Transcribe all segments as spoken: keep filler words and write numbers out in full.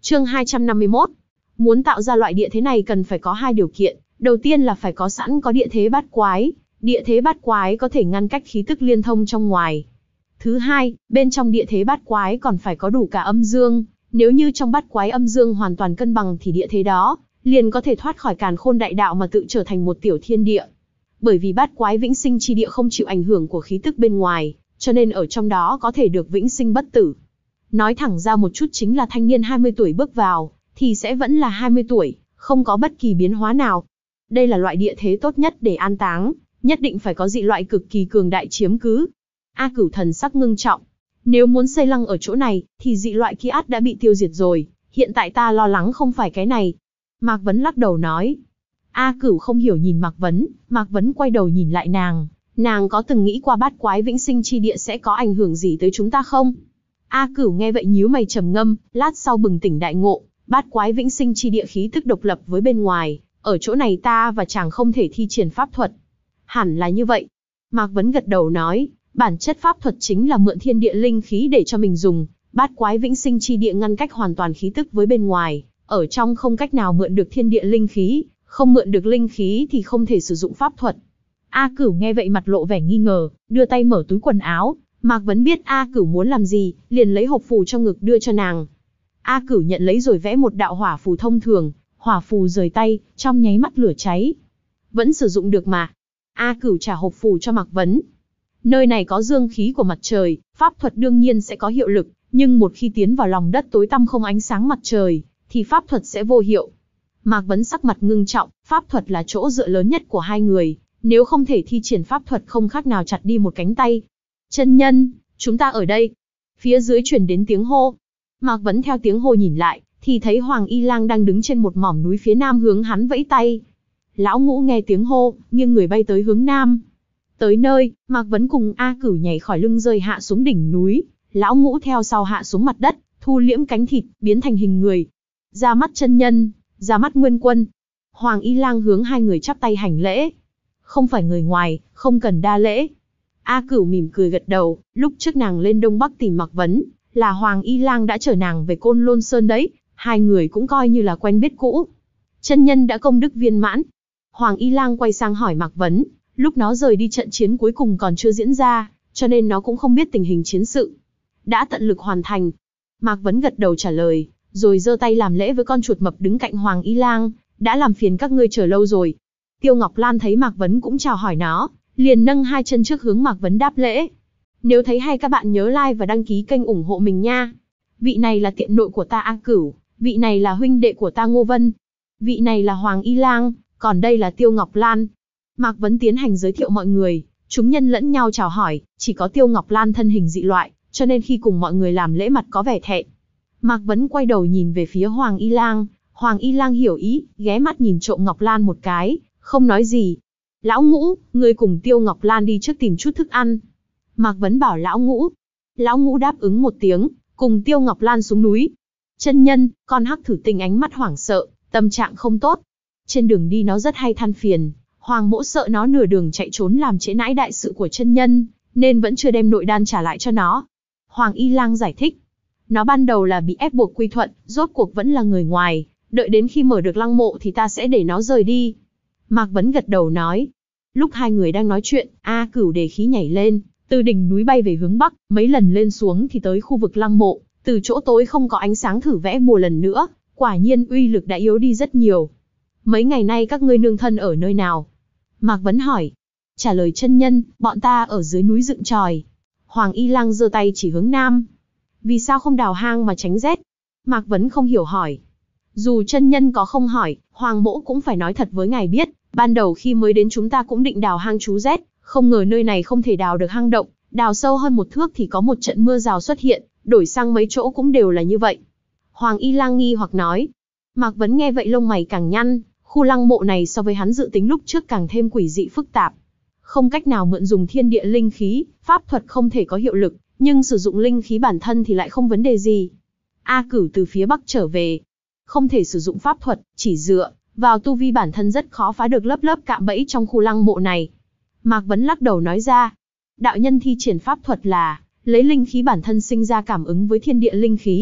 Chương hai trăm năm mươi mốt. Muốn tạo ra loại địa thế này cần phải có hai điều kiện. Đầu tiên là phải có sẵn có địa thế bát quái. Địa thế bát quái có thể ngăn cách khí tức liên thông trong ngoài. Thứ hai, bên trong địa thế bát quái còn phải có đủ cả âm dương. Nếu như trong bát quái âm dương hoàn toàn cân bằng thì địa thế đó liền có thể thoát khỏi càn khôn đại đạo mà tự trở thành một tiểu thiên địa. Bởi vì bát quái vĩnh sinh chi địa không chịu ảnh hưởng của khí tức bên ngoài, cho nên ở trong đó có thể được vĩnh sinh bất tử. Nói thẳng ra một chút chính là thanh niên hai mươi tuổi bước vào, thì sẽ vẫn là hai mươi tuổi, không có bất kỳ biến hóa nào. Đây là loại địa thế tốt nhất để an táng, nhất định phải có dị loại cực kỳ cường đại chiếm cứ. A Cửu thần sắc ngưng trọng. Nếu muốn xây lăng ở chỗ này, thì dị loại kia ắt đã bị tiêu diệt rồi, hiện tại ta lo lắng không phải cái này. Mạc Vấn lắc đầu nói. A Cửu không hiểu nhìn Mạc Vấn, Mạc Vấn quay đầu nhìn lại nàng. Nàng có từng nghĩ qua bát quái vĩnh sinh chi địa sẽ có ảnh hưởng gì tới chúng ta không? A Cửu nghe vậy nhíu mày trầm ngâm, lát sau bừng tỉnh đại ngộ, bát quái vĩnh sinh chi địa khí tức độc lập với bên ngoài, ở chỗ này ta và chàng không thể thi triển pháp thuật. Hẳn là như vậy. Mạc Vấn gật đầu nói, bản chất pháp thuật chính là mượn thiên địa linh khí để cho mình dùng, bát quái vĩnh sinh chi địa ngăn cách hoàn toàn khí tức với bên ngoài, ở trong không cách nào mượn được thiên địa linh khí, không mượn được linh khí thì không thể sử dụng pháp thuật. A Cửu nghe vậy mặt lộ vẻ nghi ngờ, đưa tay mở túi quần áo. Mạc Vấn biết A Cửu muốn làm gì, liền lấy hộp phù trong ngực đưa cho nàng. A Cửu nhận lấy rồi vẽ một đạo hỏa phù thông thường, hỏa phù rời tay, trong nháy mắt lửa cháy. Vẫn sử dụng được mà. A Cửu trả hộp phù cho Mạc Vấn. Nơi này có dương khí của mặt trời, pháp thuật đương nhiên sẽ có hiệu lực, nhưng một khi tiến vào lòng đất tối tăm không ánh sáng mặt trời, thì pháp thuật sẽ vô hiệu. Mạc Vấn sắc mặt ngưng trọng, pháp thuật là chỗ dựa lớn nhất của hai người, nếu không thể thi triển pháp thuật không khác nào chặt đi một cánh tay. Chân nhân, chúng ta ở đây. Phía dưới truyền đến tiếng hô. Mạc Vấn theo tiếng hô nhìn lại, thì thấy Hoàng Y Lang đang đứng trên một mỏm núi phía nam hướng hắn vẫy tay. Lão Ngũ nghe tiếng hô, nghiêng người bay tới hướng nam. Tới nơi, Mạc Vấn cùng A Cửu nhảy khỏi lưng rơi hạ xuống đỉnh núi. Lão Ngũ theo sau hạ xuống mặt đất, thu liễm cánh thịt, biến thành hình người. Ra mắt chân nhân, ra mắt Nguyên Quân. Hoàng Y Lang hướng hai người chắp tay hành lễ. Không phải người ngoài, không cần đa lễ. A Cửu mỉm cười gật đầu, lúc trước nàng lên Đông Bắc tìm Mạc Vấn, là Hoàng Y Lang đã chở nàng về Côn Lôn Sơn đấy, hai người cũng coi như là quen biết cũ. Chân nhân đã công đức viên mãn. Hoàng Y Lang quay sang hỏi Mạc Vấn, lúc nó rời đi trận chiến cuối cùng còn chưa diễn ra, cho nên nó cũng không biết tình hình chiến sự. Đã tận lực hoàn thành. Mạc Vấn gật đầu trả lời, rồi giơ tay làm lễ với con chuột mập đứng cạnh Hoàng Y Lang, đã làm phiền các ngươi chờ lâu rồi. Tiêu Ngọc Lan thấy Mạc Vấn cũng chào hỏi nó, liền nâng hai chân trước hướng Mạc Vấn đáp lễ. Nếu thấy hay các bạn nhớ like và đăng ký kênh ủng hộ mình nha. Vị này là tiện nội của ta A Cửu, vị này là huynh đệ của ta Ngô Vân, vị này là Hoàng Y Lang, còn đây là Tiêu Ngọc Lan. Mạc Vấn tiến hành giới thiệu mọi người, chúng nhân lẫn nhau chào hỏi, chỉ có Tiêu Ngọc Lan thân hình dị loại, cho nên khi cùng mọi người làm lễ mặt có vẻ thẹn. Mạc Vấn quay đầu nhìn về phía Hoàng Y Lang, Hoàng Y Lang hiểu ý, ghé mắt nhìn trộm Ngọc Lan một cái, không nói gì. Lão Ngũ, ngươi cùng Tiêu Ngọc Lan đi trước tìm chút thức ăn. Mạc Vấn bảo Lão Ngũ. Lão Ngũ đáp ứng một tiếng, cùng Tiêu Ngọc Lan xuống núi. Chân nhân, con hắc thử tinh ánh mắt hoảng sợ, tâm trạng không tốt. Trên đường đi nó rất hay than phiền, Hoàng Mỗ sợ nó nửa đường chạy trốn làm trễ nãi đại sự của chân nhân, nên vẫn chưa đem nội đan trả lại cho nó. Hoàng Y Lang giải thích. Nó ban đầu là bị ép buộc quy thuận, rốt cuộc vẫn là người ngoài, đợi đến khi mở được lăng mộ thì ta sẽ để nó rời đi. Mạc Vấn gật đầu nói. Lúc hai người đang nói chuyện, A Cửu đề khí nhảy lên, từ đỉnh núi bay về hướng bắc, mấy lần lên xuống thì tới khu vực lăng mộ, từ chỗ tối không có ánh sáng thử vẽ bùa lần nữa, quả nhiên uy lực đã yếu đi rất nhiều. Mấy ngày nay các ngươi nương thân ở nơi nào? Mạc Vấn hỏi. Trả lời chân nhân, bọn ta ở dưới núi dựng tròi. Hoàng Y Lang giơ tay chỉ hướng nam. Vì sao không đào hang mà tránh rét? Mạc Vấn không hiểu hỏi. Dù chân nhân có không hỏi, Hoàng Mỗ cũng phải nói thật với ngài biết, ban đầu khi mới đến chúng ta cũng định đào hang trú rét, không ngờ nơi này không thể đào được hang động, đào sâu hơn một thước thì có một trận mưa rào xuất hiện, đổi sang mấy chỗ cũng đều là như vậy. Hoàng Y Lang nghi hoặc nói. Mạc Vấn nghe vậy lông mày càng nhăn, khu lăng mộ này so với hắn dự tính lúc trước càng thêm quỷ dị phức tạp. Không cách nào mượn dùng thiên địa linh khí, pháp thuật không thể có hiệu lực, nhưng sử dụng linh khí bản thân thì lại không vấn đề gì. A Cửu từ phía bắc trở về, không thể sử dụng pháp thuật, chỉ dựa vào tu vi bản thân rất khó phá được lớp lớp cạm bẫy trong khu lăng mộ này. Mạc Vấn lắc đầu nói ra, đạo nhân thi triển pháp thuật là lấy linh khí bản thân sinh ra cảm ứng với thiên địa linh khí,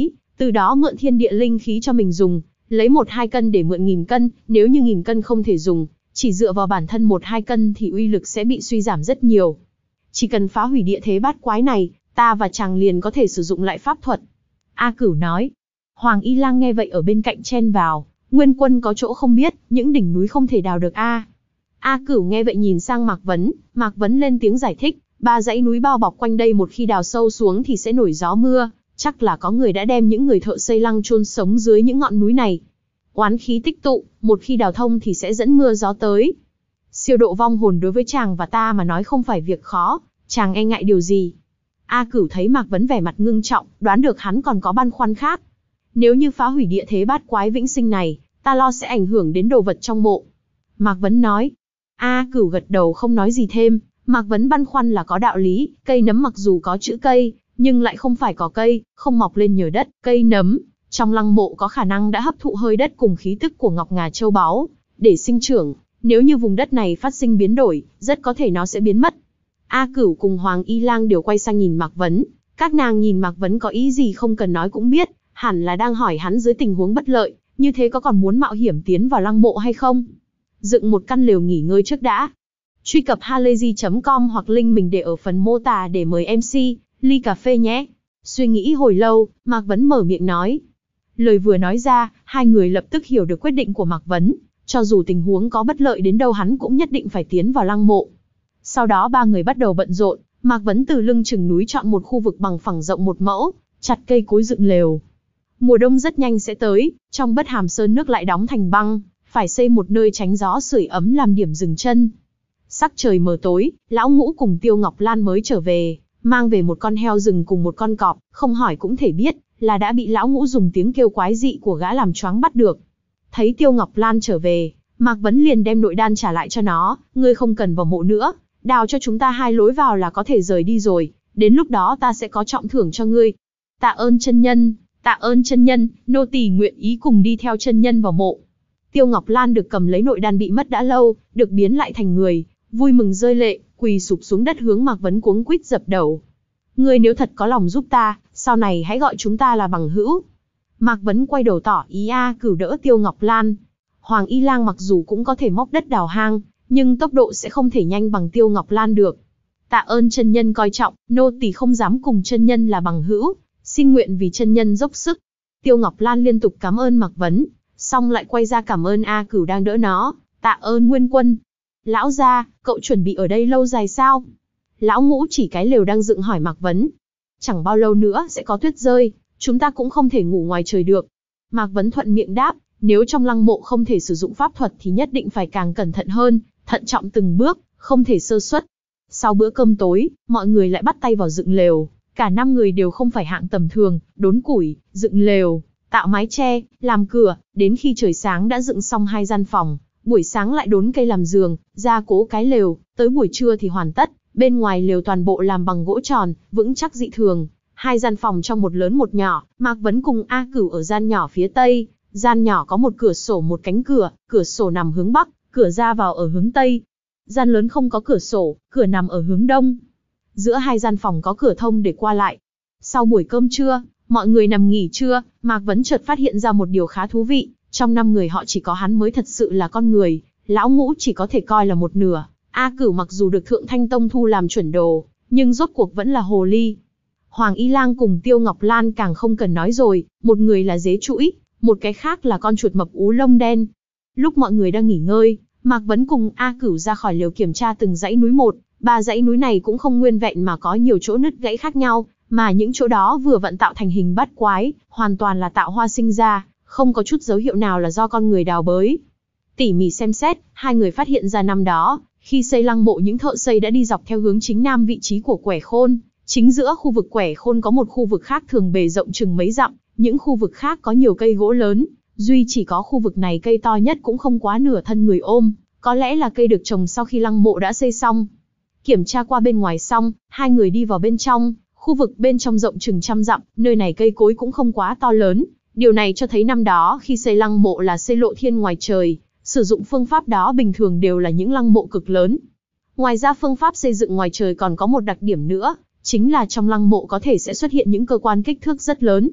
từ đó mượn thiên địa linh khí cho mình dùng, lấy một hai cân để mượn nghìn cân, nếu như nghìn cân không thể dùng, chỉ dựa vào bản thân một hai cân thì uy lực sẽ bị suy giảm rất nhiều. Chỉ cần phá hủy địa thế bát quái này, ta và chàng liền có thể sử dụng lại pháp thuật. A Cửu nói. Hoàng Y Lang nghe vậy ở bên cạnh chen vào, Nguyên Quân có chỗ không biết, những đỉnh núi không thể đào được a. A Cửu nghe vậy nhìn sang Mạc Vấn, Mạc Vấn lên tiếng giải thích, ba dãy núi bao bọc quanh đây một khi đào sâu xuống thì sẽ nổi gió mưa, chắc là có người đã đem những người thợ xây lăng chôn sống dưới những ngọn núi này. Oán khí tích tụ, một khi đào thông thì sẽ dẫn mưa gió tới. Siêu độ vong hồn đối với chàng và ta mà nói không phải việc khó, chàng e ngại điều gì? A Cửu thấy Mạc Vấn vẻ mặt ngưng trọng, đoán được hắn còn có băn khoăn khác. Nếu như phá hủy địa thế bát quái vĩnh sinh này, ta lo sẽ ảnh hưởng đến đồ vật trong mộ. Mạc Vấn nói. A Cửu gật đầu không nói gì thêm, Mạc Vấn băn khoăn là có đạo lý, cây nấm mặc dù có chữ cây, nhưng lại không phải có cây, không mọc lên nhờ đất, cây nấm trong lăng mộ có khả năng đã hấp thụ hơi đất cùng khí tức của ngọc ngà châu báu để sinh trưởng, nếu như vùng đất này phát sinh biến đổi, rất có thể nó sẽ biến mất. A Cửu cùng Hoàng Y Lang đều quay sang nhìn Mạc Vấn, các nàng nhìn Mạc Vấn có ý gì không cần nói cũng biết, hẳn là đang hỏi hắn dưới tình huống bất lợi, như thế có còn muốn mạo hiểm tiến vào lăng mộ hay không? Dựng một căn lều nghỉ ngơi trước đã. Truy cập halayzi chấm com hoặc link mình để ở phần mô tả để mời em xê, ly cà phê nhé. Suy nghĩ hồi lâu, Mạc Vấn mở miệng nói. Lời vừa nói ra, hai người lập tức hiểu được quyết định của Mạc Vấn, cho dù tình huống có bất lợi đến đâu hắn cũng nhất định phải tiến vào lăng mộ. Sau đó ba người bắt đầu bận rộn, Mạc Vấn từ lưng chừng núi chọn một khu vực bằng phẳng rộng một mẫu, chặt cây cối dựng lều. Mùa đông rất nhanh sẽ tới, trong Bất Hàm Sơn nước lại đóng thành băng, phải xây một nơi tránh gió sưởi ấm làm điểm dừng chân. Sắc trời mờ tối, Lão Ngũ cùng Tiêu Ngọc Lan mới trở về, mang về một con heo rừng cùng một con cọp, không hỏi cũng thể biết là đã bị Lão Ngũ dùng tiếng kêu quái dị của gã làm choáng bắt được. Thấy Tiêu Ngọc Lan trở về, Mạc Vấn liền đem nội đan trả lại cho nó, ngươi không cần vào mộ nữa, đào cho chúng ta hai lối vào là có thể rời đi rồi, đến lúc đó ta sẽ có trọng thưởng cho ngươi. Tạ ơn chân nhân, tạ ơn chân nhân, nô tỳ nguyện ý cùng đi theo chân nhân vào mộ. Tiêu Ngọc Lan được cầm lấy nội đan bị mất đã lâu, được biến lại thành người, vui mừng rơi lệ, quỳ sụp xuống đất hướng Mạc Vấn cuống quýt dập đầu. Ngươi nếu thật có lòng giúp ta, sau này hãy gọi chúng ta là bằng hữu. Mạc Vấn quay đầu tỏ ý. A Cửu đỡ Tiêu Ngọc Lan. Hoàng Y Lang mặc dù cũng có thể móc đất đào hang, nhưng tốc độ sẽ không thể nhanh bằng Tiêu Ngọc Lan được. Tạ ơn chân nhân coi trọng, nô tỳ không dám cùng chân nhân là bằng hữu, xin nguyện vì chân nhân dốc sức. Tiêu Ngọc Lan liên tục cảm ơn Mạc Vấn, xong lại quay ra cảm ơn A Cửu đang đỡ nó, tạ ơn Nguyên Quân. Lão gia, cậu chuẩn bị ở đây lâu dài sao? Lão Ngũ chỉ cái lều đang dựng hỏi Mạc Vấn. Chẳng bao lâu nữa sẽ có tuyết rơi, chúng ta cũng không thể ngủ ngoài trời được. Mạc Vấn thuận miệng đáp, nếu trong lăng mộ không thể sử dụng pháp thuật thì nhất định phải càng cẩn thận hơn, thận trọng từng bước, không thể sơ suất. Sau bữa cơm tối, mọi người lại bắt tay vào dựng lều, cả năm người đều không phải hạng tầm thường, đốn củi, dựng lều, tạo mái che, làm cửa, đến khi trời sáng đã dựng xong hai gian phòng, buổi sáng lại đốn cây làm giường, gia cố cái lều, tới buổi trưa thì hoàn tất, bên ngoài lều toàn bộ làm bằng gỗ tròn, vững chắc dị thường. Hai gian phòng trong một lớn một nhỏ, Mạc Vấn cùng A Cửu ở gian nhỏ phía tây, gian nhỏ có một cửa sổ một cánh cửa, cửa sổ nằm hướng bắc, cửa ra vào ở hướng tây. Gian lớn không có cửa sổ, cửa nằm ở hướng đông. Giữa hai gian phòng có cửa thông để qua lại. Sau buổi cơm trưa, mọi người nằm nghỉ trưa, Mạc Vấn chợt phát hiện ra một điều khá thú vị, trong năm người họ chỉ có hắn mới thật sự là con người, Lão Ngũ chỉ có thể coi là một nửa. A Cửu mặc dù được Thượng Thanh Tông thu làm chuẩn đồ, nhưng rốt cuộc vẫn là hồ ly. Hoàng Y Lang cùng Tiêu Ngọc Lan càng không cần nói rồi, một người là dế chũi, một cái khác là con chuột mập ú lông đen. Lúc mọi người đang nghỉ ngơi, Mạc Vấn cùng A Cửu ra khỏi lều kiểm tra từng dãy núi một, ba dãy núi này cũng không nguyên vẹn mà có nhiều chỗ nứt gãy khác nhau, mà những chỗ đó vừa vặn tạo thành hình bát quái, hoàn toàn là tạo hoa sinh ra, không có chút dấu hiệu nào là do con người đào bới. Tỉ mỉ xem xét, hai người phát hiện ra năm đó, khi xây lăng mộ những thợ xây đã đi dọc theo hướng chính nam vị trí của quẻ khôn. Chính giữa khu vực quẻ khôn có một khu vực khác thường bề rộng chừng mấy dặm, những khu vực khác có nhiều cây gỗ lớn, duy chỉ có khu vực này cây to nhất cũng không quá nửa thân người ôm, có lẽ là cây được trồng sau khi lăng mộ đã xây xong. Kiểm tra qua bên ngoài xong, hai người đi vào bên trong, khu vực bên trong rộng chừng trăm dặm, nơi này cây cối cũng không quá to lớn, điều này cho thấy năm đó khi xây lăng mộ là xây lộ thiên ngoài trời, sử dụng phương pháp đó bình thường đều là những lăng mộ cực lớn. Ngoài ra phương pháp xây dựng ngoài trời còn có một đặc điểm nữa, chính là trong lăng mộ có thể sẽ xuất hiện những cơ quan kích thước rất lớn.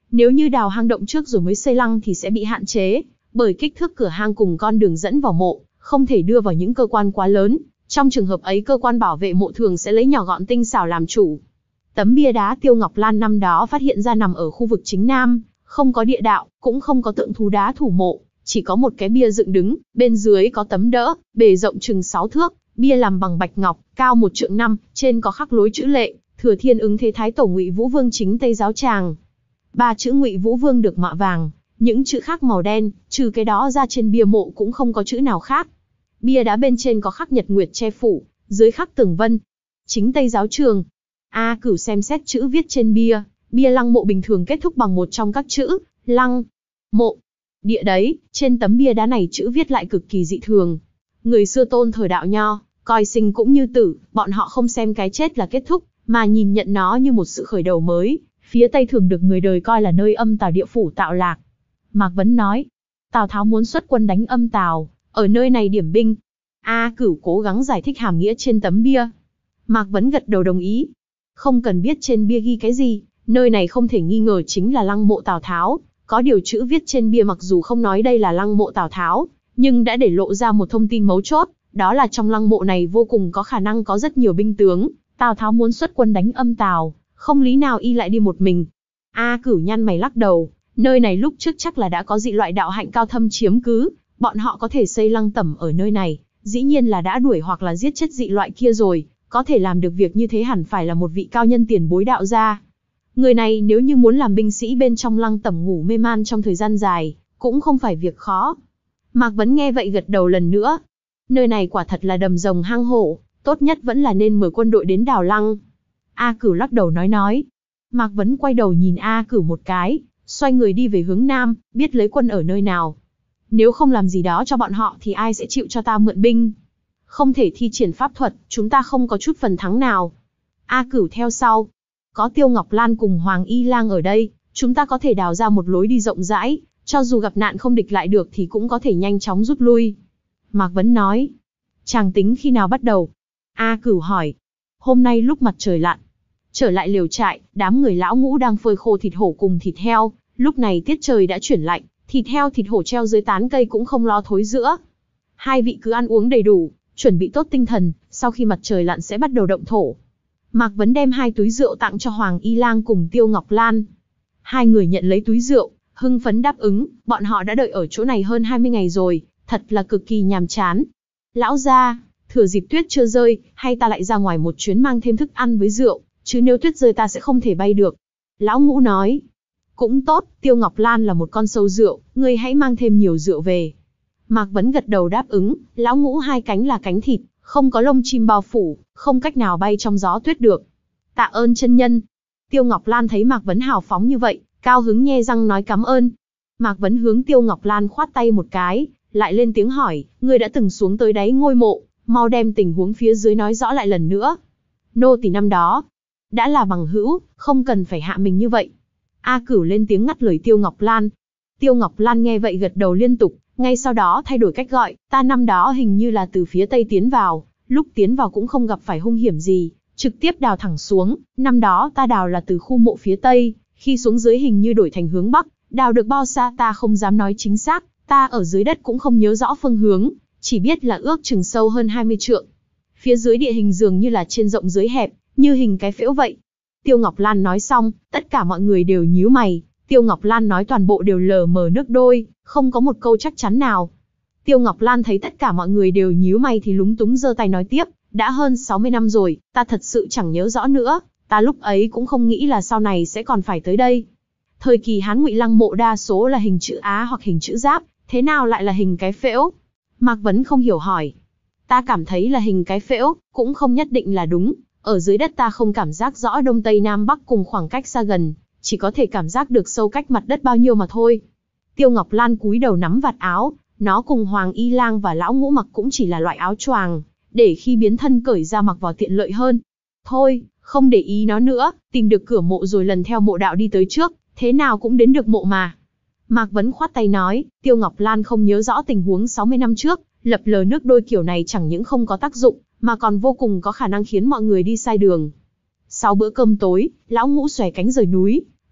Nếu như đào hang động trước rồi mới xây lăng thì sẽ bị hạn chế, bởi kích thước cửa hang cùng con đường dẫn vào mộ, không thể đưa vào những cơ quan quá lớn. Trong trường hợp ấy cơ quan bảo vệ mộ thường sẽ lấy nhỏ gọn tinh xảo làm chủ. Tấm bia đá Tiêu Ngọc Lan năm đó phát hiện ra nằm ở khu vực chính nam, không có địa đạo, cũng không có tượng thú đá thủ mộ, chỉ có một cái bia dựng đứng, bên dưới có tấm đỡ, bề rộng chừng sáu thước, bia làm bằng bạch ngọc, cao một trượng năm, trên có khắc lối chữ lệ, Thừa Thiên ứng thế Thái Tổ Ngụy Vũ Vương chính Tây giáo tràng. Ba chữ Ngụy Vũ Vương được mạ vàng, những chữ khác màu đen, trừ cái đó ra trên bia mộ cũng không có chữ nào khác. Bia đá bên trên có khắc nhật nguyệt che phủ, dưới khắc tường vân. Chính Tây giáo trường. A Cửu xem xét chữ viết trên bia, bia lăng mộ bình thường kết thúc bằng một trong các chữ, lăng, mộ, địa đấy, trên tấm bia đá này chữ viết lại cực kỳ dị thường. Người xưa tôn thờ đạo nho, coi sinh cũng như tử, bọn họ không xem cái chết là kết thúc, mà nhìn nhận nó như một sự khởi đầu mới. Phía Tây thường được người đời coi là nơi âm tào địa phủ tạo lạc. Mạc Vấn nói, Tào Tháo muốn xuất quân đánh âm tào, ở nơi này điểm binh. A Cửu cố gắng giải thích hàm nghĩa trên tấm bia. Mạc Vấn gật đầu đồng ý. Không cần biết trên bia ghi cái gì, nơi này không thể nghi ngờ chính là lăng mộ Tào Tháo. Có điều chữ viết trên bia mặc dù không nói đây là lăng mộ Tào Tháo, nhưng đã để lộ ra một thông tin mấu chốt, đó là trong lăng mộ này vô cùng có khả năng có rất nhiều binh tướng. Tào Tháo muốn xuất quân đánh âm tào, không lý nào y lại đi một mình. A Cửu nhăn mày lắc đầu, nơi này lúc trước chắc là đã có dị loại đạo hạnh cao thâm chiếm cứ, bọn họ có thể xây lăng tẩm ở nơi này, dĩ nhiên là đã đuổi hoặc là giết chết dị loại kia rồi, có thể làm được việc như thế hẳn phải là một vị cao nhân tiền bối đạo gia. Người này nếu như muốn làm binh sĩ bên trong lăng tẩm ngủ mê man trong thời gian dài, cũng không phải việc khó. Mạc Vấn nghe vậy gật đầu lần nữa. Nơi này quả thật là đầm rồng hang hổ, tốt nhất vẫn là nên mời quân đội đến đào lăng. A Cửu lắc đầu nói nói. Mạc Vấn quay đầu nhìn A Cửu một cái, xoay người đi về hướng nam, biết lấy quân ở nơi nào. Nếu không làm gì đó cho bọn họ thì ai sẽ chịu cho ta mượn binh? Không thể thi triển pháp thuật, chúng ta không có chút phần thắng nào. A Cửu theo sau. Có Tiêu Ngọc Lan cùng Hoàng Y Lang ở đây, chúng ta có thể đào ra một lối đi rộng rãi, cho dù gặp nạn không địch lại được thì cũng có thể nhanh chóng rút lui. Mạc Vấn nói. Chàng tính khi nào bắt đầu? A Cửu hỏi. Hôm nay lúc mặt trời lặn. Trở lại liều trại, đám người lão ngũ đang phơi khô thịt hổ cùng thịt heo, lúc này tiết trời đã chuyển lạnh, thịt heo thịt hổ treo dưới tán cây cũng không lo thối rữa. Hai vị cứ ăn uống đầy đủ, chuẩn bị tốt tinh thần, sau khi mặt trời lặn sẽ bắt đầu động thổ. Mạc Vấn đem hai túi rượu tặng cho Hoàng Y Lang cùng Tiêu Ngọc Lan. Hai người nhận lấy túi rượu, hưng phấn đáp ứng, bọn họ đã đợi ở chỗ này hơn hai mươi ngày rồi, thật là cực kỳ nhàm chán. Lão gia, thừa dịp tuyết chưa rơi, hay ta lại ra ngoài một chuyến mang thêm thức ăn với rượu, chứ nếu tuyết rơi ta sẽ không thể bay được. Lão Ngũ nói, cũng tốt, Tiêu Ngọc Lan là một con sâu rượu, ngươi hãy mang thêm nhiều rượu về. Mạc Vấn gật đầu đáp ứng, Lão Ngũ hai cánh là cánh thịt, không có lông chim bao phủ, không cách nào bay trong gió tuyết được. Tạ ơn chân nhân. Tiêu Ngọc Lan thấy Mạc Vấn hào phóng như vậy, cao hứng nhe răng nói cảm ơn. Mạc Vấn hướng Tiêu Ngọc Lan khoát tay một cái, lại lên tiếng hỏi, ngươi đã từng xuống tới đáy ngôi mộ, mau đem tình huống phía dưới nói rõ lại lần nữa. Nô tỳ năm đó đã là bằng hữu, không cần phải hạ mình như vậy. A Cửu lên tiếng ngắt lời Tiêu Ngọc Lan. Tiêu Ngọc Lan nghe vậy gật đầu liên tục, ngay sau đó thay đổi cách gọi, ta năm đó hình như là từ phía tây tiến vào, lúc tiến vào cũng không gặp phải hung hiểm gì, trực tiếp đào thẳng xuống, năm đó ta đào là từ khu mộ phía tây, khi xuống dưới hình như đổi thành hướng bắc, đào được bao xa ta không dám nói chính xác, ta ở dưới đất cũng không nhớ rõ phương hướng, chỉ biết là ước chừng sâu hơn hai mươi trượng. Phía dưới địa hình dường như là trên rộng dưới hẹp, như hình cái phễu vậy. Tiêu Ngọc Lan nói xong, tất cả mọi người đều nhíu mày. Tiêu Ngọc Lan nói toàn bộ đều lờ mờ nước đôi, không có một câu chắc chắn nào. Tiêu Ngọc Lan thấy tất cả mọi người đều nhíu mày thì lúng túng giơ tay nói tiếp, đã hơn sáu mươi năm rồi, ta thật sự chẳng nhớ rõ nữa, ta lúc ấy cũng không nghĩ là sau này sẽ còn phải tới đây. Thời kỳ Hán Ngụy lăng mộ đa số là hình chữ Á hoặc hình chữ giáp, thế nào lại là hình cái phễu? Mạc Vấn không hiểu hỏi. Ta cảm thấy là hình cái phễu, cũng không nhất định là đúng, ở dưới đất ta không cảm giác rõ đông tây nam bắc cùng khoảng cách xa gần, chỉ có thể cảm giác được sâu cách mặt đất bao nhiêu mà thôi. Tiêu Ngọc Lan cúi đầu nắm vạt áo, nó cùng Hoàng Y Lang và Lão Ngũ mặc cũng chỉ là loại áo choàng, để khi biến thân cởi ra mặc vào tiện lợi hơn. Thôi, không để ý nó nữa, tìm được cửa mộ rồi lần theo mộ đạo đi tới trước, thế nào cũng đến được mộ mà. Mạc Vấn khoát tay nói, Tiêu Ngọc Lan không nhớ rõ tình huống sáu mươi năm trước, lập lờ nước đôi kiểu này chẳng những không có tác dụng, mà còn vô cùng có khả năng khiến mọi người đi sai đường. Sau bữa cơm tối, Lão Ngũ xòe cánh rời núi,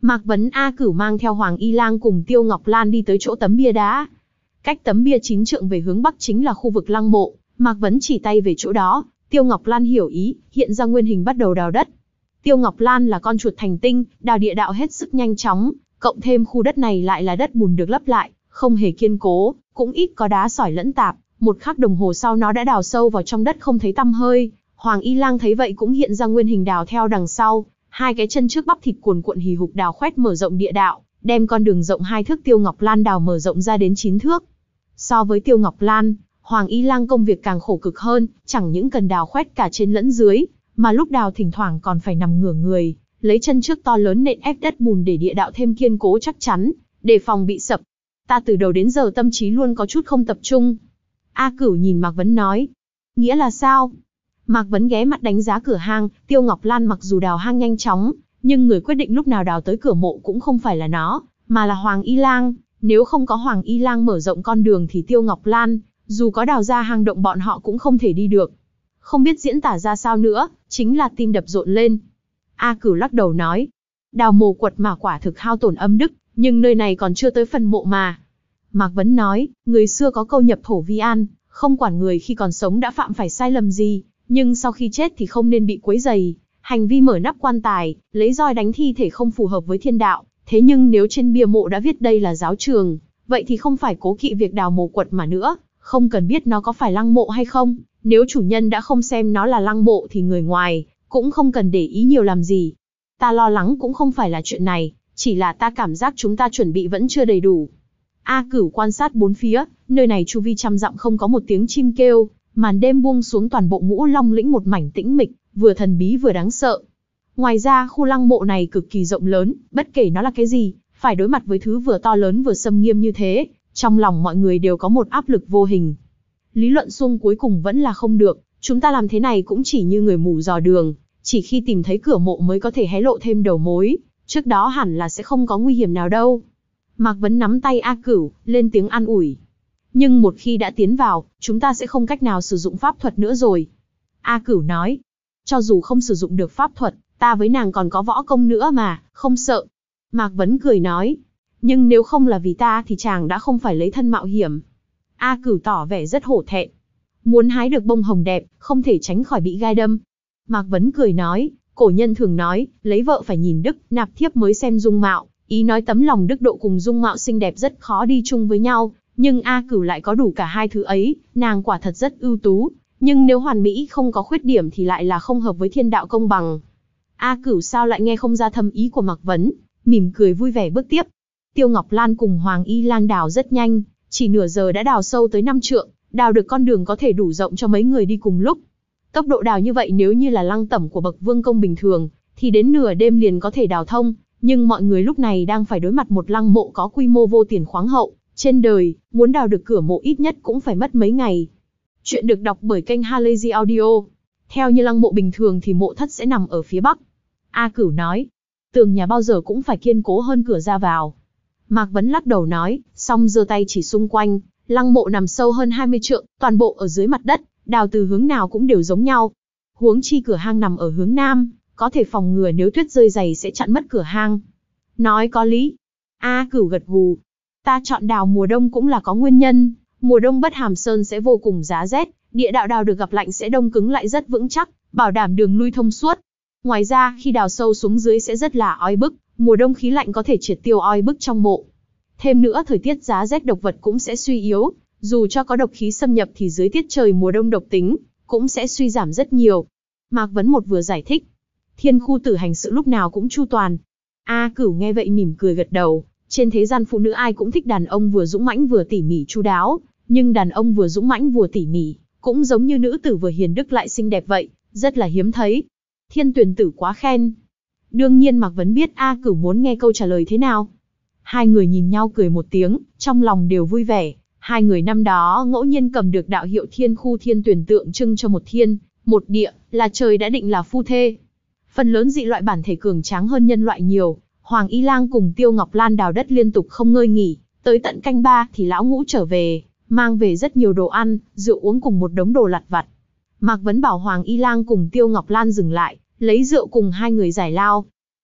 Mạc Vấn A Cửu mang theo Hoàng Y Lang cùng Tiêu Ngọc Lan đi tới chỗ tấm bia đá. Cách tấm bia chín trượng về hướng bắc chính là khu vực lăng mộ, Mạc Vấn chỉ tay về chỗ đó, Tiêu Ngọc Lan hiểu ý, hiện ra nguyên hình bắt đầu đào đất. Tiêu Ngọc Lan là con chuột thành tinh, đào địa đạo hết sức nhanh chóng, cộng thêm khu đất này lại là đất bùn được lấp lại, không hề kiên cố, cũng ít có đá sỏi lẫn tạp, một khắc đồng hồ sau nó đã đào sâu vào trong đất không thấy tăm hơi. Hoàng Y Lang thấy vậy cũng hiện ra nguyên hình đào theo đằng sau, hai cái chân trước bắp thịt cuồn cuộn hì hục đào khoét mở rộng địa đạo, đem con đường rộng hai thước Tiêu Ngọc Lan đào mở rộng ra đến chín thước. So với Tiêu Ngọc Lan, Hoàng Y Lang công việc càng khổ cực hơn, chẳng những cần đào khoét cả trên lẫn dưới, mà lúc đào thỉnh thoảng còn phải nằm ngửa người, lấy chân trước to lớn nện ép đất bùn để địa đạo thêm kiên cố chắc chắn, đề phòng bị sập. Ta từ đầu đến giờ tâm trí luôn có chút không tập trung. A Cửu nhìn Mạc Vấn nói. Nghĩa là sao? Mạc Vấn ghé mắt đánh giá cửa hang, Tiêu Ngọc Lan mặc dù đào hang nhanh chóng, nhưng người quyết định lúc nào đào tới cửa mộ cũng không phải là nó, mà là Hoàng Y Lang. Nếu không có Hoàng Y Lang mở rộng con đường thì Tiêu Ngọc Lan, dù có đào ra hang động bọn họ cũng không thể đi được. Không biết diễn tả ra sao nữa, chính là tim đập rộn lên. A Cửu lắc đầu nói. Đào mồ quật mà quả thực hao tổn âm đức, nhưng nơi này còn chưa tới phần mộ mà. Mạc Vấn nói, người xưa có câu nhập thổ vi an, không quản người khi còn sống đã phạm phải sai lầm gì, nhưng sau khi chết thì không nên bị quấy rầy. Hành vi mở nắp quan tài, lấy roi đánh thi thể không phù hợp với thiên đạo. Thế nhưng nếu trên bia mộ đã viết đây là giáo trường, vậy thì không phải cố kỵ việc đào mồ quật mà nữa, không cần biết nó có phải lăng mộ hay không. Nếu chủ nhân đã không xem nó là lăng mộ thì người ngoài cũng không cần để ý nhiều làm gì. Ta lo lắng cũng không phải là chuyện này, chỉ là ta cảm giác chúng ta chuẩn bị vẫn chưa đầy đủ. A Cửu quan sát bốn phía, nơi này chu vi trăm dặm không có một tiếng chim kêu, màn đêm buông xuống toàn bộ Ngũ Long lĩnh một mảnh tĩnh mịch, vừa thần bí vừa đáng sợ. Ngoài ra khu lăng mộ này cực kỳ rộng lớn, bất kể nó là cái gì, phải đối mặt với thứ vừa to lớn vừa xâm nghiêm như thế, trong lòng mọi người đều có một áp lực vô hình. Lý luận xung cuối cùng vẫn là không được, chúng ta làm thế này cũng chỉ như người mù dò đường, chỉ khi tìm thấy cửa mộ mới có thể hé lộ thêm đầu mối, trước đó hẳn là sẽ không có nguy hiểm nào đâu. Mạc Vấn nắm tay A Cửu, lên tiếng an ủi. Nhưng một khi đã tiến vào, chúng ta sẽ không cách nào sử dụng pháp thuật nữa rồi. A Cửu nói, cho dù không sử dụng được pháp thuật, ta với nàng còn có võ công nữa mà, không sợ. Mạc Vấn cười nói, nhưng nếu không là vì ta thì chàng đã không phải lấy thân mạo hiểm. A Cửu tỏ vẻ rất hổ thẹn. Muốn hái được bông hồng đẹp, không thể tránh khỏi bị gai đâm. Mạc Vấn cười nói, cổ nhân thường nói, lấy vợ phải nhìn đức, nạp thiếp mới xem dung mạo. Ý nói tấm lòng đức độ cùng dung mạo xinh đẹp rất khó đi chung với nhau, nhưng A Cửu lại có đủ cả hai thứ ấy, nàng quả thật rất ưu tú, nhưng nếu hoàn mỹ không có khuyết điểm thì lại là không hợp với thiên đạo công bằng. A Cửu sao lại nghe không ra thâm ý của Mạc Vấn, mỉm cười vui vẻ bước tiếp. Tiêu Ngọc Lan cùng Hoàng Y Lang đào rất nhanh, chỉ nửa giờ đã đào sâu tới năm trượng, đào được con đường có thể đủ rộng cho mấy người đi cùng lúc. Tốc độ đào như vậy nếu như là lăng tẩm của bậc vương công bình thường, thì đến nửa đêm liền có thể đào thông. Nhưng mọi người lúc này đang phải đối mặt một lăng mộ có quy mô vô tiền khoáng hậu, trên đời, muốn đào được cửa mộ ít nhất cũng phải mất mấy ngày. Chuyện được đọc bởi kênh Halazy Audio. Theo như lăng mộ bình thường thì mộ thất sẽ nằm ở phía bắc. A Cửu nói, tường nhà bao giờ cũng phải kiên cố hơn cửa ra vào. Mạc Vấn lắc đầu nói, xong giơ tay chỉ xung quanh, lăng mộ nằm sâu hơn hai mươi trượng, toàn bộ ở dưới mặt đất, đào từ hướng nào cũng đều giống nhau. Huống chi cửa hang nằm ở hướng nam, có thể phòng ngừa nếu tuyết rơi dày sẽ chặn mất cửa hang. Nói có lý. A Cửu gật gù. Ta chọn đào mùa đông cũng là có nguyên nhân. Mùa đông Bất Hàm Sơn sẽ vô cùng giá rét, địa đạo đào được gặp lạnh sẽ đông cứng lại rất vững chắc, bảo đảm đường lui thông suốt. Ngoài ra, khi đào sâu xuống dưới sẽ rất là oi bức, mùa đông khí lạnh có thể triệt tiêu oi bức trong mộ. Thêm nữa thời tiết giá rét độc vật cũng sẽ suy yếu, dù cho có độc khí xâm nhập thì dưới tiết trời mùa đông độc tính cũng sẽ suy giảm rất nhiều. Mạc Vấn một vừa giải thích, Thiên khu tử hành sự lúc nào cũng chu toàn. A Cửu nghe vậy mỉm cười gật đầu, trên thế gian phụ nữ ai cũng thích đàn ông vừa dũng mãnh vừa tỉ mỉ chu đáo, nhưng đàn ông vừa dũng mãnh vừa tỉ mỉ, cũng giống như nữ tử vừa hiền đức lại xinh đẹp vậy, rất là hiếm thấy. Thiên Tuyền tử quá khen. Đương nhiên Mạc Vấn biết A Cửu muốn nghe câu trả lời thế nào. Hai người nhìn nhau cười một tiếng, trong lòng đều vui vẻ. Hai người năm đó ngẫu nhiên cầm được đạo hiệu Thiên khu Thiên Tuyền tượng trưng cho một thiên, một địa, là trời đã định là phu thê. Phần lớn dị loại bản thể cường tráng hơn nhân loại nhiều. Hoàng Y Lang cùng Tiêu Ngọc Lan đào đất liên tục không ngơi nghỉ, tới tận canh ba thì lão ngũ trở về, mang về rất nhiều đồ ăn, rượu uống cùng một đống đồ lặt vặt. Mạc Vấn bảo Hoàng Y Lang cùng Tiêu Ngọc Lan dừng lại, lấy rượu cùng hai người giải lao.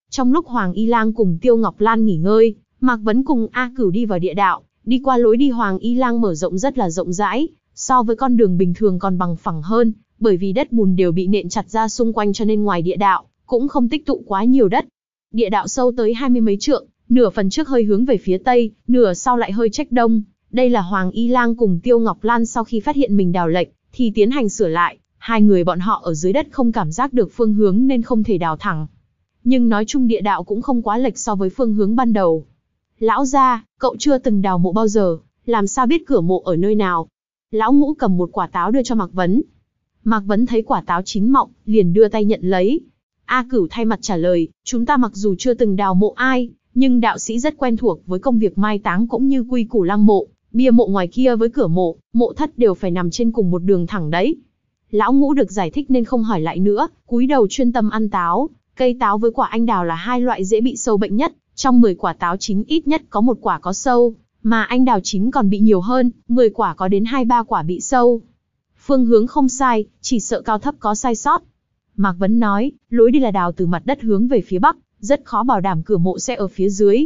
Trong lúc Hoàng Y Lang cùng Tiêu Ngọc Lan nghỉ ngơi, Mạc Vấn cùng A Cửu đi vào địa đạo, đi qua lối đi Hoàng Y Lang mở rộng rất là rộng rãi, so với con đường bình thường còn bằng phẳng hơn, bởi vì đất bùn đều bị nện chặt ra xung quanh cho nên ngoài địa đạo cũng không tích tụ quá nhiều đất. Địa đạo sâu tới hai mươi mấy trượng, nửa phần trước hơi hướng về phía tây, nửa sau lại hơi chếch đông. Đây là Hoàng Y Lang cùng Tiêu Ngọc Lan sau khi phát hiện mình đào lệch, thì tiến hành sửa lại. Hai người bọn họ ở dưới đất không cảm giác được phương hướng nên không thể đào thẳng. Nhưng nói chung địa đạo cũng không quá lệch so với phương hướng ban đầu. Lão gia, cậu chưa từng đào mộ bao giờ, làm sao biết cửa mộ ở nơi nào? Lão Ngũ cầm một quả táo đưa cho Mạc Vấn. Mạc Vấn thấy quả táo chín mọng, liền đưa tay nhận lấy. A Cửu thay mặt trả lời, chúng ta mặc dù chưa từng đào mộ ai, nhưng đạo sĩ rất quen thuộc với công việc mai táng cũng như quy củ lăng mộ. Bia mộ ngoài kia với cửa mộ, mộ thất đều phải nằm trên cùng một đường thẳng đấy. Lão Ngũ được giải thích nên không hỏi lại nữa, cúi đầu chuyên tâm ăn táo. Cây táo với quả anh đào là hai loại dễ bị sâu bệnh nhất, trong mười quả táo chín ít nhất có một quả có sâu, mà anh đào chín còn bị nhiều hơn, mười quả có đến hai ba quả bị sâu. Phương hướng không sai, chỉ sợ cao thấp có sai sót. Mạc Vấn nói, lối đi là đào từ mặt đất hướng về phía bắc, rất khó bảo đảm cửa mộ sẽ ở phía dưới.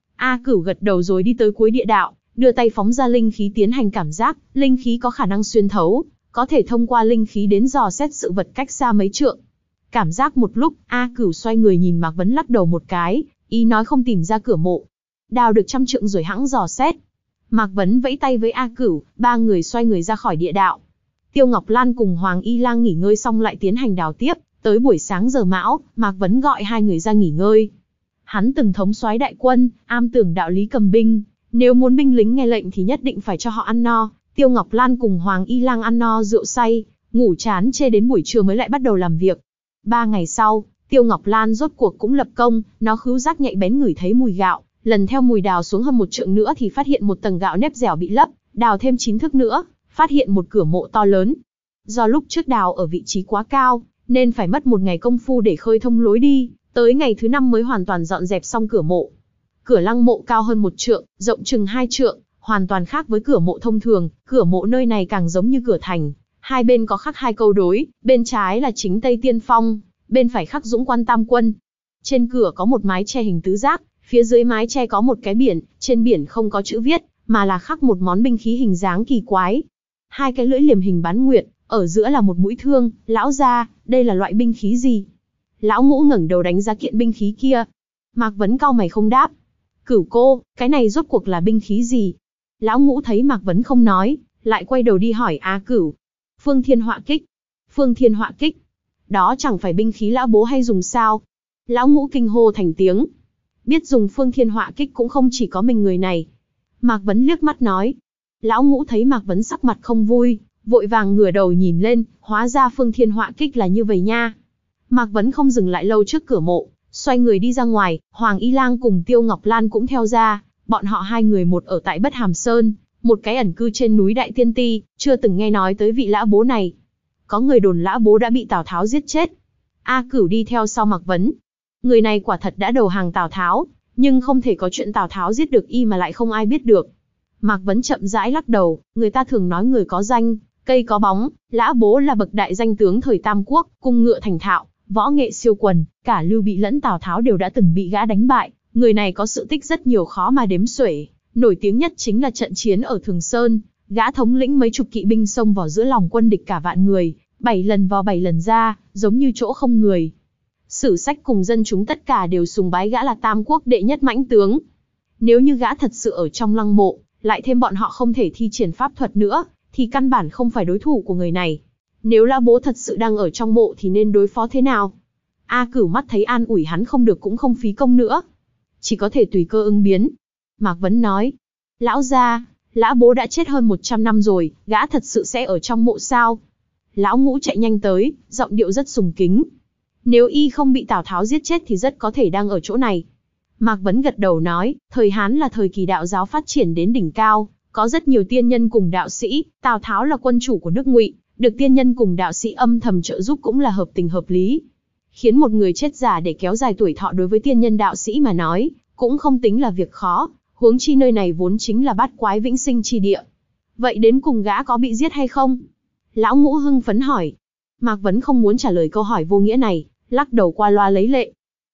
A Cửu gật đầu rồi đi tới cuối địa đạo, đưa tay phóng ra linh khí tiến hành cảm giác, linh khí có khả năng xuyên thấu, có thể thông qua linh khí đến dò xét sự vật cách xa mấy trượng. Cảm giác một lúc, A Cửu xoay người nhìn Mạc Vấn lắc đầu một cái, ý nói không tìm ra cửa mộ. Đào được trăm trượng rồi hẵng dò xét. Mạc Vấn vẫy tay với A Cửu, ba người xoay người ra khỏi địa đạo. Tiêu Ngọc Lan cùng Hoàng Y Lang nghỉ ngơi xong lại tiến hành đào tiếp, tới buổi sáng giờ mão, Mạc Vấn gọi hai người ra nghỉ ngơi. Hắn từng thống soái đại quân, am tường đạo lý cầm binh, nếu muốn binh lính nghe lệnh thì nhất định phải cho họ ăn no. Tiêu Ngọc Lan cùng Hoàng Y Lang ăn no rượu say, ngủ chán chê đến buổi trưa mới lại bắt đầu làm việc. Ba ngày sau, Tiêu Ngọc Lan rốt cuộc cũng lập công, nó khứu giác nhạy bén ngửi thấy mùi gạo, lần theo mùi đào xuống hơn một trượng nữa thì phát hiện một tầng gạo nếp dẻo bị lấp, đào thêm chín thước nữa, phát hiện một cửa mộ to lớn. Do lúc trước đào ở vị trí quá cao, nên phải mất một ngày công phu để khơi thông lối đi, tới ngày thứ năm mới hoàn toàn dọn dẹp xong cửa mộ. Cửa lăng mộ cao hơn một trượng, rộng chừng hai trượng, hoàn toàn khác với cửa mộ thông thường, cửa mộ nơi này càng giống như cửa thành. Hai bên có khắc hai câu đối, bên trái là Chính Tây Tiên Phong, bên phải khắc Dũng Quan Tam Quân. Trên cửa có một mái che hình tứ giác, phía dưới mái che có một cái biển, trên biển không có chữ viết, mà là khắc một món binh khí hình dáng kỳ quái. Hai cái lưỡi liềm hình bán nguyệt, ở giữa là một mũi thương. Lão gia, đây là loại binh khí gì? Lão Ngũ ngẩng đầu đánh giá kiện binh khí kia. Mạc Vấn cau mày không đáp. Cửu cô, cái này rốt cuộc là binh khí gì? Lão Ngũ thấy Mạc Vấn không nói, lại quay đầu đi hỏi A Cửu. Phương Thiên Họa Kích. Phương Thiên Họa Kích. Đó chẳng phải binh khí lão bố hay dùng sao? Lão Ngũ kinh hô thành tiếng. Biết dùng Phương Thiên Họa Kích cũng không chỉ có mình người này. Mạc Vấn liếc mắt nói. Lão Ngũ thấy Mạc Vấn sắc mặt không vui, vội vàng ngửa đầu nhìn lên, hóa ra Phương Thiên Họa Kích là như vậy nha. Mạc Vấn không dừng lại lâu trước cửa mộ, xoay người đi ra ngoài, Hoàng Y Lang cùng Tiêu Ngọc Lan cũng theo ra, bọn họ hai người một ở tại Bất Hàm Sơn, một cái ẩn cư trên núi Đại Tiên Ti, chưa từng nghe nói tới vị lã bố này. Có người đồn lã bố đã bị Tào Tháo giết chết. A Cửu đi theo sau Mạc Vấn. Người này quả thật đã đầu hàng Tào Tháo, nhưng không thể có chuyện Tào Tháo giết được y mà lại không ai biết được. Mạc Vấn chậm rãi lắc đầu, người ta thường nói người có danh, cây có bóng, lã bố là bậc đại danh tướng thời Tam Quốc, cung ngựa thành thạo, võ nghệ siêu quần, cả Lưu Bị lẫn Tào Tháo đều đã từng bị gã đánh bại. Người này có sự tích rất nhiều khó mà đếm xuể, nổi tiếng nhất chính là trận chiến ở Thường Sơn, gã thống lĩnh mấy chục kỵ binh xông vào giữa lòng quân địch cả vạn người, bảy lần vào bảy lần ra, giống như chỗ không người. Sử sách cùng dân chúng tất cả đều sùng bái gã là Tam Quốc đệ nhất mãnh tướng. Nếu như gã thật sự ở trong lăng mộ, lại thêm bọn họ không thể thi triển pháp thuật nữa, thì căn bản không phải đối thủ của người này. Nếu lã bố thật sự đang ở trong mộ thì nên đối phó thế nào? A Cửu mắt thấy an ủi hắn không được cũng không phí công nữa, chỉ có thể tùy cơ ứng biến. Mạc Vấn nói, lão gia, lã bố đã chết hơn một trăm năm rồi, gã thật sự sẽ ở trong mộ sao? Lão Ngũ chạy nhanh tới, giọng điệu rất sùng kính. Nếu y không bị Tào Tháo giết chết thì rất có thể đang ở chỗ này. Mạc Vấn gật đầu nói, thời Hán là thời kỳ đạo giáo phát triển đến đỉnh cao, có rất nhiều tiên nhân cùng đạo sĩ, Tào Tháo là quân chủ của nước Ngụy, được tiên nhân cùng đạo sĩ âm thầm trợ giúp cũng là hợp tình hợp lý. Khiến một người chết giả để kéo dài tuổi thọ đối với tiên nhân đạo sĩ mà nói, cũng không tính là việc khó, huống chi nơi này vốn chính là bát quái vĩnh sinh chi địa. Vậy đến cùng gã có bị giết hay không? Lão Ngũ hưng phấn hỏi. Mạc Vấn không muốn trả lời câu hỏi vô nghĩa này, lắc đầu qua loa lấy lệ.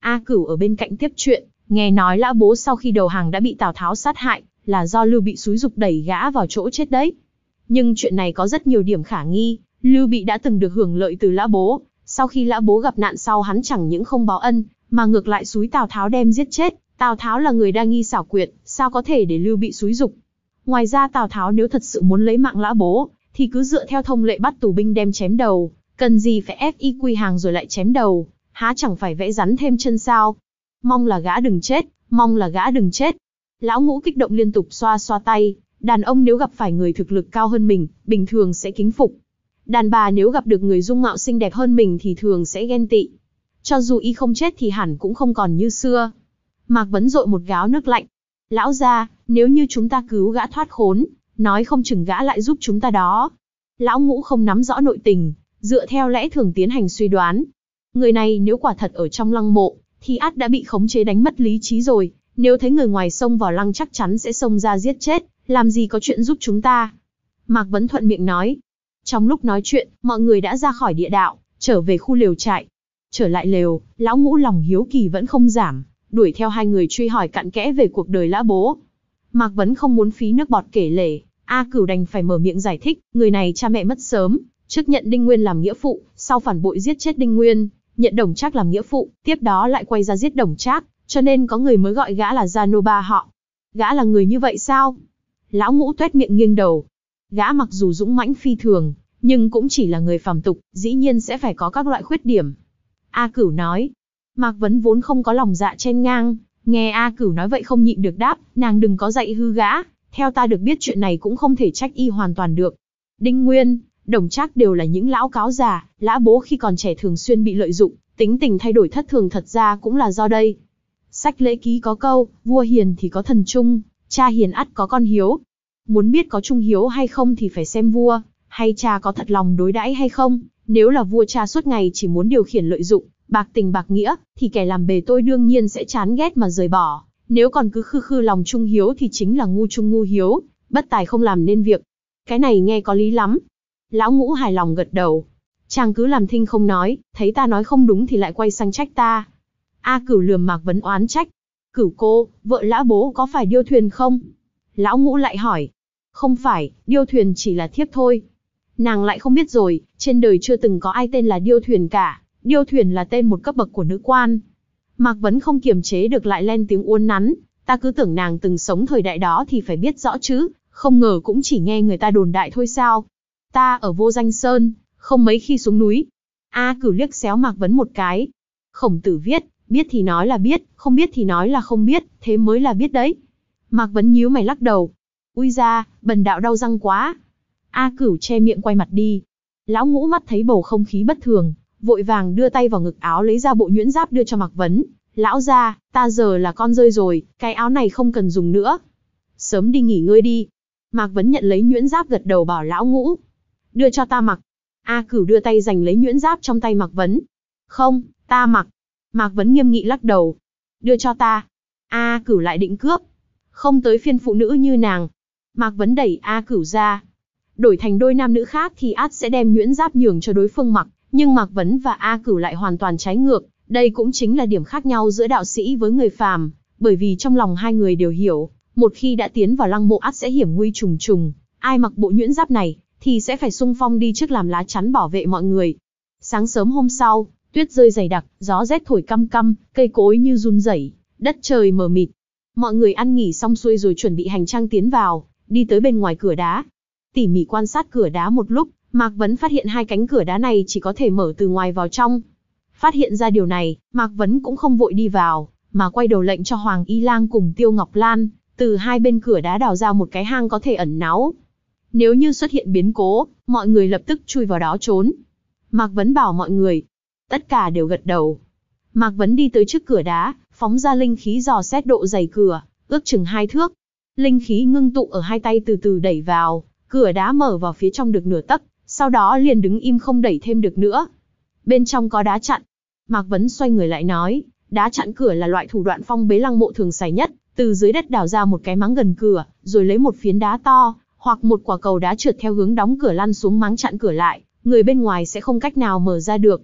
A Cửu ở bên cạnh tiếp chuyện, nghe nói Lã Bố sau khi đầu hàng đã bị Tào Tháo sát hại, là do Lưu Bị xúi giục đẩy gã vào chỗ chết đấy. Nhưng chuyện này có rất nhiều điểm khả nghi, Lưu Bị đã từng được hưởng lợi từ Lã Bố, sau khi Lã Bố gặp nạn sau hắn chẳng những không báo ân, mà ngược lại xúi Tào Tháo đem giết chết. Tào Tháo là người đa nghi xảo quyệt, sao có thể để Lưu Bị xúi giục. Ngoài ra Tào Tháo nếu thật sự muốn lấy mạng Lã Bố, thì cứ dựa theo thông lệ bắt tù binh đem chém đầu, cần gì phải ép y quy hàng rồi lại chém đầu, há chẳng phải vẽ rắn thêm chân sao. Mong là gã đừng chết, mong là gã đừng chết. Lão Ngũ kích động liên tục xoa xoa tay, đàn ông nếu gặp phải người thực lực cao hơn mình, bình thường sẽ kính phục. Đàn bà nếu gặp được người dung mạo xinh đẹp hơn mình thì thường sẽ ghen tị. Cho dù y không chết thì hẳn cũng không còn như xưa. Mạc Vấn dội một gáo nước lạnh. Lão gia, nếu như chúng ta cứu gã thoát khốn, nói không chừng gã lại giúp chúng ta đó. Lão Ngũ không nắm rõ nội tình, dựa theo lẽ thường tiến hành suy đoán. Người này nếu quả thật ở trong lăng mộ, thì ắt đã bị khống chế đánh mất lý trí rồi. Nếu thấy người ngoài xông vào lăng chắc chắn sẽ xông ra giết chết, làm gì có chuyện giúp chúng ta. Mạc Vấn thuận miệng nói. Trong lúc nói chuyện, mọi người đã ra khỏi địa đạo, trở về khu lều trại. Trở lại lều, Lão Ngũ lòng hiếu kỳ vẫn không giảm, đuổi theo hai người truy hỏi cặn kẽ về cuộc đời Lã Bố. Mạc Vấn không muốn phí nước bọt kể lể, A Cửu đành phải mở miệng giải thích, người này cha mẹ mất sớm, trước nhận Đinh Nguyên làm nghĩa phụ, sau phản bội giết chết Đinh Nguyên, nhận Đồng Trác làm nghĩa phụ, tiếp đó lại quay ra giết Đồng Trác, cho nên có người mới gọi gã là Gia Nô Ba họ. Gã là người như vậy sao? Lão Ngũ tuét miệng nghiêng đầu. Gã mặc dù dũng mãnh phi thường, nhưng cũng chỉ là người phàm tục, dĩ nhiên sẽ phải có các loại khuyết điểm. A Cửu nói. Mạc Vấn vốn không có lòng dạ chen ngang, nghe A Cửu nói vậy không nhịn được đáp, nàng đừng có dạy hư gã, theo ta được biết chuyện này cũng không thể trách y hoàn toàn được. Đinh Nguyên, Đồng Trác đều là những lão cáo già, Lã Bố khi còn trẻ thường xuyên bị lợi dụng, tính tình thay đổi thất thường thật ra cũng là do đây. Sách lễ ký có câu, vua hiền thì có thần trung, cha hiền ắt có con hiếu. Muốn biết có trung hiếu hay không thì phải xem vua, hay cha có thật lòng đối đãi hay không. Nếu là vua cha suốt ngày chỉ muốn điều khiển lợi dụng, bạc tình bạc nghĩa, thì kẻ làm bề tôi đương nhiên sẽ chán ghét mà rời bỏ. Nếu còn cứ khư khư lòng trung hiếu thì chính là ngu trung ngu hiếu, bất tài không làm nên việc. Cái này nghe có lý lắm. Lão Ngũ hài lòng gật đầu. Chàng cứ làm thinh không nói, thấy ta nói không đúng thì lại quay sang trách ta. A Cửu lườm Mạc Vấn oán trách. Cửu cô, vợ Lã Bố có phải Điêu Thuyền không? Lão Ngũ lại hỏi. Không phải, Điêu Thuyền chỉ là thiếp thôi. Nàng lại không biết rồi, trên đời chưa từng có ai tên là Điêu Thuyền cả. Điêu Thuyền là tên một cấp bậc của nữ quan. Mạc Vấn không kiềm chế được lại lên tiếng uốn nắn. Ta cứ tưởng nàng từng sống thời đại đó thì phải biết rõ chứ, không ngờ cũng chỉ nghe người ta đồn đại thôi sao. Ta ở Vô Danh Sơn, không mấy khi xuống núi. A Cửu liếc xéo Mạc Vấn một cái. Khổng Tử viết, biết thì nói là biết, không biết thì nói là không biết, thế mới là biết đấy. Mạc Vấn nhíu mày lắc đầu. Ui da, bần đạo đau răng quá. A Cửu che miệng quay mặt đi. Lão Ngũ mắt thấy bầu không khí bất thường, vội vàng đưa tay vào ngực áo lấy ra bộ nhuyễn giáp đưa cho Mạc Vấn. Lão gia, ta giờ là con rơi rồi, cái áo này không cần dùng nữa. Sớm đi nghỉ ngơi đi. Mạc Vấn nhận lấy nhuyễn giáp gật đầu bảo Lão Ngũ. Đưa cho ta mặc. A Cửu đưa tay giành lấy nhuyễn giáp trong tay Mạc Vấn. Không, ta mặc. Mạc Vấn nghiêm nghị lắc đầu. Đưa cho ta. A Cửu lại định cướp. Không tới phiên phụ nữ như nàng. Mạc Vấn đẩy A Cửu ra. Đổi thành đôi nam nữ khác thì át sẽ đem nhuyễn giáp nhường cho đối phương mặc. Nhưng Mạc Vấn và A Cửu lại hoàn toàn trái ngược. Đây cũng chính là điểm khác nhau giữa đạo sĩ với người phàm. Bởi vì trong lòng hai người đều hiểu, một khi đã tiến vào lăng mộ ắt sẽ hiểm nguy trùng trùng. Ai mặc bộ nhuyễn giáp này, thì sẽ phải xung phong đi trước làm lá chắn bảo vệ mọi người. Sáng sớm hôm sau, tuyết rơi dày đặc, gió rét thổi căm căm, cây cối như run rẩy, đất trời mờ mịt. Mọi người ăn nghỉ xong xuôi rồi chuẩn bị hành trang tiến vào, đi tới bên ngoài cửa đá. Tỉ mỉ quan sát cửa đá một lúc, Mạc Vấn phát hiện hai cánh cửa đá này chỉ có thể mở từ ngoài vào trong. Phát hiện ra điều này, Mạc Vấn cũng không vội đi vào, mà quay đầu lệnh cho Hoàng Y Lang cùng Tiêu Ngọc Lan, từ hai bên cửa đá đào ra một cái hang có thể ẩn náu. Nếu như xuất hiện biến cố, mọi người lập tức chui vào đó trốn. Mạc Vấn bảo mọi người. Tất cả đều gật đầu. Mạc Vấn đi tới trước cửa đá, phóng ra linh khí dò xét độ dày cửa, ước chừng hai thước. Linh khí ngưng tụ ở hai tay từ từ đẩy vào, cửa đá mở vào phía trong được nửa tấc, sau đó liền đứng im không đẩy thêm được nữa. Bên trong có đá chặn. Mạc Vấn xoay người lại nói, đá chặn cửa là loại thủ đoạn phong bế lăng mộ thường xài nhất, từ dưới đất đào ra một cái máng gần cửa, rồi lấy một phiến đá to, hoặc một quả cầu đá trượt theo hướng đóng cửa lăn xuống máng chặn cửa lại, người bên ngoài sẽ không cách nào mở ra được.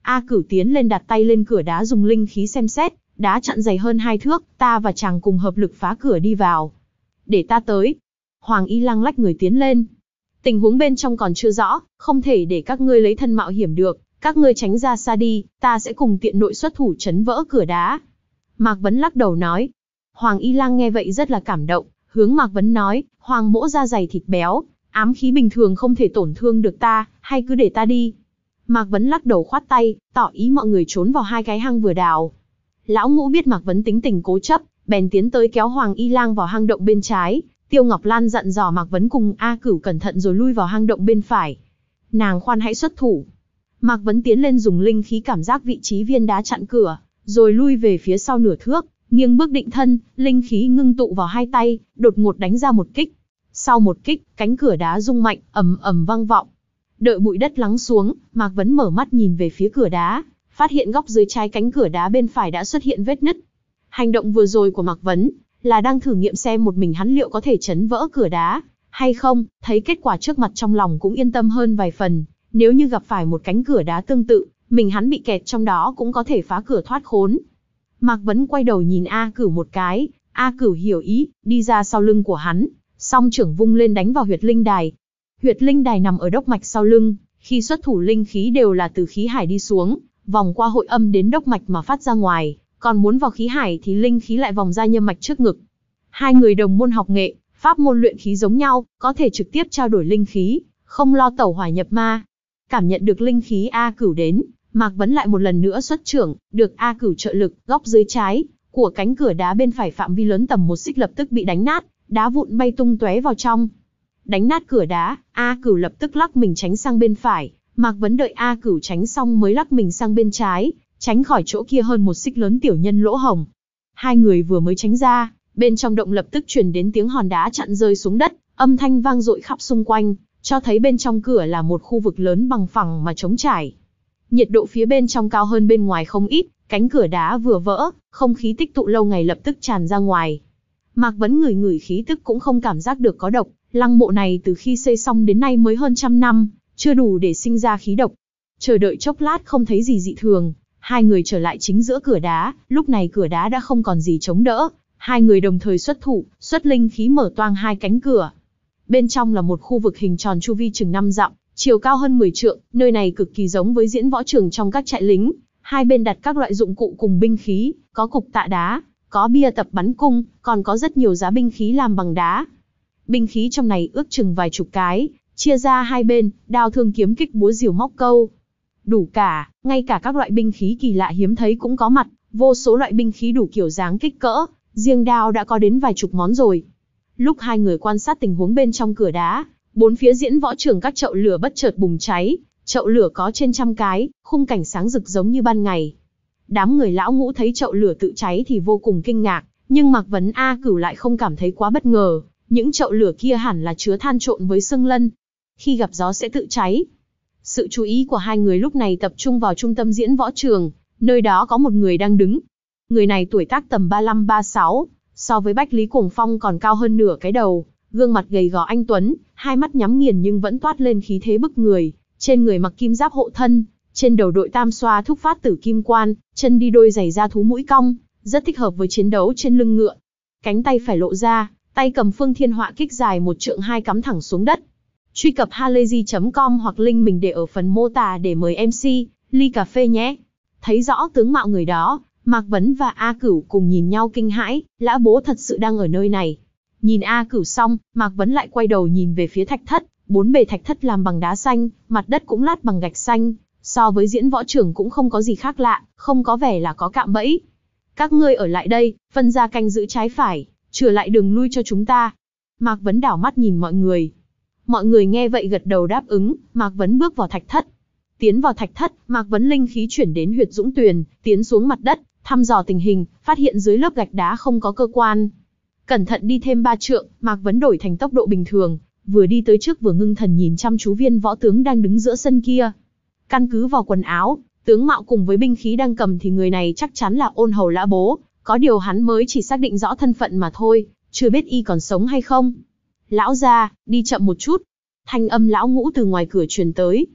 A Cửu tiến lên đặt tay lên cửa đá dùng linh khí xem xét, đá chặn dày hơn hai thước, ta và chàng cùng hợp lực phá cửa đi vào. Để ta tới. Hoàng Y Lăng lách người tiến lên. Tình huống bên trong còn chưa rõ, không thể để các ngươi lấy thân mạo hiểm được, các ngươi tránh ra xa đi, ta sẽ cùng tiện nội xuất thủ chấn vỡ cửa đá. Mạc Vấn lắc đầu nói. Hoàng Y Lăng nghe vậy rất là cảm động, hướng Mạc Vấn nói, Hoàng mỗ da dày thịt béo, ám khí bình thường không thể tổn thương được ta, hay cứ để ta đi. Mạc Vấn lắc đầu khoát tay, tỏ ý mọi người trốn vào hai cái hang vừa đào. Lão Ngũ biết Mạc Vấn tính tình cố chấp, bèn tiến tới kéo Hoàng Y Lang vào hang động bên trái. Tiêu Ngọc Lan dặn dò Mạc Vấn cùng A Cửu cẩn thận rồi lui vào hang động bên phải. Nàng khoan hãy xuất thủ. Mạc Vấn tiến lên dùng linh khí cảm giác vị trí viên đá chặn cửa, rồi lui về phía sau nửa thước, nghiêng bước định thân, linh khí ngưng tụ vào hai tay, đột ngột đánh ra một kích. Sau một kích, cánh cửa đá rung mạnh, ầm ầm vang vọng. Đợi bụi đất lắng xuống, Mạc Vấn mở mắt nhìn về phía cửa đá, phát hiện góc dưới trái cánh cửa đá bên phải đã xuất hiện vết nứt. Hành động vừa rồi của Mạc Vấn là đang thử nghiệm xem một mình hắn liệu có thể chấn vỡ cửa đá hay không. Thấy kết quả trước mặt trong lòng cũng yên tâm hơn vài phần. Nếu như gặp phải một cánh cửa đá tương tự, mình hắn bị kẹt trong đó cũng có thể phá cửa thoát khốn. Mạc Vấn quay đầu nhìn A Cửu một cái, A Cửu hiểu ý, đi ra sau lưng của hắn, song trưởng vung lên đánh vào huyệt linh đài. Huyệt linh đài nằm ở đốc mạch sau lưng, khi xuất thủ linh khí đều là từ khí hải đi xuống, vòng qua hội âm đến đốc mạch mà phát ra ngoài, còn muốn vào khí hải thì linh khí lại vòng ra nhâm mạch trước ngực. Hai người đồng môn học nghệ, pháp môn luyện khí giống nhau, có thể trực tiếp trao đổi linh khí, không lo tẩu hỏa nhập ma. Cảm nhận được linh khí A Cửu đến, Mạc Vấn lại một lần nữa xuất trưởng, được A Cửu trợ lực, góc dưới trái của cánh cửa đá bên phải phạm vi lớn tầm một xích lập tức bị đánh nát, đá vụn bay tung tóe vào trong. Đánh nát cửa đá, A Cửu lập tức lắc mình tránh sang bên phải, Mạc Vấn đợi A Cửu tránh xong mới lắc mình sang bên trái, tránh khỏi chỗ kia hơn một xích lớn tiểu nhân lỗ hổng. Hai người vừa mới tránh ra, bên trong động lập tức truyền đến tiếng hòn đá chặn rơi xuống đất, âm thanh vang dội khắp xung quanh, cho thấy bên trong cửa là một khu vực lớn bằng phẳng mà trống trải. Nhiệt độ phía bên trong cao hơn bên ngoài không ít, cánh cửa đá vừa vỡ, không khí tích tụ lâu ngày lập tức tràn ra ngoài. Mạc Vấn ngửi ngửi khí tức cũng không cảm giác được có độc, lăng mộ này từ khi xây xong đến nay mới hơn trăm năm, chưa đủ để sinh ra khí độc. Chờ đợi chốc lát không thấy gì dị thường, hai người trở lại chính giữa cửa đá, lúc này cửa đá đã không còn gì chống đỡ, hai người đồng thời xuất thủ, xuất linh khí mở toang hai cánh cửa. Bên trong là một khu vực hình tròn chu vi chừng năm dặm, chiều cao hơn mười trượng, nơi này cực kỳ giống với diễn võ trường trong các trại lính. Hai bên đặt các loại dụng cụ cùng binh khí, có cục tạ đá, có bia tập bắn cung, còn có rất nhiều giá binh khí làm bằng đá. Binh khí trong này ước chừng vài chục cái, chia ra hai bên, đao thương kiếm kích búa rìu móc câu. Đủ cả, ngay cả các loại binh khí kỳ lạ hiếm thấy cũng có mặt, vô số loại binh khí đủ kiểu dáng kích cỡ, riêng đao đã có đến vài chục món rồi. Lúc hai người quan sát tình huống bên trong cửa đá, bốn phía diễn võ trường các chậu lửa bất chợt bùng cháy, chậu lửa có trên trăm cái, khung cảnh sáng rực giống như ban ngày. Đám người lão Ngũ thấy chậu lửa tự cháy thì vô cùng kinh ngạc, nhưng Mạc Vấn A Cửu lại không cảm thấy quá bất ngờ, những chậu lửa kia hẳn là chứa than trộn với xương lân, khi gặp gió sẽ tự cháy. Sự chú ý của hai người lúc này tập trung vào trung tâm diễn võ trường, nơi đó có một người đang đứng. Người này tuổi tác tầm ba lăm ba sáu, so với Bách Lý Cuồng Phong còn cao hơn nửa cái đầu, gương mặt gầy gò anh tuấn, hai mắt nhắm nghiền nhưng vẫn toát lên khí thế bức người, trên người mặc kim giáp hộ thân, trên đầu đội tam xoa thúc phát tử kim quan, chân đi đôi giày da thú mũi cong, rất thích hợp với chiến đấu trên lưng ngựa. Cánh tay phải lộ ra, tay cầm phương thiên họa kích dài một trượng hai cắm thẳng xuống đất. Truy cập halayzi chấm com hoặc link mình để ở phần mô tả để mời em xê, ly cà phê nhé. Thấy rõ tướng mạo người đó, Mạc Vấn và A Cửu cùng nhìn nhau kinh hãi, lã bố thật sự đang ở nơi này. Nhìn A Cửu xong, Mạc Vấn lại quay đầu nhìn về phía thạch thất, bốn bề thạch thất làm bằng đá xanh, mặt đất cũng lát bằng gạch xanh, so với diễn võ trường cũng không có gì khác lạ, không có vẻ là có cạm bẫy. Các ngươi ở lại đây, phân ra canh giữ trái phải, chừa lại đường lui cho chúng ta. Mạc Vấn đảo mắt nhìn mọi người. Mọi người nghe vậy gật đầu đáp ứng, Mạc Vấn bước vào thạch thất. Tiến vào thạch thất, Mạc Vấn linh khí chuyển đến huyệt dũng tuyền, tiến xuống mặt đất, thăm dò tình hình, phát hiện dưới lớp gạch đá không có cơ quan. Cẩn thận đi thêm ba trượng, Mạc Vấn đổi thành tốc độ bình thường, vừa đi tới trước vừa ngưng thần nhìn chăm chú viên võ tướng đang đứng giữa sân kia. Căn cứ vào quần áo, tướng mạo cùng với binh khí đang cầm thì người này chắc chắn là Ôn Hầu Lã Bố, có điều hắn mới chỉ xác định rõ thân phận mà thôi, chưa biết y còn sống hay không. Lão gia, đi chậm một chút. Thanh âm lão Ngũ từ ngoài cửa truyền tới.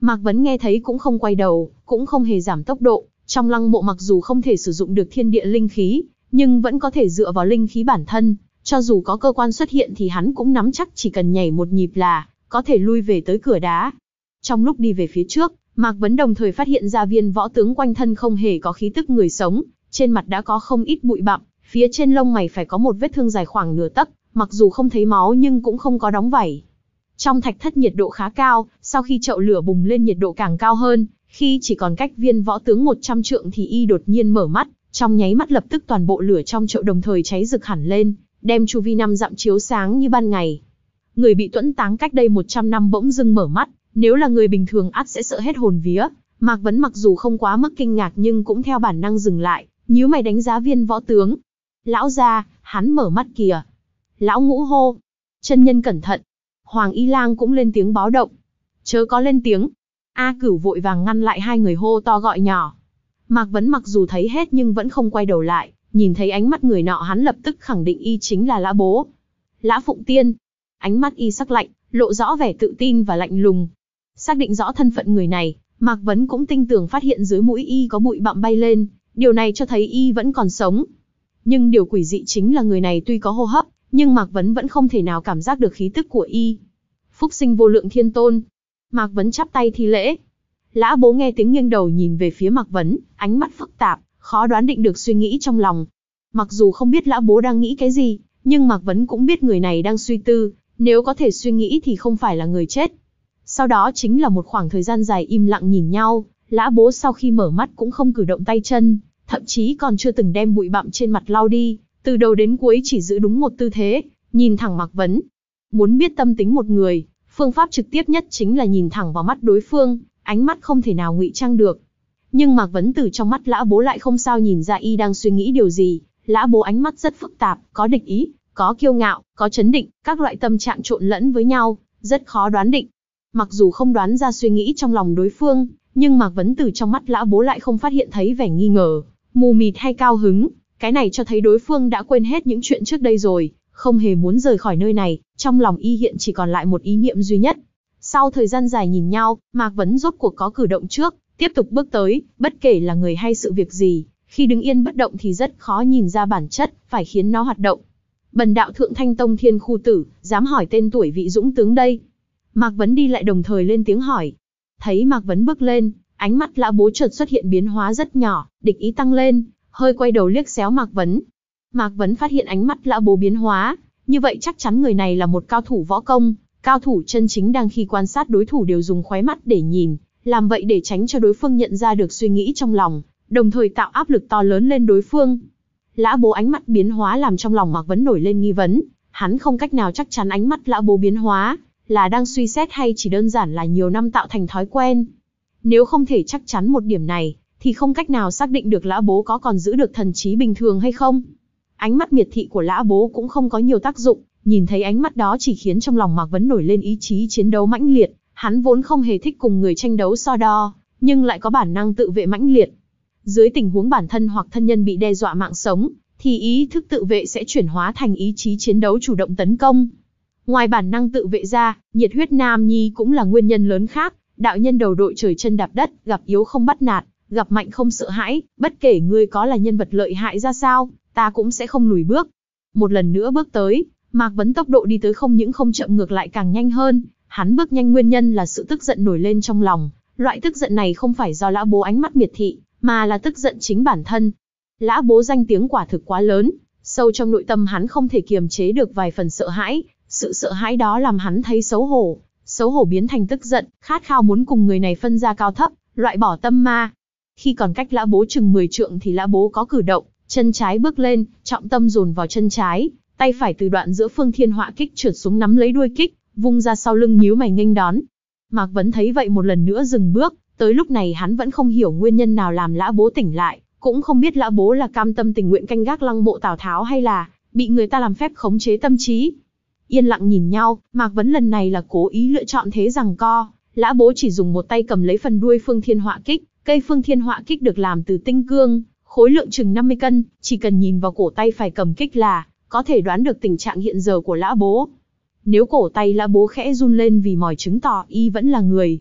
Mạc Vấn nghe thấy cũng không quay đầu, cũng không hề giảm tốc độ. Trong lăng mộ mặc dù không thể sử dụng được thiên địa linh khí, nhưng vẫn có thể dựa vào linh khí bản thân. Cho dù có cơ quan xuất hiện thì hắn cũng nắm chắc chỉ cần nhảy một nhịp là có thể lui về tới cửa đá. Trong lúc đi về phía trước, Mạc Vấn đồng thời phát hiện ra Viên Võ Tướng quanh thân không hề có khí tức người sống, trên mặt đã có không ít bụi bặm, phía trên lông mày phải có một vết thương dài khoảng nửa tấc, mặc dù không thấy máu nhưng cũng không có đóng vảy. Trong thạch thất nhiệt độ khá cao, sau khi chậu lửa bùng lên nhiệt độ càng cao hơn, khi chỉ còn cách Viên Võ Tướng một trăm trượng thì y đột nhiên mở mắt, trong nháy mắt lập tức toàn bộ lửa trong chậu đồng thời cháy rực hẳn lên, đem chu vi năm dặm chiếu sáng như ban ngày. Người bị tuẫn táng cách đây một trăm năm bỗng dưng mở mắt, nếu là người bình thường ắt sẽ sợ hết hồn vía. Mạc Vấn mặc dù không quá mức kinh ngạc nhưng cũng theo bản năng dừng lại, nhíu mày đánh giá Viên Võ Tướng. Lão gia, hắn mở mắt kìa. Lão Ngũ hô. Chân nhân cẩn thận. Hoàng Y Lang cũng lên tiếng báo động. Chớ có lên tiếng. A Cửu vội vàng ngăn lại hai người hô to gọi nhỏ. Mạc Vấn mặc dù thấy hết nhưng vẫn không quay đầu lại, nhìn thấy ánh mắt người nọ hắn lập tức khẳng định y chính là Lã Bố. Lã Phụng Tiên. Ánh mắt y sắc lạnh, lộ rõ vẻ tự tin và lạnh lùng. Xác định rõ thân phận người này, Mạc Vấn cũng tinh tường phát hiện dưới mũi y có bụi bặm bay lên, điều này cho thấy y vẫn còn sống. Nhưng điều quỷ dị chính là người này tuy có hô hấp, nhưng Mạc Vấn vẫn không thể nào cảm giác được khí tức của y. Phúc sinh vô lượng thiên tôn. Mạc Vấn chắp tay thi lễ. Lã Bố nghe tiếng nghiêng đầu nhìn về phía Mạc Vấn, ánh mắt phức tạp, khó đoán định được suy nghĩ trong lòng. Mặc dù không biết Lã Bố đang nghĩ cái gì, nhưng Mạc Vấn cũng biết người này đang suy tư, nếu có thể suy nghĩ thì không phải là người chết. Sau đó chính là một khoảng thời gian dài im lặng nhìn nhau, Lã Bố sau khi mở mắt cũng không cử động tay chân, thậm chí còn chưa từng đem bụi bặm trên mặt lau đi, từ đầu đến cuối chỉ giữ đúng một tư thế, nhìn thẳng Mạc Vấn. Muốn biết tâm tính một người, phương pháp trực tiếp nhất chính là nhìn thẳng vào mắt đối phương, ánh mắt không thể nào ngụy trang được. Nhưng Mạc Vấn từ trong mắt Lã Bố lại không sao nhìn ra y đang suy nghĩ điều gì. Lã Bố ánh mắt rất phức tạp, có địch ý, có kiêu ngạo, có chấn định, các loại tâm trạng trộn lẫn với nhau, rất khó đoán định. Mặc dù không đoán ra suy nghĩ trong lòng đối phương, nhưng Mạc Vấn từ trong mắt Lã Bố lại không phát hiện thấy vẻ nghi ngờ, mù mịt hay cao hứng. Cái này cho thấy đối phương đã quên hết những chuyện trước đây rồi, không hề muốn rời khỏi nơi này. Trong lòng y hiện chỉ còn lại một ý niệm duy nhất. Sau thời gian dài nhìn nhau, Mạc Vấn rốt cuộc có cử động trước, tiếp tục bước tới. Bất kể là người hay sự việc gì, khi đứng yên bất động thì rất khó nhìn ra bản chất, phải khiến nó hoạt động. Bần đạo Thượng Thanh Tông Thiên Khu Tử, dám hỏi tên tuổi vị dũng tướng đây. Mạc Vấn đi lại đồng thời lên tiếng hỏi. Thấy Mạc Vấn bước lên, ánh mắt Lã Bố chợt xuất hiện biến hóa rất nhỏ, địch ý tăng lên, hơi quay đầu liếc xéo Mạc Vấn. Mạc Vấn phát hiện ánh mắt Lã Bố biến hóa, như vậy chắc chắn người này là một cao thủ võ công, cao thủ chân chính đang khi quan sát đối thủ đều dùng khóe mắt để nhìn, làm vậy để tránh cho đối phương nhận ra được suy nghĩ trong lòng, đồng thời tạo áp lực to lớn lên đối phương. Lã Bố ánh mắt biến hóa làm trong lòng Mạc Vấn nổi lên nghi vấn, hắn không cách nào chắc chắn ánh mắt Lã Bố biến hóa là đang suy xét hay chỉ đơn giản là nhiều năm tạo thành thói quen. Nếu không thể chắc chắn một điểm này, thì không cách nào xác định được Lã Bố có còn giữ được thần trí bình thường hay không. Ánh mắt miệt thị của Lã Bố cũng không có nhiều tác dụng, nhìn thấy ánh mắt đó chỉ khiến trong lòng Mạc Vấn nổi lên ý chí chiến đấu mãnh liệt. Hắn vốn không hề thích cùng người tranh đấu so đo, nhưng lại có bản năng tự vệ mãnh liệt. Dưới tình huống bản thân hoặc thân nhân bị đe dọa mạng sống, thì ý thức tự vệ sẽ chuyển hóa thành ý chí chiến đấu chủ động tấn công. Ngoài bản năng tự vệ ra, nhiệt huyết nam nhi cũng là nguyên nhân lớn khác. Đạo nhân đầu đội trời chân đạp đất, gặp yếu không bắt nạt, gặp mạnh không sợ hãi, bất kể ngươi có là nhân vật lợi hại ra sao, ta cũng sẽ không lùi bước. Một lần nữa bước tới, Mạc Vấn tốc độ đi tới không những không chậm ngược lại càng nhanh hơn. Hắn bước nhanh nguyên nhân là sự tức giận nổi lên trong lòng. Loại tức giận này không phải do Lã Bố ánh mắt miệt thị, mà là tức giận chính bản thân. Lã Bố danh tiếng quả thực quá lớn, sâu trong nội tâm hắn không thể kiềm chế được vài phần sợ hãi. Sự sợ hãi đó làm hắn thấy xấu hổ, xấu hổ biến thành tức giận, khát khao muốn cùng người này phân ra cao thấp, loại bỏ tâm ma. Khi còn cách Lã Bố chừng mười trượng thì Lã Bố có cử động, chân trái bước lên, trọng tâm dồn vào chân trái, tay phải từ đoạn giữa phương thiên họa kích trượt xuống nắm lấy đuôi kích, vung ra sau lưng nhíu mày nghênh đón. Mạc Vấn thấy vậy một lần nữa dừng bước, tới lúc này hắn vẫn không hiểu nguyên nhân nào làm Lã Bố tỉnh lại, cũng không biết Lã Bố là cam tâm tình nguyện canh gác lăng mộ Tào Tháo hay là bị người ta làm phép khống chế tâm trí. Yên lặng nhìn nhau, Mạc Vấn lần này là cố ý lựa chọn thế giằng co. Lã Bố chỉ dùng một tay cầm lấy phần đuôi phương thiên họa kích, cây phương thiên họa kích được làm từ tinh cương, khối lượng chừng năm mươi cân, chỉ cần nhìn vào cổ tay phải cầm kích là có thể đoán được tình trạng hiện giờ của Lã Bố. Nếu cổ tay Lã Bố khẽ run lên vì mỏi chứng tỏ y vẫn là người.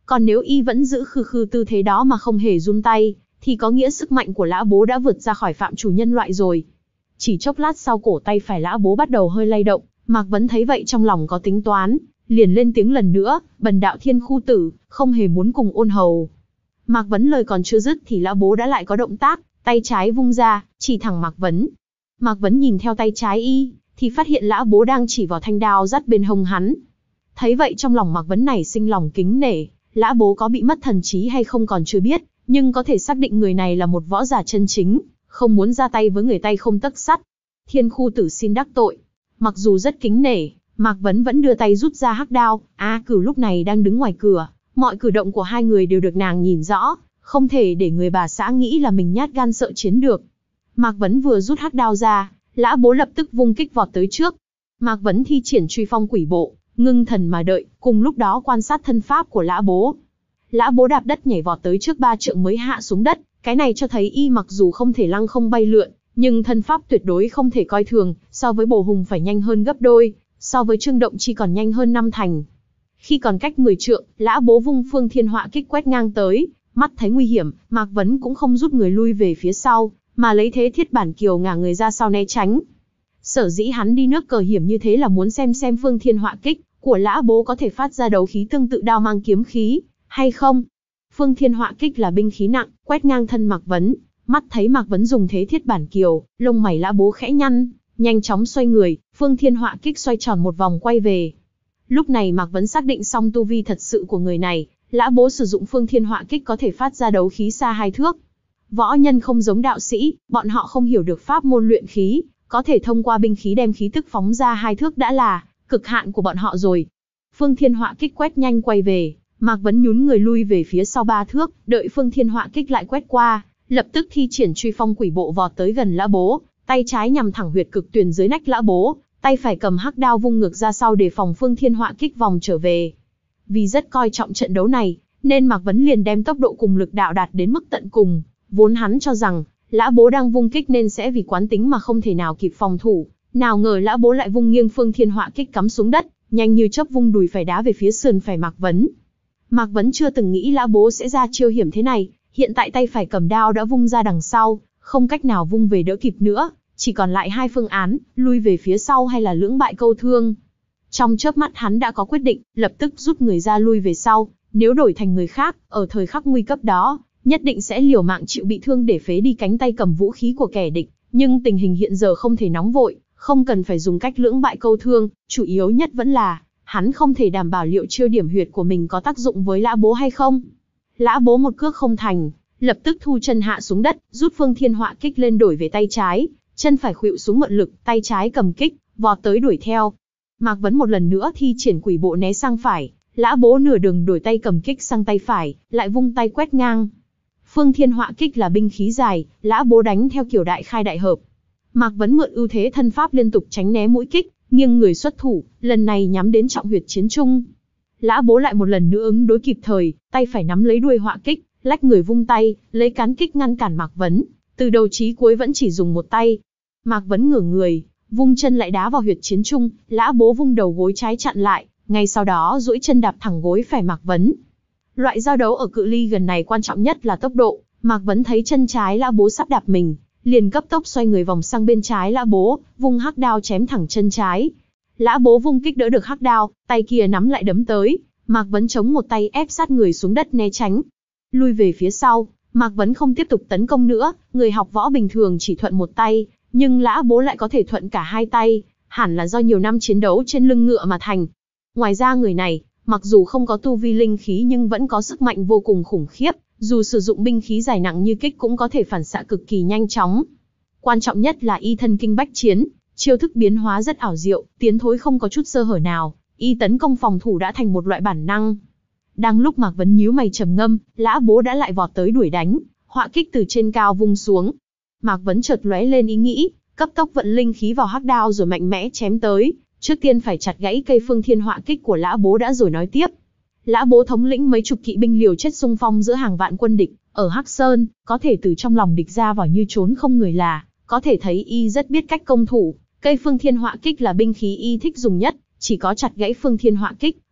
Còn nếu y vẫn giữ khư khư tư thế đó mà không hề run tay, thì có nghĩa sức mạnh của Lã Bố đã vượt ra khỏi phạm trù nhân loại rồi. Chỉ chốc lát sau, cổ tay phải Lã Bố bắt đầu hơi lay động, Mạc Vấn thấy vậy trong lòng có tính toán, liền lên tiếng lần nữa, bần đạo Thiên Khu Tử, không hề muốn cùng ôn hầu. Mạc Vấn lời còn chưa dứt thì Lã Bố đã lại có động tác, tay trái vung ra, chỉ thẳng Mạc Vấn. Mạc Vấn nhìn theo tay trái y, thì phát hiện Lã Bố đang chỉ vào thanh đao dắt bên hông hắn. Thấy vậy trong lòng Mạc Vấn nảy sinh lòng kính nể, Lã Bố có bị mất thần trí hay không còn chưa biết, nhưng có thể xác định người này là một võ giả chân chính, không muốn ra tay với người tay không tấc sắt. Thiên Khu Tử xin đắc tội. Mặc dù rất kính nể, Mạc Vấn vẫn đưa tay rút ra hắc đao. A Cửu lúc này đang đứng ngoài cửa, mọi cử động của hai người đều được nàng nhìn rõ, không thể để người bà xã nghĩ là mình nhát gan sợ chiến được. Mạc Vấn vừa rút hắc đao ra, Lã Bố lập tức vung kích vọt tới trước. Mạc Vấn thi triển truy phong quỷ bộ, ngưng thần mà đợi, cùng lúc đó quan sát thân pháp của Lã Bố. Lã Bố đạp đất nhảy vọt tới trước ba trượng mới hạ xuống đất, cái này cho thấy y mặc dù không thể lăng không bay lượn, nhưng thân pháp tuyệt đối không thể coi thường, so với Bồ Hùng phải nhanh hơn gấp đôi, so với Trương Động Chi còn nhanh hơn năm thành. Khi còn cách mười trượng, Lã Bố vung Phương Thiên Họa Kích quét ngang tới, mắt thấy nguy hiểm, Mạc Vấn cũng không rút người lui về phía sau, mà lấy thế thiết bản kiều ngả người ra sau né tránh. Sở dĩ hắn đi nước cờ hiểm như thế là muốn xem xem Phương Thiên Họa Kích của Lã Bố có thể phát ra đấu khí tương tự đao mang kiếm khí hay không. Phương Thiên Họa Kích là binh khí nặng, quét ngang thân Mạc Vấn, mắt thấy Mạc Vấn dùng thế thiết bản kiều, lông mày Lã Bố khẽ nhăn, nhanh chóng xoay người, Phương Thiên Họa Kích xoay tròn một vòng quay về. Lúc này Mạc Vấn xác định xong tu vi thật sự của người này, Lã Bố sử dụng Phương Thiên Họa Kích có thể phát ra đấu khí xa hai thước. Võ nhân không giống đạo sĩ, bọn họ không hiểu được pháp môn luyện khí, có thể thông qua binh khí đem khí tức phóng ra hai thước đã là cực hạn của bọn họ rồi. Phương Thiên Họa Kích quét nhanh quay về, Mạc Vấn nhún người lui về phía sau ba thước, đợi Phương Thiên Họa Kích lại quét qua, lập tức thi triển truy phong quỷ bộ vọt tới gần Lã Bố, tay trái nhằm thẳng huyệt cực tuyền dưới nách Lã Bố, tay phải cầm hắc đao vung ngược ra sau để phòng Phương Thiên Họa Kích vòng trở về. Vì rất coi trọng trận đấu này, nên Mạc Vấn liền đem tốc độ cùng lực đạo đạt đến mức tận cùng. Vốn hắn cho rằng Lã Bố đang vung kích nên sẽ vì quán tính mà không thể nào kịp phòng thủ, nào ngờ Lã Bố lại vung nghiêng Phương Thiên Họa Kích cắm xuống đất, nhanh như chớp vung đùi phải đá về phía sườn phải Mạc Vấn. Mạc Vấn chưa từng nghĩ Lã Bố sẽ ra chiêu hiểm thế này, hiện tại tay phải cầm đao đã vung ra đằng sau, không cách nào vung về đỡ kịp nữa, chỉ còn lại hai phương án, lui về phía sau hay là lưỡng bại câu thương. Trong chớp mắt hắn đã có quyết định, lập tức rút người ra lui về sau, nếu đổi thành người khác, ở thời khắc nguy cấp đó, nhất định sẽ liều mạng chịu bị thương để phế đi cánh tay cầm vũ khí của kẻ địch, nhưng tình hình hiện giờ không thể nóng vội, không cần phải dùng cách lưỡng bại câu thương, chủ yếu nhất vẫn là, hắn không thể đảm bảo liệu chiêu điểm huyệt của mình có tác dụng với Lã Bố hay không. Lã Bố một cước không thành, lập tức thu chân hạ xuống đất, rút Phương Thiên Họa Kích lên đổi về tay trái, chân phải khuỵu xuống mượn lực, tay trái cầm kích, vọt tới đuổi theo. Mạc Vấn một lần nữa thi triển quỷ bộ né sang phải, Lã Bố nửa đường đổi tay cầm kích sang tay phải, lại vung tay quét ngang. Phương Thiên Họa Kích là binh khí dài, Lã Bố đánh theo kiểu đại khai đại hợp. Mạc Vấn mượn ưu thế thân pháp liên tục tránh né mũi kích, nghiêng người xuất thủ, lần này nhắm đến trọng huyệt chiến trung. Lã Bố lại một lần nữa ứng đối kịp thời, tay phải nắm lấy đuôi họa kích, lách người vung tay, lấy cán kích ngăn cản Mạc Vấn, từ đầu chí cuối vẫn chỉ dùng một tay. Mạc Vấn ngửa người, vung chân lại đá vào huyệt chiến trung, Lã Bố vung đầu gối trái chặn lại, ngay sau đó duỗi chân đạp thẳng gối phải Mạc Vấn. Loại giao đấu ở cự ly gần này quan trọng nhất là tốc độ, Mạc Vấn thấy chân trái Lã Bố sắp đạp mình, liền cấp tốc xoay người vòng sang bên trái Lã Bố, vung hắc đao chém thẳng chân trái. Lã Bố vung kích đỡ được hắc đao, tay kia nắm lại đấm tới, Mạc Vấn chống một tay ép sát người xuống đất né tránh. Lui về phía sau, Mạc Vấn không tiếp tục tấn công nữa, người học võ bình thường chỉ thuận một tay, nhưng Lã Bố lại có thể thuận cả hai tay, hẳn là do nhiều năm chiến đấu trên lưng ngựa mà thành. Ngoài ra người này, mặc dù không có tu vi linh khí nhưng vẫn có sức mạnh vô cùng khủng khiếp, dù sử dụng binh khí dài nặng như kích cũng có thể phản xạ cực kỳ nhanh chóng. Quan trọng nhất là y thân kinh bách chiến, chiêu thức biến hóa rất ảo diệu, tiến thối không có chút sơ hở nào, y tấn công phòng thủ đã thành một loại bản năng. Đang lúc Mạc Vấn nhíu mày trầm ngâm, Lã Bố đã lại vọt tới đuổi đánh, họa kích từ trên cao vung xuống. Mạc Vấn chợt lóe lên ý nghĩ, cấp tốc vận linh khí vào hắc đao rồi mạnh mẽ chém tới, trước tiên phải chặt gãy cây Phương Thiên Họa Kích của Lã Bố đã rồi nói tiếp. Lã Bố thống lĩnh mấy chục kỵ binh liều chết xung phong giữa hàng vạn quân địch, ở Hắc Sơn, có thể từ trong lòng địch ra vào như trốn không người là, có thể thấy y rất biết cách công thủ, cây Phương Thiên Họa Kích là binh khí y thích dùng nhất, chỉ có chặt gãy Phương Thiên Họa Kích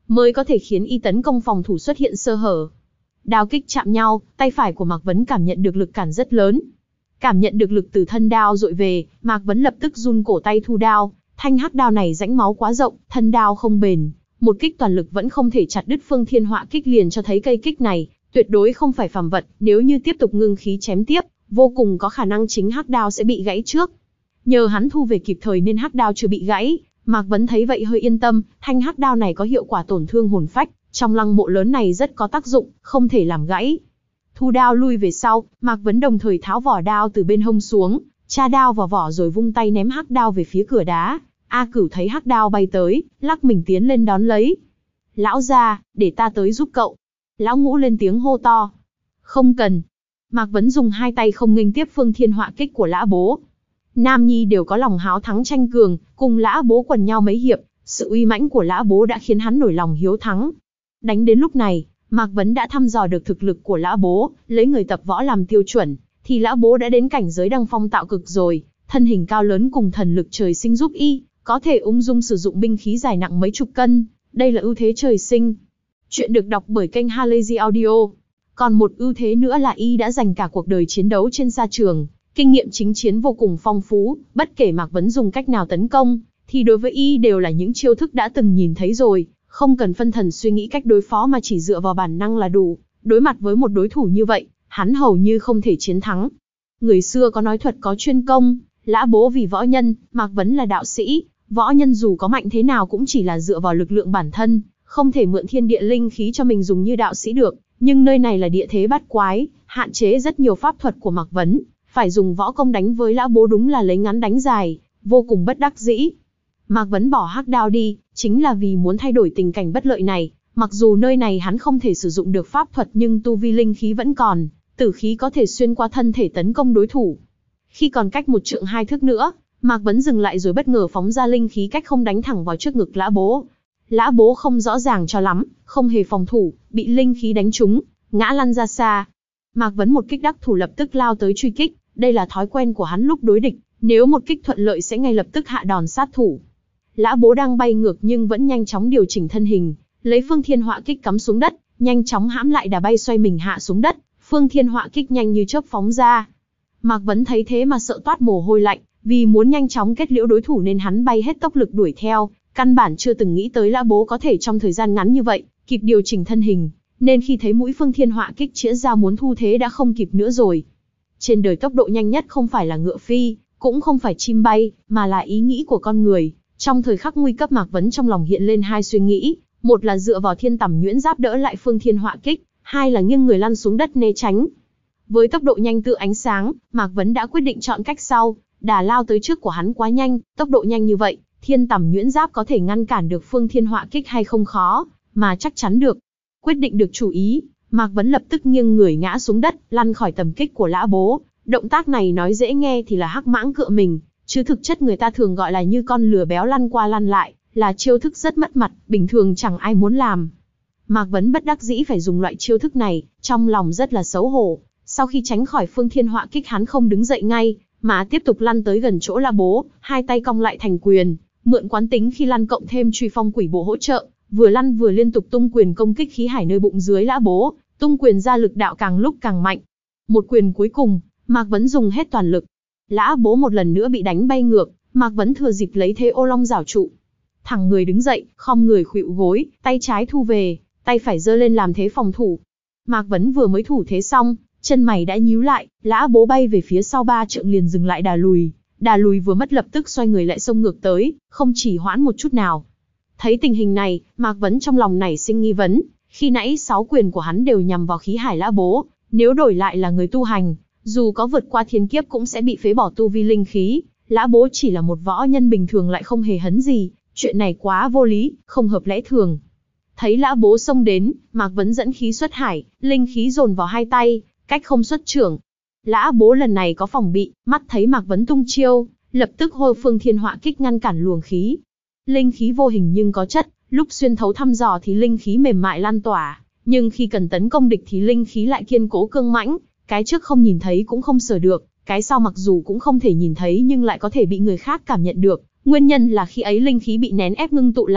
mới có thể khiến y tấn công phòng thủ xuất hiện sơ hở. Đao kích chạm nhau, tay phải của Mạc Vấn cảm nhận được lực cản rất lớn. Cảm nhận được lực từ thân đao dội về, Mạc Vấn lập tức run cổ tay thu đao. Thanh hắc đao này rãnh máu quá rộng, thân đao không bền, một kích toàn lực vẫn không thể chặt đứt Phương Thiên Họa kích liền cho thấy cây kích này tuyệt đối không phải phàm vật, nếu như tiếp tục ngưng khí chém tiếp, vô cùng có khả năng chính hắc đao sẽ bị gãy trước. Nhờ hắn thu về kịp thời nên hắc đao chưa bị gãy, Mạc Vấn thấy vậy hơi yên tâm, thanh hắc đao này có hiệu quả tổn thương hồn phách, trong lăng mộ lớn này rất có tác dụng, không thể làm gãy. Thu đao lui về sau, Mạc Vấn đồng thời tháo vỏ đao từ bên hông xuống, tra đao vào vỏ rồi vung tay ném hắc đao về phía cửa đá. A Cửu thấy hắc đao bay tới, lắc mình tiến lên đón lấy. Lão gia, để ta tới giúp cậu. Lão Ngũ lên tiếng hô to. Không cần. Mạc Vấn dùng hai tay không nghênh tiếp Phương Thiên Họa kích của Lã Bố. Nam nhi đều có lòng háo thắng tranh cường, cùng Lã Bố quần nhau mấy hiệp, sự uy mãnh của Lã Bố đã khiến hắn nổi lòng hiếu thắng. Đánh đến lúc này, Mạc Vấn đã thăm dò được thực lực của Lã Bố, lấy người tập võ làm tiêu chuẩn, thì Lã Bố đã đến cảnh giới đăng phong tạo cực rồi, thân hình cao lớn cùng thần lực trời sinh giúp y, có thể ung dung sử dụng binh khí dài nặng mấy chục cân, đây là ưu thế trời sinh. Chuyện được đọc bởi kênh Halazy Audio. Còn một ưu thế nữa là y đã dành cả cuộc đời chiến đấu trên sa trường, kinh nghiệm chính chiến vô cùng phong phú, bất kể Mạc Vấn dùng cách nào tấn công, thì đối với y đều là những chiêu thức đã từng nhìn thấy rồi, không cần phân thần suy nghĩ cách đối phó mà chỉ dựa vào bản năng là đủ. Đối mặt với một đối thủ như vậy, hắn hầu như không thể chiến thắng. Người xưa có nói thuật có chuyên công, Lã Bố vì võ nhân, Mạc Vấn là đạo sĩ, võ nhân dù có mạnh thế nào cũng chỉ là dựa vào lực lượng bản thân, không thể mượn thiên địa linh khí cho mình dùng như đạo sĩ được, nhưng nơi này là địa thế bát quái, hạn chế rất nhiều pháp thuật của Mạc Vấn, phải dùng võ công đánh với Lã Bố đúng là lấy ngắn đánh dài, vô cùng bất đắc dĩ. Mạc Vấn bỏ hắc đao đi, chính là vì muốn thay đổi tình cảnh bất lợi này, mặc dù nơi này hắn không thể sử dụng được pháp thuật nhưng tu vi linh khí vẫn còn, tử khí có thể xuyên qua thân thể tấn công đối thủ. Khi còn cách một trượng hai thước nữa, Mạc Vấn dừng lại rồi bất ngờ phóng ra linh khí cách không đánh thẳng vào trước ngực Lã Bố. Lã Bố không rõ ràng cho lắm, không hề phòng thủ, bị linh khí đánh trúng, ngã lăn ra xa. Mạc Vấn một kích đắc thủ lập tức lao tới truy kích, đây là thói quen của hắn lúc đối địch, nếu một kích thuận lợi sẽ ngay lập tức hạ đòn sát thủ. Lã Bố đang bay ngược nhưng vẫn nhanh chóng điều chỉnh thân hình, lấy Phương Thiên Họa kích cắm xuống đất, nhanh chóng hãm lại đà bay xoay mình hạ xuống đất, Phương Thiên Họa kích nhanh như chớp phóng ra. Mạc Vấn thấy thế mà sợ toát mồ hôi lạnh, vì muốn nhanh chóng kết liễu đối thủ nên hắn bay hết tốc lực đuổi theo, căn bản chưa từng nghĩ tới Lã Bố có thể trong thời gian ngắn như vậy kịp điều chỉnh thân hình, nên khi thấy mũi Phương Thiên Họa kích chĩa ra muốn thu thế đã không kịp nữa rồi. Trên đời tốc độ nhanh nhất không phải là ngựa phi, cũng không phải chim bay, mà là ý nghĩ của con người. Trong thời khắc nguy cấp, Mạc Vấn trong lòng hiện lên hai suy nghĩ, một là dựa vào thiên tẩm nhuyễn giáp đỡ lại Phương Thiên Họa kích, hai là nghiêng người lăn xuống đất né tránh. Với tốc độ nhanh tựa ánh sáng, Mạc Vấn đã quyết định chọn cách sau, đà lao tới trước của hắn quá nhanh, tốc độ nhanh như vậy, thiên tẩm nhuyễn giáp có thể ngăn cản được Phương Thiên Họa kích hay không khó, mà chắc chắn được. Quyết định được chủ ý, Mạc Vấn lập tức nghiêng người ngã xuống đất, lăn khỏi tầm kích của Lã Bố. Động tác này nói dễ nghe thì là hắc mãng cựa mình, chứ thực chất người ta thường gọi là như con lừa béo lăn qua lăn lại, là chiêu thức rất mất mặt, bình thường chẳng ai muốn làm. Mạc Vấn bất đắc dĩ phải dùng loại chiêu thức này, trong lòng rất là xấu hổ. Sau khi tránh khỏi Phương Thiên Họa kích, hắn không đứng dậy ngay, mà tiếp tục lăn tới gần chỗ Lã Bố, hai tay cong lại thành quyền, mượn quán tính khi lăn cộng thêm truy phong quỷ bộ hỗ trợ, vừa lăn vừa liên tục tung quyền công kích khí hải nơi bụng dưới Lã Bố, tung quyền ra lực đạo càng lúc càng mạnh. Một quyền cuối cùng, Mạc Vấn dùng hết toàn lực. Lã Bố một lần nữa bị đánh bay ngược, Mạc Vấn thừa dịp lấy thế ô long giảo trụ. Thẳng người đứng dậy, khom người khuỵu gối, tay trái thu về, tay phải giơ lên làm thế phòng thủ. Mạc Vấn vừa mới thủ thế xong, chân mày đã nhíu lại, Lã Bố bay về phía sau ba trượng liền dừng lại đà lùi. Đà lùi vừa mất lập tức xoay người lại xông ngược tới, không chỉ hoãn một chút nào. Thấy tình hình này, Mạc Vấn trong lòng nảy sinh nghi vấn, khi nãy sáu quyền của hắn đều nhằm vào khí hải Lã Bố, nếu đổi lại là người tu hành, dù có vượt qua thiên kiếp cũng sẽ bị phế bỏ tu vi linh khí, Lã Bố chỉ là một võ nhân bình thường lại không hề hấn gì, chuyện này quá vô lý, không hợp lẽ thường. Thấy Lã Bố xông đến, Mạc Vấn dẫn khí xuất hải, linh khí dồn vào hai tay, cách không xuất trưởng. Lã Bố lần này có phòng bị, mắt thấy Mạc Vấn tung chiêu, lập tức hô Phương Thiên Họa kích ngăn cản luồng khí. Linh khí vô hình nhưng có chất, lúc xuyên thấu thăm dò thì linh khí mềm mại lan tỏa, nhưng khi cần tấn công địch thì linh khí lại kiên cố cương mãnh, cái trước không nhìn thấy cũng không sờ được, cái sau mặc dù cũng không thể nhìn thấy nhưng lại có thể bị người khác cảm nhận được. Nguyên nhân là khi ấy linh khí bị nén ép ngưng tụ lại,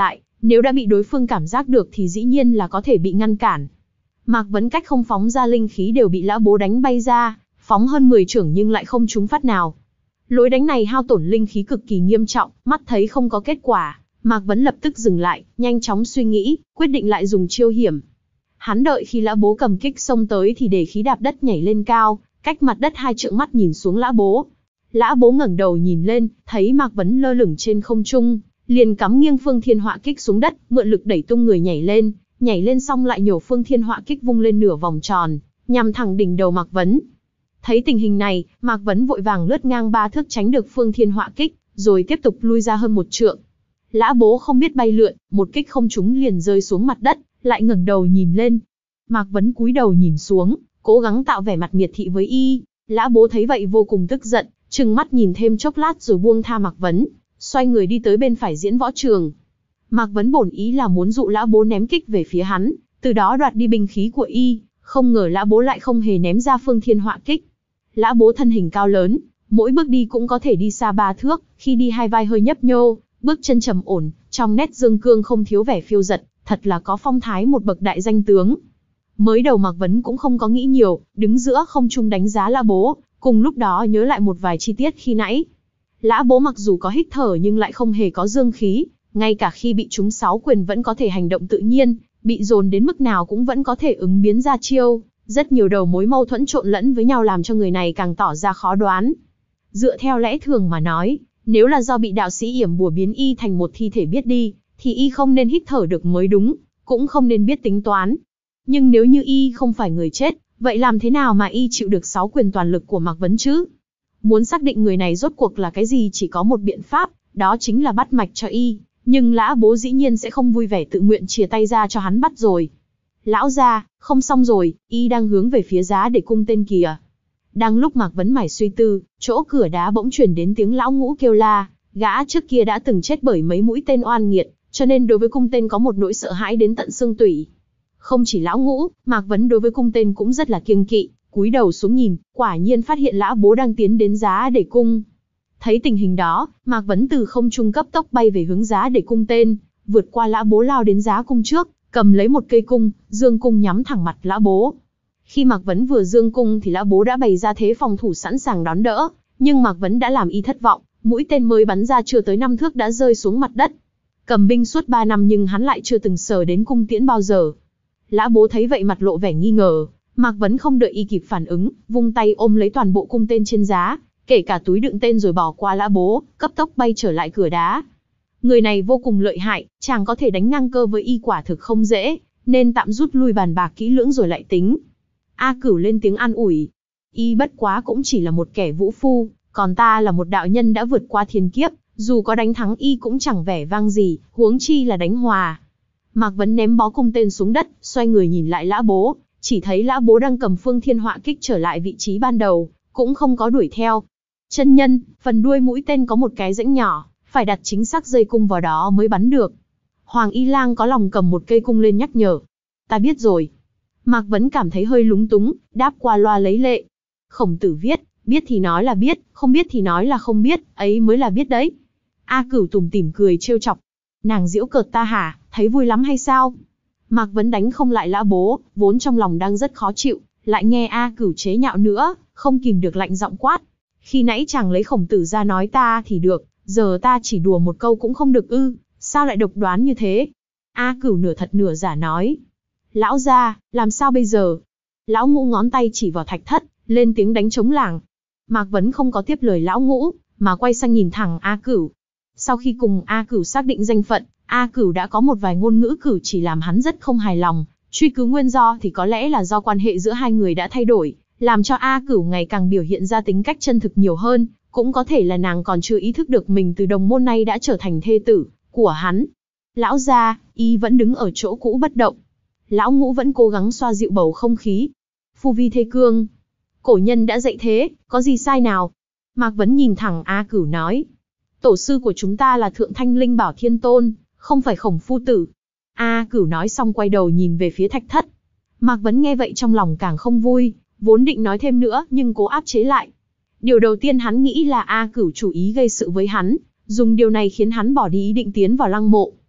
Nếu đã bị đối phương cảm giác được thì dĩ nhiên là có thể bị ngăn cản. Mạc Vấn cách không phóng ra linh khí đều bị lão bố đánh bay ra, phóng hơn mười chưởng nhưng lại không trúng phát nào. Lối đánh này hao tổn linh khí cực kỳ nghiêm trọng, mắt thấy không có kết quả, Mạc Vấn lập tức dừng lại, nhanh chóng suy nghĩ, quyết định lại dùng chiêu hiểm. Hắn đợi khi lão bố cầm kích xông tới thì để khí đạp đất nhảy lên cao, cách mặt đất hai trượng mắt nhìn xuống lão bố. Lão bố ngẩng đầu nhìn lên, thấy Mạc Vấn lơ lửng trên không trung, liền cắm nghiêng Phương Thiên Họa Kích xuống đất, mượn lực đẩy tung người nhảy lên, nhảy lên xong lại nhổ Phương Thiên Họa Kích vung lên nửa vòng tròn, nhằm thẳng đỉnh đầu Mạc Vấn. Thấy tình hình này, Mạc Vấn vội vàng lướt ngang ba thước tránh được Phương Thiên Họa Kích, rồi tiếp tục lui ra hơn một trượng. Lão bố không biết bay lượn, một kích không trúng liền rơi xuống mặt đất, lại ngẩng đầu nhìn lên. Mạc Vấn cúi đầu nhìn xuống, cố gắng tạo vẻ mặt miệt thị với y. Lão bố thấy vậy vô cùng tức giận, trừng mắt nhìn thêm chốc lát rồi buông tha Mạc Vấn, xoay người đi tới bên phải diễn võ trường. Mạc Vấn bổn ý là muốn dụ lão bố ném kích về phía hắn, từ đó đoạt đi binh khí của y, không ngờ lão bố lại không hề ném ra Phương Thiên Họa Kích. Lão bố thân hình cao lớn, mỗi bước đi cũng có thể đi xa ba thước, khi đi hai vai hơi nhấp nhô, bước chân trầm ổn, trong nét dương cương không thiếu vẻ phiêu dật, thật là có phong thái một bậc đại danh tướng. Mới đầu Mạc Vấn cũng không có nghĩ nhiều, đứng giữa không trung đánh giá lão bố, cùng lúc đó nhớ lại một vài chi tiết khi nãy. Lão bố mặc dù có hít thở nhưng lại không hề có dương khí, ngay cả khi bị trúng sáu quyền vẫn có thể hành động tự nhiên, bị dồn đến mức nào cũng vẫn có thể ứng biến ra chiêu. Rất nhiều đầu mối mâu thuẫn trộn lẫn với nhau làm cho người này càng tỏ ra khó đoán. Dựa theo lẽ thường mà nói, nếu là do bị đạo sĩ yểm bùa biến y thành một thi thể biết đi, thì y không nên hít thở được mới đúng, cũng không nên biết tính toán. Nhưng nếu như y không phải người chết, vậy làm thế nào mà y chịu được sáu quyền toàn lực của Mạc Vấn chứ? Muốn xác định người này rốt cuộc là cái gì chỉ có một biện pháp, đó chính là bắt mạch cho y, nhưng lão bố dĩ nhiên sẽ không vui vẻ tự nguyện chìa tay ra cho hắn bắt rồi. Lão gia, không xong rồi, y đang hướng về phía giá để cung tên kìa. Đang lúc Mạc Vấn mải suy tư, chỗ cửa đá bỗng truyền đến tiếng lão ngũ kêu la, gã trước kia đã từng chết bởi mấy mũi tên oan nghiệt, cho nên đối với cung tên có một nỗi sợ hãi đến tận xương tủy. Không chỉ lão ngũ, Mạc Vấn đối với cung tên cũng rất là kiêng kỵ, cúi đầu xuống nhìn, quả nhiên phát hiện lão bố đang tiến đến giá để cung. Thấy tình hình đó, Mạc Vấn từ không trung cấp tốc bay về hướng giá để cung tên, vượt qua lão bố lao đến giá cung trước, cầm lấy một cây cung, dương cung nhắm thẳng mặt lão bố. Khi Mạc Vấn vừa dương cung thì lão bố đã bày ra thế phòng thủ sẵn sàng đón đỡ, nhưng Mạc Vấn đã làm y thất vọng, mũi tên mới bắn ra chưa tới năm thước đã rơi xuống mặt đất. Cầm binh suốt ba năm nhưng hắn lại chưa từng sờ đến cung tiễn bao giờ. Lão bố thấy vậy mặt lộ vẻ nghi ngờ, Mạc Vấn không đợi y kịp phản ứng, vung tay ôm lấy toàn bộ cung tên trên giá, kể cả túi đựng tên rồi bỏ qua lão bố, cấp tốc bay trở lại cửa đá. Người này vô cùng lợi hại, chàng có thể đánh ngang cơ với y quả thực không dễ, nên tạm rút lui bàn bạc kỹ lưỡng rồi lại tính. A Cửu lên tiếng an ủi, y bất quá cũng chỉ là một kẻ vũ phu, còn ta là một đạo nhân đã vượt qua thiên kiếp, dù có đánh thắng y cũng chẳng vẻ vang gì, huống chi là đánh hòa. Mạc Vấn ném bó cung tên xuống đất, xoay người nhìn lại lão bố, chỉ thấy lão bố đang cầm Phương Thiên Họa Kích trở lại vị trí ban đầu, cũng không có đuổi theo. Chân nhân, phần đuôi mũi tên có một cái rãnh nhỏ, phải đặt chính xác dây cung vào đó mới bắn được. Hoàng Y Lang có lòng cầm một cây cung lên nhắc nhở. Ta biết rồi. Mạc Vấn cảm thấy hơi lúng túng, đáp qua loa lấy lệ. Khổng Tử viết, biết thì nói là biết, không biết thì nói là không biết, ấy mới là biết đấy. A Cửu tủm tỉm cười trêu chọc. Nàng giễu cợt ta hả, thấy vui lắm hay sao? Mạc Vấn đánh không lại lão bố, vốn trong lòng đang rất khó chịu, lại nghe A Cửu chế nhạo nữa, không kìm được lạnh giọng quát. Khi nãy chàng lấy Khổng Tử ra nói ta thì được, giờ ta chỉ đùa một câu cũng không được ư, sao lại độc đoán như thế? A Cửu nửa thật nửa giả nói. Lão gia, làm sao bây giờ? Lão ngũ ngón tay chỉ vào Thạch Thất, lên tiếng đánh trống lảng. Mạc Vấn không có tiếp lời lão ngũ, mà quay sang nhìn thẳng A Cửu. Sau khi cùng A Cửu xác định danh phận, A Cửu đã có một vài ngôn ngữ cử chỉ làm hắn rất không hài lòng, truy cứu nguyên do thì có lẽ là do quan hệ giữa hai người đã thay đổi, làm cho A Cửu ngày càng biểu hiện ra tính cách chân thực nhiều hơn, cũng có thể là nàng còn chưa ý thức được mình từ đồng môn nay đã trở thành thê tử của hắn. Lão gia, y vẫn đứng ở chỗ cũ bất động. Lão ngũ vẫn cố gắng xoa dịu bầu không khí. Phu vi thê cương. Cổ nhân đã dạy thế, có gì sai nào? Mạc Vấn nhìn thẳng A Cửu nói. Tổ sư của chúng ta là Thượng Thanh Linh Bảo Thiên Tôn, không phải Khổng phu tử. A Cửu nói xong quay đầu nhìn về phía Thạch Thất. Mạc Vấn nghe vậy trong lòng càng không vui, vốn định nói thêm nữa nhưng cố áp chế lại. Điều đầu tiên hắn nghĩ là A Cửu chủ ý gây sự với hắn, dùng điều này khiến hắn bỏ đi ý định tiến vào lăng mộ.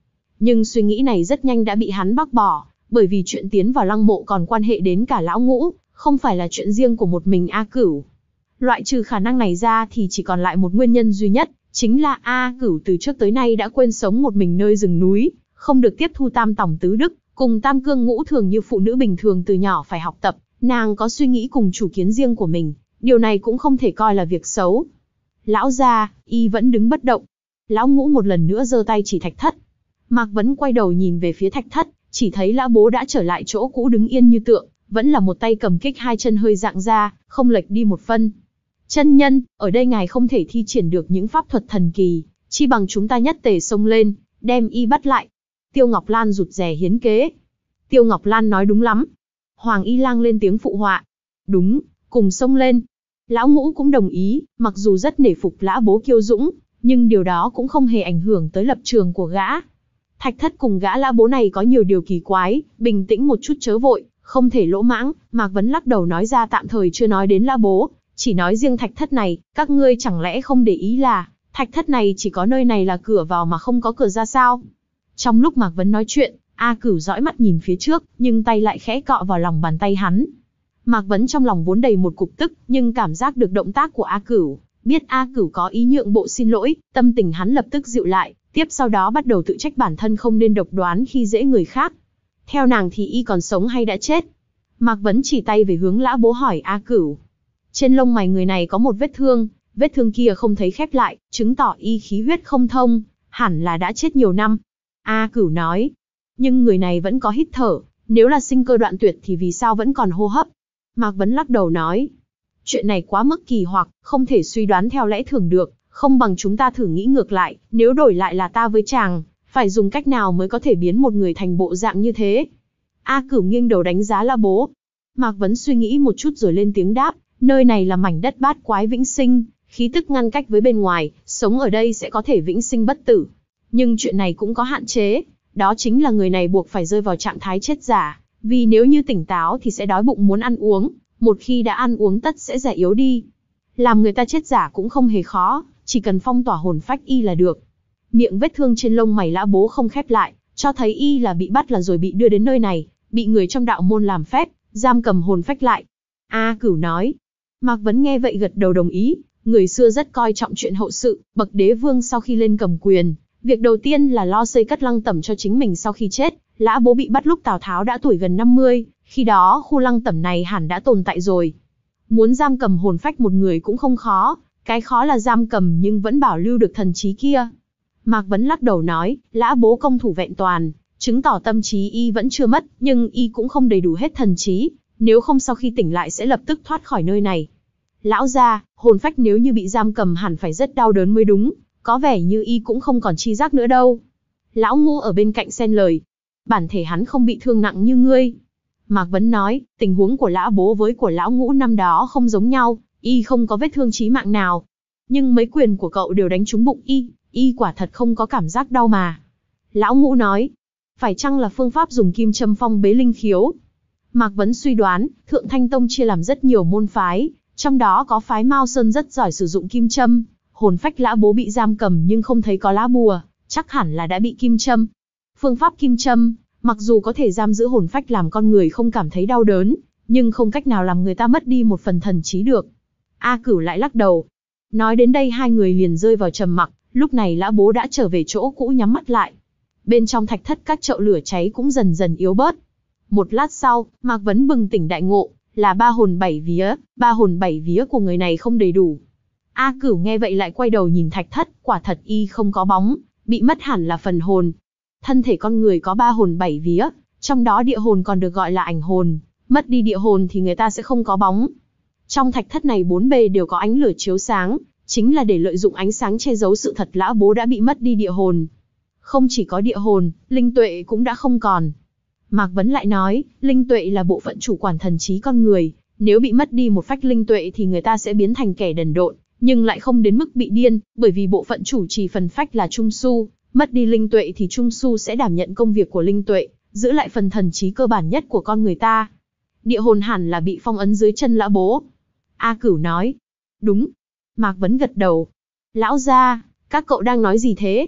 Nhưng suy nghĩ này rất nhanh đã bị hắn bác bỏ, bởi vì chuyện tiến vào lăng mộ còn quan hệ đến cả lão ngũ, không phải là chuyện riêng của một mình A Cửu. Loại trừ khả năng này ra thì chỉ còn lại một nguyên nhân duy nhất, chính là A Cửu từ trước tới nay đã quên sống một mình nơi rừng núi, không được tiếp thu tam tòng tứ đức, cùng tam cương ngũ thường như phụ nữ bình thường từ nhỏ phải học tập, nàng có suy nghĩ cùng chủ kiến riêng của mình, điều này cũng không thể coi là việc xấu. Lão gia, y vẫn đứng bất động. Lão ngũ một lần nữa giơ tay chỉ Thạch Thất. Mạc Vấn quay đầu nhìn về phía Thạch Thất, chỉ thấy lão bố đã trở lại chỗ cũ đứng yên như tượng, vẫn là một tay cầm kích, hai chân hơi dạng ra, không lệch đi một phân. Chân nhân, ở đây ngài không thể thi triển được những pháp thuật thần kỳ, chi bằng chúng ta nhất tề xông lên, đem y bắt lại. Tiêu Ngọc Lan rụt rè hiến kế. Tiêu Ngọc Lan nói đúng lắm. Hoàng Y Lang lên tiếng phụ họa. Đúng, cùng xông lên. Lão ngũ cũng đồng ý, mặc dù rất nể phục lã bố kiêu dũng, nhưng điều đó cũng không hề ảnh hưởng tới lập trường của gã. Thạch Thất cùng gã lã bố này có nhiều điều kỳ quái, bình tĩnh một chút chớ vội, không thể lỗ mãng. Mạc Vấn lắc đầu nói ra tạm thời chưa nói đến lã bố, chỉ nói riêng Thạch Thất này, các ngươi chẳng lẽ không để ý là, Thạch Thất này chỉ có nơi này là cửa vào mà không có cửa ra sao? Trong lúc Mạc Vấn nói chuyện, A Cửu dõi mắt nhìn phía trước, nhưng tay lại khẽ cọ vào lòng bàn tay hắn. Mạc Vấn trong lòng vốn đầy một cục tức, nhưng cảm giác được động tác của A Cửu, biết A Cửu có ý nhượng bộ xin lỗi, tâm tình hắn lập tức dịu lại, tiếp sau đó bắt đầu tự trách bản thân không nên độc đoán khi dễ người khác. Theo nàng thì y còn sống hay đã chết? Mạc Vấn chỉ tay về hướng lã bố hỏi A Cửu. Trên lông mày người này có một vết thương, vết thương kia không thấy khép lại, chứng tỏ y khí huyết không thông, hẳn là đã chết nhiều năm. A Cửu nói, nhưng người này vẫn có hít thở, nếu là sinh cơ đoạn tuyệt thì vì sao vẫn còn hô hấp? Mạc Vấn lắc đầu nói, chuyện này quá mức kỳ hoặc, không thể suy đoán theo lẽ thường được, không bằng chúng ta thử nghĩ ngược lại, nếu đổi lại là ta với chàng, phải dùng cách nào mới có thể biến một người thành bộ dạng như thế? A Cửu nghiêng đầu đánh giá lã bố. Mạc Vấn suy nghĩ một chút rồi lên tiếng đáp, nơi này là mảnh đất bát quái vĩnh sinh, khí tức ngăn cách với bên ngoài, sống ở đây sẽ có thể vĩnh sinh bất tử. Nhưng chuyện này cũng có hạn chế, đó chính là người này buộc phải rơi vào trạng thái chết giả, vì nếu như tỉnh táo thì sẽ đói bụng muốn ăn uống, một khi đã ăn uống tất sẽ già yếu đi. Làm người ta chết giả cũng không hề khó, chỉ cần phong tỏa hồn phách y là được. Miệng vết thương trên lông mày lã bố không khép lại, cho thấy y là bị bắt là rồi bị đưa đến nơi này, bị người trong đạo môn làm phép, giam cầm hồn phách lại. A Cửu nói. Mạc Vấn nghe vậy gật đầu đồng ý, người xưa rất coi trọng chuyện hậu sự, bậc đế vương sau khi lên cầm quyền, việc đầu tiên là lo xây cất lăng tẩm cho chính mình sau khi chết. Lã bố bị bắt lúc Tào Tháo đã tuổi gần năm mươi, khi đó khu lăng tẩm này hẳn đã tồn tại rồi. Muốn giam cầm hồn phách một người cũng không khó, cái khó là giam cầm nhưng vẫn bảo lưu được thần trí kia. Mạc Vấn lắc đầu nói, lã bố công thủ vẹn toàn, chứng tỏ tâm trí y vẫn chưa mất, nhưng y cũng không đầy đủ hết thần trí, nếu không sau khi tỉnh lại sẽ lập tức thoát khỏi nơi này. Lão gia, hồn phách nếu như bị giam cầm hẳn phải rất đau đớn mới đúng, có vẻ như y cũng không còn chi giác nữa đâu. Lão Ngũ ở bên cạnh xen lời, bản thể hắn không bị thương nặng như ngươi. Mạc Vấn nói, tình huống của lã bố với của lão Ngũ năm đó không giống nhau, y không có vết thương chí mạng nào. Nhưng mấy quyền của cậu đều đánh trúng bụng y, y quả thật không có cảm giác đau mà. Lão Ngũ nói, phải chăng là phương pháp dùng kim châm phong bế linh khiếu? Mạc Vấn suy đoán, Thượng Thanh Tông chia làm rất nhiều môn phái, trong đó có phái Mao Sơn rất giỏi sử dụng kim châm. Hồn phách lã bố bị giam cầm nhưng không thấy có lá bùa, chắc hẳn là đã bị kim châm. Phương pháp kim châm, mặc dù có thể giam giữ hồn phách làm con người không cảm thấy đau đớn, nhưng không cách nào làm người ta mất đi một phần thần trí được. A Cửu lại lắc đầu. Nói đến đây hai người liền rơi vào trầm mặc, lúc này lã bố đã trở về chỗ cũ nhắm mắt lại. Bên trong thạch thất các chậu lửa cháy cũng dần dần yếu bớt. Một lát sau, Mạc Vấn bừng tỉnh đại ngộ, là ba hồn bảy vía, ba hồn bảy vía của người này không đầy đủ. A Cửu nghe vậy lại quay đầu nhìn thạch thất, quả thật y không có bóng, bị mất hẳn là phần hồn. Thân thể con người có ba hồn bảy vía, trong đó địa hồn còn được gọi là ảnh hồn, mất đi địa hồn thì người ta sẽ không có bóng. Trong thạch thất này bốn bề đều có ánh lửa chiếu sáng, chính là để lợi dụng ánh sáng che giấu sự thật lã bố đã bị mất đi địa hồn. Không chỉ có địa hồn, linh tuệ cũng đã không còn. Mạc Vấn lại nói, linh tuệ là bộ phận chủ quản thần trí con người, nếu bị mất đi một phách linh tuệ thì người ta sẽ biến thành kẻ đần độn, nhưng lại không đến mức bị điên, bởi vì bộ phận chủ trì phần phách là trung su, mất đi linh tuệ thì trung su sẽ đảm nhận công việc của linh tuệ, giữ lại phần thần trí cơ bản nhất của con người ta. Địa hồn hẳn là bị phong ấn dưới chân lã bố. A Cửu nói, đúng. Mạc Vấn gật đầu. Lão gia, các cậu đang nói gì thế?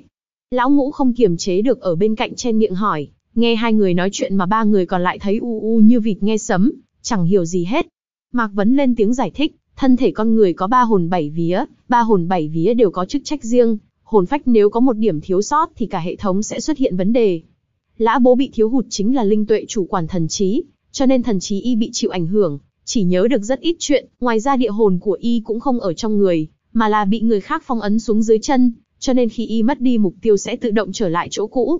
Lão Ngũ không kiềm chế được ở bên cạnh chen miệng hỏi, nghe hai người nói chuyện mà ba người còn lại thấy u u như vịt nghe sấm, chẳng hiểu gì hết. Mạc Vấn lên tiếng giải thích, thân thể con người có ba hồn bảy vía, ba hồn bảy vía đều có chức trách riêng, hồn phách nếu có một điểm thiếu sót thì cả hệ thống sẽ xuất hiện vấn đề. Lã Bố bị thiếu hụt chính là linh tuệ chủ quản thần trí, cho nên thần trí y bị chịu ảnh hưởng, chỉ nhớ được rất ít chuyện, ngoài ra địa hồn của y cũng không ở trong người, mà là bị người khác phong ấn xuống dưới chân, cho nên khi y mất đi mục tiêu sẽ tự động trở lại chỗ cũ.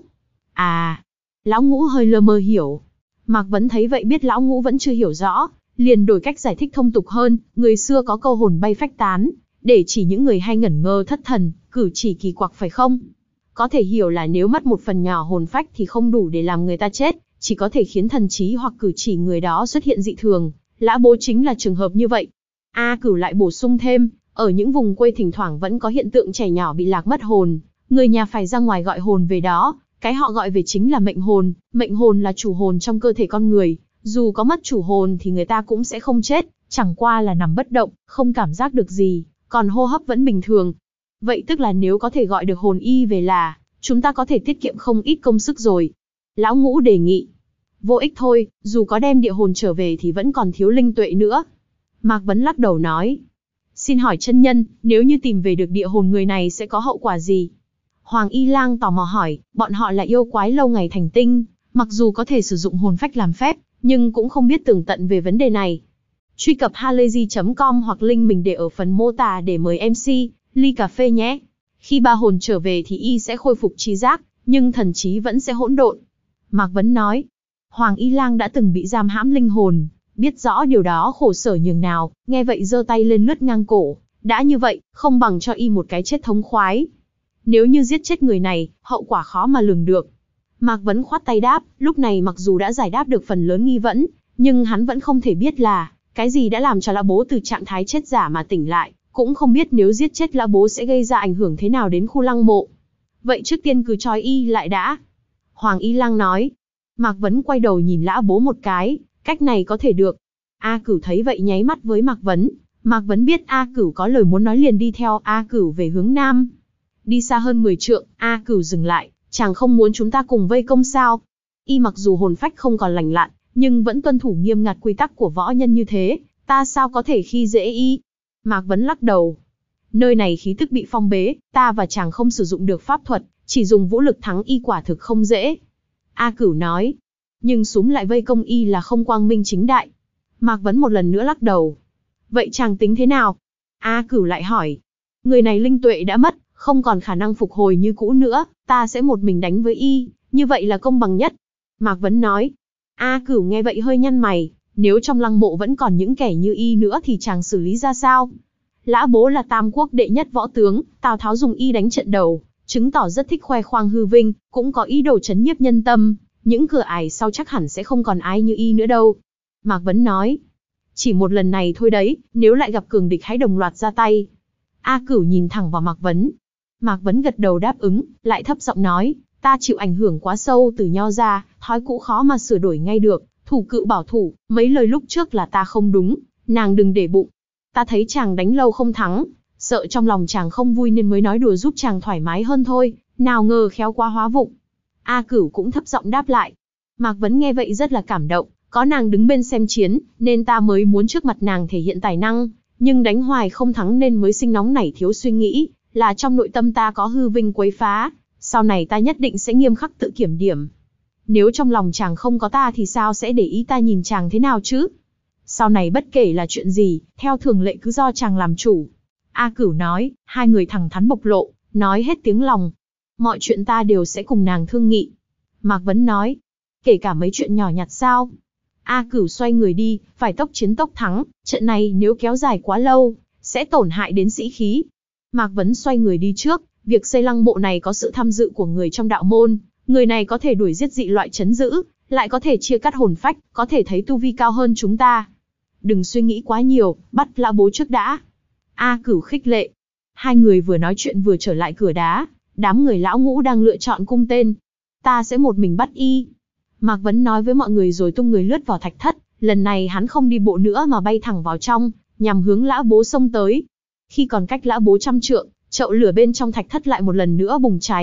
À, Lão Ngũ hơi lơ mơ hiểu. Mạc Vấn thấy vậy biết Lão Ngũ vẫn chưa hiểu rõ, liền đổi cách giải thích thông tục hơn, người xưa có câu hồn bay phách tán, để chỉ những người hay ngẩn ngơ thất thần, cử chỉ kỳ quặc phải không? Có thể hiểu là nếu mất một phần nhỏ hồn phách thì không đủ để làm người ta chết, chỉ có thể khiến thần trí hoặc cử chỉ người đó xuất hiện dị thường. Lã Bố chính là trường hợp như vậy. A Cửu lại bổ sung thêm, ở những vùng quê thỉnh thoảng vẫn có hiện tượng trẻ nhỏ bị lạc mất hồn, người nhà phải ra ngoài gọi hồn về đó, cái họ gọi về chính là mệnh hồn, mệnh hồn là chủ hồn trong cơ thể con người, dù có mất chủ hồn thì người ta cũng sẽ không chết, chẳng qua là nằm bất động, không cảm giác được gì, còn hô hấp vẫn bình thường. Vậy tức là nếu có thể gọi được hồn y về là, chúng ta có thể tiết kiệm không ít công sức rồi. Lão Ngũ đề nghị. Vô ích thôi, dù có đem địa hồn trở về thì vẫn còn thiếu linh tuệ nữa. Mạc Vấn lắc đầu nói. Xin hỏi chân nhân, nếu như tìm về được địa hồn người này sẽ có hậu quả gì? Hoàng Y Lang tò mò hỏi, bọn họ là yêu quái lâu ngày thành tinh, mặc dù có thể sử dụng hồn phách làm phép, nhưng cũng không biết tường tận về vấn đề này. Truy cập halayzi chấm com hoặc link mình để ở phần mô tả để mời em xê, ly cà phê nhé. Khi ba hồn trở về thì y sẽ khôi phục trí giác, nhưng thần trí vẫn sẽ hỗn độn. Mạc Vấn nói, Hoàng Y Lang đã từng bị giam hãm linh hồn, biết rõ điều đó khổ sở nhường nào, nghe vậy giơ tay lên lướt ngang cổ. Đã như vậy, không bằng cho y một cái chết thống khoái. Nếu như giết chết người này, hậu quả khó mà lường được. Mạc Vấn khoát tay đáp, lúc này mặc dù đã giải đáp được phần lớn nghi vấn, nhưng hắn vẫn không thể biết là, cái gì đã làm cho Lã Bố từ trạng thái chết giả mà tỉnh lại, cũng không biết nếu giết chết Lã Bố sẽ gây ra ảnh hưởng thế nào đến khu lăng mộ. Vậy trước tiên cứ trói y lại đã. Hoàng Y Lang nói. Mạc Vấn quay đầu nhìn Lã Bố một cái, cách này có thể được. A Cửu thấy vậy nháy mắt với Mạc Vấn. Mạc Vấn biết A Cửu có lời muốn nói liền đi theo A Cửu về hướng nam. Đi xa hơn mười trượng, A Cửu dừng lại, chàng không muốn chúng ta cùng vây công sao? Y mặc dù hồn phách không còn lành lặn, nhưng vẫn tuân thủ nghiêm ngặt quy tắc của võ nhân như thế, ta sao có thể khi dễ y? Mạc Vấn lắc đầu. Nơi này khí tức bị phong bế, ta và chàng không sử dụng được pháp thuật, chỉ dùng vũ lực thắng y quả thực không dễ. A Cửu nói. Nhưng súm lại vây công y là không quang minh chính đại. Mạc Vấn một lần nữa lắc đầu. Vậy chàng tính thế nào? A Cửu lại hỏi. Người này linh tuệ đã mất, không còn khả năng phục hồi như cũ nữa, ta sẽ một mình đánh với y, như vậy là công bằng nhất. Mạc Vấn nói. A Cửu nghe vậy hơi nhăn mày, nếu trong lăng mộ vẫn còn những kẻ như y nữa thì chàng xử lý ra sao? Lã Bố là tam quốc đệ nhất võ tướng, Tào Tháo dùng y đánh trận đầu, chứng tỏ rất thích khoe khoang hư vinh, cũng có ý đồ trấn nhiếp nhân tâm, những cửa ải sau chắc hẳn sẽ không còn ai như y nữa đâu. Mạc Vấn nói. Chỉ một lần này thôi đấy, nếu lại gặp cường địch hãy đồng loạt ra tay. A Cửu nhìn thẳng vào Mạc Vấn. Mạc Vấn gật đầu đáp ứng, lại thấp giọng nói, ta chịu ảnh hưởng quá sâu từ nho ra, thói cũ khó mà sửa đổi ngay được, thủ cự bảo thủ, mấy lời lúc trước là ta không đúng, nàng đừng để bụng. Ta thấy chàng đánh lâu không thắng, sợ trong lòng chàng không vui nên mới nói đùa giúp chàng thoải mái hơn thôi, nào ngờ khéo quá hóa vụng. A Cửu cũng thấp giọng đáp lại. Mạc Vấn nghe vậy rất là cảm động, có nàng đứng bên xem chiến, nên ta mới muốn trước mặt nàng thể hiện tài năng, nhưng đánh hoài không thắng nên mới sinh nóng nảy thiếu suy nghĩ, là trong nội tâm ta có hư vinh quấy phá, sau này ta nhất định sẽ nghiêm khắc tự kiểm điểm. Nếu trong lòng chàng không có ta thì sao sẽ để ý ta nhìn chàng thế nào chứ? Sau này bất kể là chuyện gì, theo thường lệ cứ do chàng làm chủ. A Cửu nói, hai người thẳng thắn bộc lộ, nói hết tiếng lòng. Mọi chuyện ta đều sẽ cùng nàng thương nghị. Mạc Vấn nói, kể cả mấy chuyện nhỏ nhặt sao? A Cửu xoay người đi, phải tốc chiến tốc thắng, trận này nếu kéo dài quá lâu, sẽ tổn hại đến sĩ khí. Mạc Vấn xoay người đi trước, việc xây lăng mộ này có sự tham dự của người trong đạo môn, người này có thể đuổi giết dị loại trấn giữ, lại có thể chia cắt hồn phách, có thể thấy tu vi cao hơn chúng ta. Đừng suy nghĩ quá nhiều, bắt Lã Bố trước đã. A Cửu khích lệ. Hai người vừa nói chuyện vừa trở lại cửa đá, đám người Lão Ngũ đang lựa chọn cung tên. Ta sẽ một mình bắt y. Mạc Vấn nói với mọi người rồi tung người lướt vào thạch thất, lần này hắn không đi bộ nữa mà bay thẳng vào trong, nhằm hướng Lã Bố xông tới. Khi còn cách Lã Bố trăm trượng, chậu lửa bên trong thạch thất lại một lần nữa bùng cháy,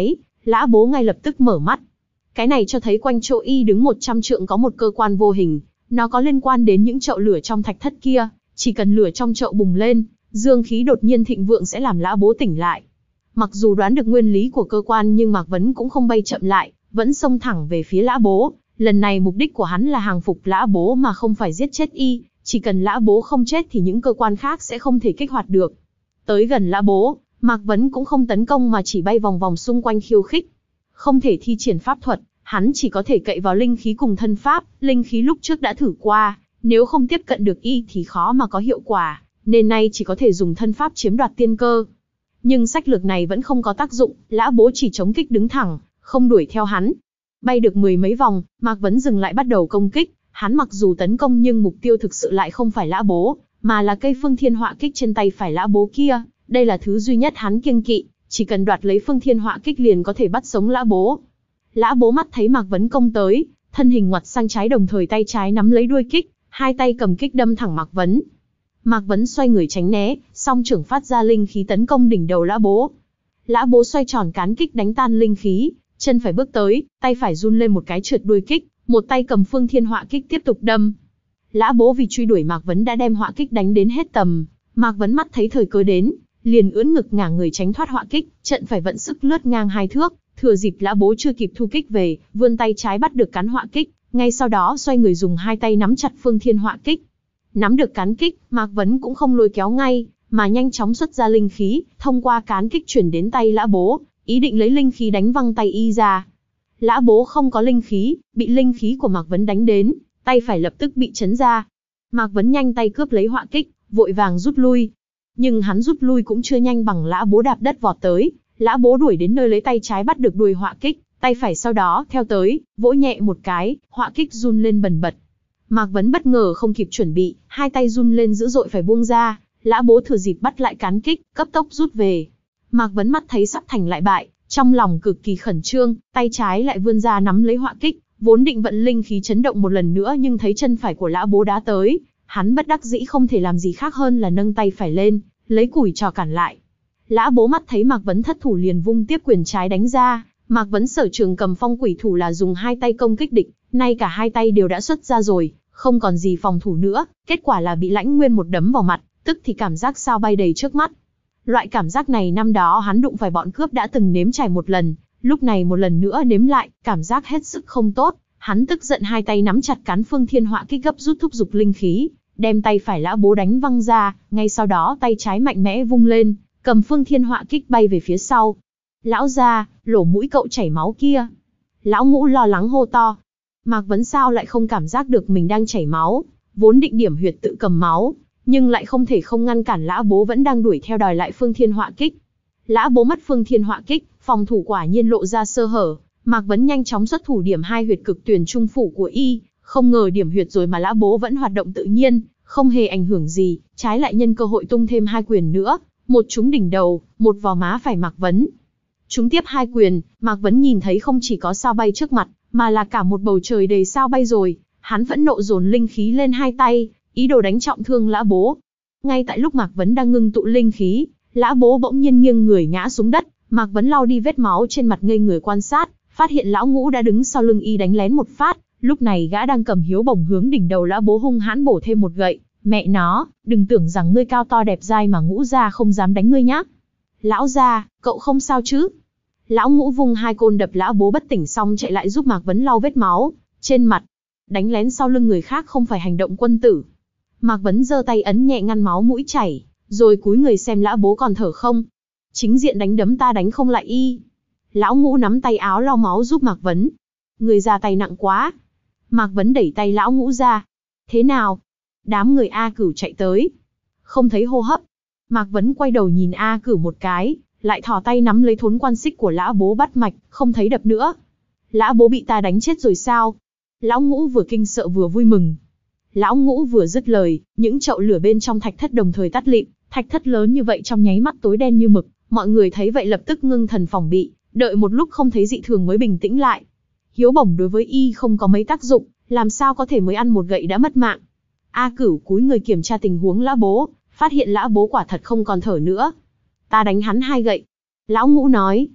Lã Bố ngay lập tức mở mắt. Cái này cho thấy quanh chỗ y đứng một trăm trượng có một cơ quan vô hình, nó có liên quan đến những chậu lửa trong thạch thất kia, chỉ cần lửa trong chậu bùng lên, dương khí đột nhiên thịnh vượng sẽ làm Lã Bố tỉnh lại. Mặc dù đoán được nguyên lý của cơ quan nhưng Mạc Vấn cũng không bay chậm lại, vẫn xông thẳng về phía Lã Bố. Lần này mục đích của hắn là hàng phục Lã Bố mà không phải giết chết y, chỉ cần Lã Bố không chết thì những cơ quan khác sẽ không thể kích hoạt được. Tới gần Lã Bố, Mạc Vấn cũng không tấn công mà chỉ bay vòng vòng xung quanh khiêu khích. Không thể thi triển pháp thuật, hắn chỉ có thể cậy vào linh khí cùng thân pháp, linh khí lúc trước đã thử qua, nếu không tiếp cận được y thì khó mà có hiệu quả, nên nay chỉ có thể dùng thân pháp chiếm đoạt tiên cơ. Nhưng sách lược này vẫn không có tác dụng, Lã Bố chỉ chống kích đứng thẳng, không đuổi theo hắn. Bay được mười mấy vòng, Mạc Vấn dừng lại bắt đầu công kích, hắn mặc dù tấn công nhưng mục tiêu thực sự lại không phải Lã Bố, mà là cây Phương Thiên Họa Kích trên tay phải Lã Bố kia, đây là thứ duy nhất hắn kiêng kỵ, chỉ cần đoạt lấy Phương Thiên Họa Kích liền có thể bắt sống Lã Bố. Lã Bố mắt thấy Mạc Vấn công tới, thân hình ngoặt sang trái đồng thời tay trái nắm lấy đuôi kích, hai tay cầm kích đâm thẳng Mạc Vấn. Mạc Vấn xoay người tránh né, song trưởng phát ra linh khí tấn công đỉnh đầu Lã Bố. Lã Bố xoay tròn cán kích đánh tan linh khí, chân phải bước tới, tay phải run lên một cái trượt đuôi kích, một tay cầm Phương Thiên Họa Kích tiếp tục đâm. Lã Bố vì truy đuổi Mạc Vấn đã đem họa kích đánh đến hết tầm, Mạc Vấn mắt thấy thời cơ đến, liền ưỡn ngực ngả người tránh thoát họa kích, trận phải vận sức lướt ngang hai thước, thừa dịp Lã Bố chưa kịp thu kích về, vươn tay trái bắt được cán họa kích, ngay sau đó xoay người dùng hai tay nắm chặt Phương Thiên Họa Kích. Nắm được cán kích, Mạc Vấn cũng không lôi kéo ngay, mà nhanh chóng xuất ra linh khí, thông qua cán kích chuyển đến tay Lã Bố, ý định lấy linh khí đánh văng tay y ra. Lã Bố không có linh khí, bị linh khí của Mạc Vấn đánh đến, tay phải lập tức bị chấn ra. Mạc Vấn nhanh tay cướp lấy họa kích, vội vàng rút lui. Nhưng hắn rút lui cũng chưa nhanh bằng Lã Bố đạp đất vọt tới. Lã Bố đuổi đến nơi lấy tay trái bắt được đuôi họa kích, tay phải sau đó theo tới, vỗ nhẹ một cái, họa kích run lên bần bật. Mạc Vấn bất ngờ không kịp chuẩn bị, hai tay run lên dữ dội phải buông ra. Lã Bố thừa dịp bắt lại cán kích, cấp tốc rút về. Mạc Vấn mắt thấy sắp thành lại bại, trong lòng cực kỳ khẩn trương, tay trái lại vươn ra nắm lấy họa kích, vốn định vận linh khí chấn động một lần nữa nhưng thấy chân phải của Lã Bố đá tới, hắn bất đắc dĩ không thể làm gì khác hơn là nâng tay phải lên, lấy củi trò cản lại. Lã Bố mắt thấy Mạc Vấn thất thủ liền vung tiếp quyền trái đánh ra, Mạc Vấn sở trường cầm phong quỷ thủ là dùng hai tay công kích địch, nay cả hai tay đều đã xuất ra rồi, không còn gì phòng thủ nữa, kết quả là bị Lãnh Nguyên một đấm vào mặt, tức thì cảm giác sao bay đầy trước mắt. Loại cảm giác này năm đó hắn đụng phải bọn cướp đã từng nếm trải một lần, lúc này một lần nữa nếm lại, cảm giác hết sức không tốt, hắn tức giận hai tay nắm chặt cán Phương Thiên Họa Kích gấp rút thúc giục linh khí, đem tay phải Lã Bố đánh văng ra, ngay sau đó tay trái mạnh mẽ vung lên, cầm Phương Thiên Họa Kích bay về phía sau. Lão gia, lỗ mũi cậu chảy máu kia. Lão Ngũ lo lắng hô to. Mạc Vấn sao lại không cảm giác được mình đang chảy máu, vốn định điểm huyệt tự cầm máu, nhưng lại không thể không ngăn cản Lã Bố vẫn đang đuổi theo đòi lại Phương Thiên Họa Kích. Lã Bố mất Phương Thiên Họa Kích, phòng thủ quả nhiên lộ ra sơ hở, Mạc Vấn nhanh chóng xuất thủ điểm hai huyệt cực tuyển trung phủ của y, không ngờ điểm huyệt rồi mà Lã Bố vẫn hoạt động tự nhiên, không hề ảnh hưởng gì, trái lại nhân cơ hội tung thêm hai quyền nữa, một trúng đỉnh đầu, một vào má phải Mạc Vấn. Trúng tiếp hai quyền, Mạc Vấn nhìn thấy không chỉ có sao bay trước mặt, mà là cả một bầu trời đầy sao bay rồi, hắn phẫn nộ dồn linh khí lên hai tay, ý đồ đánh trọng thương Lã Bố. Ngay tại lúc Mạc Vấn đang ngưng tụ linh khí, Lã Bố bỗng nhiên nghiêng người ngã xuống đất, Mạc Vấn lau đi vết máu trên mặt ngây người quan sát, phát hiện Lão Ngũ đã đứng sau lưng y đánh lén một phát, lúc này gã đang cầm hiếu bổng hướng đỉnh đầu Lã Bố hung hãn bổ thêm một gậy, mẹ nó, đừng tưởng rằng ngươi cao to đẹp dai mà Ngũ gia không dám đánh ngươi nhá. Lão gia, cậu không sao chứ? Lão Ngũ vung hai côn đập Lã Bố bất tỉnh xong chạy lại giúp Mạc Vấn lau vết máu trên mặt. Đánh lén sau lưng người khác không phải hành động quân tử. Mạc Vấn giơ tay ấn nhẹ ngăn máu mũi chảy, rồi cúi người xem Lã Bố còn thở không. Chính diện đánh đấm ta đánh không lại y. Lão Ngũ nắm tay áo lau máu giúp Mạc Vấn. Người ra tay nặng quá. Mạc Vấn đẩy tay Lão Ngũ ra. Thế nào? Đám người A Cửu chạy tới. Không thấy hô hấp. Mạc Vấn quay đầu nhìn A Cửu một cái, lại thò tay nắm lấy thốn quan xích của Lã Bố bắt mạch, không thấy đập nữa. Lã Bố bị ta đánh chết rồi sao? Lão Ngũ vừa kinh sợ vừa vui mừng. Lão Ngũ vừa dứt lời, những chậu lửa bên trong thạch thất đồng thời tắt lịm, thạch thất lớn như vậy trong nháy mắt tối đen như mực, mọi người thấy vậy lập tức ngưng thần phòng bị, đợi một lúc không thấy dị thường mới bình tĩnh lại. Hiếu bổng đối với y không có mấy tác dụng, làm sao có thể mới ăn một gậy đã mất mạng. A Cửu cúi người kiểm tra tình huống Lã Bố, phát hiện Lã Bố quả thật không còn thở nữa. Ta đánh hắn hai gậy. Lão Ngũ nói.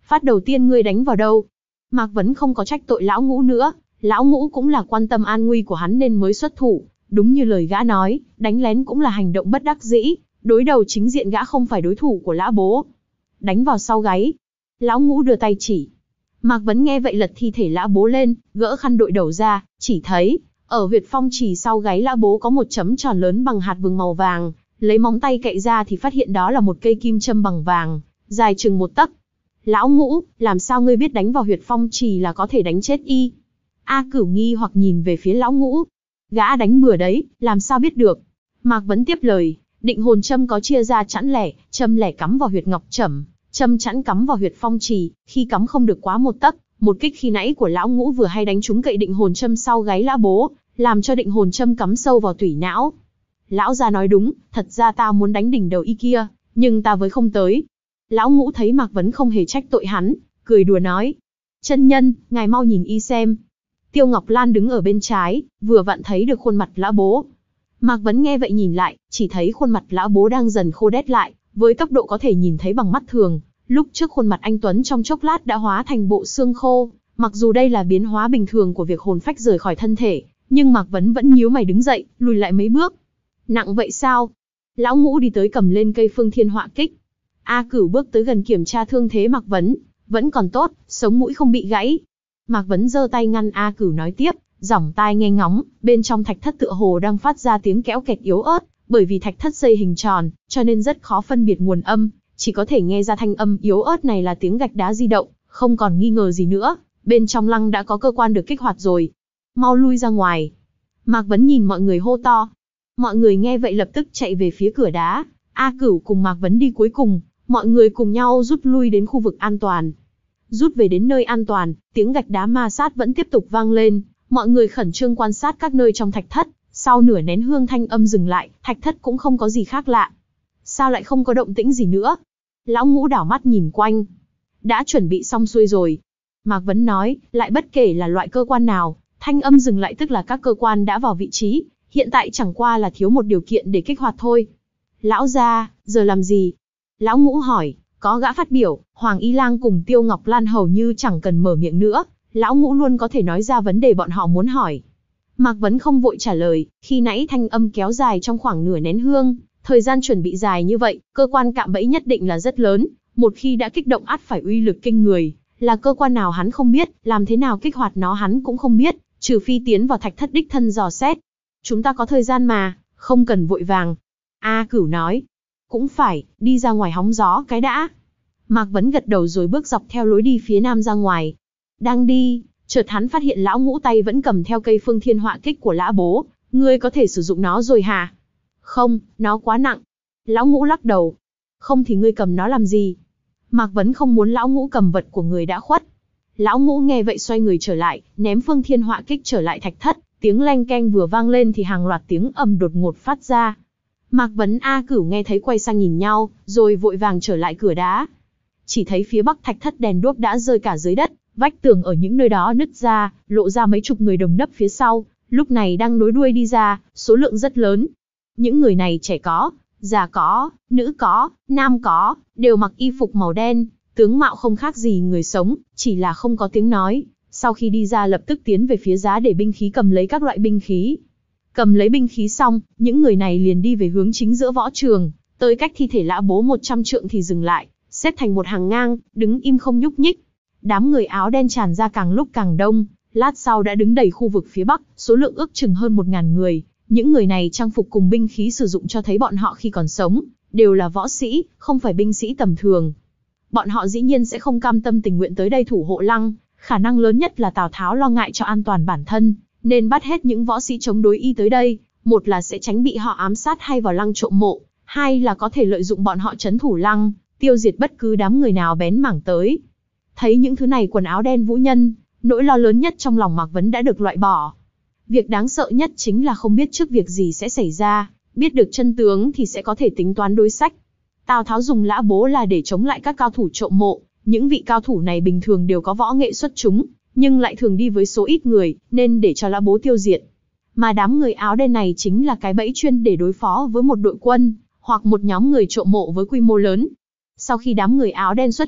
Phát đầu tiên ngươi đánh vào đâu? Mạc Vấn không có trách tội lão Ngũ nữa, lão Ngũ cũng là quan tâm an nguy của hắn nên mới xuất thủ. Đúng như lời gã nói, đánh lén cũng là hành động bất đắc dĩ, đối đầu chính diện gã không phải đối thủ của Lã Bố. Đánh vào sau gáy. Lão Ngũ đưa tay chỉ. Mạc Vấn nghe vậy lật thi thể Lã Bố lên, gỡ khăn đội đầu ra, chỉ thấy, ở huyệt phong chỉ sau gáy Lã Bố có một chấm tròn lớn bằng hạt vừng màu vàng, lấy móng tay cậy ra thì phát hiện đó là một cây kim châm bằng vàng, dài chừng một tấc. Lão Ngũ, làm sao ngươi biết đánh vào huyệt phong trì là có thể đánh chết y? A Cửu nghi hoặc nhìn về phía lão Ngũ. Gã đánh bừa đấy, làm sao biết được? Mạc Vấn tiếp lời, định hồn châm có chia ra chẵn lẻ, châm lẻ cắm vào huyệt ngọc trẩm, châm chẵn cắm vào huyệt phong trì, khi cắm không được quá một tấc. Một kích khi nãy của lão Ngũ vừa hay đánh trúng cậy định hồn châm sau gáy Lã Bố, làm cho định hồn châm cắm sâu vào tủy não. Lão gia nói đúng, thật ra ta muốn đánh đỉnh đầu y kia, nhưng ta với không tới. Lão Ngũ thấy Mạc Vấn không hề trách tội hắn, cười đùa nói. Chân nhân, ngài mau nhìn y xem. Tiêu Ngọc Lan đứng ở bên trái, vừa vặn thấy được khuôn mặt Lã Bố. Mạc Vấn nghe vậy nhìn lại, chỉ thấy khuôn mặt Lã Bố đang dần khô đét lại, với tốc độ có thể nhìn thấy bằng mắt thường. Lúc trước khuôn mặt anh Tuấn trong chốc lát đã hóa thành bộ xương khô. Mặc dù đây là biến hóa bình thường của việc hồn phách rời khỏi thân thể, nhưng Mạc Vấn vẫn nhíu mày đứng dậy, lùi lại mấy bước. Nặng vậy sao? Lão Ngũ đi tới cầm lên cây Phương Thiên Họa Kích. A Cửu bước tới gần kiểm tra thương thế Mạc Vấn, vẫn còn tốt, sống mũi không bị gãy. Mạc Vấn giơ tay ngăn A Cửu nói tiếp, giỏng tai nghe ngóng, bên trong thạch thất tựa hồ đang phát ra tiếng kéo kẹt yếu ớt, bởi vì thạch thất xây hình tròn, cho nên rất khó phân biệt nguồn âm, chỉ có thể nghe ra thanh âm yếu ớt này là tiếng gạch đá di động, không còn nghi ngờ gì nữa, bên trong lăng đã có cơ quan được kích hoạt rồi. Mau lui ra ngoài. Mạc Vấn nhìn mọi người hô to. Mọi người nghe vậy lập tức chạy về phía cửa đá, A Cửu cùng Mạc Vấn đi cuối cùng, mọi người cùng nhau rút lui đến khu vực an toàn. Rút về đến nơi an toàn, tiếng gạch đá ma sát vẫn tiếp tục vang lên, mọi người khẩn trương quan sát các nơi trong thạch thất, sau nửa nén hương thanh âm dừng lại, thạch thất cũng không có gì khác lạ. Sao lại không có động tĩnh gì nữa? Lão Ngũ đảo mắt nhìn quanh. Đã chuẩn bị xong xuôi rồi. Mạc Vấn nói, lại bất kể là loại cơ quan nào, thanh âm dừng lại tức là các cơ quan đã vào vị trí, hiện tại chẳng qua là thiếu một điều kiện để kích hoạt thôi. Lão gia, giờ làm gì? Lão Ngũ hỏi, có gã phát biểu, Hoàng Y Lang cùng Tiêu Ngọc Lan hầu như chẳng cần mở miệng nữa, Lão Ngũ luôn có thể nói ra vấn đề bọn họ muốn hỏi. Mạc Vấn không vội trả lời, khi nãy thanh âm kéo dài trong khoảng nửa nén hương, thời gian chuẩn bị dài như vậy, cơ quan cạm bẫy nhất định là rất lớn, một khi đã kích động ắt phải uy lực kinh người, là cơ quan nào hắn không biết, làm thế nào kích hoạt nó hắn cũng không biết, trừ phi tiến vào thạch thất đích thân dò xét. Chúng ta có thời gian mà, không cần vội vàng. A Cửu nói, cũng phải, đi ra ngoài hóng gió cái đã. Mạc Vấn gật đầu rồi bước dọc theo lối đi phía nam ra ngoài. Đang đi, chợt hắn phát hiện Lão Ngũ tay vẫn cầm theo cây Phương Thiên Họa Kích của Lã Bố, ngươi có thể sử dụng nó rồi hả? Không, nó quá nặng. Lão Ngũ lắc đầu. Không thì ngươi cầm nó làm gì? Mạc Vấn không muốn Lão Ngũ cầm vật của người đã khuất. Lão Ngũ nghe vậy xoay người trở lại, ném Phương Thiên Họa Kích trở lại thạch thất, tiếng leng keng vừa vang lên thì hàng loạt tiếng ầm đột ngột phát ra. Mạc Vấn A Cửu nghe thấy quay sang nhìn nhau, rồi vội vàng trở lại cửa đá. Chỉ thấy phía bắc thạch thất đèn đuốc đã rơi cả dưới đất, vách tường ở những nơi đó nứt ra, lộ ra mấy chục người đồng nấp phía sau, lúc này đang nối đuôi đi ra, số lượng rất lớn. Những người này trẻ có, già có, nữ có, nam có, đều mặc y phục màu đen, tướng mạo không khác gì người sống, chỉ là không có tiếng nói. Sau khi đi ra lập tức tiến về phía giá để binh khí cầm lấy các loại binh khí. Cầm lấy binh khí xong, những người này liền đi về hướng chính giữa võ trường, tới cách thi thể Lã Bố một trăm trượng thì dừng lại, xếp thành một hàng ngang, đứng im không nhúc nhích. Đám người áo đen tràn ra càng lúc càng đông, lát sau đã đứng đầy khu vực phía bắc, số lượng ước chừng hơn một ngàn người. Những người này trang phục cùng binh khí sử dụng cho thấy bọn họ khi còn sống, đều là võ sĩ, không phải binh sĩ tầm thường. Bọn họ dĩ nhiên sẽ không cam tâm tình nguyện tới đây thủ hộ lăng, khả năng lớn nhất là Tào Tháo lo ngại cho an toàn bản thân, nên bắt hết những võ sĩ chống đối y tới đây, một là sẽ tránh bị họ ám sát hay vào lăng trộm mộ, hai là có thể lợi dụng bọn họ trấn thủ lăng, tiêu diệt bất cứ đám người nào bén mảng tới. Thấy những thứ này quần áo đen vũ nhân, nỗi lo lớn nhất trong lòng Mạc Vấn đã được loại bỏ. Việc đáng sợ nhất chính là không biết trước việc gì sẽ xảy ra, biết được chân tướng thì sẽ có thể tính toán đối sách. Tào Tháo dùng Lã Bố là để chống lại các cao thủ trộm mộ, những vị cao thủ này bình thường đều có võ nghệ xuất chúng, nhưng lại thường đi với số ít người, nên để cho Lã Bố tiêu diệt. Mà đám người áo đen này chính là cái bẫy chuyên để đối phó với một đội quân, hoặc một nhóm người trộm mộ với quy mô lớn. Sau khi đám người áo đen xuất hiện,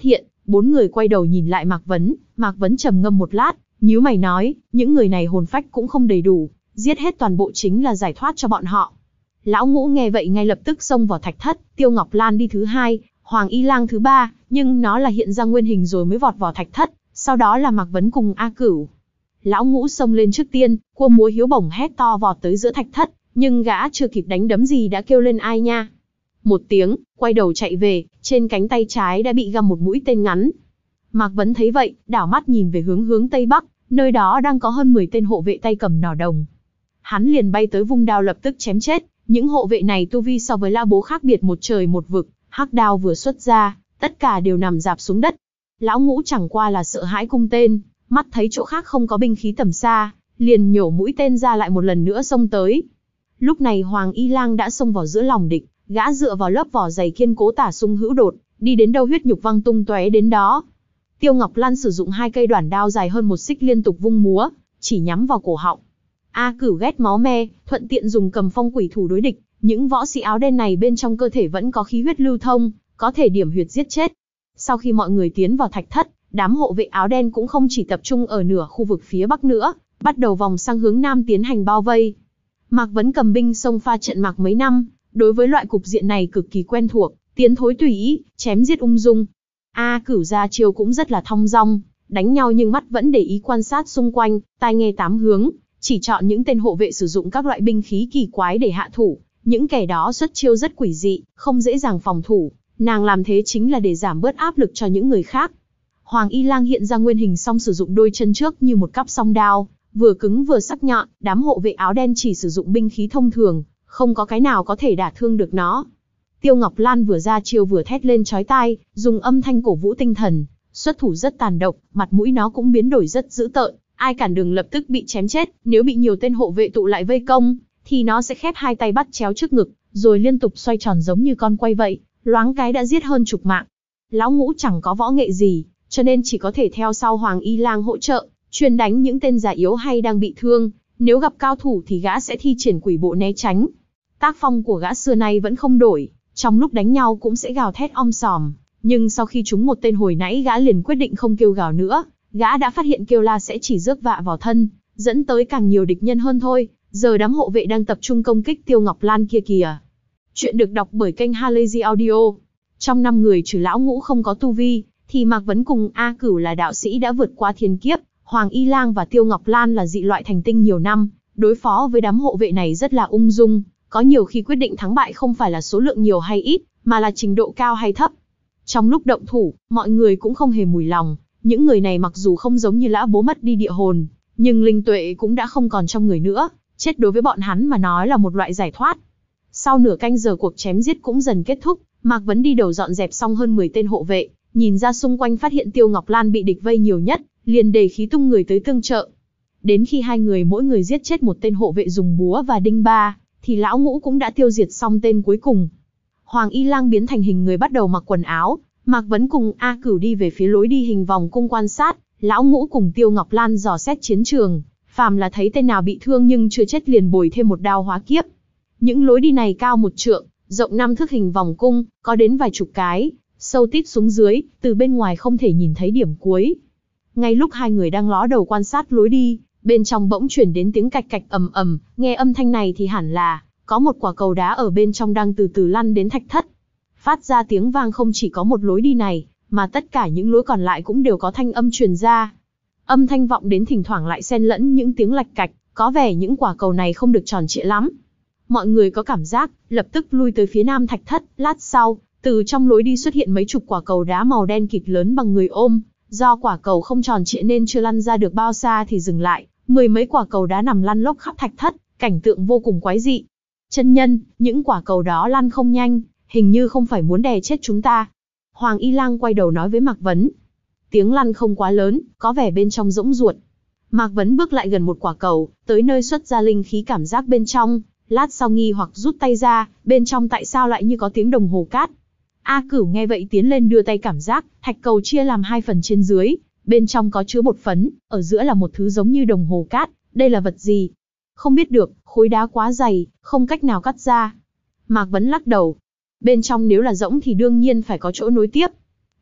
Bốn người quay đầu nhìn lại Mạc Vấn, Mạc Vấn trầm ngâm một lát, nhíu mày nói, những người này hồn phách cũng không đầy đủ, giết hết toàn bộ chính là giải thoát cho bọn họ. Lão Ngũ nghe vậy ngay lập tức xông vào thạch thất, Tiêu Ngọc Lan đi thứ hai, Hoàng Y Lang thứ ba, nhưng nó là hiện ra nguyên hình rồi mới vọt vào thạch thất, sau đó là Mạc Vấn cùng A Cửu. Lão Ngũ xông lên trước tiên, cua múa hiếu bổng hét to vọt tới giữa thạch thất, nhưng gã chưa kịp đánh đấm gì đã kêu lên ai nha. Một tiếng, quay đầu chạy về, trên cánh tay trái đã bị găm một mũi tên ngắn. Mạc Vấn thấy vậy, đảo mắt nhìn về hướng hướng tây bắc, nơi đó đang có hơn mười tên hộ vệ tay cầm nỏ đồng. Hắn liền bay tới vung đao lập tức chém chết, những hộ vệ này tu vi so với La Bố khác biệt một trời một vực, hắc đao vừa xuất ra, tất cả đều nằm rạp xuống đất. Lão Ngũ chẳng qua là sợ hãi cung tên, mắt thấy chỗ khác không có binh khí tầm xa, liền nhổ mũi tên ra lại một lần nữa xông tới. Lúc này Hoàng Y Lang đã xông vào giữa lòng địch, gã dựa vào lớp vỏ dày kiên cố tả sung hữu đột, đi đến đâu huyết nhục văng tung tóe đến đó. Tiêu Ngọc Lan sử dụng hai cây đoản đao dài hơn một xích liên tục vung múa, chỉ nhắm vào cổ họng. A Cửu ghét máu me, thuận tiện dùng cầm phong quỷ thủ đối địch, những võ sĩ áo đen này bên trong cơ thể vẫn có khí huyết lưu thông, có thể điểm huyệt giết chết. Sau khi mọi người tiến vào thạch thất, đám hộ vệ áo đen cũng không chỉ tập trung ở nửa khu vực phía bắc nữa, bắt đầu vòng sang hướng nam tiến hành bao vây. Mạc Vấn cầm binh xông pha trận mạc mấy năm, đối với loại cục diện này cực kỳ quen thuộc, tiến thối tùy ý, chém giết ung dung. A Cửu ra chiêu cũng rất là thong dong, đánh nhau nhưng mắt vẫn để ý quan sát xung quanh, tai nghe tám hướng, chỉ chọn những tên hộ vệ sử dụng các loại binh khí kỳ quái để hạ thủ, những kẻ đó xuất chiêu rất quỷ dị, không dễ dàng phòng thủ, nàng làm thế chính là để giảm bớt áp lực cho những người khác. Hoàng Y Lang hiện ra nguyên hình xong sử dụng đôi chân trước như một cắp song đao, vừa cứng vừa sắc nhọn, đám hộ vệ áo đen chỉ sử dụng binh khí thông thường, không có cái nào có thể đả thương được nó. Tiêu Ngọc Lan vừa ra chiêu vừa thét lên chói tai, dùng âm thanh cổ vũ tinh thần, xuất thủ rất tàn độc, mặt mũi nó cũng biến đổi rất dữ tợn, ai cản đường lập tức bị chém chết, nếu bị nhiều tên hộ vệ tụ lại vây công, thì nó sẽ khép hai tay bắt chéo trước ngực, rồi liên tục xoay tròn giống như con quay vậy, loáng cái đã giết hơn chục mạng. Lão Ngũ chẳng có võ nghệ gì, cho nên chỉ có thể theo sau Hoàng Y Lang hỗ trợ, chuyên đánh những tên già yếu hay đang bị thương, nếu gặp cao thủ thì gã sẽ thi triển quỷ bộ né tránh. Tác phong của gã xưa nay vẫn không đổi, trong lúc đánh nhau cũng sẽ gào thét om sòm, nhưng sau khi trúng một tên hồi nãy gã liền quyết định không kêu gào nữa, gã đã phát hiện kêu la sẽ chỉ rước vạ vào thân, dẫn tới càng nhiều địch nhân hơn thôi. Giờ đám hộ vệ đang tập trung công kích Tiêu Ngọc Lan kia kìa. Chuyện được đọc bởi kênh Halazy Audio. Trong năm người trừ Lão Ngũ không có tu vi, thì Mạc Vấn cùng A Cửu là đạo sĩ đã vượt qua thiên kiếp, Hoàng Y Lang và Tiêu Ngọc Lan là dị loại thành tinh nhiều năm, đối phó với đám hộ vệ này rất là ung dung, có nhiều khi quyết định thắng bại không phải là số lượng nhiều hay ít, mà là trình độ cao hay thấp. Trong lúc động thủ, mọi người cũng không hề mùi lòng, những người này mặc dù không giống như Lã Bố mất đi địa hồn, nhưng linh tuệ cũng đã không còn trong người nữa, chết đối với bọn hắn mà nói là một loại giải thoát. Sau nửa canh giờ cuộc chém giết cũng dần kết thúc, Mạc Vấn đi đầu dọn dẹp xong hơn mười tên hộ vệ, nhìn ra xung quanh phát hiện Tiêu Ngọc Lan bị địch vây nhiều nhất, liền đề khí tung người tới tương trợ. Đến khi hai người mỗi người giết chết một tên hộ vệ dùng búa và đinh ba, thì Lão Ngũ cũng đã tiêu diệt xong tên cuối cùng. Hoàng Y Lang biến thành hình người bắt đầu mặc quần áo, Mạc Vấn cùng A Cửu đi về phía lối đi hình vòng cung quan sát, Lão Ngũ cùng Tiêu Ngọc Lan dò xét chiến trường, phàm là thấy tên nào bị thương nhưng chưa chết liền bồi thêm một đao hóa kiếp. Những lối đi này cao một trượng, rộng năm thước hình vòng cung, có đến vài chục cái, sâu tít xuống dưới, từ bên ngoài không thể nhìn thấy điểm cuối. Ngay lúc hai người đang ló đầu quan sát lối đi, bên trong bỗng chuyển đến tiếng cạch cạch ầm ầm, nghe âm thanh này thì hẳn là có một quả cầu đá ở bên trong đang từ từ lăn đến thạch thất. Phát ra tiếng vang không chỉ có một lối đi này, mà tất cả những lối còn lại cũng đều có thanh âm truyền ra. Âm thanh vọng đến thỉnh thoảng lại xen lẫn những tiếng lạch cạch, có vẻ những quả cầu này không được tròn trịa lắm. Mọi người có cảm giác, lập tức lui tới phía nam thạch thất, lát sau, từ trong lối đi xuất hiện mấy chục quả cầu đá màu đen kịt lớn bằng người ôm, do quả cầu không tròn trịa nên chưa lăn ra được bao xa thì dừng lại, mười mấy quả cầu đá nằm lăn lóc khắp thạch thất, cảnh tượng vô cùng quái dị. Chân nhân, những quả cầu đó lăn không nhanh, hình như không phải muốn đè chết chúng ta. Hoàng Y Lang quay đầu nói với Mạc Vấn. Tiếng lăn không quá lớn, có vẻ bên trong rỗng ruột. Mạc Vấn bước lại gần một quả cầu, tới nơi xuất ra linh khí cảm giác bên trong, lát sau nghi hoặc rút tay ra, bên trong tại sao lại như có tiếng đồng hồ cát. A Cửu nghe vậy tiến lên đưa tay cảm giác, thạch cầu chia làm hai phần trên dưới, bên trong có chứa bột phấn, ở giữa là một thứ giống như đồng hồ cát, đây là vật gì? Không biết được, khối đá quá dày, không cách nào cắt ra. Mạc Vấn lắc đầu. Bên trong nếu là rỗng thì đương nhiên phải có chỗ nối tiếp.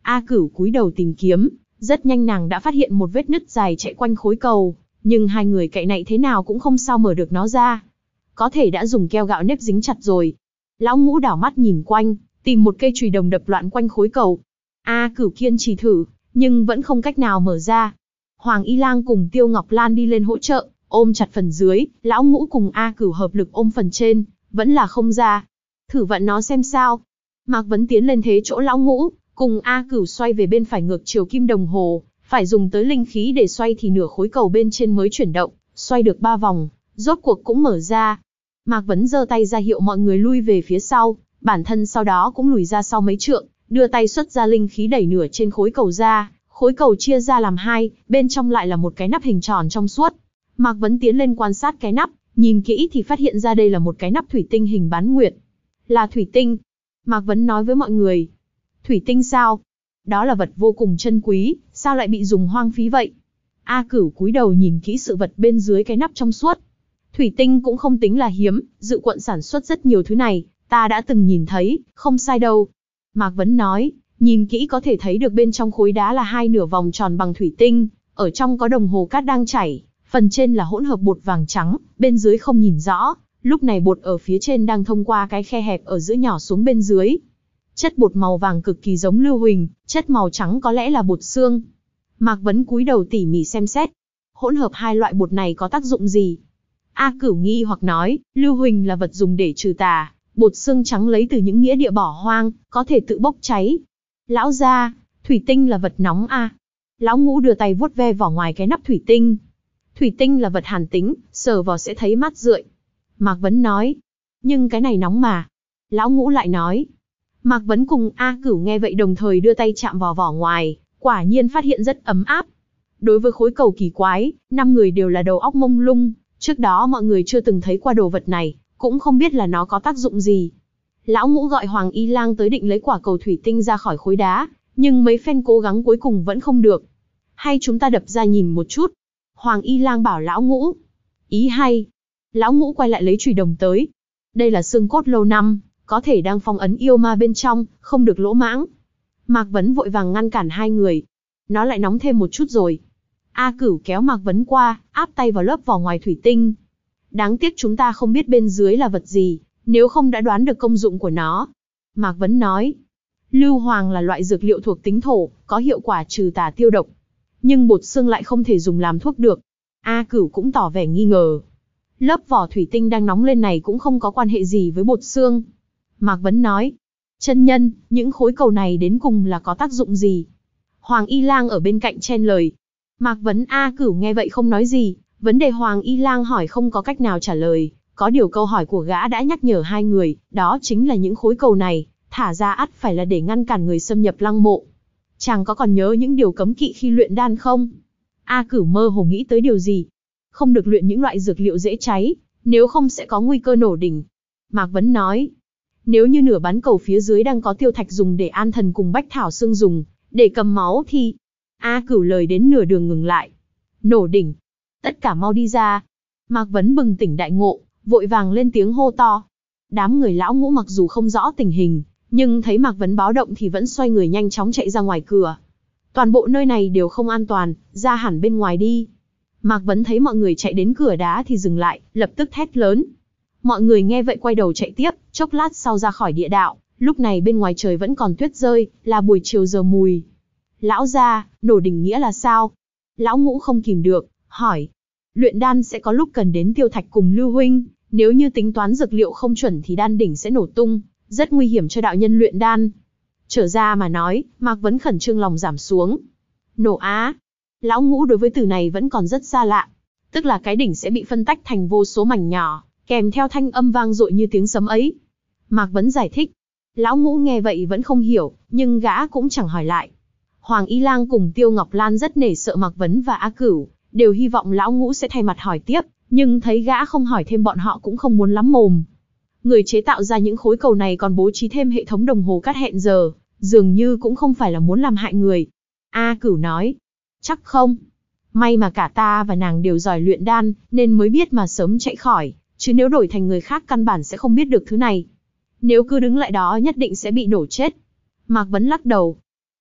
A Cửu cúi đầu tìm kiếm, rất nhanh nàng đã phát hiện một vết nứt dài chạy quanh khối cầu, nhưng hai người cậy nạy thế nào cũng không sao mở được nó ra. Có thể đã dùng keo gạo nếp dính chặt rồi. Lão Ngũ đảo mắt nhìn quanh, tìm một cây chùy đồng đập loạn quanh khối cầu. A Cửu kiên trì thử, nhưng vẫn không cách nào mở ra. Hoàng Y Lang cùng Tiêu Ngọc Lan đi lên hỗ trợ, ôm chặt phần dưới, Lão Ngũ cùng A Cửu hợp lực ôm phần trên, vẫn là không ra. Thử vận nó xem sao. Mạc Vấn tiến lên thế chỗ Lão Ngũ, cùng A Cửu xoay về bên phải ngược chiều kim đồng hồ, phải dùng tới linh khí để xoay thì nửa khối cầu bên trên mới chuyển động, xoay được ba vòng, rốt cuộc cũng mở ra. Mạc Vấn giơ tay ra hiệu mọi người lui về phía sau, bản thân sau đó cũng lùi ra sau mấy trượng, đưa tay xuất ra linh khí đẩy nửa trên khối cầu ra, khối cầu chia ra làm hai, bên trong lại là một cái nắp hình tròn trong suốt. Mạc Vấn tiến lên quan sát cái nắp, nhìn kỹ thì phát hiện ra đây là một cái nắp thủy tinh hình bán nguyệt. Là thủy tinh. Mạc Vấn nói với mọi người. Thủy tinh sao? Đó là vật vô cùng chân quý, sao lại bị dùng hoang phí vậy? A Cửu cúi đầu nhìn kỹ sự vật bên dưới cái nắp trong suốt. Thủy tinh cũng không tính là hiếm, Dự Quận sản xuất rất nhiều thứ này, ta đã từng nhìn thấy, không sai đâu. Mạc Vấn nói, nhìn kỹ có thể thấy được bên trong khối đá là hai nửa vòng tròn bằng thủy tinh, ở trong có đồng hồ cát đang chảy, phần trên là hỗn hợp bột vàng trắng, bên dưới không nhìn rõ, lúc này bột ở phía trên đang thông qua cái khe hẹp ở giữa nhỏ xuống bên dưới. Chất bột màu vàng cực kỳ giống lưu huỳnh, chất màu trắng có lẽ là bột xương. Mạc Vấn cúi đầu tỉ mỉ xem xét. Hỗn hợp hai loại bột này có tác dụng gì? A Cửu nghi hoặc nói, lưu huỳnh là vật dùng để trừ tà, bột xương trắng lấy từ những nghĩa địa bỏ hoang, có thể tự bốc cháy. Lão gia, thủy tinh là vật nóng a. Lão Ngũ đưa tay vuốt ve vỏ ngoài cái nắp thủy tinh. Thủy tinh là vật hàn tính, sờ vào sẽ thấy mát rượi. Mạc Vấn nói, nhưng cái này nóng mà. Lão Ngũ lại nói. Mạc Vấn cùng A Cửu nghe vậy đồng thời đưa tay chạm vào vỏ ngoài, quả nhiên phát hiện rất ấm áp. Đối với khối cầu kỳ quái, năm người đều là đầu óc mông lung, trước đó mọi người chưa từng thấy qua đồ vật này, cũng không biết là nó có tác dụng gì. Lão Ngũ gọi Hoàng Y Lang tới định lấy quả cầu thủy tinh ra khỏi khối đá, nhưng mấy phen cố gắng cuối cùng vẫn không được. Hay chúng ta đập ra nhìn một chút. Hoàng Y Lang bảo Lão Ngũ. Ý hay. Lão Ngũ quay lại lấy chùy đồng tới. Đây là xương cốt lâu năm, có thể đang phong ấn yêu ma bên trong, không được lỗ mãng. Mạc Vấn vội vàng ngăn cản hai người. Nó lại nóng thêm một chút rồi. A Cửu kéo Mạc Vấn qua, áp tay vào lớp vỏ ngoài thủy tinh. Đáng tiếc chúng ta không biết bên dưới là vật gì, nếu không đã đoán được công dụng của nó. Mạc Vấn nói, lưu hoàng là loại dược liệu thuộc tính thổ, có hiệu quả trừ tà tiêu độc. Nhưng bột xương lại không thể dùng làm thuốc được. A Cửu cũng tỏ vẻ nghi ngờ. Lớp vỏ thủy tinh đang nóng lên này cũng không có quan hệ gì với bột xương. Mạc Vấn nói, chân nhân, những khối cầu này đến cùng là có tác dụng gì? Hoàng Y Lang ở bên cạnh chen lời. Mạc Vấn A Cửu nghe vậy không nói gì, vấn đề Hoàng Y Lang hỏi không có cách nào trả lời, có điều câu hỏi của gã đã nhắc nhở hai người, đó chính là những khối cầu này, thả ra ắt phải là để ngăn cản người xâm nhập lăng mộ. Chàng có còn nhớ những điều cấm kỵ khi luyện đan không? A Cửu mơ hồ nghĩ tới điều gì? Không được luyện những loại dược liệu dễ cháy, nếu không sẽ có nguy cơ nổ đỉnh. Mạc Vấn nói, nếu như nửa bán cầu phía dưới đang có tiêu thạch dùng để an thần cùng bách thảo xương dùng, để cầm máu thì... A Cửu lời đến nửa đường ngừng lại. Nổ đỉnh. Tất cả mau đi ra. Mạc Vấn bừng tỉnh đại ngộ, vội vàng lên tiếng hô to. Đám người Lão Ngũ mặc dù không rõ tình hình, nhưng thấy Mạc Vấn báo động thì vẫn xoay người nhanh chóng chạy ra ngoài cửa. Toàn bộ nơi này đều không an toàn, ra hẳn bên ngoài đi. Mạc Vấn thấy mọi người chạy đến cửa đá thì dừng lại, lập tức thét lớn. Mọi người nghe vậy quay đầu chạy tiếp, chốc lát sau ra khỏi địa đạo, lúc này bên ngoài trời vẫn còn tuyết rơi, là buổi chiều giờ mùi. Lão gia, nổ đỉnh nghĩa là sao? Lão Ngũ không kìm được, hỏi. Luyện đan sẽ có lúc cần đến tiêu thạch cùng lưu huynh, nếu như tính toán dược liệu không chuẩn thì đan đỉnh sẽ nổ tung, rất nguy hiểm cho đạo nhân luyện đan. Trở ra mà nói, Mạc Vấn khẩn trương lòng giảm xuống. Nổ á. Lão Ngũ đối với từ này vẫn còn rất xa lạ. Tức là cái đỉnh sẽ bị phân tách thành vô số mảnh nhỏ, kèm theo thanh âm vang dội như tiếng sấm ấy. Mạc Vấn giải thích. Lão Ngũ nghe vậy vẫn không hiểu, nhưng gã cũng chẳng hỏi lại. Hoàng Y Lang cùng Tiêu Ngọc Lan rất nể sợ Mạc Vấn và A Cửu, đều hy vọng Lão Ngũ sẽ thay mặt hỏi tiếp, nhưng thấy gã không hỏi thêm bọn họ cũng không muốn lắm mồm. Người chế tạo ra những khối cầu này còn bố trí thêm hệ thống đồng hồ cát hẹn giờ, dường như cũng không phải là muốn làm hại người. A Cửu nói, chắc không. May mà cả ta và nàng đều giỏi luyện đan, nên mới biết mà sớm chạy khỏi, chứ nếu đổi thành người khác căn bản sẽ không biết được thứ này. Nếu cứ đứng lại đó nhất định sẽ bị nổ chết. Mạc Vấn lắc đầu.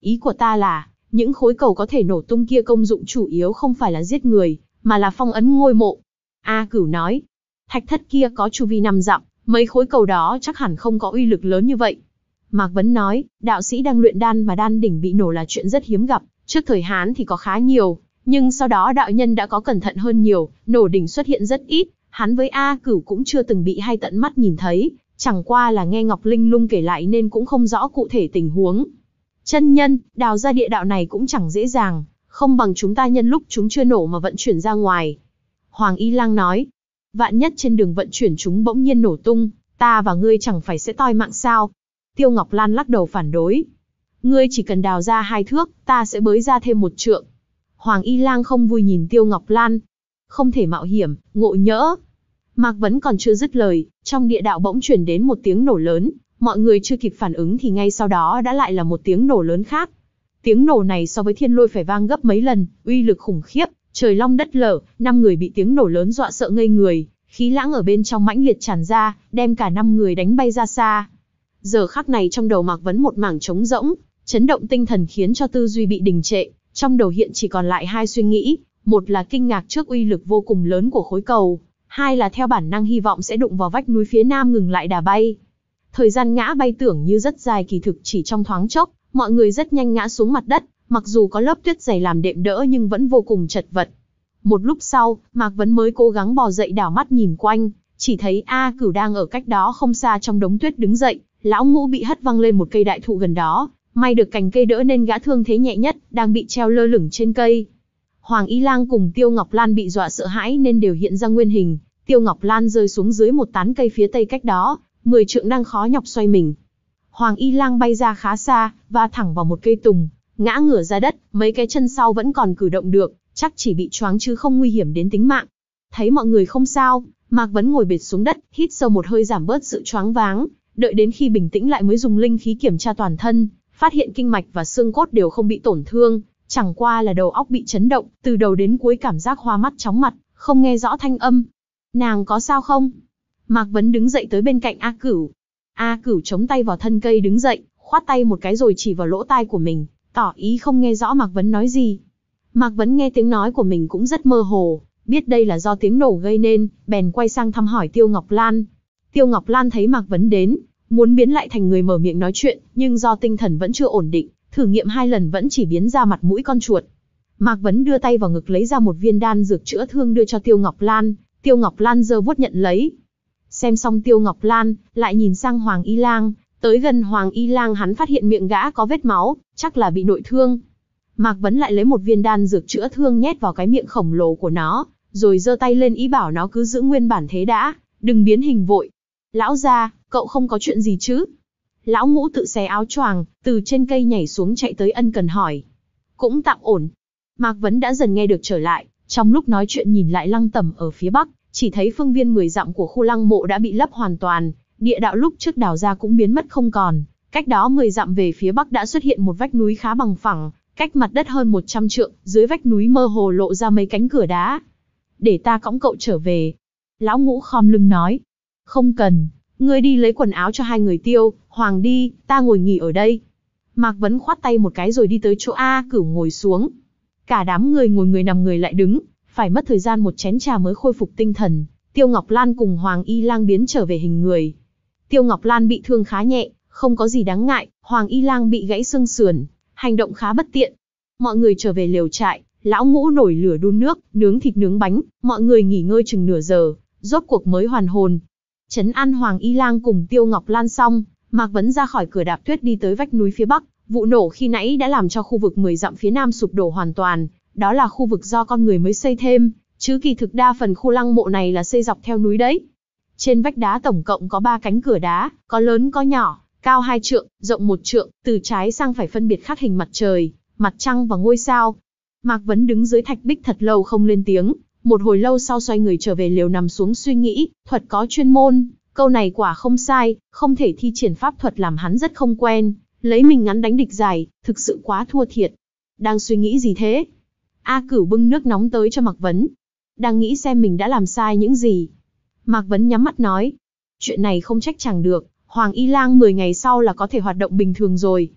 Ý của ta là, những khối cầu có thể nổ tung kia công dụng chủ yếu không phải là giết người, mà là phong ấn ngôi mộ. A Cửu nói, thạch thất kia có chu vi năm dặm, mấy khối cầu đó chắc hẳn không có uy lực lớn như vậy. Mạc Vấn nói, đạo sĩ đang luyện đan mà đan đỉnh bị nổ là chuyện rất hiếm gặp, trước thời Hán thì có khá nhiều, nhưng sau đó đạo nhân đã có cẩn thận hơn nhiều, nổ đỉnh xuất hiện rất ít, hắn với A Cửu cũng chưa từng bị hay tận mắt nhìn thấy, chẳng qua là nghe Ngọc Linh Lung kể lại nên cũng không rõ cụ thể tình huống. Chân nhân, đào ra địa đạo này cũng chẳng dễ dàng, không bằng chúng ta nhân lúc chúng chưa nổ mà vận chuyển ra ngoài. Hoàng Y Lang nói, vạn nhất trên đường vận chuyển chúng bỗng nhiên nổ tung, ta và ngươi chẳng phải sẽ toi mạng sao? Tiêu Ngọc Lan lắc đầu phản đối. Ngươi chỉ cần đào ra hai thước, ta sẽ bới ra thêm một trượng. Hoàng Y Lang không vui nhìn Tiêu Ngọc Lan. Không thể mạo hiểm, ngộ nhỡ. Mạc Vấn còn chưa dứt lời, trong địa đạo bỗng chuyển đến một tiếng nổ lớn, mọi người chưa kịp phản ứng thì ngay sau đó đã lại là một tiếng nổ lớn khác. Tiếng nổ này so với thiên lôi phải vang gấp mấy lần, uy lực khủng khiếp, trời long đất lở, năm người bị tiếng nổ lớn dọa sợ ngây người, khí lãng ở bên trong mãnh liệt tràn ra, đem cả năm người đánh bay ra xa. Giờ khắc này trong đầu Mạc Vấn một mảng trống rỗng, chấn động tinh thần khiến cho tư duy bị đình trệ, trong đầu hiện chỉ còn lại hai suy nghĩ, một là kinh ngạc trước uy lực vô cùng lớn của khối cầu, hai là theo bản năng hy vọng sẽ đụng vào vách núi phía nam ngừng lại đà bay. Thời gian ngã bay tưởng như rất dài, kỳ thực chỉ trong thoáng chốc, mọi người rất nhanh ngã xuống mặt đất, mặc dù có lớp tuyết dày làm đệm đỡ nhưng vẫn vô cùng chật vật. Một lúc sau, Mạc Vấn mới cố gắng bò dậy đảo mắt nhìn quanh, chỉ thấy A Cửu đang ở cách đó không xa trong đống tuyết đứng dậy, lão Ngũ bị hất văng lên một cây đại thụ gần đó, may được cành cây đỡ nên gã thương thế nhẹ nhất, đang bị treo lơ lửng trên cây. Hoàng Y Lang cùng Tiêu Ngọc Lan bị dọa sợ hãi nên đều hiện ra nguyên hình, Tiêu Ngọc Lan rơi xuống dưới một tán cây phía tây cách đó, mười trượng đang khó nhọc xoay mình. Hoàng Y Lang bay ra khá xa, va thẳng vào một cây tùng, ngã ngửa ra đất, mấy cái chân sau vẫn còn cử động được, chắc chỉ bị choáng chứ không nguy hiểm đến tính mạng. Thấy mọi người không sao, Mạc Vấn ngồi bệt xuống đất, hít sâu một hơi giảm bớt sự choáng váng, đợi đến khi bình tĩnh lại mới dùng linh khí kiểm tra toàn thân, phát hiện kinh mạch và xương cốt đều không bị tổn thương, chẳng qua là đầu óc bị chấn động, từ đầu đến cuối cảm giác hoa mắt chóng mặt, không nghe rõ thanh âm. Nàng có sao không? Mạc Vấn đứng dậy tới bên cạnh A Cửu. A Cửu chống tay vào thân cây đứng dậy, khoát tay một cái rồi chỉ vào lỗ tai của mình, tỏ ý không nghe rõ Mạc Vấn nói gì. Mạc Vấn nghe tiếng nói của mình cũng rất mơ hồ, biết đây là do tiếng nổ gây nên, bèn quay sang thăm hỏi Tiêu Ngọc Lan. Tiêu Ngọc Lan thấy Mạc Vấn đến, muốn biến lại thành người mở miệng nói chuyện, nhưng do tinh thần vẫn chưa ổn định, thử nghiệm hai lần vẫn chỉ biến ra mặt mũi con chuột. Mạc Vấn đưa tay vào ngực lấy ra một viên đan dược chữa thương đưa cho Tiêu Ngọc Lan, Tiêu Ngọc Lan giơ vuốt nhận lấy. Xem xong Tiêu Ngọc Lan, lại nhìn sang Hoàng Y Lang, tới gần Hoàng Y Lang hắn phát hiện miệng gã có vết máu, chắc là bị nội thương. Mạc Vấn lại lấy một viên đan dược chữa thương nhét vào cái miệng khổng lồ của nó, rồi giơ tay lên ý bảo nó cứ giữ nguyên bản thế đã, đừng biến hình vội. Lão gia, cậu không có chuyện gì chứ? Lão Ngũ tự xé áo choàng, từ trên cây nhảy xuống chạy tới ân cần hỏi. Cũng tạm ổn. Mạc Vấn đã dần nghe được trở lại, trong lúc nói chuyện nhìn lại lăng tẩm ở phía bắc, chỉ thấy phương viên mười dặm của khu lăng mộ đã bị lấp hoàn toàn, địa đạo lúc trước đào ra cũng biến mất không còn. Cách đó mười dặm về phía bắc đã xuất hiện một vách núi khá bằng phẳng, cách mặt đất hơn một trăm trượng, dưới vách núi mơ hồ lộ ra mấy cánh cửa đá. Để ta cõng cậu trở về. Lão Ngũ khom lưng nói. Không cần, ngươi đi lấy quần áo cho hai người Tiêu, Hoàng đi, ta ngồi nghỉ ở đây. Mạc Vấn khoát tay một cái rồi đi tới chỗ A Cửu ngồi xuống. Cả đám người ngồi người nằm người lại đứng, phải mất thời gian một chén trà mới khôi phục tinh thần. Tiêu Ngọc Lan cùng Hoàng Y Lang biến trở về hình người. Tiêu Ngọc Lan bị thương khá nhẹ, không có gì đáng ngại, Hoàng Y Lang bị gãy xương sườn, hành động khá bất tiện. Mọi người trở về lều trại, Lão Ngũ nổi lửa đun nước, nướng thịt nướng bánh, mọi người nghỉ ngơi chừng nửa giờ, rốt cuộc mới hoàn hồn. Trấn an Hoàng Y Lang cùng Tiêu Ngọc Lan xong, Mạc Vấn ra khỏi cửa đạp tuyết đi tới vách núi phía bắc. Vụ nổ khi nãy đã làm cho khu vực mười dặm phía nam sụp đổ hoàn toàn, đó là khu vực do con người mới xây thêm, chứ kỳ thực đa phần khu lăng mộ này là xây dọc theo núi đấy. Trên vách đá tổng cộng có ba cánh cửa đá, có lớn có nhỏ, cao hai trượng, rộng một trượng, từ trái sang phải phân biệt khắc hình mặt trời, mặt trăng và ngôi sao. Mạc Vấn đứng dưới thạch bích thật lâu không lên tiếng, một hồi lâu sau xoay người trở về lều nằm xuống suy nghĩ, thuật có chuyên môn, câu này quả không sai, không thể thi triển pháp thuật làm hắn rất không quen, lấy mình ngắn đánh địch dài, thực sự quá thua thiệt. Đang suy nghĩ gì thế? A Cửu bưng nước nóng tới cho Mạc Vấn. Đang nghĩ xem mình đã làm sai những gì. Mạc Vấn nhắm mắt nói, chuyện này không trách chàng được, Hoàng Y Lang mười ngày sau là có thể hoạt động bình thường rồi.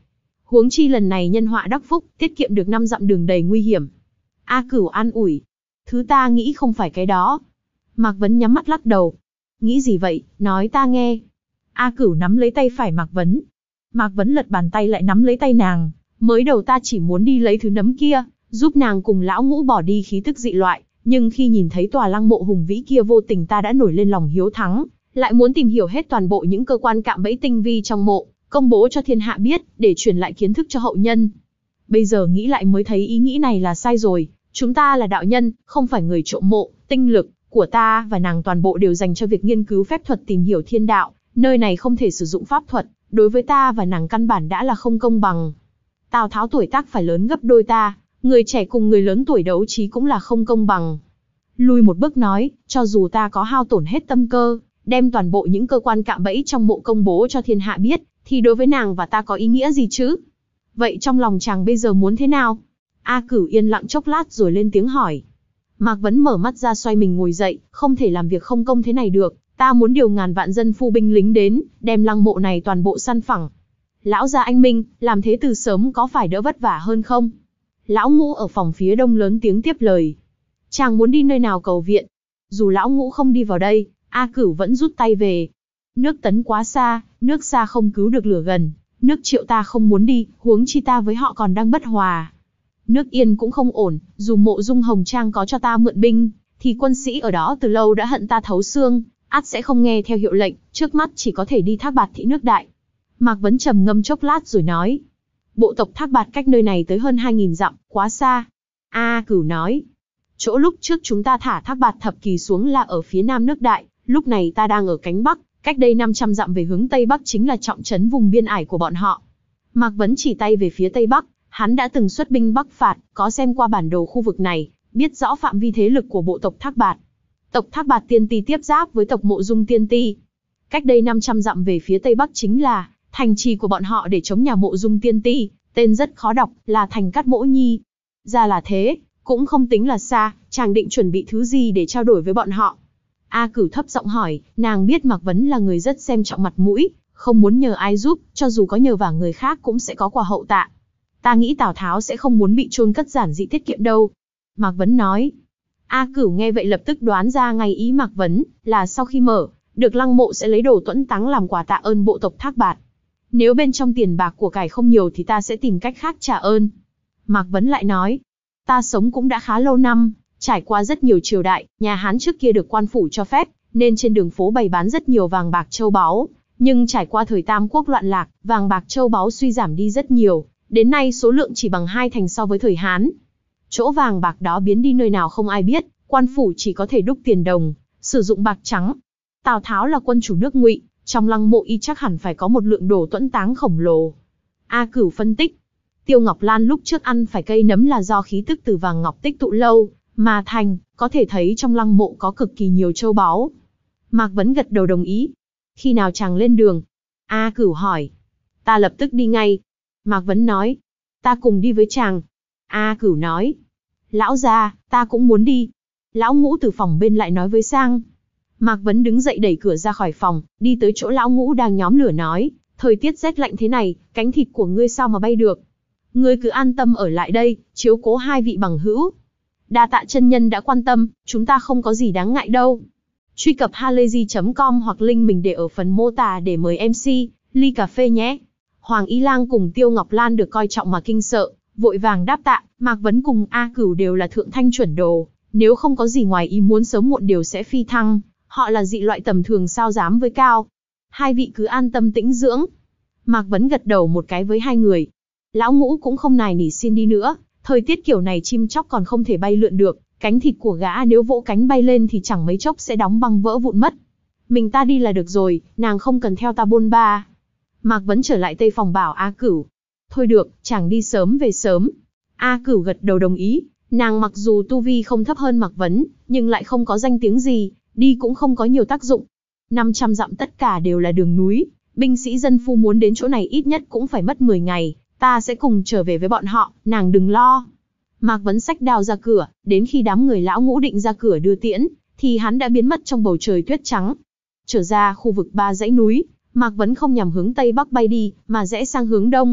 Huống chi lần này nhân họa đắc phúc, tiết kiệm được năm dặm đường đầy nguy hiểm. A Cửu an ủi. Thứ ta nghĩ không phải cái đó. Mạc Vấn nhắm mắt lắc đầu. Nghĩ gì vậy, nói ta nghe. A Cửu nắm lấy tay phải Mạc Vấn. Mạc Vấn lật bàn tay lại nắm lấy tay nàng. Mới đầu ta chỉ muốn đi lấy thứ nấm kia, giúp nàng cùng lão ngũ bỏ đi khí tức dị loại. Nhưng khi nhìn thấy tòa lăng mộ hùng vĩ kia vô tình ta đã nổi lên lòng hiếu thắng. Lại muốn tìm hiểu hết toàn bộ những cơ quan cạm bẫy tinh vi trong mộ, công bố cho thiên hạ biết, để truyền lại kiến thức cho hậu nhân. Bây giờ nghĩ lại mới thấy ý nghĩ này là sai rồi. Chúng ta là đạo nhân, không phải người trộm mộ, tinh lực của ta và nàng toàn bộ đều dành cho việc nghiên cứu phép thuật tìm hiểu thiên đạo. Nơi này không thể sử dụng pháp thuật, đối với ta và nàng căn bản đã là không công bằng. Tào Tháo tuổi tác phải lớn gấp đôi ta, người trẻ cùng người lớn tuổi đấu trí cũng là không công bằng. Lùi một bước nói, cho dù ta có hao tổn hết tâm cơ, đem toàn bộ những cơ quan cạm bẫy trong mộ công bố cho thiên hạ biết, thì đối với nàng và ta có ý nghĩa gì chứ? Vậy trong lòng chàng bây giờ muốn thế nào? A Cửu yên lặng chốc lát rồi lên tiếng hỏi. Mạc Vấn mở mắt ra xoay mình ngồi dậy, không thể làm việc không công thế này được, ta muốn điều ngàn vạn dân phu binh lính đến, đem lăng mộ này toàn bộ săn phẳng. Lão gia anh minh, làm thế từ sớm có phải đỡ vất vả hơn không? Lão Ngũ ở phòng phía đông lớn tiếng tiếp lời. Chàng muốn đi nơi nào cầu viện? Dù lão Ngũ không đi vào đây, A Cửu vẫn rút tay về. Nước Tấn quá xa, nước xa không cứu được lửa gần, nước Triệu ta không muốn đi, huống chi ta với họ còn đang bất hòa. Nước Yên cũng không ổn, dù Mộ Dung Hồng Trang có cho ta mượn binh, thì quân sĩ ở đó từ lâu đã hận ta thấu xương, ắt sẽ không nghe theo hiệu lệnh, trước mắt chỉ có thể đi Thác Bạt thị nước Đại. Mạc Vấn trầm ngâm chốc lát rồi nói. Bộ tộc Thác Bạt cách nơi này tới hơn hai nghìn dặm, quá xa. A Cửu nói. Chỗ lúc trước chúng ta thả Thác Bạt thập kỳ xuống là ở phía nam nước Đại, lúc này ta đang ở cánh Bắc, cách đây năm trăm dặm về hướng Tây Bắc chính là trọng trấn vùng biên ải của bọn họ. Mạc Vấn chỉ tay về phía Tây Bắc, hắn đã từng xuất binh Bắc phạt, có xem qua bản đồ khu vực này, biết rõ phạm vi thế lực của bộ tộc Thác Bạt. Tộc Thác Bạt Tiên Ti tiếp giáp với tộc Mộ Dung Tiên Ti. Cách đây năm trăm dặm về phía Tây Bắc chính là thành trì của bọn họ để chống nhà Mộ Dung Tiên Ti, tên rất khó đọc, là thành Cát Mỗ Nhi. Ra là thế, cũng không tính là xa, chàng định chuẩn bị thứ gì để trao đổi với bọn họ? A Cửu thấp giọng hỏi, nàng biết Mạc Vấn là người rất xem trọng mặt mũi, không muốn nhờ ai giúp, cho dù có nhờ vả người khác cũng sẽ có quà hậu tạ. Ta nghĩ Tào Tháo sẽ không muốn bị chôn cất giản dị tiết kiệm đâu. Mạc Vấn nói. A Cửu nghe vậy lập tức đoán ra ngay ý Mạc Vấn, là sau khi mở được lăng mộ sẽ lấy đồ tuẫn táng làm quà tạ ơn bộ tộc Thác Bạt. Nếu bên trong tiền bạc của cải không nhiều thì ta sẽ tìm cách khác trả ơn. Mạc Vấn lại nói. Ta sống cũng đã khá lâu năm, trải qua rất nhiều triều đại, nhà Hán trước kia được quan phủ cho phép, nên trên đường phố bày bán rất nhiều vàng bạc châu báu. Nhưng trải qua thời Tam Quốc loạn lạc, vàng bạc châu báu suy giảm đi rất nhiều, đến nay số lượng chỉ bằng hai thành so với thời Hán. Chỗ vàng bạc đó biến đi nơi nào không ai biết, quan phủ chỉ có thể đúc tiền đồng, sử dụng bạc trắng. Tào Tháo là quân chủ nước Ngụy, trong lăng mộ y chắc hẳn phải có một lượng đồ tuẫn táng khổng lồ. A Cửu phân tích. Tiêu Ngọc Lan lúc trước ăn phải cây nấm là do khí tức từ vàng ngọc tích tụ lâu mà thành, có thể thấy trong lăng mộ có cực kỳ nhiều châu báu. Mạc Vấn gật đầu đồng ý. Khi nào chàng lên đường? A Cửu hỏi. Ta lập tức đi ngay. Mạc Vấn nói. Ta cùng đi với chàng. A Cửu nói. Lão gia, ta cũng muốn đi. Lão Ngũ từ phòng bên lại nói với Sang. Mạc Vấn đứng dậy đẩy cửa ra khỏi phòng, đi tới chỗ Lão Ngũ đang nhóm lửa nói. Thời tiết rét lạnh thế này, cánh thịt của ngươi sao mà bay được? Ngươi cứ an tâm ở lại đây, chiếu cố hai vị bằng hữu. Đa tạ chân nhân đã quan tâm, chúng ta không có gì đáng ngại đâu. Truy cập halayzi chấm com hoặc link mình để ở phần mô tả để mời em xê, ly cà phê nhé. Hoàng Y Lang cùng Tiêu Ngọc Lan được coi trọng mà kinh sợ, vội vàng đáp tạ. Mạc Vấn cùng A Cửu đều là thượng thanh chuẩn đồ, nếu không có gì ngoài ý muốn sớm muộn đều sẽ phi thăng. Họ là dị loại tầm thường sao dám với cao. Hai vị cứ an tâm tĩnh dưỡng. Mạc Vấn gật đầu một cái với hai người. Lão Ngũ cũng không nài nỉ xin đi nữa, thời tiết kiểu này chim chóc còn không thể bay lượn được, cánh thịt của gã nếu vỗ cánh bay lên thì chẳng mấy chốc sẽ đóng băng vỡ vụn mất. Mình ta đi là được rồi, nàng không cần theo ta bôn ba. Mạc Vấn trở lại tây phòng bảo A Cửu. Thôi được, chàng đi sớm về sớm. A Cửu gật đầu đồng ý, nàng mặc dù tu vi không thấp hơn Mạc Vấn, nhưng lại không có danh tiếng gì, đi cũng không có nhiều tác dụng. năm trăm dặm tất cả đều là đường núi, binh sĩ dân phu muốn đến chỗ này ít nhất cũng phải mất mười ngày. Ta sẽ cùng trở về với bọn họ, nàng đừng lo. Mạc Vấn xách đao ra cửa, đến khi đám người Lão Ngũ định ra cửa đưa tiễn, thì hắn đã biến mất trong bầu trời tuyết trắng. Trở ra khu vực ba dãy núi, Mạc Vấn không nhằm hướng Tây Bắc bay đi, mà rẽ sang hướng Đông.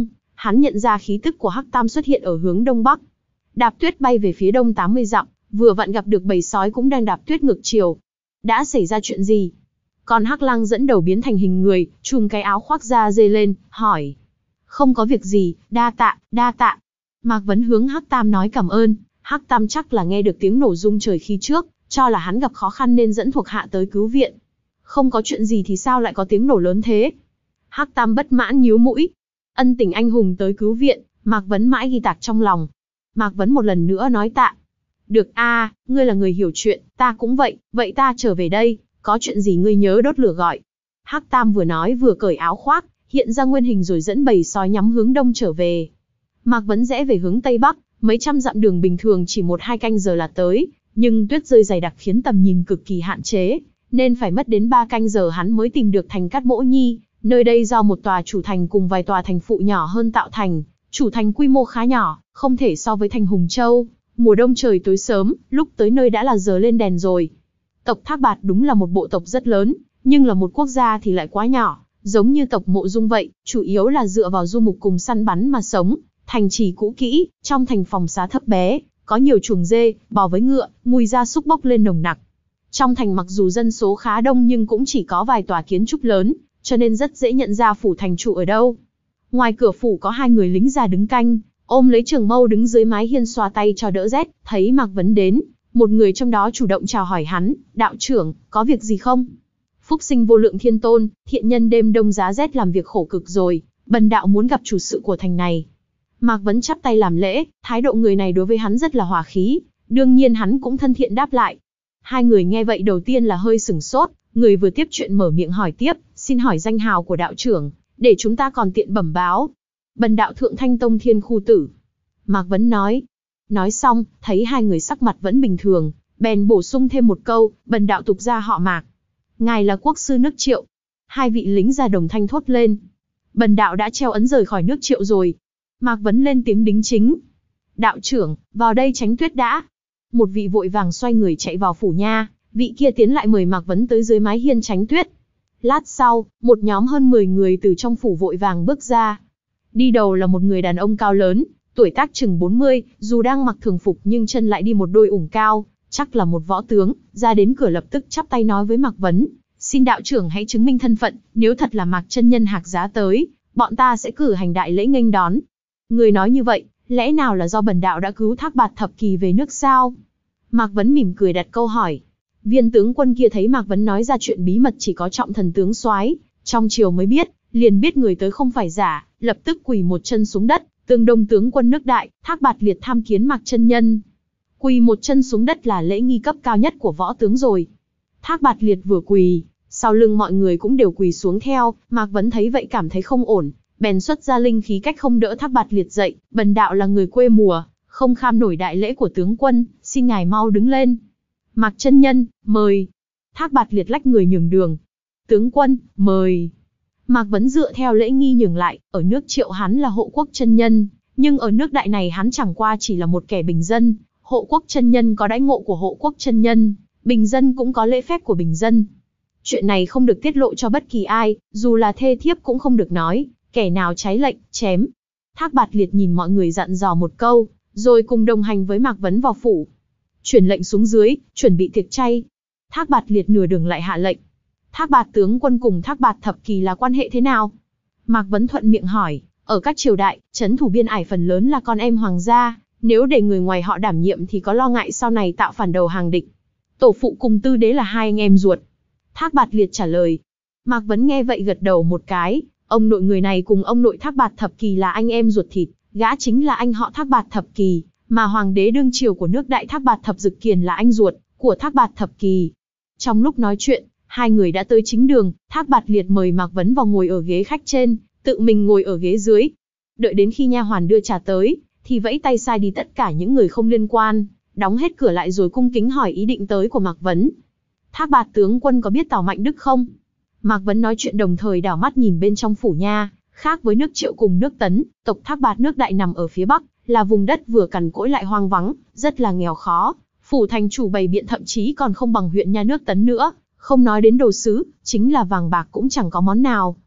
hắn nhận ra khí tức của Hắc Tam xuất hiện ở hướng đông bắc. Đạp tuyết bay về phía đông tám mươi dặm, vừa vặn gặp được bầy sói cũng đang đạp tuyết ngược chiều. Đã xảy ra chuyện gì? Con Hắc Lang dẫn đầu biến thành hình người, trùm cái áo khoác da dê lên, hỏi. Không có việc gì, đa tạ, đa tạ. Mạc Vấn hướng Hắc Tam nói cảm ơn. Hắc Tam chắc là nghe được tiếng nổ rung trời khi trước, cho là hắn gặp khó khăn nên dẫn thuộc hạ tới cứu viện. Không có chuyện gì thì sao lại có tiếng nổ lớn thế? Hắc Tam bất mãn nhíu mũi. Ân tình anh hùng tới cứu viện, Mạc Vấn mãi ghi tạc trong lòng. Mạc Vấn một lần nữa nói tạ. Được a, à, ngươi là người hiểu chuyện, ta cũng vậy, vậy ta trở về đây, có chuyện gì ngươi nhớ đốt lửa gọi. Hắc Tam vừa nói vừa cởi áo khoác, hiện ra nguyên hình rồi dẫn bầy sói nhắm hướng đông trở về. Mạc Vấn rẽ về hướng tây bắc, mấy trăm dặm đường bình thường chỉ một hai canh giờ là tới, nhưng tuyết rơi dày đặc khiến tầm nhìn cực kỳ hạn chế, nên phải mất đến ba canh giờ hắn mới tìm được thành Cát Mỗ Nhi. Nơi đây do một tòa chủ thành cùng vài tòa thành phụ nhỏ hơn tạo thành, chủ thành quy mô khá nhỏ, không thể so với thành Hùng Châu. Mùa đông trời tối sớm, lúc tới nơi đã là giờ lên đèn rồi. Tộc Thác Bạt đúng là một bộ tộc rất lớn, nhưng là một quốc gia thì lại quá nhỏ, giống như tộc Mộ Dung vậy, chủ yếu là dựa vào du mục cùng săn bắn mà sống. Thành trì cũ kỹ, trong thành phòng xá thấp bé, có nhiều chuồng dê, bò với ngựa, mùi gia súc bốc lên nồng nặc. Trong thành mặc dù dân số khá đông nhưng cũng chỉ có vài tòa kiến trúc lớn, cho nên rất dễ nhận ra phủ thành chủ ở đâu. Ngoài cửa phủ có hai người lính già đứng canh, ôm lấy trường mâu đứng dưới mái hiên xoa tay cho đỡ rét. Thấy Mạc Vấn đến, một người trong đó chủ động chào hỏi hắn, đạo trưởng, có việc gì không? Phúc sinh vô lượng thiên tôn, thiện nhân đêm đông giá rét làm việc khổ cực rồi, bần đạo muốn gặp chủ sự của thành này. Mạc Vấn chắp tay làm lễ, thái độ người này đối với hắn rất là hòa khí, đương nhiên hắn cũng thân thiện đáp lại. Hai người nghe vậy đầu tiên là hơi sửng sốt, người vừa tiếp chuyện mở miệng hỏi tiếp, xin hỏi danh hào của đạo trưởng, để chúng ta còn tiện bẩm báo. Bần đạo Thượng Thanh Tông Thiên Khu Tử. Mạc Vấn nói. Nói xong, thấy hai người sắc mặt vẫn bình thường, bèn bổ sung thêm một câu, bần đạo tục gia họ Mạc. Ngài là quốc sư nước Triệu. Hai vị lính già đồng thanh thốt lên. Bần đạo đã treo ấn rời khỏi nước Triệu rồi. Mạc Vấn lên tiếng đính chính. Đạo trưởng, vào đây tránh tuyết đã. Một vị vội vàng xoay người chạy vào phủ nha, vị kia tiến lại mời Mạc Vấn tới dưới mái hiên tránh tuyết. Lát sau, một nhóm hơn mười người từ trong phủ vội vàng bước ra. Đi đầu là một người đàn ông cao lớn, tuổi tác chừng bốn mươi, dù đang mặc thường phục nhưng chân lại đi một đôi ủng cao, chắc là một võ tướng, ra đến cửa lập tức chắp tay nói với Mạc Vấn. Xin đạo trưởng hãy chứng minh thân phận, nếu thật là Mạc chân nhân Hạc Giá tới, bọn ta sẽ cử hành đại lễ nghênh đón. Người nói như vậy, lẽ nào là do bần đạo đã cứu Thác Bạt thập kỳ về nước sao? Mạc Vấn mỉm cười đặt câu hỏi. Viên tướng quân kia thấy Mạc Vấn nói ra chuyện bí mật chỉ có Trọng Thần tướng soái trong triều mới biết, liền biết người tới không phải giả, lập tức quỳ một chân xuống đất, tương đông tướng quân nước Đại, Thác Bạt liệt tham kiến Mạc chân nhân. Quỳ một chân xuống đất là lễ nghi cấp cao nhất của võ tướng rồi. Thác Bạt liệt vừa quỳ, sau lưng mọi người cũng đều quỳ xuống theo. Mạc Vấn thấy vậy cảm thấy không ổn, bèn xuất ra linh khí cách không đỡ Thác Bạt liệt dậy. Bần đạo là người quê mùa, không kham nổi đại lễ của tướng quân, xin ngài mau đứng lên. Mạc chân nhân, mời. Thác Bạt liệt lách người nhường đường. Tướng quân, mời. Mạc Vấn dựa theo lễ nghi nhường lại, ở nước Triệu hắn là hộ quốc chân nhân, nhưng ở nước Đại này hắn chẳng qua chỉ là một kẻ bình dân. Hộ quốc chân nhân có đãi ngộ của hộ quốc chân nhân, bình dân cũng có lễ phép của bình dân. Chuyện này không được tiết lộ cho bất kỳ ai, dù là thê thiếp cũng không được nói, kẻ nào trái lệnh, chém. Thác Bạt liệt nhìn mọi người dặn dò một câu, rồi cùng đồng hành với Mạc Vấn vào phủ. Truyền lệnh xuống dưới, chuẩn bị tiệc chay. Thác Bạt liệt nửa đường lại hạ lệnh. Thác Bạt tướng quân cùng Thác Bạt thập kỳ là quan hệ thế nào? Mạc Vấn thuận miệng hỏi, ở các triều đại, trấn thủ biên ải phần lớn là con em hoàng gia, nếu để người ngoài họ đảm nhiệm thì có lo ngại sau này tạo phản đầu hàng địch. Tổ phụ cùng tư đế là hai anh em ruột. Thác Bạt liệt trả lời. Mạc Vấn nghe vậy gật đầu một cái, ông nội người này cùng ông nội Thác Bạt thập kỳ là anh em ruột thịt, gã chính là anh họ Thác Bạt thập kỳ, mà hoàng đế đương triều của nước Đại Thác Bạt thập dực kiền là anh ruột của Thác Bạt thập kỳ. Trong lúc nói chuyện, hai người đã tới chính đường. Thác Bạt liệt mời Mạc Vấn vào ngồi ở ghế khách trên, tự mình ngồi ở ghế dưới. Đợi đến khi nha hoàn đưa trà tới, thì vẫy tay sai đi tất cả những người không liên quan, đóng hết cửa lại rồi cung kính hỏi ý định tới của Mạc Vấn. Thác Bạt tướng quân có biết Tào Mạnh Đức không? Mạc Vấn nói chuyện đồng thời đảo mắt nhìn bên trong phủ nha. Khác với nước Triệu cùng nước Tấn, tộc Thác Bạt nước Đại nằm ở phía bắc, là vùng đất vừa cằn cỗi lại hoang vắng, rất là nghèo khó. Phủ thành chủ bày biện thậm chí còn không bằng huyện nha nước Tấn nữa, không nói đến đồ sứ, chính là vàng bạc cũng chẳng có món nào.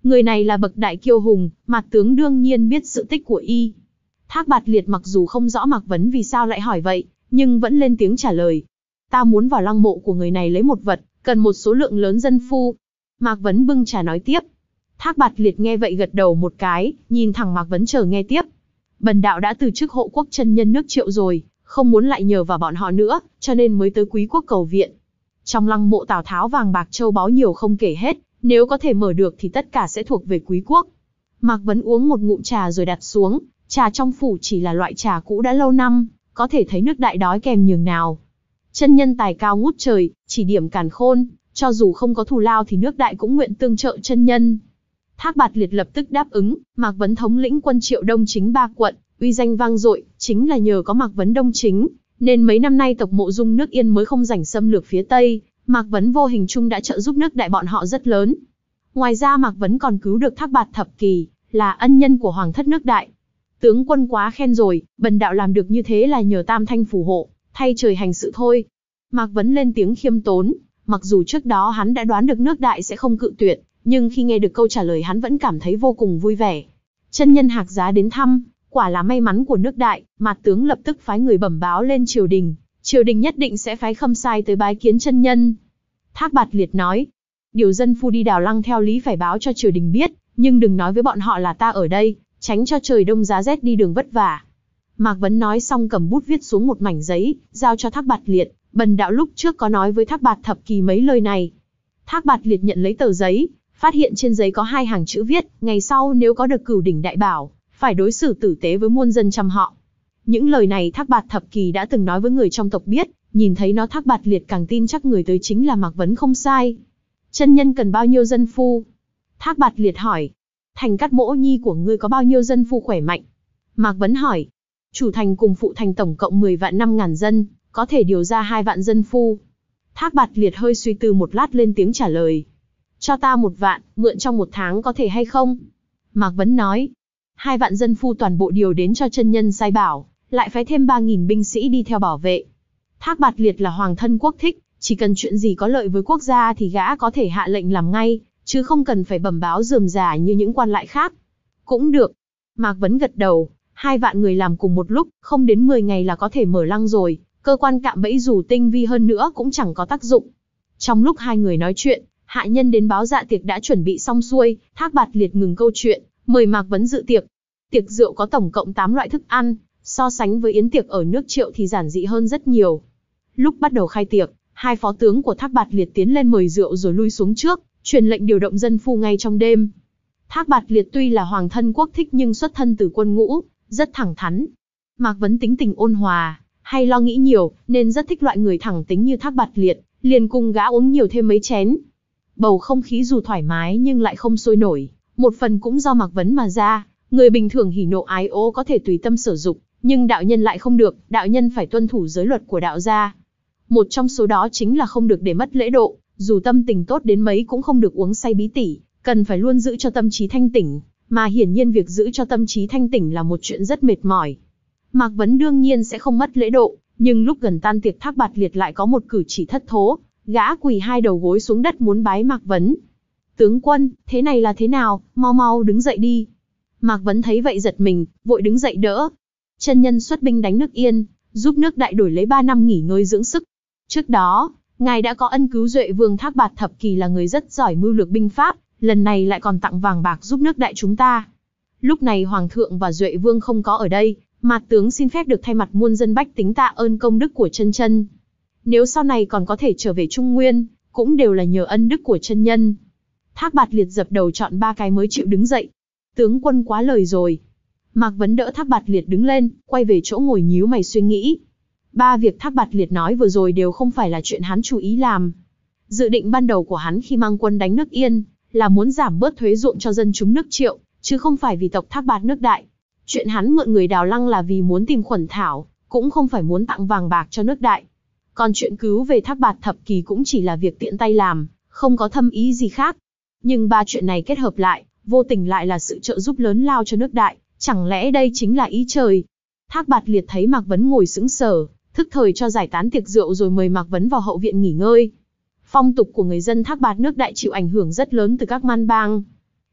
Người này là bậc đại kiêu hùng, Mạc tướng đương nhiên biết sự tích của y. Thác Bạt Liệt mặc dù không rõ Mạc Vấn vì sao lại hỏi vậy, nhưng vẫn lên tiếng trả lời. Ta muốn vào lăng mộ của người này lấy một vật, cần một số lượng lớn dân phu. Mạc Vấn bưng trà nói tiếp. Thác Bạt Liệt nghe vậy gật đầu một cái, nhìn thẳng Mạc Vấn chờ nghe tiếp. Bần đạo đã từ chức hộ quốc chân nhân nước Triệu rồi, không muốn lại nhờ vào bọn họ nữa, cho nên mới tới Quý quốc cầu viện. Trong lăng mộ Tào Tháo vàng bạc châu báu nhiều không kể hết, nếu có thể mở được thì tất cả sẽ thuộc về Quý quốc. Mạc Vấn uống một ngụm trà rồi đặt xuống, trà trong phủ chỉ là loại trà cũ đã lâu năm, có thể thấy nước Đại đói kèm nhường nào. Chân nhân tài cao ngút trời, chỉ điểm càn khôn, cho dù không có thù lao thì nước Đại cũng nguyện tương trợ chân nhân. Thác Bạt Liệt lập tức đáp ứng. Mạc Vấn thống lĩnh quân Triệu Đông Chính ba quận, uy danh vang dội, chính là nhờ có Mạc Vấn Đông Chính, nên mấy năm nay tộc Mộ Dung nước Yên mới không rảnh xâm lược phía Tây. Mạc Vấn vô hình chung đã trợ giúp nước Đại bọn họ rất lớn. Ngoài ra Mạc Vấn còn cứu được Thác Bạt Thập Kỳ, là ân nhân của hoàng thất nước Đại. Tướng quân quá khen rồi, bần đạo làm được như thế là nhờ Tam Thanh phù hộ, thay trời hành sự thôi. Mạc Vấn lên tiếng khiêm tốn, mặc dù trước đó hắn đã đoán được nước Đại sẽ không cự tuyệt, nhưng khi nghe được câu trả lời hắn vẫn cảm thấy vô cùng vui vẻ. Chân nhân Hạc Giá đến thăm, quả là may mắn của nước Đại. Mạc tướng lập tức phái người bẩm báo lên triều đình, triều đình nhất định sẽ phái khâm sai tới bái kiến chân nhân. Thác Bạt Liệt nói, điều dân phu đi đào lăng theo lý phải báo cho triều đình biết, nhưng đừng nói với bọn họ là ta ở đây, tránh cho trời đông giá rét đi đường vất vả. Mạc Vấn nói xong cầm bút viết xuống một mảnh giấy, giao cho Thác Bạt Liệt. Bần đạo lúc trước có nói với Thác Bạt Thập Kỳ mấy lời này. Thác Bạt Liệt nhận lấy tờ giấy, phát hiện trên giấy có hai hàng chữ viết, ngày sau nếu có được cửu đỉnh đại bảo, phải đối xử tử tế với muôn dân trăm họ. Những lời này Thác Bạt Thập Kỳ đã từng nói với người trong tộc biết, nhìn thấy nó Thác Bạt Liệt càng tin chắc người tới chính là Mạc Vấn không sai. Chân nhân cần bao nhiêu dân phu? Thác Bạt Liệt hỏi. Thành Cát Mỗ Nhi của ngươi có bao nhiêu dân phu khỏe mạnh? Mạc Vấn hỏi. Chủ thành cùng phụ thành tổng cộng mười vạn năm ngàn dân, có thể điều ra hai vạn dân phu. Thác Bạt Liệt hơi suy tư một lát lên tiếng trả lời. Cho ta một vạn, mượn trong một tháng có thể hay không? Mạc Vấn nói. Hai vạn dân phu toàn bộ điều đến cho chân nhân sai bảo, lại phái thêm ba nghìn binh sĩ đi theo bảo vệ. Thác Bạt Liệt là hoàng thân quốc thích, chỉ cần chuyện gì có lợi với quốc gia thì gã có thể hạ lệnh làm ngay, chứ không cần phải bẩm báo rườm rà như những quan lại khác. Cũng được. Mạc Vấn gật đầu, hai vạn người làm cùng một lúc, không đến mười ngày là có thể mở lăng rồi, cơ quan cạm bẫy dù tinh vi hơn nữa cũng chẳng có tác dụng. Trong lúc hai người nói chuyện, hạ nhân đến báo dạ tiệc đã chuẩn bị xong xuôi. Thác Bạt Liệt ngừng câu chuyện, mời Mạc Vấn dự tiệc. Tiệc rượu có tổng cộng tám loại thức ăn, so sánh với yến tiệc ở nước Triệu thì giản dị hơn rất nhiều. Lúc bắt đầu khai tiệc, hai phó tướng của Thác Bạt Liệt tiến lên mời rượu rồi lui xuống trước, truyền lệnh điều động dân phu ngay trong đêm. Thác Bạt Liệt tuy là hoàng thân quốc thích nhưng xuất thân từ quân ngũ, rất thẳng thắn. Mạc Vấn tính tình ôn hòa, hay lo nghĩ nhiều, nên rất thích loại người thẳng tính như Thác Bạt Liệt, liền cùng gã uống nhiều thêm mấy chén. Bầu không khí dù thoải mái nhưng lại không sôi nổi, một phần cũng do Mạc Vấn mà ra. Người bình thường hỉ nộ ái ố có thể tùy tâm sử dụng, nhưng đạo nhân lại không được, đạo nhân phải tuân thủ giới luật của đạo gia. Một trong số đó chính là không được để mất lễ độ, dù tâm tình tốt đến mấy cũng không được uống say bí tỉ, cần phải luôn giữ cho tâm trí thanh tỉnh, mà hiển nhiên việc giữ cho tâm trí thanh tỉnh là một chuyện rất mệt mỏi. Mạc Vấn đương nhiên sẽ không mất lễ độ, nhưng lúc gần tan tiệc Thác Bạt Liệt lại có một cử chỉ thất thố, gã quỳ hai đầu gối xuống đất muốn bái Mạc Vấn. Tướng quân, thế này là thế nào, mau mau đứng dậy đi. Mạc Vấn thấy vậy giật mình, vội đứng dậy đỡ. Chân nhân xuất binh đánh nước Yên, giúp nước Đại đổi lấy ba năm nghỉ ngơi dưỡng sức. Trước đó, ngài đã có ân cứu Duệ Vương Thác Bạt Thập Kỳ là người rất giỏi mưu lược binh pháp, lần này lại còn tặng vàng bạc giúp nước Đại chúng ta. Lúc này Hoàng thượng và Duệ Vương không có ở đây, Mạc tướng xin phép được thay mặt muôn dân bách tính tạ ơn công đức của chân chân. Nếu sau này còn có thể trở về Trung Nguyên, cũng đều là nhờ ân đức của chân nhân. Thác Bạt Liệt dập đầu chọn ba cái mới chịu đứng dậy. Tướng quân quá lời rồi. Mạc Vấn đỡ Thác Bạt Liệt đứng lên, quay về chỗ ngồi nhíu mày suy nghĩ. Ba việc Thác Bạt Liệt nói vừa rồi đều không phải là chuyện hắn chú ý làm. Dự định ban đầu của hắn khi mang quân đánh nước Yên, là muốn giảm bớt thuế ruộng cho dân chúng nước Triệu, chứ không phải vì tộc Thác Bạt nước Đại. Chuyện hắn mượn người đào lăng là vì muốn tìm Khuẩn Thảo, cũng không phải muốn tặng vàng bạc cho nước Đại. Còn chuyện cứu về Thác Bạt Thập Kỳ cũng chỉ là việc tiện tay làm, không có thâm ý gì khác. Nhưng ba chuyện này kết hợp lại, vô tình lại là sự trợ giúp lớn lao cho nước Đại, chẳng lẽ đây chính là ý trời? Thác Bạt Liệt thấy Mạc Vấn ngồi sững sờ, thức thời cho giải tán tiệc rượu rồi mời Mạc Vấn vào hậu viện nghỉ ngơi. Phong tục của người dân Thác Bạt nước Đại chịu ảnh hưởng rất lớn từ các man bang.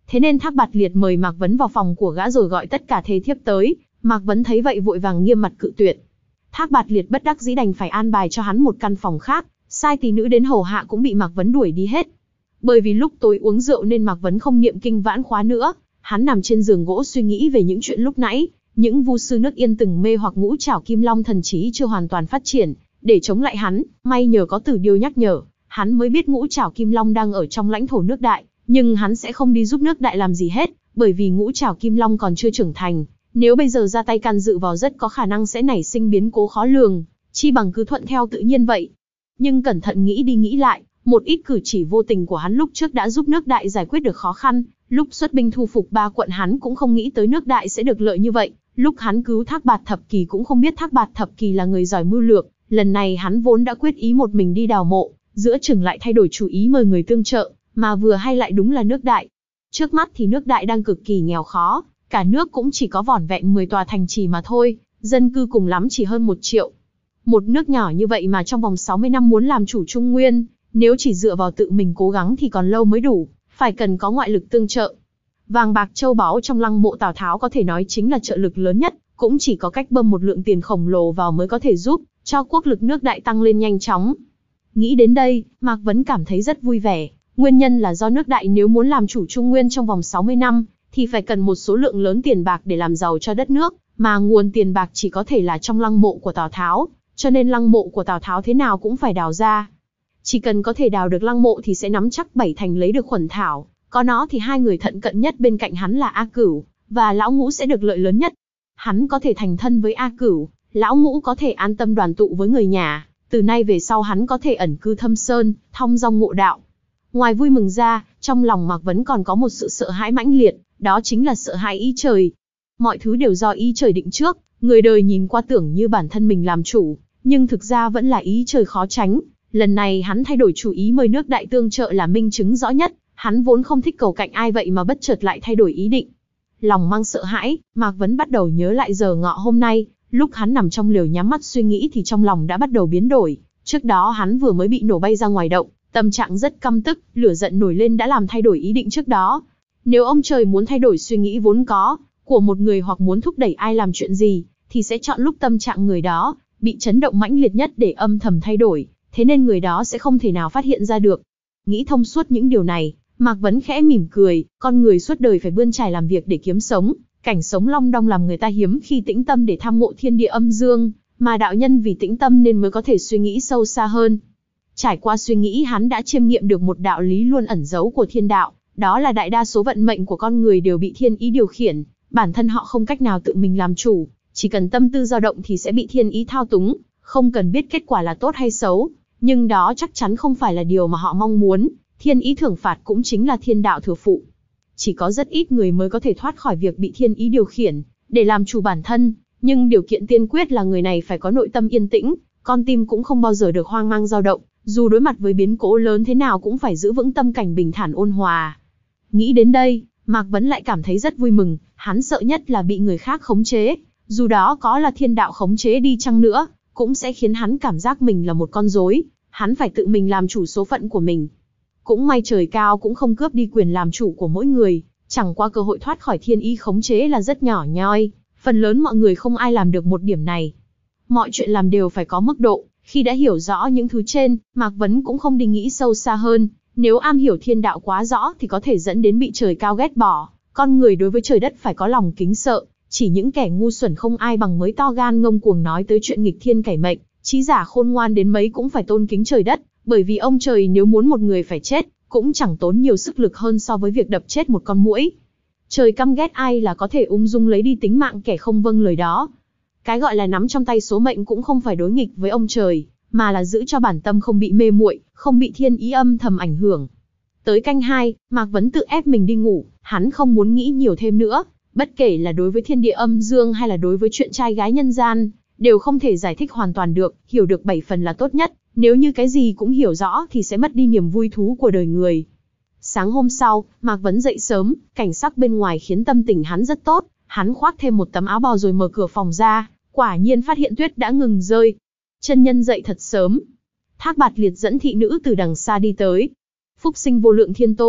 Thế nên Thác Bạt Liệt mời Mạc Vấn vào phòng của gã rồi gọi tất cả thê thiếp tới. Mạc Vấn thấy vậy vội vàng nghiêm mặt cự tuyệt. Thác Bạt Liệt bất đắc dĩ đành phải an bài cho hắn một căn phòng khác, sai tỷ nữ đến hầu hạ cũng bị Mạc Vấn đuổi đi hết. Bởi vì lúc tối uống rượu nên Mạc Vấn không niệm kinh vãn khóa nữa, hắn nằm trên giường gỗ suy nghĩ về những chuyện lúc nãy, những vu sư nước Yên từng mê hoặc Ngũ Trảo Kim Long thần trí chưa hoàn toàn phát triển, để chống lại hắn, may nhờ có Tử Điêu nhắc nhở, hắn mới biết Ngũ Trảo Kim Long đang ở trong lãnh thổ nước Đại, nhưng hắn sẽ không đi giúp nước Đại làm gì hết, bởi vì Ngũ Trảo Kim Long còn chưa trưởng thành, nếu bây giờ ra tay can dự vào rất có khả năng sẽ nảy sinh biến cố khó lường, chi bằng cứ thuận theo tự nhiên vậy. Nhưng cẩn thận nghĩ đi nghĩ lại, một ít cử chỉ vô tình của hắn lúc trước đã giúp nước Đại giải quyết được khó khăn, lúc xuất binh thu phục ba quận hắn cũng không nghĩ tới nước Đại sẽ được lợi như vậy, lúc hắn cứu Thác Bạt Thập Kỳ cũng không biết Thác Bạt Thập Kỳ là người giỏi mưu lược, lần này hắn vốn đã quyết ý một mình đi đào mộ, giữa chừng lại thay đổi chủ ý mời người tương trợ, mà vừa hay lại đúng là nước Đại. Trước mắt thì nước Đại đang cực kỳ nghèo khó, cả nước cũng chỉ có vỏn vẹn mười tòa thành trì mà thôi, dân cư cùng lắm chỉ hơn một triệu. Một nước nhỏ như vậy mà trong vòng sáu mươi năm muốn làm chủ Trung Nguyên, nếu chỉ dựa vào tự mình cố gắng thì còn lâu mới đủ, phải cần có ngoại lực tương trợ. Vàng bạc châu báu trong lăng mộ Tào Tháo có thể nói chính là trợ lực lớn nhất, cũng chỉ có cách bơm một lượng tiền khổng lồ vào mới có thể giúp cho quốc lực nước Đại tăng lên nhanh chóng. Nghĩ đến đây, Mạc Vấn cảm thấy rất vui vẻ, nguyên nhân là do nước Đại nếu muốn làm chủ Trung Nguyên trong vòng sáu mươi năm, thì phải cần một số lượng lớn tiền bạc để làm giàu cho đất nước, mà nguồn tiền bạc chỉ có thể là trong lăng mộ của Tào Tháo, cho nên lăng mộ của Tào Tháo thế nào cũng phải đào ra. Chỉ cần có thể đào được lăng mộ thì sẽ nắm chắc bảy thành lấy được Khuẩn Thảo, có nó thì hai người thận cận nhất bên cạnh hắn là A Cửu và Lão Ngũ sẽ được lợi lớn nhất. Hắn có thể thành thân với A Cửu, Lão Ngũ có thể an tâm đoàn tụ với người nhà, từ nay về sau hắn có thể ẩn cư thâm sơn, thong dong ngộ đạo. Ngoài vui mừng ra, trong lòng Mạc Vấn còn có một sự sợ hãi mãnh liệt, đó chính là sợ hãi ý trời. Mọi thứ đều do ý trời định trước, người đời nhìn qua tưởng như bản thân mình làm chủ, nhưng thực ra vẫn là ý trời khó tránh. Lần này hắn thay đổi chủ ý mời nước Đại tương trợ là minh chứng rõ nhất, hắn vốn không thích cầu cạnh ai vậy mà bất chợt lại thay đổi ý định. Lòng mang sợ hãi, Mạc Vấn bắt đầu nhớ lại giờ ngọ hôm nay, lúc hắn nằm trong liều nhắm mắt suy nghĩ thì trong lòng đã bắt đầu biến đổi. Trước đó hắn vừa mới bị nổ bay ra ngoài động, tâm trạng rất căm tức, lửa giận nổi lên đã làm thay đổi ý định trước đó. Nếu ông trời muốn thay đổi suy nghĩ vốn có của một người hoặc muốn thúc đẩy ai làm chuyện gì, thì sẽ chọn lúc tâm trạng người đó bị chấn động mãnh liệt nhất để âm thầm thay đổi, thế nên người đó sẽ không thể nào phát hiện ra được. Nghĩ thông suốt những điều này, Mạc Vấn khẽ mỉm cười, con người suốt đời phải bươn trải làm việc để kiếm sống, cảnh sống long đong làm người ta hiếm khi tĩnh tâm để tham ngộ thiên địa âm dương, mà đạo nhân vì tĩnh tâm nên mới có thể suy nghĩ sâu xa hơn. Trải qua suy nghĩ hắn đã chiêm nghiệm được một đạo lý luôn ẩn giấu của thiên đạo, đó là đại đa số vận mệnh của con người đều bị thiên ý điều khiển, bản thân họ không cách nào tự mình làm chủ, chỉ cần tâm tư dao động thì sẽ bị thiên ý thao túng, không cần biết kết quả là tốt hay xấu, nhưng đó chắc chắn không phải là điều mà họ mong muốn, thiên ý thưởng phạt cũng chính là thiên đạo thừa phụ. Chỉ có rất ít người mới có thể thoát khỏi việc bị thiên ý điều khiển, để làm chủ bản thân, nhưng điều kiện tiên quyết là người này phải có nội tâm yên tĩnh, con tim cũng không bao giờ được hoang mang dao động, dù đối mặt với biến cố lớn thế nào cũng phải giữ vững tâm cảnh bình thản ôn hòa. Nghĩ đến đây, Mạc Vấn lại cảm thấy rất vui mừng, hắn sợ nhất là bị người khác khống chế, dù đó có là thiên đạo khống chế đi chăng nữa, cũng sẽ khiến hắn cảm giác mình là một con rối, hắn phải tự mình làm chủ số phận của mình. Cũng may trời cao cũng không cướp đi quyền làm chủ của mỗi người, chẳng qua cơ hội thoát khỏi thiên ý khống chế là rất nhỏ nhoi, phần lớn mọi người không ai làm được một điểm này. Mọi chuyện làm đều phải có mức độ, khi đã hiểu rõ những thứ trên, Mạc Vấn cũng không đi nghĩ sâu xa hơn, nếu am hiểu thiên đạo quá rõ thì có thể dẫn đến bị trời cao ghét bỏ, con người đối với trời đất phải có lòng kính sợ, chỉ những kẻ ngu xuẩn không ai bằng mới to gan ngông cuồng nói tới chuyện nghịch thiên cải mệnh, trí giả khôn ngoan đến mấy cũng phải tôn kính trời đất, bởi vì ông trời nếu muốn một người phải chết, cũng chẳng tốn nhiều sức lực hơn so với việc đập chết một con muỗi. Trời căm ghét ai là có thể ung dung lấy đi tính mạng kẻ không vâng lời đó. Cái gọi là nắm trong tay số mệnh cũng không phải đối nghịch với ông trời, mà là giữ cho bản tâm không bị mê muội, không bị thiên ý âm thầm ảnh hưởng. Tới canh hai, Mạc Vấn tự ép mình đi ngủ, hắn không muốn nghĩ nhiều thêm nữa, bất kể là đối với thiên địa âm dương hay là đối với chuyện trai gái nhân gian, đều không thể giải thích hoàn toàn được, hiểu được bảy phần là tốt nhất, nếu như cái gì cũng hiểu rõ thì sẽ mất đi niềm vui thú của đời người. Sáng hôm sau, Mạc Vấn dậy sớm, cảnh sắc bên ngoài khiến tâm tình hắn rất tốt, hắn khoác thêm một tấm áo bào rồi mở cửa phòng ra, quả nhiên phát hiện tuyết đã ngừng rơi. Chân nhân dậy thật sớm. Thác Bạt Liệt dẫn thị nữ từ đằng xa đi tới. Phúc sinh vô lượng thiên tôn,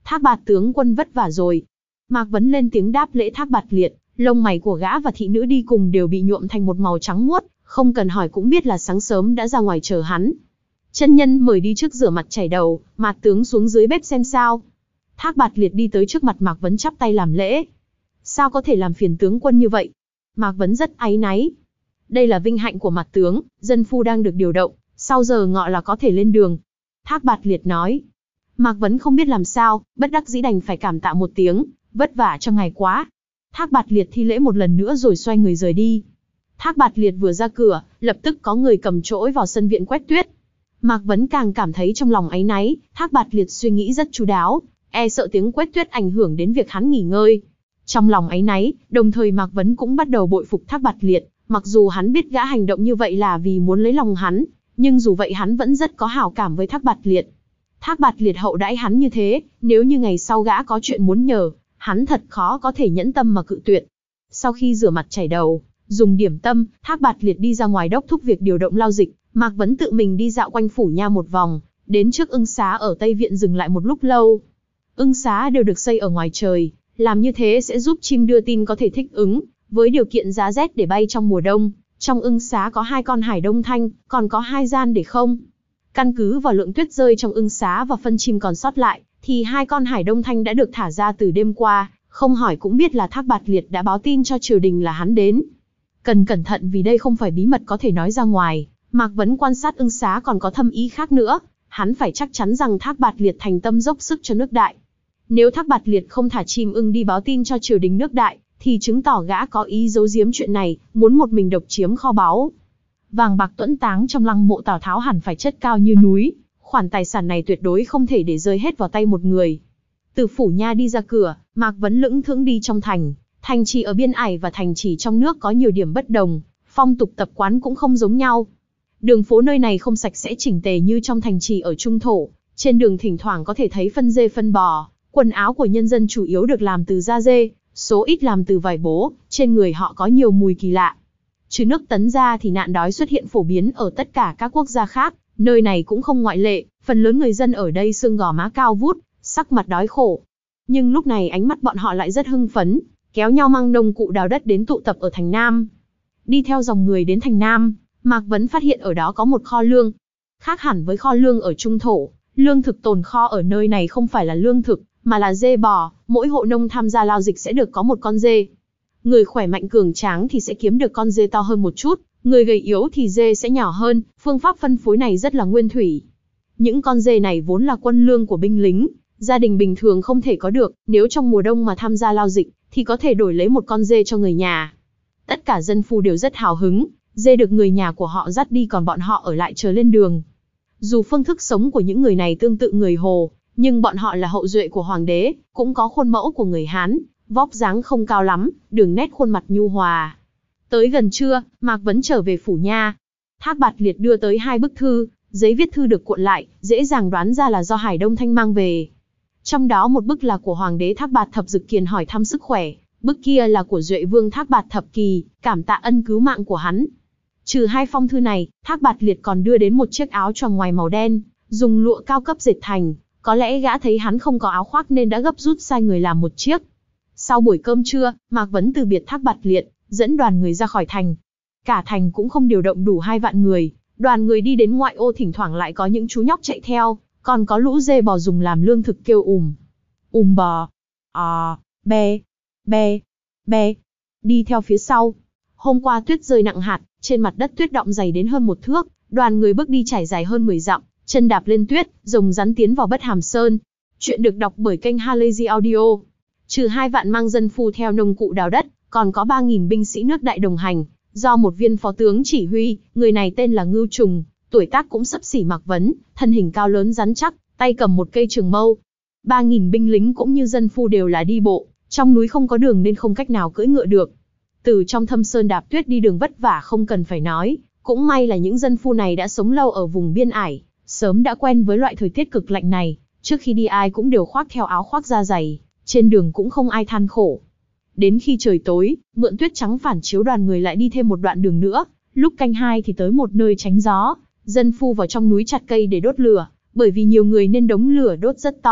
Thác Bạt tướng quân vất vả rồi. Mạc Vấn lên tiếng đáp lễ Thác Bạt Liệt, lông mày của gã và thị nữ đi cùng đều bị nhuộm thành một màu trắng muốt, không cần hỏi cũng biết là sáng sớm đã ra ngoài chờ hắn. Chân nhân mời đi trước rửa mặt chải đầu, Mạc tướng xuống dưới bếp xem sao. Thác Bạt Liệt đi tới trước mặt Mạc Vấn chắp tay làm lễ. Sao có thể làm phiền tướng quân như vậy? Mạc Vấn rất áy náy. Đây là vinh hạnh của Mạc tướng, dân phu đang được điều động, sau giờ ngọ là có thể lên đường. Thác Bạt Liệt nói. Mạc Vấn không biết làm sao, bất đắc dĩ đành phải cảm tạ một tiếng, vất vả cho ngài quá. Thác Bạt Liệt thi lễ một lần nữa rồi xoay người rời đi. Thác Bạt Liệt vừa ra cửa, lập tức có người cầm chổi vào sân viện quét tuyết. Mạc Vấn càng cảm thấy trong lòng áy náy, Thác Bạt Liệt suy nghĩ rất chu đáo, e sợ tiếng quét tuyết ảnh hưởng đến việc hắn nghỉ ngơi. Trong lòng áy náy, đồng thời Mạc Vấn cũng bắt đầu bội phục Thác Bạt Liệt, mặc dù hắn biết gã hành động như vậy là vì muốn lấy lòng hắn, nhưng dù vậy hắn vẫn rất có hảo cảm với Thác Bạt Liệt. Thác Bạt Liệt hậu đãi hắn như thế, nếu như ngày sau gã có chuyện muốn nhờ, hắn thật khó có thể nhẫn tâm mà cự tuyệt. Sau khi rửa mặt chải đầu, dùng điểm tâm, Thác Bạt Liệt đi ra ngoài đốc thúc việc điều động lao dịch, Mạc Vấn tự mình đi dạo quanh phủ nha một vòng, đến trước ưng xá ở Tây Viện dừng lại một lúc lâu. Ưng xá đều được xây ở ngoài trời, làm như thế sẽ giúp chim đưa tin có thể thích ứng với điều kiện giá rét để bay trong mùa đông. Trong ưng xá có hai con hải đông thanh, còn có hai gian để không. Căn cứ vào lượng tuyết rơi trong ưng xá và phân chim còn sót lại, thì hai con hải đông thanh đã được thả ra từ đêm qua, không hỏi cũng biết là Thác Bạt Liệt đã báo tin cho triều đình là hắn đến. Cần cẩn thận vì đây không phải bí mật có thể nói ra ngoài, Mạc Vấn quan sát ưng xá còn có thâm ý khác nữa, hắn phải chắc chắn rằng Thác Bạt Liệt thành tâm dốc sức cho nước Đại. Nếu Thác Bạt Liệt không thả chim ưng đi báo tin cho triều đình nước Đại, thì chứng tỏ gã có ý giấu giếm chuyện này, muốn một mình độc chiếm kho báu. Vàng bạc tuẫn táng trong lăng mộ Tào Tháo hẳn phải chất cao như núi, khoản tài sản này tuyệt đối không thể để rơi hết vào tay một người. Từ phủ nha đi ra cửa, Mạc Vấn lững thững đi trong thành. Thành trì ở biên ải và thành trì trong nước có nhiều điểm bất đồng, phong tục tập quán cũng không giống nhau. Đường phố nơi này không sạch sẽ chỉnh tề như trong thành trì ở Trung Thổ, trên đường thỉnh thoảng có thể thấy phân dê phân bò, quần áo của nhân dân chủ yếu được làm từ da dê, số ít làm từ vải bố, trên người họ có nhiều mùi kỳ lạ. Trừ nước Tấn ra thì nạn đói xuất hiện phổ biến ở tất cả các quốc gia khác, nơi này cũng không ngoại lệ, phần lớn người dân ở đây xương gò má cao vút, sắc mặt đói khổ. Nhưng lúc này ánh mắt bọn họ lại rất hưng phấn, kéo nhau mang nông cụ đào đất đến tụ tập ở thành Nam. Đi theo dòng người đến thành Nam, Mạc Vấn phát hiện ở đó có một kho lương. Khác hẳn với kho lương ở Trung Thổ, lương thực tồn kho ở nơi này không phải là lương thực, mà là dê bò, mỗi hộ nông tham gia lao dịch sẽ được có một con dê. Người khỏe mạnh cường tráng thì sẽ kiếm được con dê to hơn một chút, người gầy yếu thì dê sẽ nhỏ hơn, phương pháp phân phối này rất là nguyên thủy. Những con dê này vốn là quân lương của binh lính, gia đình bình thường không thể có được, nếu trong mùa đông mà tham gia lao dịch, thì có thể đổi lấy một con dê cho người nhà. Tất cả dân phu đều rất hào hứng, dê được người nhà của họ dắt đi còn bọn họ ở lại chờ lên đường. Dù phương thức sống của những người này tương tự người Hồ, nhưng bọn họ là hậu duệ của hoàng đế, cũng có khuôn mẫu của người Hán, vóc dáng không cao lắm, đường nét khuôn mặt nhu hòa. Tới gần trưa, Mạc Vấn trở về phủ nha. Thác Bạt Liệt đưa tới hai bức thư, giấy viết thư được cuộn lại, dễ dàng đoán ra là do Hải Đông Thanh mang về. Trong đó một bức là của hoàng đế Thác Bạt Thập Dực Kiền hỏi thăm sức khỏe, bức kia là của Duệ Vương Thác Bạt Thập Kỳ, cảm tạ ân cứu mạng của hắn. Trừ hai phong thư này, Thác Bạt Liệt còn đưa đến một chiếc áo choàng ngoài màu đen, dùng lụa cao cấp dệt thành, có lẽ gã thấy hắn không có áo khoác nên đã gấp rút sai người làm một chiếc. Sau buổi cơm trưa, Mạc Vấn từ biệt Thác Bạt Liệt, dẫn đoàn người ra khỏi thành. Cả thành cũng không điều động đủ hai vạn người, đoàn người đi đến ngoại ô thỉnh thoảng lại có những chú nhóc chạy theo, còn có lũ dê bò dùng làm lương thực kêu ùm. Ùm bò, à, be, be, be, đi theo phía sau. Hôm qua tuyết rơi nặng hạt, trên mặt đất tuyết đọng dày đến hơn một thước, đoàn người bước đi trải dài hơn mười dặm, chân đạp lên tuyết, rồng rắn tiến vào Bất Hàm Sơn. Chuyện được đọc bởi kênh Halazy Audio. Trừ hai vạn mang dân phu theo nông cụ đào đất, còn có ba nghìn binh sĩ nước Đại đồng hành, do một viên phó tướng chỉ huy, người này tên là Ngưu Trùng, tuổi tác cũng xấp xỉ Mạc Vấn, thân hình cao lớn rắn chắc, tay cầm một cây trường mâu. ba nghìn binh lính cũng như dân phu đều là đi bộ, trong núi không có đường nên không cách nào cưỡi ngựa được. Từ trong thâm sơn đạp tuyết đi đường vất vả không cần phải nói, cũng may là những dân phu này đã sống lâu ở vùng biên ải, sớm đã quen với loại thời tiết cực lạnh này, trước khi đi ai cũng đều khoác theo áo khoác da dày, trên đường cũng không ai than khổ. Đến khi trời tối, mượn tuyết trắng phản chiếu đoàn người lại đi thêm một đoạn đường nữa, lúc canh hai thì tới một nơi tránh gió, dân phu vào trong núi chặt cây để đốt lửa, bởi vì nhiều người nên đống lửa đốt rất to,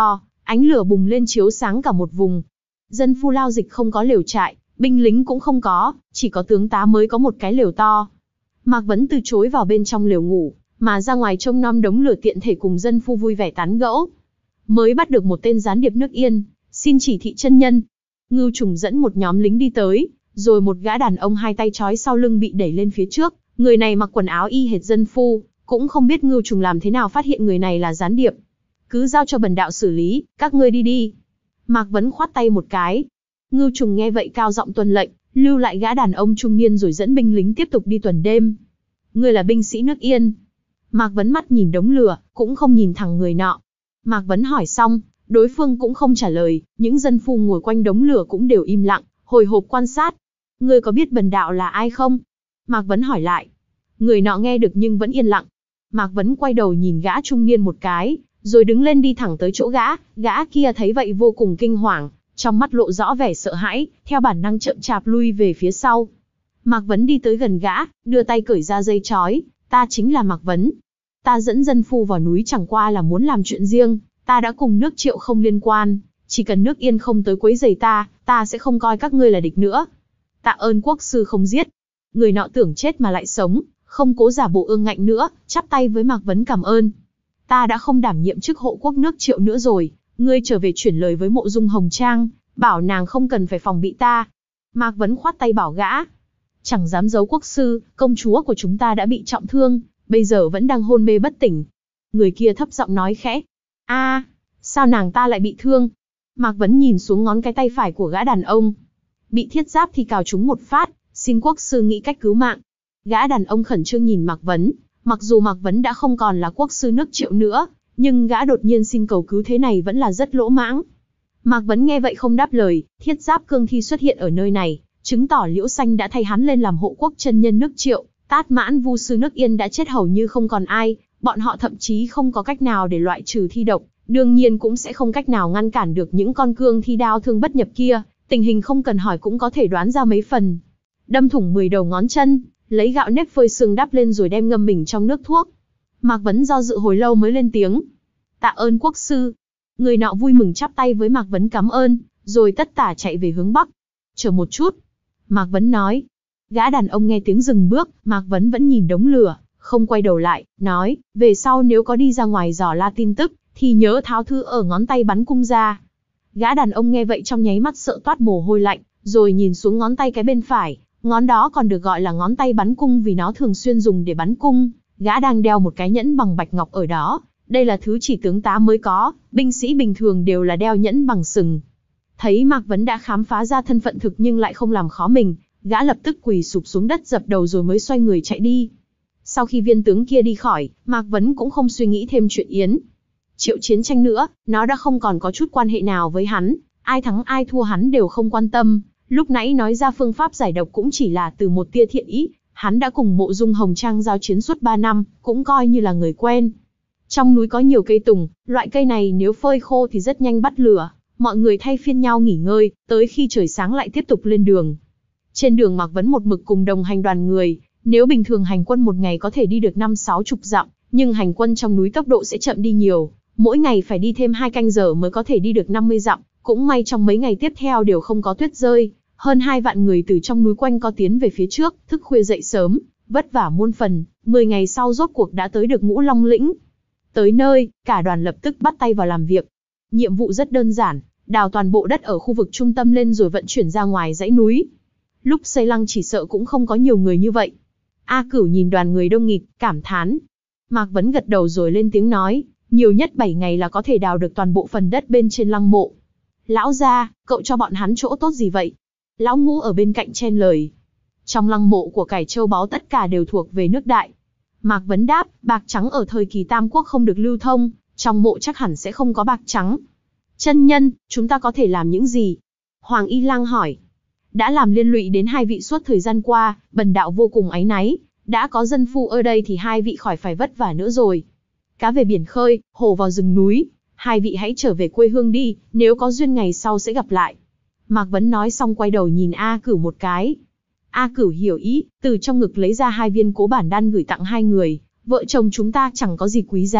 Ánh lửa bùng lên chiếu sáng cả một vùng. Dân phu lao dịch không có lều trại, binh lính cũng không có, chỉ có tướng tá mới có một cái lều to. Mạc Vấn từ chối vào bên trong lều ngủ, mà ra ngoài trông nom đống lửa tiện thể cùng dân phu vui vẻ tán gẫu. Mới bắt được một tên gián điệp nước Yên, xin chỉ thị chân nhân. Ngưu Trùng dẫn một nhóm lính đi tới, rồi một gã đàn ông hai tay trói sau lưng bị đẩy lên phía trước. Người này mặc quần áo y hệt dân phu, cũng không biết Ngưu Trùng làm thế nào phát hiện người này là gián điệp. Cứ giao cho bần đạo xử lý, các ngươi đi đi. Mạc Vấn khoát tay một cái. Ngưu Trùng nghe vậy cao giọng tuân lệnh, lưu lại gã đàn ông trung niên rồi dẫn binh lính tiếp tục đi tuần đêm. Ngươi là binh sĩ nước Yên. Mạc Vấn mắt nhìn đống lửa, cũng không nhìn thẳng người nọ. Mạc Vấn hỏi xong, đối phương cũng không trả lời, những dân phu ngồi quanh đống lửa cũng đều im lặng, hồi hộp quan sát. Ngươi có biết bần đạo là ai không? Mạc Vấn hỏi lại. Người nọ nghe được nhưng vẫn yên lặng. Mạc Vấn quay đầu nhìn gã trung niên một cái, rồi đứng lên đi thẳng tới chỗ gã. Gã kia thấy vậy vô cùng kinh hoàng, trong mắt lộ rõ vẻ sợ hãi, theo bản năng chậm chạp lui về phía sau. Mạc Vấn đi tới gần gã, đưa tay cởi ra dây trói. Ta chính là Mạc Vấn. Ta dẫn dân phu vào núi chẳng qua là muốn làm chuyện riêng, ta đã cùng nước Triệu không liên quan, chỉ cần nước Yên không tới quấy rầy ta, ta sẽ không coi các ngươi là địch nữa. Tạ ơn quốc sư không giết. Người nọ tưởng chết mà lại sống, không cố giả bộ ương ngạnh nữa, chắp tay với Mạc Vấn cảm ơn. Ta đã không đảm nhiệm chức hộ quốc nước Triệu nữa rồi, ngươi trở về chuyển lời với Mộ Dung Hồng Trang, bảo nàng không cần phải phòng bị ta. Mạc Vấn khoát tay bảo gã. Chẳng dám giấu quốc sư, công chúa của chúng ta đã bị trọng thương, bây giờ vẫn đang hôn mê bất tỉnh. Người kia thấp giọng nói khẽ. A, sao nàng ta lại bị thương? Mạc Vấn nhìn xuống ngón cái tay phải của gã đàn ông. Bị thiết giáp thì cào trúng một phát, xin quốc sư nghĩ cách cứu mạng. Gã đàn ông khẩn trương nhìn Mạc Vấn, mặc dù Mạc Vấn đã không còn là quốc sư nước Triệu nữa, nhưng gã đột nhiên xin cầu cứu thế này vẫn là rất lỗ mãng. Mạc Vấn nghe vậy không đáp lời, thiết giáp cương thi xuất hiện ở nơi này, chứng tỏ Liễu Xanh đã thay hắn lên làm hộ quốc chân nhân nước Triệu. Tát Mãn vu sư nước Yên đã chết hầu như không còn ai, bọn họ thậm chí không có cách nào để loại trừ thi độc, đương nhiên cũng sẽ không cách nào ngăn cản được những con cương thi đao thương bất nhập kia, tình hình không cần hỏi cũng có thể đoán ra mấy phần. Đâm thủng mười đầu ngón chân, lấy gạo nếp phơi sương đắp lên rồi đem ngâm mình trong nước thuốc. Mạc Vấn do dự hồi lâu mới lên tiếng. Tạ ơn quốc sư. Người nọ vui mừng chắp tay với Mạc Vấn cảm ơn, rồi tất tả chạy về hướng bắc. Chờ một chút. Mạc Vấn nói. Gã đàn ông nghe tiếng dừng bước, Mạc Vấn vẫn nhìn đống lửa, không quay đầu lại, nói, về sau nếu có đi ra ngoài dò la tin tức, thì nhớ tháo thư ở ngón tay bắn cung ra. Gã đàn ông nghe vậy trong nháy mắt sợ toát mồ hôi lạnh, rồi nhìn xuống ngón tay cái bên phải, ngón đó còn được gọi là ngón tay bắn cung vì nó thường xuyên dùng để bắn cung. Gã đang đeo một cái nhẫn bằng bạch ngọc ở đó, đây là thứ chỉ tướng tá mới có, binh sĩ bình thường đều là đeo nhẫn bằng sừng. Thấy Mạc Vấn đã khám phá ra thân phận thực nhưng lại không làm khó mình, gã lập tức quỳ sụp xuống đất dập đầu rồi mới xoay người chạy đi. Sau khi viên tướng kia đi khỏi, Mạc Vấn cũng không suy nghĩ thêm chuyện Yến Triệu chiến tranh nữa, nó đã không còn có chút quan hệ nào với hắn, ai thắng ai thua hắn đều không quan tâm. Lúc nãy nói ra phương pháp giải độc cũng chỉ là từ một tia thiện ý, hắn đã cùng Mộ Dung Hồng Trang giao chiến suốt ba năm, cũng coi như là người quen. Trong núi có nhiều cây tùng, loại cây này nếu phơi khô thì rất nhanh bắt lửa, mọi người thay phiên nhau nghỉ ngơi, tới khi trời sáng lại tiếp tục lên đường. Trên đường Mạc Vấn một mực cùng đồng hành đoàn người, nếu bình thường hành quân một ngày có thể đi được năm sáu chục dặm, nhưng hành quân trong núi tốc độ sẽ chậm đi nhiều, mỗi ngày phải đi thêm hai canh giờ mới có thể đi được năm mươi dặm, cũng may trong mấy ngày tiếp theo đều không có tuyết rơi, hơn hai vạn người từ trong núi quanh co tiến về phía trước, thức khuya dậy sớm, vất vả muôn phần, mười ngày sau rốt cuộc đã tới được Ngũ Long Lĩnh. Tới nơi, cả đoàn lập tức bắt tay vào làm việc. Nhiệm vụ rất đơn giản, đào toàn bộ đất ở khu vực trung tâm lên rồi vận chuyển ra ngoài dãy núi. Lúc xây lăng chỉ sợ cũng không có nhiều người như vậy. A Cửu nhìn đoàn người đông nghịt, cảm thán. Mạc Vấn gật đầu rồi lên tiếng nói, nhiều nhất bảy ngày là có thể đào được toàn bộ phần đất bên trên lăng mộ. Lão gia, cậu cho bọn hắn chỗ tốt gì vậy? Lão Ngũ ở bên cạnh chen lời. Trong lăng mộ của cải châu báu tất cả đều thuộc về nước Đại. Mạc Vấn đáp, bạc trắng ở thời kỳ Tam Quốc không được lưu thông, trong mộ chắc hẳn sẽ không có bạc trắng. Chân nhân, chúng ta có thể làm những gì? Hoàng Y Lang hỏi. Đã làm liên lụy đến hai vị suốt thời gian qua, bần đạo vô cùng áy náy, đã có dân phu ở đây thì hai vị khỏi phải vất vả nữa rồi. Cá về biển khơi, hổ vào rừng núi, hai vị hãy trở về quê hương đi, nếu có duyên ngày sau sẽ gặp lại. Mạc Vấn nói xong quay đầu nhìn A Cửu một cái. A Cửu hiểu ý, từ trong ngực lấy ra hai viên cố bản đan gửi tặng hai người, vợ chồng chúng ta chẳng có gì quý giá,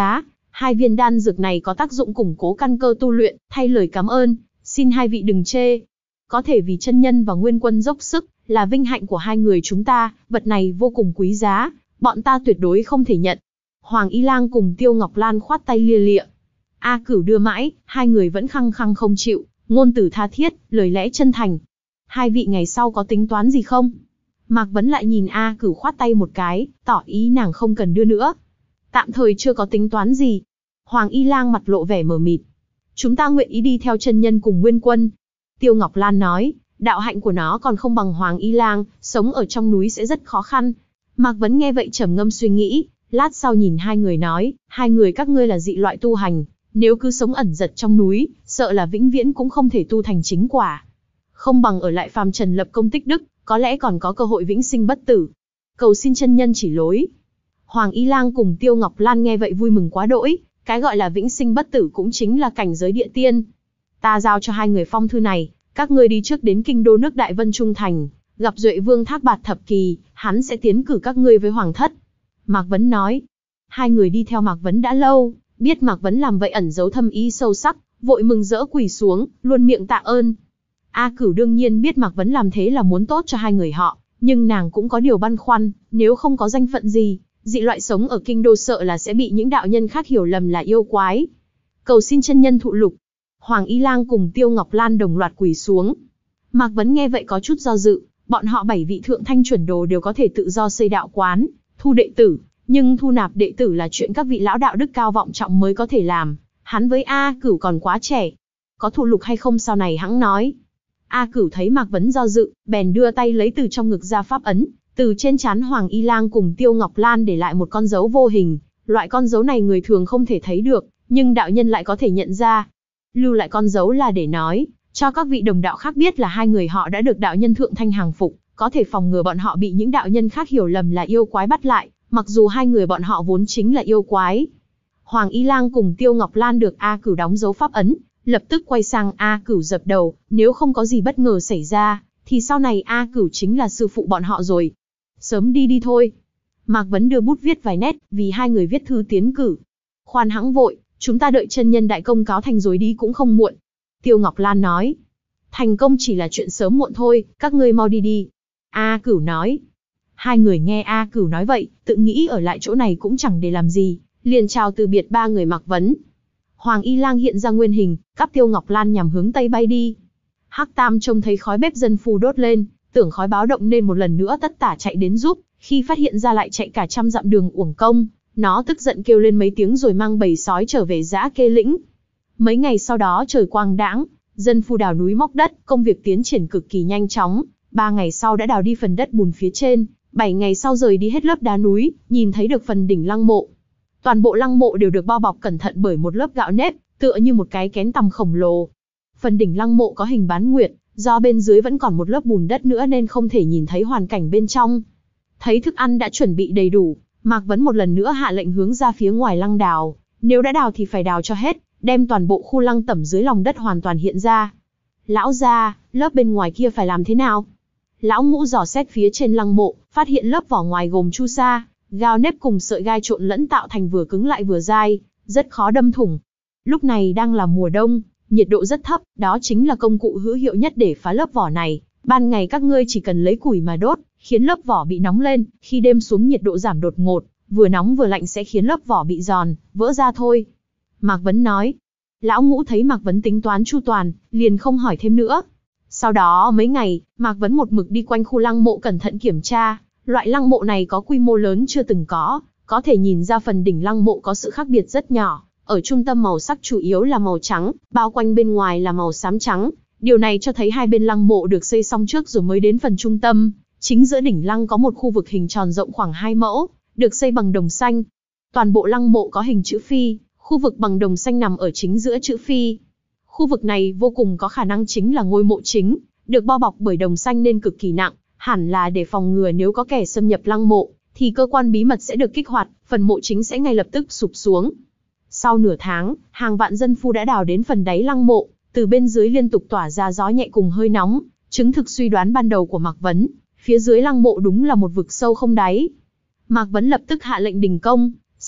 Hai viên đan dược này có tác dụng củng cố căn cơ tu luyện, thay lời cảm ơn, xin hai vị đừng chê. Có thể vì chân nhân và nguyên quân dốc sức, là vinh hạnh của hai người chúng ta, vật này vô cùng quý giá, bọn ta tuyệt đối không thể nhận. Hoàng Y Lang cùng Tiêu Ngọc Lan khoát tay lia lịa. A Cửu đưa mãi, hai người vẫn khăng khăng không chịu, ngôn từ tha thiết, lời lẽ chân thành. Hai vị ngày sau có tính toán gì không? Mạc Vấn lại nhìn A Cửu khoát tay một cái, tỏ ý nàng không cần đưa nữa. Tạm thời chưa có tính toán gì. Hoàng Y Lang mặt lộ vẻ mờ mịt. Chúng ta nguyện ý đi theo chân nhân cùng nguyên quân. Tiêu Ngọc Lan nói, đạo hạnh của nó còn không bằng Hoàng Y Lang, sống ở trong núi sẽ rất khó khăn. Mạc Vấn nghe vậy trầm ngâm suy nghĩ, lát sau nhìn hai người nói, hai người các ngươi là dị loại tu hành, nếu cứ sống ẩn giật trong núi, sợ là vĩnh viễn cũng không thể tu thành chính quả. Không bằng ở lại phàm trần lập công tích đức, có lẽ còn có cơ hội vĩnh sinh bất tử. Cầu xin chân nhân chỉ lối. Hoàng Y Lang cùng Tiêu Ngọc Lan nghe vậy vui mừng quá đỗi, cái gọi là vĩnh sinh bất tử cũng chính là cảnh giới địa tiên. Ta giao cho hai người phong thư này, các ngươi đi trước đến kinh đô nước Đại Vân Trung Thành, gặp Duệ Vương Thác Bạt Thập Kỳ, hắn sẽ tiến cử các ngươi với Hoàng thất. Mạc Vấn nói. Hai người đi theo Mạc Vấn đã lâu, biết Mạc Vấn làm vậy ẩn giấu thâm ý sâu sắc, vội mừng rỡ quỳ xuống, luôn miệng tạ ơn. A Cửu đương nhiên biết Mạc Vấn làm thế là muốn tốt cho hai người họ, nhưng nàng cũng có điều băn khoăn, nếu không có danh phận gì, dị loại sống ở kinh đô sợ là sẽ bị những đạo nhân khác hiểu lầm là yêu quái. Cầu xin chân nhân thụ lục. Hoàng Y Lang cùng Tiêu Ngọc Lan đồng loạt quỳ xuống. Mạc Vấn nghe vậy có chút do dự, bọn họ bảy vị thượng thanh chuẩn đồ đều có thể tự do xây đạo quán, thu đệ tử, nhưng thu nạp đệ tử là chuyện các vị lão đạo đức cao vọng trọng mới có thể làm, hắn với A Cửu còn quá trẻ. Có thụ lục hay không sau này hẵng nói. A Cửu thấy Mạc Vấn do dự, bèn đưa tay lấy từ trong ngực ra pháp ấn, từ trên trán Hoàng Y Lang cùng Tiêu Ngọc Lan để lại một con dấu vô hình, loại con dấu này người thường không thể thấy được, nhưng đạo nhân lại có thể nhận ra. Lưu lại con dấu là để nói, cho các vị đồng đạo khác biết là hai người họ đã được đạo nhân thượng thanh hàng phục, có thể phòng ngừa bọn họ bị những đạo nhân khác hiểu lầm là yêu quái bắt lại, mặc dù hai người bọn họ vốn chính là yêu quái. Hoàng Y Lang cùng Tiêu Ngọc Lan được A Cửu đóng dấu pháp ấn, lập tức quay sang A Cửu dập đầu, nếu không có gì bất ngờ xảy ra, thì sau này A Cửu chính là sư phụ bọn họ rồi. Sớm đi đi thôi. Mạc Vấn đưa bút viết vài nét, vì hai người viết thư tiến cử. Khoan hãng vội, chúng ta đợi chân nhân đại công cáo thành rồi đi cũng không muộn. Tiêu Ngọc Lan nói. Thành công chỉ là chuyện sớm muộn thôi, các ngươi mau đi đi. A Cửu nói. Hai người nghe A Cửu nói vậy, tự nghĩ ở lại chỗ này cũng chẳng để làm gì, liền chào từ biệt ba người Mạc Vấn. Hoàng Y Lang hiện ra nguyên hình, cắp Tiêu Ngọc Lan nhằm hướng tây bay đi. Hắc Tam trông thấy khói bếp dân phu đốt lên, tưởng khói báo động nên một lần nữa tất tả chạy đến giúp, khi phát hiện ra lại chạy cả trăm dặm đường uổng công, nó tức giận kêu lên mấy tiếng rồi mang bầy sói trở về Dã Kê lĩnh. Mấy ngày sau đó trời quang đãng, dân phu đào núi móc đất, công việc tiến triển cực kỳ nhanh chóng, ba ngày sau đã đào đi phần đất bùn phía trên, bảy ngày sau rời đi hết lớp đá núi, nhìn thấy được phần đỉnh lăng mộ. Toàn bộ lăng mộ đều được bao bọc cẩn thận bởi một lớp gạo nếp, tựa như một cái kén tằm khổng lồ. Phần đỉnh lăng mộ có hình bán nguyệt, do bên dưới vẫn còn một lớp bùn đất nữa nên không thể nhìn thấy hoàn cảnh bên trong. Thấy thức ăn đã chuẩn bị đầy đủ, Mạc Vấn một lần nữa hạ lệnh hướng ra phía ngoài lăng đào, nếu đã đào thì phải đào cho hết, đem toàn bộ khu lăng tẩm dưới lòng đất hoàn toàn hiện ra. Lão gia, lớp bên ngoài kia phải làm thế nào? Lão Ngũ dò xét phía trên lăng mộ, phát hiện lớp vỏ ngoài gồm chu sa, gao nếp cùng sợi gai trộn lẫn tạo thành vừa cứng lại vừa dai, rất khó đâm thủng. Lúc này đang là mùa đông, nhiệt độ rất thấp, đó chính là công cụ hữu hiệu nhất để phá lớp vỏ này. Ban ngày các ngươi chỉ cần lấy củi mà đốt, khiến lớp vỏ bị nóng lên, khi đêm xuống nhiệt độ giảm đột ngột, vừa nóng vừa lạnh sẽ khiến lớp vỏ bị giòn, vỡ ra thôi. Mạc Vấn nói. Lão Ngũ thấy Mạc Vấn tính toán chu toàn, liền không hỏi thêm nữa. Sau đó mấy ngày, Mạc Vấn một mực đi quanh khu lăng mộ cẩn thận kiểm tra, loại lăng mộ này có quy mô lớn chưa từng có, có thể nhìn ra phần đỉnh lăng mộ có sự khác biệt rất nhỏ. Ở trung tâm màu sắc chủ yếu là màu trắng, bao quanh bên ngoài là màu xám trắng. Điều này cho thấy hai bên lăng mộ được xây xong trước rồi mới đến phần trung tâm. Chính giữa đỉnh lăng có một khu vực hình tròn rộng khoảng hai mẫu, được xây bằng đồng xanh. Toàn bộ lăng mộ có hình chữ phi, khu vực bằng đồng xanh nằm ở chính giữa chữ phi. Khu vực này vô cùng có khả năng chính là ngôi mộ chính, được bao bọc bởi đồng xanh nên cực kỳ nặng, hẳn là để phòng ngừa nếu có kẻ xâm nhập lăng mộ, thì cơ quan bí mật sẽ được kích hoạt, phần mộ chính sẽ ngay lập tức sụp xuống. Sau nửa tháng, hàng vạn dân phu đã đào đến phần đáy lăng mộ, từ bên dưới liên tục tỏa ra gió nhẹ cùng hơi nóng, chứng thực suy đoán ban đầu của Mạc Vấn, phía dưới lăng mộ đúng là một vực sâu không đáy. Mạc Vấn lập tức hạ lệnh đình công,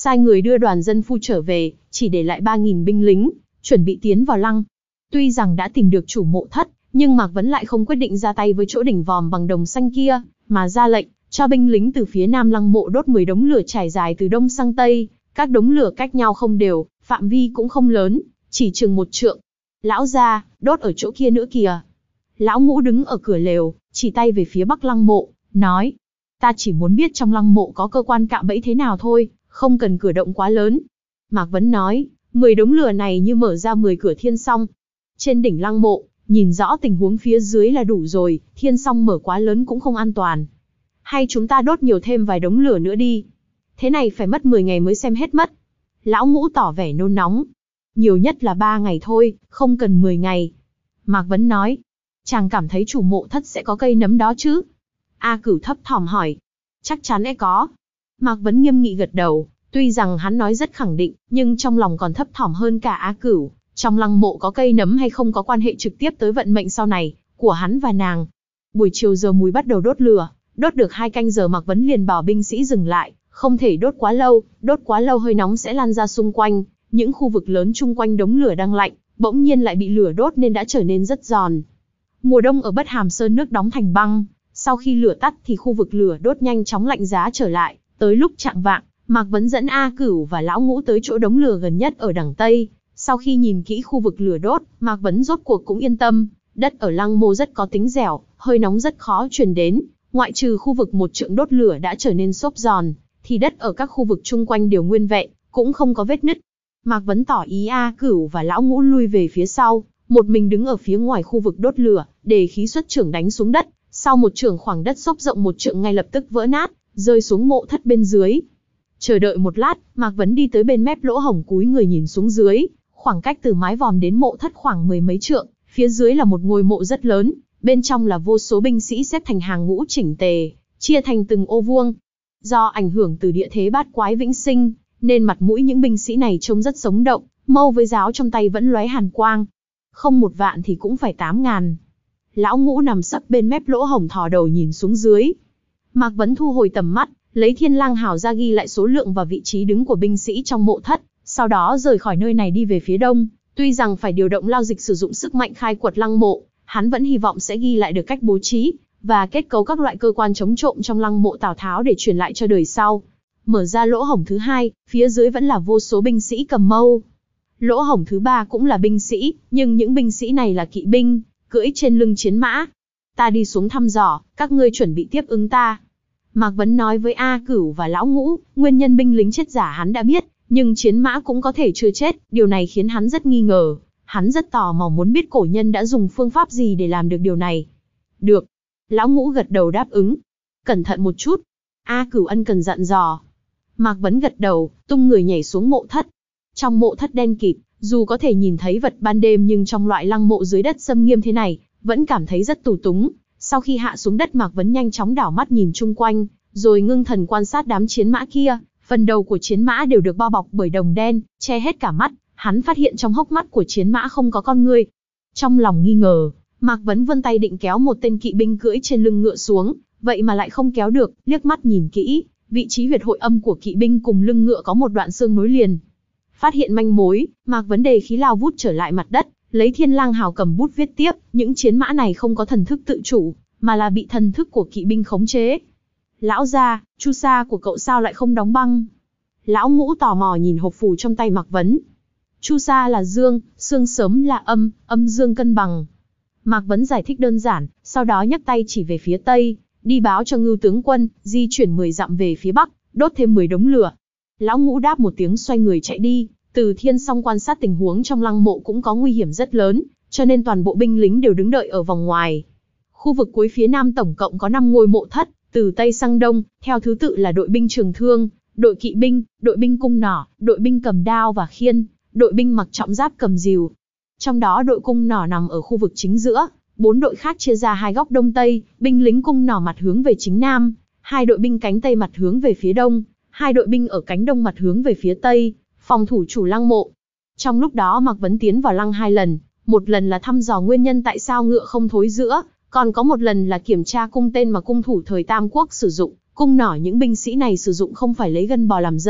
sai người đưa đoàn dân phu trở về, chỉ để lại ba nghìn binh lính, chuẩn bị tiến vào lăng. Tuy rằng đã tìm được chủ mộ thất, nhưng Mạc Vấn lại không quyết định ra tay với chỗ đỉnh vòm bằng đồng xanh kia, mà ra lệnh cho binh lính từ phía nam lăng mộ đốt mười đống lửa trải dài từ đông sang tây, các đống lửa cách nhau không đều, phạm vi cũng không lớn, chỉ chừng một trượng. Lão gia, đốt ở chỗ kia nữa kìa. Lão Ngũ đứng ở cửa lều, chỉ tay về phía bắc lăng mộ, nói: ta chỉ muốn biết trong lăng mộ có cơ quan cạm bẫy thế nào thôi, không cần cửa động quá lớn. Mạc Vấn nói: mười đống lửa này như mở ra mười cửa thiên song. Trên đỉnh lăng mộ, nhìn rõ tình huống phía dưới là đủ rồi, thiên song mở quá lớn cũng không an toàn. Hay chúng ta đốt nhiều thêm vài đống lửa nữa đi. Thế này phải mất mười ngày mới xem hết mất. Lão Ngũ tỏ vẻ nôn nóng. Nhiều nhất là ba ngày thôi, không cần mười ngày. Mạc Vấn nói: chàng cảm thấy chủ mộ thất sẽ có cây nấm đó chứ? A Cửu thấp thỏm hỏi. Chắc chắn sẽ có. Mạc Vấn nghiêm nghị gật đầu, tuy rằng hắn nói rất khẳng định, nhưng trong lòng còn thấp thỏm hơn cả A Cửu. Trong lăng mộ có cây nấm hay không có quan hệ trực tiếp tới vận mệnh sau này của hắn và nàng. Buổi chiều giờ mùi bắt đầu đốt lửa, đốt được hai canh giờ Mạc Vấn liền bảo binh sĩ dừng lại, không thể đốt quá lâu, đốt quá lâu hơi nóng sẽ lan ra xung quanh, những khu vực lớn chung quanh đống lửa đang lạnh, bỗng nhiên lại bị lửa đốt nên đã trở nên rất giòn. Mùa đông ở Bất Hàm Sơn nước đóng thành băng, sau khi lửa tắt thì khu vực lửa đốt nhanh chóng lạnh giá trở lại, tới lúc chạng vạng, Mạc Vấn dẫn A Cửu và Lão Ngũ tới chỗ đống lửa gần nhất ở đằng Tây. Sau khi nhìn kỹ khu vực lửa đốt, Mạc Vấn rốt cuộc cũng yên tâm, đất ở lăng mộ rất có tính dẻo, hơi nóng rất khó truyền đến, ngoại trừ khu vực một trượng đốt lửa đã trở nên xốp giòn, thì đất ở các khu vực chung quanh đều nguyên vẹn, cũng không có vết nứt. Mạc Vấn tỏ ý A Cửu và Lão Ngũ lui về phía sau, một mình đứng ở phía ngoài khu vực đốt lửa, để khí xuất chưởng đánh xuống đất, sau một chưởng khoảng đất xốp rộng một trượng ngay lập tức vỡ nát, rơi xuống mộ thất bên dưới. Chờ đợi một lát, Mạc Vấn đi tới bên mép lỗ hổng cúi người nhìn xuống dưới. Khoảng cách từ mái vòm đến mộ thất khoảng mười mấy trượng, phía dưới là một ngôi mộ rất lớn, bên trong là vô số binh sĩ xếp thành hàng ngũ chỉnh tề, chia thành từng ô vuông. Do ảnh hưởng từ địa thế bát quái vĩnh sinh, nên mặt mũi những binh sĩ này trông rất sống động, mâu với giáo trong tay vẫn lóe hàn quang. Không một vạn thì cũng phải tám ngàn. Lão Ngũ nằm sấp bên mép lỗ hổng thò đầu nhìn xuống dưới. Mạc Vấn thu hồi tầm mắt, lấy thiên lang hào ra ghi lại số lượng và vị trí đứng của binh sĩ trong mộ thất. Sau đó rời khỏi nơi này đi về phía đông, tuy rằng phải điều động lao dịch sử dụng sức mạnh khai quật lăng mộ, hắn vẫn hy vọng sẽ ghi lại được cách bố trí và kết cấu các loại cơ quan chống trộm trong lăng mộ Tào Tháo để truyền lại cho đời sau. Mở ra lỗ hổng thứ hai, phía dưới vẫn là vô số binh sĩ cầm mâu. Lỗ hổng thứ ba cũng là binh sĩ, nhưng những binh sĩ này là kỵ binh, cưỡi trên lưng chiến mã. Ta đi xuống thăm dò, các ngươi chuẩn bị tiếp ứng ta. Mạc Vấn nói với A Cửu và Lão Ngũ, nguyên nhân binh lính chết giả hắn đã biết. Nhưng chiến mã cũng có thể chưa chết, điều này khiến hắn rất nghi ngờ. Hắn rất tò mò muốn biết cổ nhân đã dùng phương pháp gì để làm được điều này. Được. Lão Ngũ gật đầu đáp ứng. Cẩn thận một chút. A Cửu ân cần dặn dò. Mạc Vấn gật đầu, tung người nhảy xuống mộ thất. Trong mộ thất đen kịt, dù có thể nhìn thấy vật ban đêm nhưng trong loại lăng mộ dưới đất xâm nghiêm thế này, vẫn cảm thấy rất tù túng. Sau khi hạ xuống đất, Mạc Vấn nhanh chóng đảo mắt nhìn chung quanh, rồi ngưng thần quan sát đám chiến mã kia. Phần đầu của chiến mã đều được bao bọc bởi đồng đen, che hết cả mắt. Hắn phát hiện trong hốc mắt của chiến mã không có con ngươi. Trong lòng nghi ngờ, Mạc Vấn vươn tay định kéo một tên kỵ binh cưỡi trên lưng ngựa xuống, vậy mà lại không kéo được. Liếc mắt nhìn kỹ, vị trí huyệt hội âm của kỵ binh cùng lưng ngựa có một đoạn xương nối liền. Phát hiện manh mối, Mạc Vấn đề khí lao vút trở lại mặt đất, lấy thiên lang hào cầm bút viết tiếp. Những chiến mã này không có thần thức tự chủ, mà là bị thần thức của kỵ binh khống chế. Lão gia, chu sa của cậu sao lại không đóng băng? Lão Ngũ tò mò nhìn hộp phù trong tay Mạc Vấn. Chu sa là dương, xương sớm là âm, âm dương cân bằng. Mạc Vấn giải thích đơn giản, sau đó nhấc tay chỉ về phía tây, đi báo cho Ngưu tướng quân, di chuyển mười dặm về phía bắc, đốt thêm mười đống lửa. Lão Ngũ đáp một tiếng xoay người chạy đi. Từ Thiên Song quan sát tình huống trong lăng mộ cũng có nguy hiểm rất lớn, cho nên toàn bộ binh lính đều đứng đợi ở vòng ngoài. Khu vực cuối phía nam tổng cộng có năm ngôi mộ thất, từ tây sang đông, theo thứ tự là đội binh trường thương, đội kỵ binh, đội binh cung nỏ, đội binh cầm đao và khiên, đội binh mặc trọng giáp cầm rìu. Trong đó đội cung nỏ nằm ở khu vực chính giữa, bốn đội khác chia ra hai góc đông tây, binh lính cung nỏ mặt hướng về chính nam, hai đội binh cánh tây mặt hướng về phía đông, hai đội binh ở cánh đông mặt hướng về phía tây, phòng thủ chủ lăng mộ. Trong lúc đó Mạc Vấn tiến vào lăng hai lần, một lần là thăm dò nguyên nhân tại sao ngựa không thối giữa, còn có một lần là kiểm tra cung tên mà cung thủ thời Tam Quốc sử dụng. Cung nỏ những binh sĩ này sử dụng không phải lấy gân bò làm dây,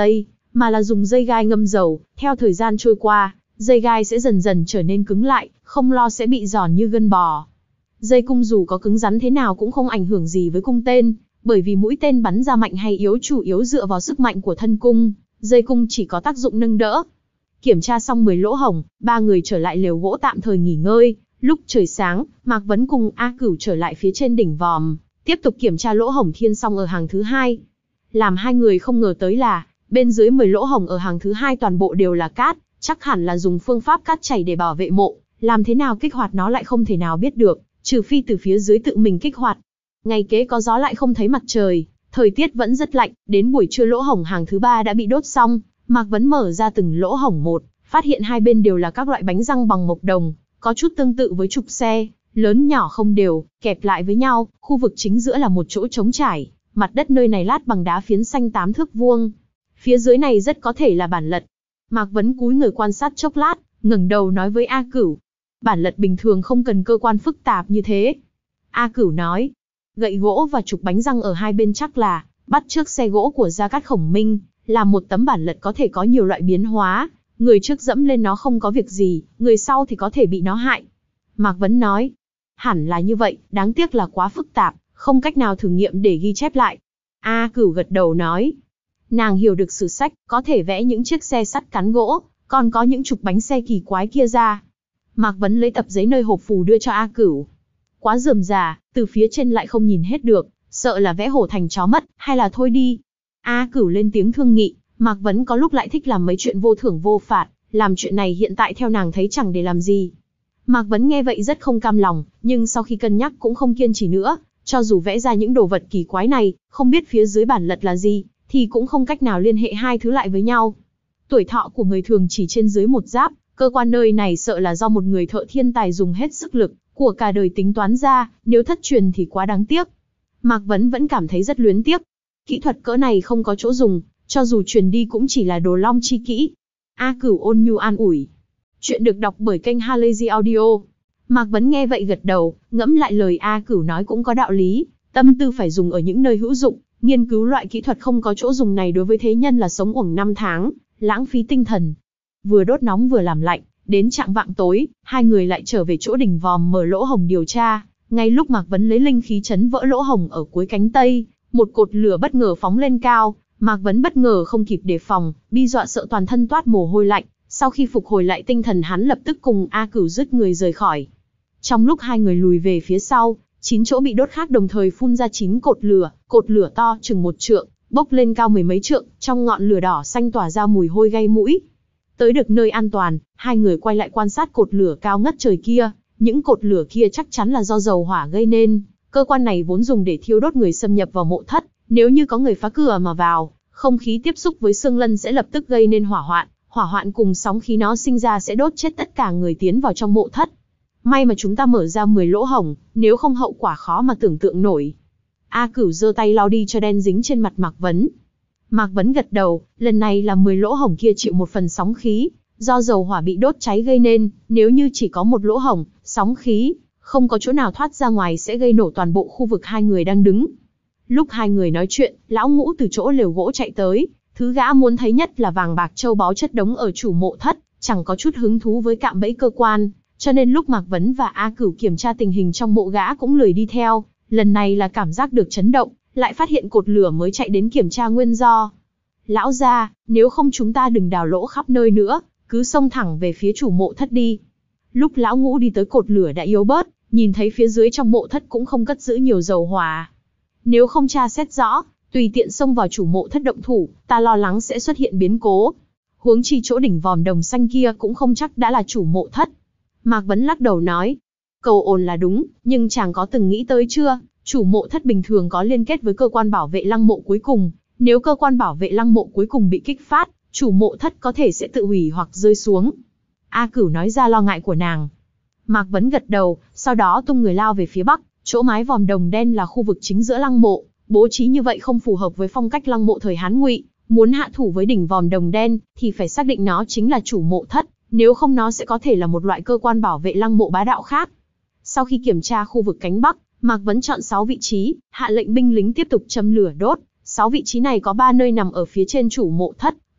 mà là dùng dây gai ngâm dầu. Theo thời gian trôi qua, dây gai sẽ dần dần trở nên cứng lại, không lo sẽ bị giòn như gân bò. Dây cung dù có cứng rắn thế nào cũng không ảnh hưởng gì với cung tên, bởi vì mũi tên bắn ra mạnh hay yếu chủ yếu dựa vào sức mạnh của thân cung, dây cung chỉ có tác dụng nâng đỡ. Kiểm tra xong mười lỗ hổng, ba người trở lại lều gỗ tạm thời nghỉ ngơi. Lúc trời sáng, Mạc Vấn cùng A Cửu trở lại phía trên đỉnh vòm, tiếp tục kiểm tra lỗ hổng thiên xong ở hàng thứ hai. Làm hai người không ngờ tới là, bên dưới mười lỗ hổng ở hàng thứ hai toàn bộ đều là cát, chắc hẳn là dùng phương pháp cát chảy để bảo vệ mộ, làm thế nào kích hoạt nó lại không thể nào biết được, trừ phi từ phía dưới tự mình kích hoạt. Ngày kế có gió lại không thấy mặt trời, thời tiết vẫn rất lạnh, đến buổi trưa lỗ hổng hàng thứ ba đã bị đốt xong, Mạc Vấn mở ra từng lỗ hổng một, phát hiện hai bên đều là các loại bánh răng bằng mộc đồng, có chút tương tự với trục xe, lớn nhỏ không đều, kẹp lại với nhau, khu vực chính giữa là một chỗ trống trải, mặt đất nơi này lát bằng đá phiến xanh tám thước vuông. Phía dưới này rất có thể là bản lật. Mạc Vấn cúi người quan sát chốc lát, ngẩng đầu nói với A Cửu. Bản lật bình thường không cần cơ quan phức tạp như thế. A Cửu nói, gậy gỗ và trục bánh răng ở hai bên chắc là bắt chước xe gỗ của Gia Cát Khổng Minh, là một tấm bản lật có thể có nhiều loại biến hóa, người trước dẫm lên nó không có việc gì, người sau thì có thể bị nó hại. Mạc Vấn nói, hẳn là như vậy, đáng tiếc là quá phức tạp, không cách nào thử nghiệm để ghi chép lại. A Cửu gật đầu nói, nàng hiểu được sử sách, có thể vẽ những chiếc xe sắt cán gỗ, còn có những trục bánh xe kỳ quái kia ra. Mạc Vấn lấy tập giấy nơi hộp phù đưa cho A Cửu. Quá rườm rà, từ phía trên lại không nhìn hết được, sợ là vẽ hổ thành chó mất, hay là thôi đi. A Cửu lên tiếng thương nghị, Mạc Vấn có lúc lại thích làm mấy chuyện vô thưởng vô phạt, làm chuyện này hiện tại theo nàng thấy chẳng để làm gì. Mạc Vấn nghe vậy rất không cam lòng, nhưng sau khi cân nhắc cũng không kiên trì nữa, cho dù vẽ ra những đồ vật kỳ quái này, không biết phía dưới bản lật là gì, thì cũng không cách nào liên hệ hai thứ lại với nhau. Tuổi thọ của người thường chỉ trên dưới một giáp, cơ quan nơi này sợ là do một người thợ thiên tài dùng hết sức lực của cả đời tính toán ra, nếu thất truyền thì quá đáng tiếc. Mạc Vấn vẫn cảm thấy rất luyến tiếc. Kỹ thuật cỡ này không có chỗ dùng, cho dù truyền đi cũng chỉ là đồ long chi kỹ. A Cửu ôn nhu an ủi. Chuyện được đọc bởi kênh Halazy Audio. Mạc Vấn nghe vậy gật đầu, ngẫm lại lời A Cửu nói cũng có đạo lý, tâm tư phải dùng ở những nơi hữu dụng, nghiên cứu loại kỹ thuật không có chỗ dùng này đối với thế nhân là sống uổng năm tháng, lãng phí tinh thần. Vừa đốt nóng vừa làm lạnh, đến chạng vạng tối, hai người lại trở về chỗ đỉnh vòm mở lỗ hổng điều tra. Ngay lúc Mạc Vấn lấy linh khí chấn vỡ lỗ hổng ở cuối cánh tây, một cột lửa bất ngờ phóng lên cao, Mạc Vấn bất ngờ không kịp đề phòng, bị dọa sợ toàn thân toát mồ hôi lạnh. Sau khi phục hồi lại tinh thần hắn lập tức cùng A Cửu dứt người rời khỏi. Trong lúc hai người lùi về phía sau, chín chỗ bị đốt khác đồng thời phun ra chín cột lửa, cột lửa to chừng một trượng, bốc lên cao mười mấy trượng, trong ngọn lửa đỏ xanh tỏa ra mùi hôi gây mũi. Tới được nơi an toàn, hai người quay lại quan sát cột lửa cao ngất trời kia, những cột lửa kia chắc chắn là do dầu hỏa gây nên, cơ quan này vốn dùng để thiêu đốt người xâm nhập vào mộ thất, nếu như có người phá cửa mà vào, không khí tiếp xúc với xương lân sẽ lập tức gây nên hỏa hoạn, hỏa hoạn cùng sóng khí nó sinh ra sẽ đốt chết tất cả người tiến vào trong mộ thất. May mà chúng ta mở ra mười lỗ hổng, nếu không hậu quả khó mà tưởng tượng nổi. A Cửu giơ tay lau đi cho đen dính trên mặt Mạc Vấn. Mạc Vấn gật đầu, lần này là mười lỗ hổng kia chịu một phần sóng khí, do dầu hỏa bị đốt cháy gây nên, nếu như chỉ có một lỗ hổng, sóng khí, không có chỗ nào thoát ra ngoài sẽ gây nổ toàn bộ khu vực hai người đang đứng. Lúc hai người nói chuyện, lão Ngũ từ chỗ lều gỗ chạy tới, thứ gã muốn thấy nhất là vàng bạc châu báu chất đống ở chủ mộ thất, chẳng có chút hứng thú với cạm bẫy cơ quan, cho nên lúc Mạc Vấn và A Cửu kiểm tra tình hình trong mộ gã cũng lười đi theo, lần này là cảm giác được chấn động, lại phát hiện cột lửa mới chạy đến kiểm tra nguyên do. Lão gia, nếu không chúng ta đừng đào lỗ khắp nơi nữa, cứ xông thẳng về phía chủ mộ thất đi. Lúc lão Ngũ đi tới cột lửa đã yếu bớt, nhìn thấy phía dưới trong mộ thất cũng không cất giữ nhiều dầu hỏa. Nếu không tra xét rõ, tùy tiện xông vào chủ mộ thất động thủ, ta lo lắng sẽ xuất hiện biến cố. Huống chi chỗ đỉnh vòm đồng xanh kia cũng không chắc đã là chủ mộ thất. Mạc Vấn lắc đầu nói, cầu ồn là đúng, nhưng chàng có từng nghĩ tới chưa, chủ mộ thất bình thường có liên kết với cơ quan bảo vệ lăng mộ cuối cùng, nếu cơ quan bảo vệ lăng mộ cuối cùng bị kích phát, chủ mộ thất có thể sẽ tự hủy hoặc rơi xuống. A Cửu nói ra lo ngại của nàng. Mạc Vấn gật đầu, sau đó tung người lao về phía bắc, chỗ mái vòm đồng đen là khu vực chính giữa lăng mộ, bố trí như vậy không phù hợp với phong cách lăng mộ thời Hán Ngụy, muốn hạ thủ với đỉnh vòm đồng đen thì phải xác định nó chính là chủ mộ thất, nếu không nó sẽ có thể là một loại cơ quan bảo vệ lăng mộ bá đạo khác. Sau khi kiểm tra khu vực cánh bắc, Mạc Vấn chọn sáu vị trí, hạ lệnh binh lính tiếp tục châm lửa đốt. Sáu vị trí này có ba nơi nằm ở phía trên chủ mộ thất,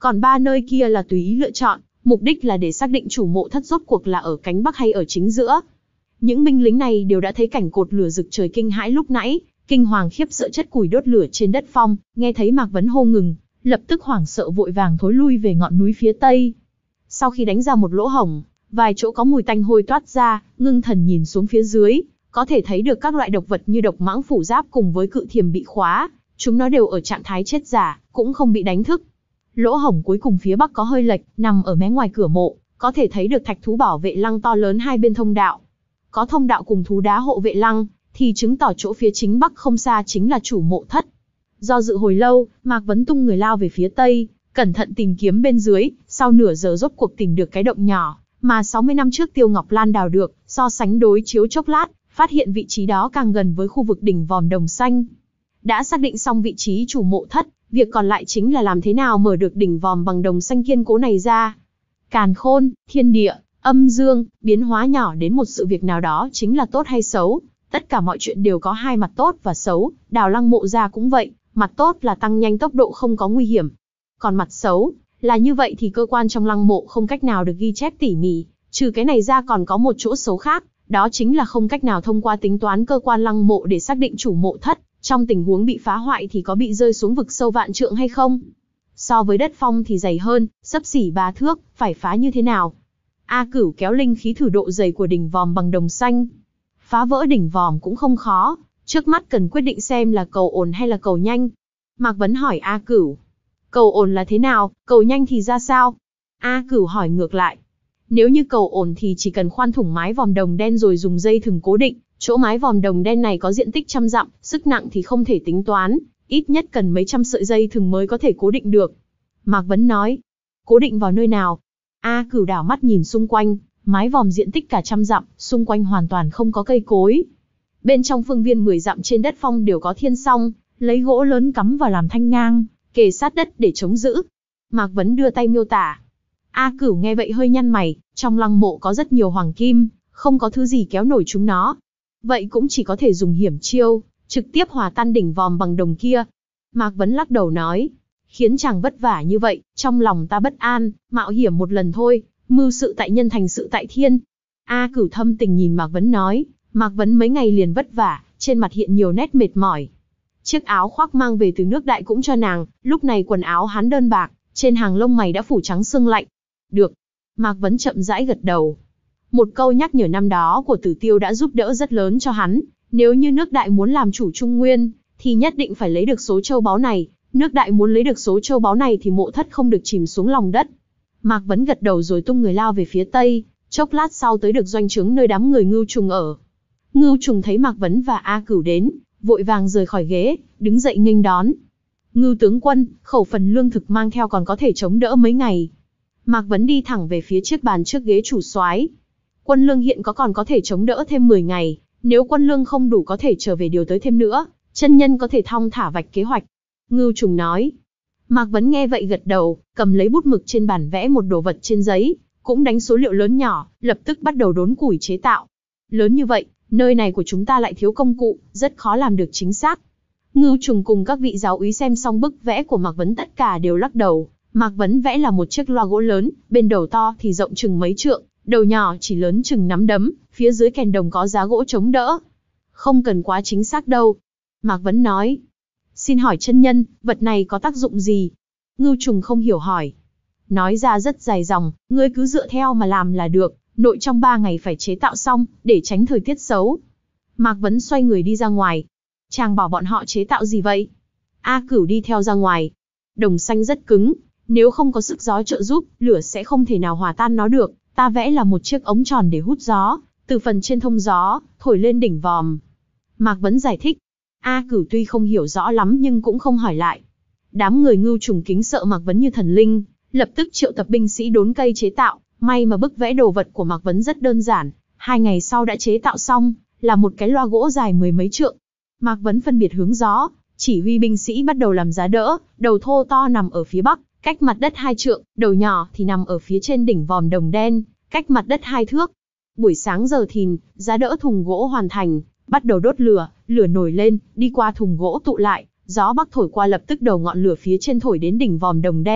Còn ba nơi kia là tùy ý lựa chọn, mục đích là để xác định chủ mộ thất rốt cuộc là ở cánh bắc hay ở chính giữa. Những binh lính này đều đã thấy cảnh cột lửa rực trời kinh hãi lúc nãy, kinh hoàng khiếp sợ chất củi đốt lửa trên đất phong, nghe thấy Mạc Vấn hô ngừng, lập tức hoảng sợ vội vàng thối lui về ngọn núi phía tây. Sau khi đánh ra một lỗ hổng, vài chỗ có mùi tanh hôi toát ra, ngưng thần nhìn xuống phía dưới, có thể thấy được các loại độc vật như độc mãng phủ giáp cùng với cự thiềm bị khóa, chúng nó đều ở trạng thái chết giả, cũng không bị đánh thức. Lỗ hổng cuối cùng phía bắc có hơi lệch, nằm ở mé ngoài cửa mộ, có thể thấy được thạch thú bảo vệ lăng to lớn hai bên thông đạo. Có thông đạo cùng thú đá hộ vệ lăng, thì chứng tỏ chỗ phía chính bắc không xa chính là chủ mộ thất. Do dự hồi lâu, Mạc Vấn tung người lao về phía tây, cẩn thận tìm kiếm bên dưới, sau nửa giờ rốt cuộc tìm được cái động nhỏ, mà sáu mươi năm trước Tiêu Ngọc Lan đào được, so sánh đối chiếu chốc lát, phát hiện vị trí đó càng gần với khu vực đỉnh vòm đồng xanh. Đã xác định xong vị trí chủ mộ thất, việc còn lại chính là làm thế nào mở được đỉnh vòm bằng đồng xanh kiên cố này ra. Càn khôn, thiên địa, âm dương, biến hóa nhỏ đến một sự việc nào đó chính là tốt hay xấu. Tất cả mọi chuyện đều có hai mặt tốt và xấu, đào lăng mộ ra cũng vậy, mặt tốt là tăng nhanh tốc độ không có nguy hiểm. Còn mặt xấu, là như vậy thì cơ quan trong lăng mộ không cách nào được ghi chép tỉ mỉ, trừ cái này ra còn có một chỗ xấu khác, đó chính là không cách nào thông qua tính toán cơ quan lăng mộ để xác định chủ mộ thất, trong tình huống bị phá hoại thì có bị rơi xuống vực sâu vạn trượng hay không. So với đất phong thì dày hơn, xấp xỉ ba thước, phải phá như thế nào? A Cửu kéo linh khí thử độ dày của đỉnh vòm bằng đồng xanh. Phá vỡ đỉnh vòm cũng không khó, trước mắt cần quyết định xem là cầu ổn hay là cầu nhanh. Mạc Vấn hỏi A Cửu, cầu ổn là thế nào, cầu nhanh thì ra sao? A Cửu hỏi ngược lại. Nếu như cầu ổn thì chỉ cần khoan thủng mái vòm đồng đen rồi dùng dây thừng cố định, chỗ mái vòm đồng đen này có diện tích trăm dặm, sức nặng thì không thể tính toán, ít nhất cần mấy trăm sợi dây thừng mới có thể cố định được. Mạc Vấn nói, cố định vào nơi nào? A Cửu đảo mắt nhìn xung quanh, mái vòm diện tích cả trăm dặm, xung quanh hoàn toàn không có cây cối. Bên trong phương viên mười dặm trên đất phong đều có thiên song, lấy gỗ lớn cắm vào làm thanh ngang, kề sát đất để chống giữ. Mạc Vấn đưa tay miêu tả. A Cửu nghe vậy hơi nhăn mày, trong lăng mộ có rất nhiều hoàng kim, không có thứ gì kéo nổi chúng nó. Vậy cũng chỉ có thể dùng hiểm chiêu, trực tiếp hòa tan đỉnh vòm bằng đồng kia. Mạc Vấn lắc đầu nói, khiến chàng vất vả như vậy, trong lòng ta bất an, mạo hiểm một lần thôi, mưu sự tại nhân thành sự tại thiên. A Cửu thâm tình nhìn Mạc Vấn nói, Mạc Vấn mấy ngày liền vất vả, trên mặt hiện nhiều nét mệt mỏi. Chiếc áo khoác mang về từ nước Đại cũng cho nàng, lúc này quần áo hắn đơn bạc, trên hàng lông mày đã phủ trắng sương lạnh. Được. Mạc Vấn chậm rãi gật đầu. Một câu nhắc nhở năm đó của Tử Tiêu đã giúp đỡ rất lớn cho hắn, nếu như nước Đại muốn làm chủ Trung Nguyên, thì nhất định phải lấy được số châu báu này, nước Đại muốn lấy được số châu báu này thì mộ thất không được chìm xuống lòng đất. Mạc Vấn gật đầu rồi tung người lao về phía tây, chốc lát sau tới được doanh trướng nơi đám người Ngưu Trùng ở. Ngưu Trùng thấy Mạc Vấn và A Cửu đến, vội vàng rời khỏi ghế, đứng dậy nghênh đón. Ngưu tướng quân, khẩu phần lương thực mang theo còn có thể chống đỡ mấy ngày. Mạc Vấn đi thẳng về phía chiếc bàn trước ghế chủ soái. Quân lương hiện có còn có thể chống đỡ thêm mười ngày, nếu quân lương không đủ có thể trở về điều tới thêm nữa, chân nhân có thể thong thả vạch kế hoạch. Ngưu Trùng nói. Mạc Vấn nghe vậy gật đầu, cầm lấy bút mực trên bàn vẽ một đồ vật trên giấy, cũng đánh số liệu lớn nhỏ, lập tức bắt đầu đốn củi chế tạo. Lớn như vậy, nơi này của chúng ta lại thiếu công cụ, rất khó làm được chính xác. Ngưu Trùng cùng các vị giáo úy xem xong bức vẽ của Mạc Vấn tất cả đều lắc đầu. Mạc Vấn vẽ là một chiếc loa gỗ lớn, bên đầu to thì rộng chừng mấy trượng, đầu nhỏ chỉ lớn chừng nắm đấm, phía dưới kèn đồng có giá gỗ chống đỡ. Không cần quá chính xác đâu. Mạc Vấn nói. Xin hỏi chân nhân, vật này có tác dụng gì? Ngưu Trùng không hiểu hỏi. Nói ra rất dài dòng, ngươi cứ dựa theo mà làm là được, nội trong ba ngày phải chế tạo xong, để tránh thời tiết xấu. Mạc Vấn xoay người đi ra ngoài. Chàng bảo bọn họ chế tạo gì vậy? A Cửu đi theo ra ngoài. Đồng xanh rất cứng, nếu không có sức gió trợ giúp, lửa sẽ không thể nào hòa tan nó được. Ta vẽ là một chiếc ống tròn để hút gió, từ phần trên thông gió, thổi lên đỉnh vòm. Mạc Vấn giải thích. A Cửu tuy không hiểu rõ lắm nhưng cũng không hỏi lại. Đám người Ngưu Trùng kính sợ Mạc Vấn như thần linh, lập tức triệu tập binh sĩ đốn cây chế tạo. May mà bức vẽ đồ vật của Mạc Vấn rất đơn giản, hai ngày sau đã chế tạo xong, là một cái loa gỗ dài mười mấy trượng. Mạc Vấn phân biệt hướng gió, chỉ huy binh sĩ bắt đầu làm giá đỡ, đầu thô to nằm ở phía bắc, cách mặt đất hai trượng, đầu nhỏ thì nằm ở phía trên đỉnh vòm đồng đen, cách mặt đất hai thước. Buổi sáng giờ thìn, giá đỡ thùng gỗ hoàn thành, bắt đầu đốt lửa, lửa nổi lên, đi qua thùng gỗ tụ lại, gió bắc thổi qua lập tức đầu ngọn lửa phía trên thổi đến đỉnh vòm đồng đen,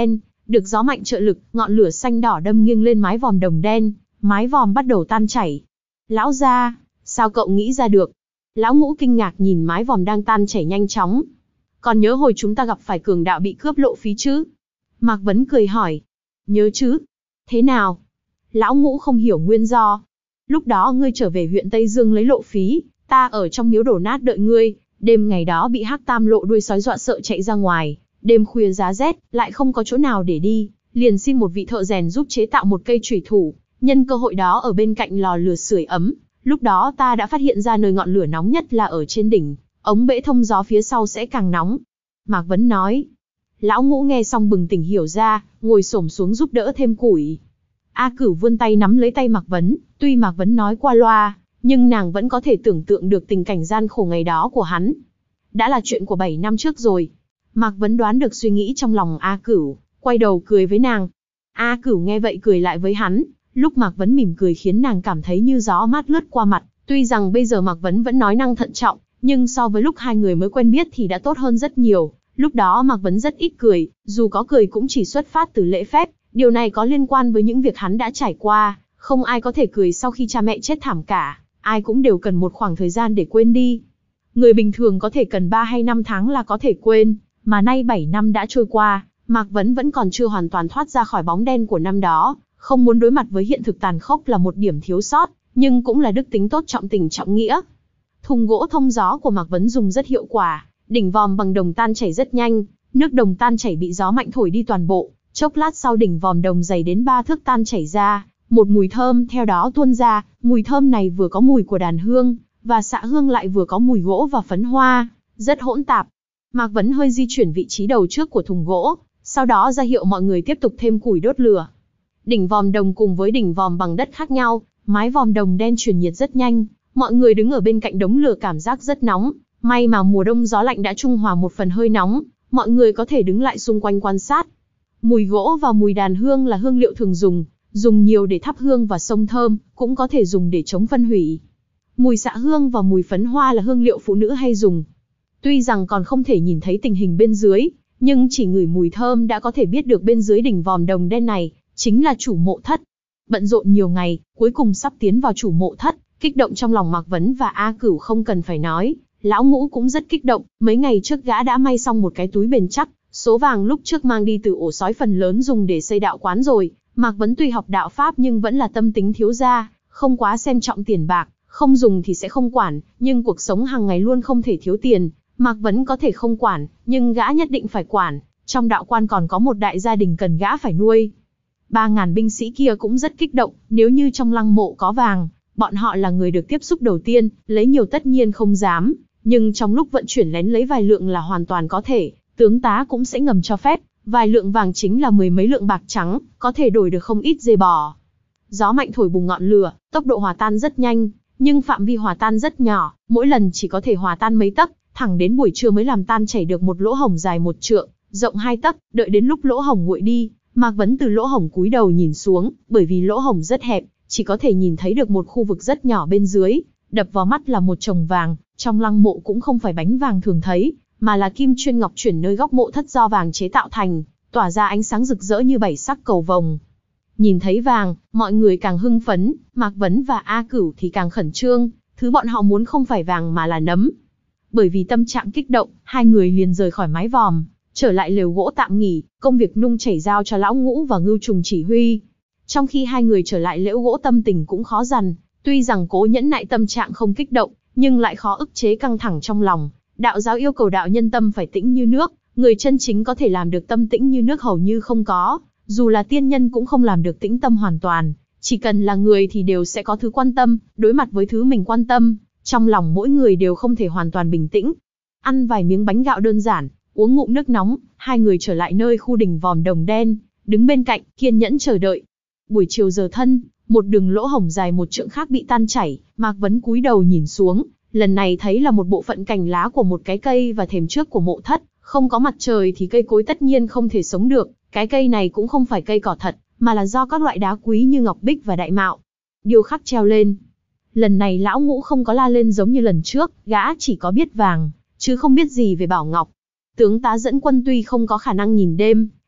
Được gió mạnh trợ lực, ngọn lửa xanh đỏ đâm nghiêng lên mái vòm đồng đen, mái vòm bắt đầu tan chảy. Lão gia, sao cậu nghĩ ra được? Lão Ngũ kinh ngạc nhìn mái vòm đang tan chảy nhanh chóng. Còn nhớ hồi chúng ta gặp phải cường đạo bị cướp lộ phí chứ? Mạc Vấn cười hỏi. Nhớ chứ? Thế nào? Lão Ngũ không hiểu nguyên do. Lúc đó ngươi trở về huyện Tây Dương lấy lộ phí, ta ở trong miếu đổ nát đợi ngươi, đêm ngày đó bị Hắc Tam Lộ đuôi sói dọa sợ chạy ra ngoài, đêm khuya giá rét, lại không có chỗ nào để đi, liền xin một vị thợ rèn giúp chế tạo một cây chủy thủ, nhân cơ hội đó ở bên cạnh lò lửa sưởi ấm, lúc đó ta đã phát hiện ra nơi ngọn lửa nóng nhất là ở trên đỉnh, ống bể thông gió phía sau sẽ càng nóng. Mạc Vấn nói. Lão Ngũ nghe xong bừng tỉnh hiểu ra, ngồi xổm xuống giúp đỡ thêm củi. A Cửu vươn tay nắm lấy tay Mạc Vấn, tuy Mạc Vấn nói qua loa, nhưng nàng vẫn có thể tưởng tượng được tình cảnh gian khổ ngày đó của hắn. Đã là chuyện của bảy năm trước rồi. Mạc Vấn đoán được suy nghĩ trong lòng A Cửu, quay đầu cười với nàng. A Cửu nghe vậy cười lại với hắn, lúc Mạc Vấn mỉm cười khiến nàng cảm thấy như gió mát lướt qua mặt, tuy rằng bây giờ Mạc Vấn vẫn nói năng thận trọng, nhưng so với lúc hai người mới quen biết thì đã tốt hơn rất nhiều. Lúc đó Mạc Vấn rất ít cười, dù có cười cũng chỉ xuất phát từ lễ phép, điều này có liên quan với những việc hắn đã trải qua, không ai có thể cười sau khi cha mẹ chết thảm cả, ai cũng đều cần một khoảng thời gian để quên đi. Người bình thường có thể cần ba hay năm tháng là có thể quên, mà nay bảy năm đã trôi qua, Mạc Vấn vẫn còn chưa hoàn toàn thoát ra khỏi bóng đen của năm đó, không muốn đối mặt với hiện thực tàn khốc là một điểm thiếu sót, nhưng cũng là đức tính tốt trọng tình trọng nghĩa. Thùng gỗ thông gió của Mạc Vấn dùng rất hiệu quả, đỉnh vòm bằng đồng tan chảy rất nhanh, nước đồng tan chảy bị gió mạnh thổi đi toàn bộ, chốc lát sau đỉnh vòm đồng dày đến ba thước tan chảy ra, một mùi thơm theo đó tuôn ra, mùi thơm này vừa có mùi của đàn hương, và xạ hương lại vừa có mùi gỗ và phấn hoa, rất hỗn tạp. Mạc Vấn hơi di chuyển vị trí đầu trước của thùng gỗ, sau đó ra hiệu mọi người tiếp tục thêm củi đốt lửa. Đỉnh vòm đồng cùng với đỉnh vòm bằng đất khác nhau, mái vòm đồng đen truyền nhiệt rất nhanh, mọi người đứng ở bên cạnh đống lửa cảm giác rất nóng, may mà mùa đông gió lạnh đã trung hòa một phần hơi nóng, mọi người có thể đứng lại xung quanh quan sát. Mùi gỗ và mùi đàn hương là hương liệu thường dùng, dùng nhiều để thắp hương và xông thơm, cũng có thể dùng để chống phân hủy. Mùi xạ hương và mùi phấn hoa là hương liệu phụ nữ hay dùng. Tuy rằng còn không thể nhìn thấy tình hình bên dưới, nhưng chỉ ngửi mùi thơm đã có thể biết được bên dưới đỉnh vòm đồng đen này chính là chủ mộ thất. Bận rộn nhiều ngày, cuối cùng sắp tiến vào chủ mộ thất, kích động trong lòng Mạc Vấn và A Cửu không cần phải nói, Lão Ngũ cũng rất kích động, mấy ngày trước gã đã may xong một cái túi bền chắc, số vàng lúc trước mang đi từ ổ sói phần lớn dùng để xây đạo quán rồi. Mạc Vấn tuy học đạo pháp nhưng vẫn là tâm tính thiếu gia, không quá xem trọng tiền bạc, không dùng thì sẽ không quản, nhưng cuộc sống hàng ngày luôn không thể thiếu tiền. Mạc Vấn có thể không quản, nhưng gã nhất định phải quản, trong đạo quan còn có một đại gia đình cần gã phải nuôi. Ba ngàn binh sĩ kia cũng rất kích động, nếu như trong lăng mộ có vàng, bọn họ là người được tiếp xúc đầu tiên, lấy nhiều tất nhiên không dám, nhưng trong lúc vận chuyển lén lấy vài lượng là hoàn toàn có thể, tướng tá cũng sẽ ngầm cho phép, vài lượng vàng chính là mười mấy lượng bạc trắng, có thể đổi được không ít dê bò. Gió mạnh thổi bùng ngọn lửa, tốc độ hòa tan rất nhanh, nhưng phạm vi hòa tan rất nhỏ, mỗi lần chỉ có thể hòa tan mấy tấc, thẳng đến buổi trưa mới làm tan chảy được một lỗ hổng dài một trượng, rộng hai tấc, đợi đến lúc lỗ hổng nguội đi, Mạc Vấn từ lỗ hổng cúi đầu nhìn xuống, bởi vì lỗ hổng rất hẹp, chỉ có thể nhìn thấy được một khu vực rất nhỏ bên dưới, đập vào mắt là một chồng vàng, trong lăng mộ cũng không phải bánh vàng thường thấy, mà là kim chuyên ngọc chuyển nơi góc mộ thất do vàng chế tạo thành, tỏa ra ánh sáng rực rỡ như bảy sắc cầu vồng. Nhìn thấy vàng, mọi người càng hưng phấn, Mạc Vấn và A Cửu thì càng khẩn trương, thứ bọn họ muốn không phải vàng mà là nấm. Bởi vì tâm trạng kích động, hai người liền rời khỏi mái vòm, trở lại lều gỗ tạm nghỉ, công việc nung chảy giao cho Lão Ngũ và Ngưu Trùng chỉ huy. Trong khi hai người trở lại lều gỗ tâm tình cũng khó dằn, tuy rằng cố nhẫn nại tâm trạng không kích động, nhưng lại khó ức chế căng thẳng trong lòng. Đạo giáo yêu cầu đạo nhân tâm phải tĩnh như nước, người chân chính có thể làm được tâm tĩnh như nước hầu như không có, dù là tiên nhân cũng không làm được tĩnh tâm hoàn toàn, chỉ cần là người thì đều sẽ có thứ quan tâm, đối mặt với thứ mình quan tâm, trong lòng mỗi người đều không thể hoàn toàn bình tĩnh. Ăn vài miếng bánh gạo đơn giản, uống ngụm nước nóng, hai người trở lại nơi khu đỉnh vòm đồng đen, đứng bên cạnh, kiên nhẫn chờ đợi. Buổi chiều giờ thân, một đường lỗ hổng dài một trượng khác bị tan chảy, Mạc Vấn cúi đầu nhìn xuống, lần này thấy là một bộ phận cành lá của một cái cây và thềm trước của mộ thất, không có mặt trời thì cây cối tất nhiên không thể sống được, cái cây này cũng không phải cây cỏ thật, mà là do các loại đá quý như ngọc bích và đại mạo điêu khắc treo lên. Lần này Lão Ngũ không có la lên giống như lần trước, gã chỉ có biết vàng, chứ không biết gì về bảo ngọc. Tướng tá dẫn quân tuy không có khả năng nhìn đêm,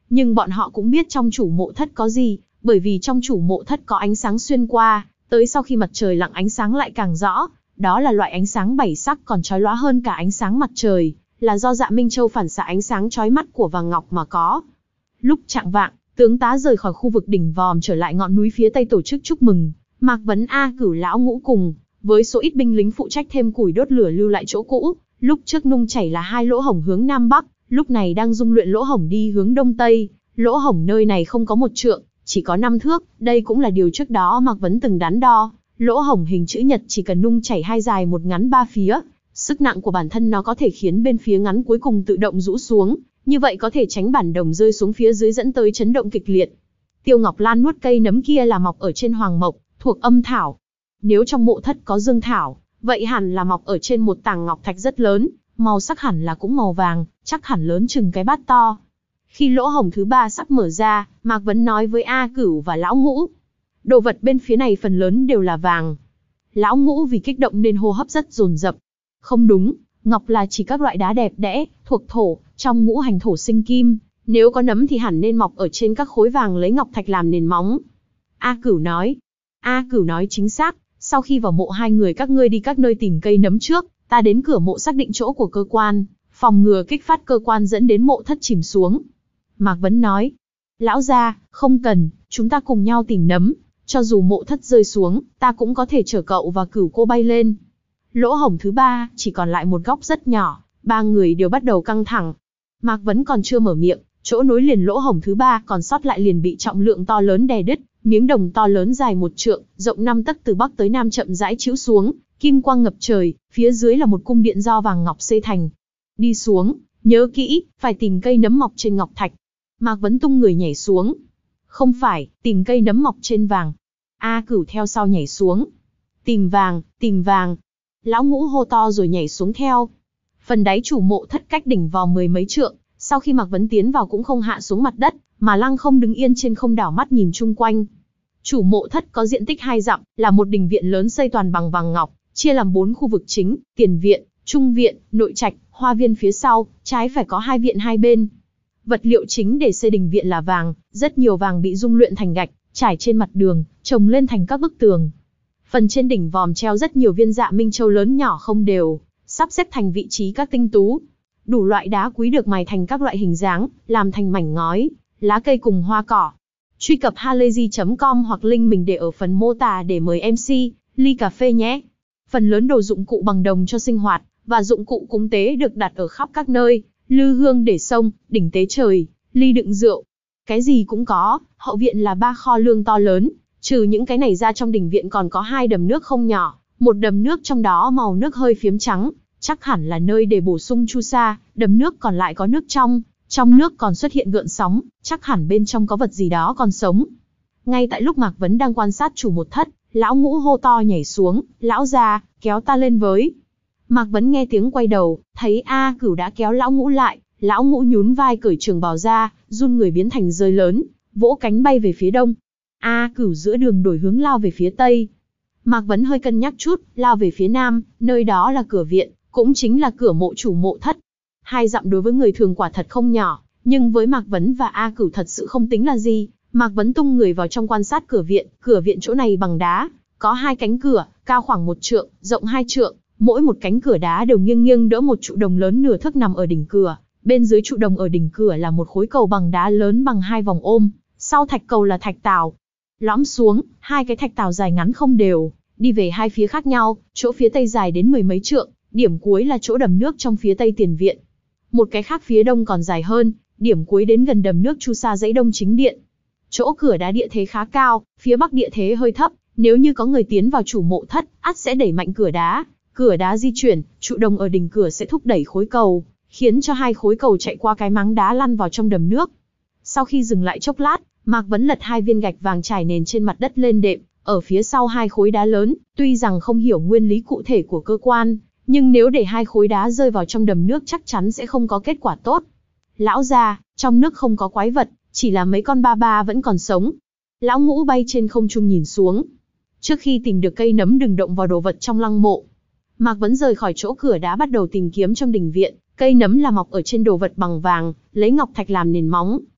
Nhưng bọn họ cũng biết trong chủ mộ thất có gì, bởi vì trong chủ mộ thất có ánh sáng xuyên qua, tới sau khi mặt trời lặn ánh sáng lại càng rõ, đó là loại ánh sáng bảy sắc còn chói lóa hơn cả ánh sáng mặt trời, là do Dạ Minh Châu phản xạ ánh sáng chói mắt của vàng ngọc mà có. Lúc chạng vạng, tướng tá rời khỏi khu vực đỉnh vòm trở lại ngọn núi phía tây tổ chức chúc mừng, Mạc Vấn, A Cửu, Lão Ngũ cùng với số ít binh lính phụ trách thêm củi đốt lửa lưu lại chỗ cũ. Lúc trước nung chảy là hai lỗ hổng hướng nam bắc, lúc này đang dung luyện lỗ hổng đi hướng đông tây. Lỗ hổng nơi này không có một trượng, chỉ có năm thước, đây cũng là điều trước đó Mạc Vấn từng đắn đo. Lỗ hổng hình chữ nhật chỉ cần nung chảy hai dài một ngắn ba phía, sức nặng của bản thân nó có thể khiến bên phía ngắn cuối cùng tự động rũ xuống, như vậy có thể tránh bản đồng rơi xuống phía dưới dẫn tới chấn động kịch liệt. Tiêu Ngọc Lan nuốt cây nấm kia là mọc ở trên hoàng mộc, thuộc âm thảo. Nếu trong mộ thất có dương thảo, vậy hẳn là mọc ở trên một tảng ngọc thạch rất lớn, màu sắc hẳn là cũng màu vàng, chắc hẳn lớn chừng cái bát to. Khi lỗ hổng thứ ba sắp mở ra, Mạc Vấn nói với A Cửu và Lão Ngũ, đồ vật bên phía này phần lớn đều là vàng. Lão Ngũ vì kích động nên hô hấp rất dồn dập. Không đúng, ngọc là chỉ các loại đá đẹp đẽ, thuộc thổ, trong ngũ hành thổ sinh kim, nếu có nấm thì hẳn nên mọc ở trên các khối vàng lấy ngọc thạch làm nền móng. A Cửu nói. A Cửu nói chính xác, sau khi vào mộ hai người các ngươi đi các nơi tìm cây nấm trước, ta đến cửa mộ xác định chỗ của cơ quan, phòng ngừa kích phát cơ quan dẫn đến mộ thất chìm xuống. Mạc Vấn nói. Lão gia, không cần, chúng ta cùng nhau tìm nấm, cho dù mộ thất rơi xuống, ta cũng có thể chở cậu và Cửu cô bay lên. Lỗ hổng thứ ba, chỉ còn lại một góc rất nhỏ, ba người đều bắt đầu căng thẳng. Mạc Vấn còn chưa mở miệng, chỗ nối liền lỗ hổng thứ ba còn sót lại liền bị trọng lượng to lớn đè đứt, miếng đồng to lớn dài một trượng, rộng năm tấc từ bắc tới nam chậm rãi chiếu xuống, kim quang ngập trời, phía dưới là một cung điện do vàng ngọc xây thành. Đi xuống, nhớ kỹ, phải tìm cây nấm mọc trên ngọc thạch. Mạc Vấn tung người nhảy xuống. Không phải, tìm cây nấm mọc trên vàng. A Cửu theo sau nhảy xuống. Tìm vàng, tìm vàng. Lão Ngũ hô to rồi nhảy xuống theo. Phần đáy chủ mộ thất cách đỉnh vòm mười mấy trượng, sau khi Mạc Vấn tiến vào cũng không hạ xuống mặt đất, mà lăng không đứng yên trên không đảo mắt nhìn chung quanh. Chủ mộ thất có diện tích hai dặm, là một đình viện lớn xây toàn bằng vàng ngọc, chia làm bốn khu vực chính, tiền viện, trung viện, nội trạch, hoa viên phía sau, trái phải có hai viện hai bên. Vật liệu chính để xây đình viện là vàng, rất nhiều vàng bị dung luyện thành gạch, trải trên mặt đường, trồng lên thành các bức tường. Phần trên đỉnh vòm treo rất nhiều viên Dạ Minh Châu lớn nhỏ không đều, sắp xếp thành vị trí các tinh tú. Đủ loại đá quý được mài thành các loại hình dáng, làm thành mảnh ngói, lá cây cùng hoa cỏ. Truy cập halayzi chấm com hoặc link mình để ở phần mô tả để mời em xê, ly cà phê nhé. Phần lớn đồ dụng cụ bằng đồng cho sinh hoạt, và dụng cụ cúng tế được đặt ở khắp các nơi, lư hương để sông, đỉnh tế trời, ly đựng rượu. Cái gì cũng có, hậu viện là ba kho lương to lớn, trừ những cái này ra trong đình viện còn có hai đầm nước không nhỏ, một đầm nước trong đó màu nước hơi phiếm trắng, chắc hẳn là nơi để bổ sung chu sa, đầm nước còn lại có nước trong, trong nước còn xuất hiện gợn sóng, chắc hẳn bên trong có vật gì đó còn sống. Ngay tại lúc Mạc Vấn đang quan sát chủ một thất, Lão Ngũ hô to nhảy xuống, lão gia, kéo ta lên với. Mạc Vấn nghe tiếng quay đầu, thấy A Cửu đã kéo Lão Ngũ lại, Lão Ngũ nhún vai cởi trường bào ra, run người biến thành rơi lớn, vỗ cánh bay về phía đông. A Cửu giữa đường đổi hướng lao về phía tây. Mạc Vấn hơi cân nhắc chút, lao về phía nam, nơi đó là cửa viện, cũng chính là cửa mộ chủ mộ thất. Hai dặm đối với người thường quả thật không nhỏ, nhưng với Mạc Vấn và A Cửu thật sự không tính là gì. Mạc Vấn tung người vào trong quan sát cửa viện, cửa viện chỗ này bằng đá, có hai cánh cửa, cao khoảng một trượng, rộng hai trượng, mỗi một cánh cửa đá đều nghiêng nghiêng đỡ một trụ đồng lớn nửa thước nằm ở đỉnh cửa. Bên dưới trụ đồng ở đỉnh cửa là một khối cầu bằng đá lớn bằng hai vòng ôm, sau thạch cầu là thạch tào. Lõm xuống, hai cái thạch tào dài ngắn không đều, đi về hai phía khác nhau, chỗ phía tây dài đến mười mấy trượng, điểm cuối là chỗ đầm nước trong phía tây tiền viện. Một cái khác phía đông còn dài hơn, điểm cuối đến gần đầm nước chu sa dãy đông chính điện. Chỗ cửa đá địa thế khá cao, phía bắc địa thế hơi thấp, nếu như có người tiến vào chủ mộ thất, ắt sẽ đẩy mạnh cửa đá. Cửa đá di chuyển, trụ đồng ở đỉnh cửa sẽ thúc đẩy khối cầu, khiến cho hai khối cầu chạy qua cái máng đá lăn vào trong đầm nước. Sau khi dừng lại chốc lát, Mạc Vấn lật hai viên gạch vàng trải nền trên mặt đất lên đệm, ở phía sau hai khối đá lớn, tuy rằng không hiểu nguyên lý cụ thể của cơ quan, nhưng nếu để hai khối đá rơi vào trong đầm nước chắc chắn sẽ không có kết quả tốt. Lão gia, trong nước không có quái vật, chỉ là mấy con ba ba vẫn còn sống. Lão Ngũ bay trên không trung nhìn xuống. Trước khi tìm được cây nấm đừng động vào đồ vật trong lăng mộ. Mạc Vấn rời khỏi chỗ cửa đá bắt đầu tìm kiếm trong đình viện. Cây nấm là mọc ở trên đồ vật bằng vàng, lấy ngọc thạch làm nền móng.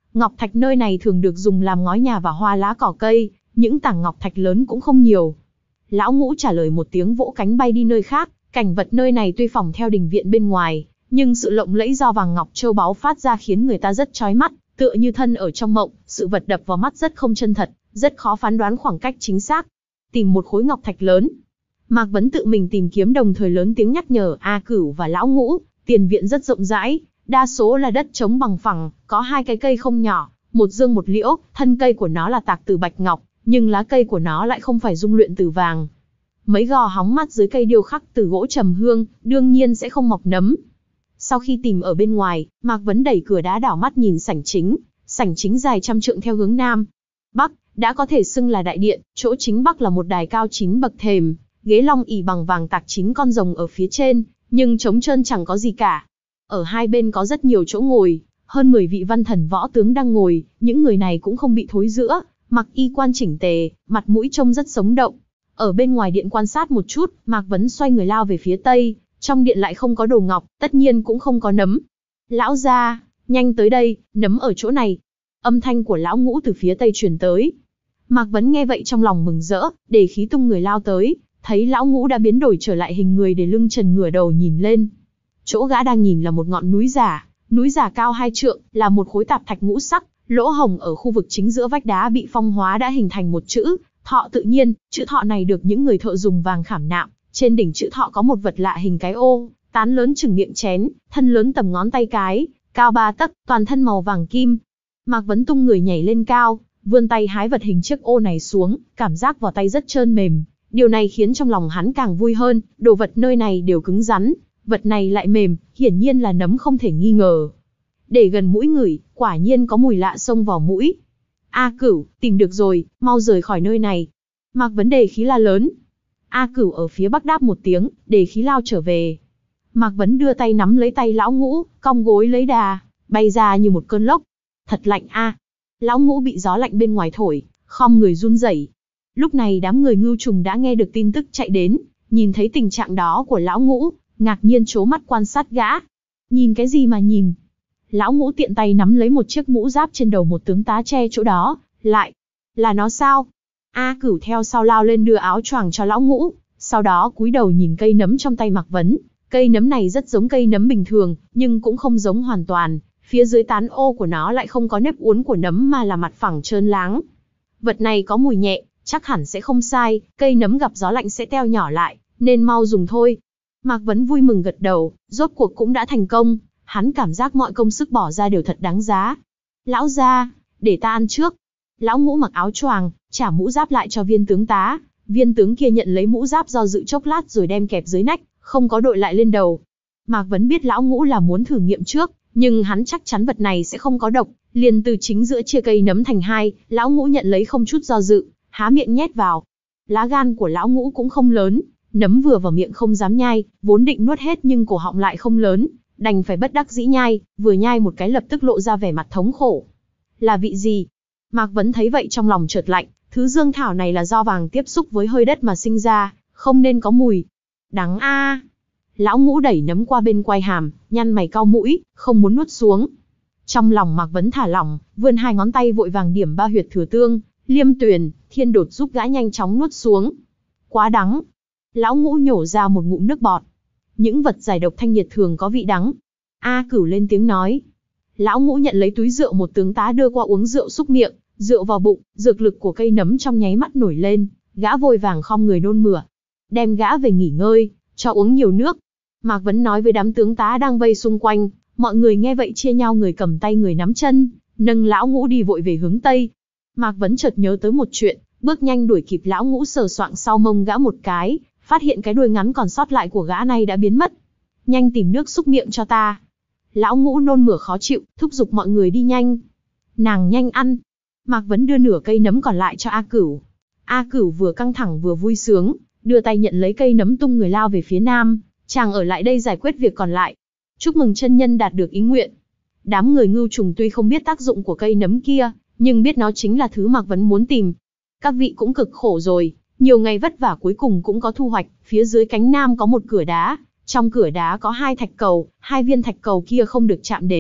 Ngọc thạch nơi này thường được dùng làm ngói nhà và hoa lá cỏ cây, những tảng ngọc thạch lớn cũng không nhiều. Lão Ngũ trả lời một tiếng vỗ cánh bay đi nơi khác, cảnh vật nơi này tuy phỏng theo đình viện bên ngoài, nhưng sự lộng lẫy do vàng ngọc châu báu phát ra khiến người ta rất chói mắt, tựa như thân ở trong mộng, sự vật đập vào mắt rất không chân thật, rất khó phán đoán khoảng cách chính xác. Tìm một khối ngọc thạch lớn. Mạc Vấn tự mình tìm kiếm đồng thời lớn tiếng nhắc nhở A Cửu và Lão Ngũ, tiền viện rất rộng rãi, đa số là đất trống bằng phẳng, có hai cái cây không nhỏ, một dương một liễu, thân cây của nó là tạc từ bạch ngọc, nhưng lá cây của nó lại không phải dung luyện từ vàng. Mấy gò hóng mắt dưới cây điêu khắc từ gỗ trầm hương, đương nhiên sẽ không mọc nấm. Sau khi tìm ở bên ngoài, Mạc Vấn đẩy cửa đá đảo mắt nhìn sảnh chính, sảnh chính dài trăm trượng theo hướng nam bắc, đã có thể xưng là đại điện, chỗ chính bắc là một đài cao chín bậc thềm, ghế long ỷ bằng vàng tạc chín con rồng ở phía trên, nhưng trống trơn chẳng có gì cả. Ở hai bên có rất nhiều chỗ ngồi, hơn mười vị văn thần võ tướng đang ngồi, những người này cũng không bị thối rữa, mặc y quan chỉnh tề, mặt mũi trông rất sống động. Ở bên ngoài điện quan sát một chút, Mạc Vấn xoay người lao về phía tây, trong điện lại không có đồ ngọc, tất nhiên cũng không có nấm. Lão gia, nhanh tới đây, nấm ở chỗ này. Âm thanh của Lão Ngũ từ phía tây truyền tới. Mạc Vấn nghe vậy trong lòng mừng rỡ, để khí tung người lao tới, thấy Lão Ngũ đã biến đổi trở lại hình người để lưng trần ngửa đầu nhìn lên. Chỗ gã đang nhìn là một ngọn núi giả, núi giả cao hai trượng, là một khối tạp thạch ngũ sắc, lỗ hồng ở khu vực chính giữa vách đá bị phong hóa đã hình thành một chữ thọ tự nhiên, chữ thọ này được những người thợ dùng vàng khảm nạm, trên đỉnh chữ thọ có một vật lạ hình cái ô, tán lớn chừng miệng chén, thân lớn tầm ngón tay cái, cao ba tấc, toàn thân màu vàng kim. Mạc Vấn tung người nhảy lên cao, vươn tay hái vật hình chiếc ô này xuống, cảm giác vào tay rất trơn mềm, điều này khiến trong lòng hắn càng vui hơn, đồ vật nơi này đều cứng rắn, vật này lại mềm, hiển nhiên là nấm không thể nghi ngờ. Để gần mũi ngửi, quả nhiên có mùi lạ xông vào mũi. A Cửu, tìm được rồi, mau rời khỏi nơi này. Mạc Vấn đề khí la lớn. A Cửu ở phía bắc đáp một tiếng, đề khí lao trở về. Mạc Vấn đưa tay nắm lấy tay Lão Ngũ, cong gối lấy đà, bay ra như một cơn lốc. Thật lạnh a. Lão Ngũ bị gió lạnh bên ngoài thổi, khom người run rẩy. Lúc này đám người Ngưu Trùng đã nghe được tin tức chạy đến, nhìn thấy tình trạng đó của Lão Ngũ, ngạc nhiên trố mắt quan sát gã. Nhìn cái gì mà nhìn? Lão Ngũ tiện tay nắm lấy một chiếc mũ giáp trên đầu một tướng tá che chỗ đó, lại. Là nó sao? A Cửu theo sau lao lên đưa áo choàng cho Lão Ngũ, sau đó cúi đầu nhìn cây nấm trong tay Mạc Vấn. Cây nấm này rất giống cây nấm bình thường, nhưng cũng không giống hoàn toàn, phía dưới tán ô của nó lại không có nếp uốn của nấm mà là mặt phẳng trơn láng. Vật này có mùi nhẹ, chắc hẳn sẽ không sai, cây nấm gặp gió lạnh sẽ teo nhỏ lại, nên mau dùng thôi. Mạc Vấn vui mừng gật đầu, rốt cuộc cũng đã thành công, hắn cảm giác mọi công sức bỏ ra đều thật đáng giá. Lão gia, để ta ăn trước. Lão Ngũ mặc áo choàng, trả mũ giáp lại cho viên tướng tá, viên tướng kia nhận lấy mũ giáp do dự chốc lát rồi đem kẹp dưới nách, không có đội lại lên đầu. Mạc Vấn biết Lão Ngũ là muốn thử nghiệm trước, nhưng hắn chắc chắn vật này sẽ không có độc, liền từ chính giữa chia cây nấm thành hai, Lão Ngũ nhận lấy không chút do dự, há miệng nhét vào. Lá gan của Lão Ngũ cũng không lớn, nấm vừa vào miệng không dám nhai, vốn định nuốt hết nhưng cổ họng lại không lớn, đành phải bất đắc dĩ nhai, vừa nhai một cái lập tức lộ ra vẻ mặt thống khổ. Là vị gì? Mạc Vấn thấy vậy trong lòng chợt lạnh, thứ dương thảo này là do vàng tiếp xúc với hơi đất mà sinh ra, không nên có mùi. Đắng a. Lão Ngũ đẩy nấm qua bên quai hàm, nhăn mày cau mũi, không muốn nuốt xuống. Trong lòng Mạc Vấn thả lỏng, vươn hai ngón tay vội vàng điểm ba huyệt thừa tương, liêm tuyền, thiên đột giúp gã nhanh chóng nuốt xuống. Quá đắng. Lão Ngũ nhổ ra một ngụm nước bọt. Những vật giải độc thanh nhiệt thường có vị đắng. A Cửu lên tiếng nói. Lão Ngũ nhận lấy túi rượu một tướng tá đưa qua uống rượu xúc miệng, rượu vào bụng, dược lực của cây nấm trong nháy mắt nổi lên, gã vội vàng khom người nôn mửa. Đem gã về nghỉ ngơi, cho uống nhiều nước. Mạc Vấn nói với đám tướng tá đang vây xung quanh, mọi người nghe vậy chia nhau người cầm tay người nắm chân, nâng Lão Ngũ đi vội về hướng Tây. Mạc Vấn chợt nhớ tới một chuyện, bước nhanh đuổi kịp Lão Ngũ sờ soạng sau mông gã một cái, phát hiện cái đuôi ngắn còn sót lại của gã này đã biến mất. Nhanh tìm nước xúc miệng cho ta. Lão Ngũ nôn mửa khó chịu, thúc giục mọi người đi nhanh. Nàng nhanh ăn. Mạc Vấn đưa nửa cây nấm còn lại cho A Cửu. A Cửu vừa căng thẳng vừa vui sướng, đưa tay nhận lấy cây nấm tung người lao về phía nam, chàng ở lại đây giải quyết việc còn lại. Chúc mừng chân nhân đạt được ý nguyện. Đám người Ngưu Trùng tuy không biết tác dụng của cây nấm kia, nhưng biết nó chính là thứ Mạc Vấn muốn tìm. Các vị cũng cực khổ rồi, nhiều ngày vất vả cuối cùng cũng có thu hoạch. Phía dưới cánh nam có một cửa đá, trong cửa đá có hai thạch cầu, hai viên thạch cầu kia không được chạm đến,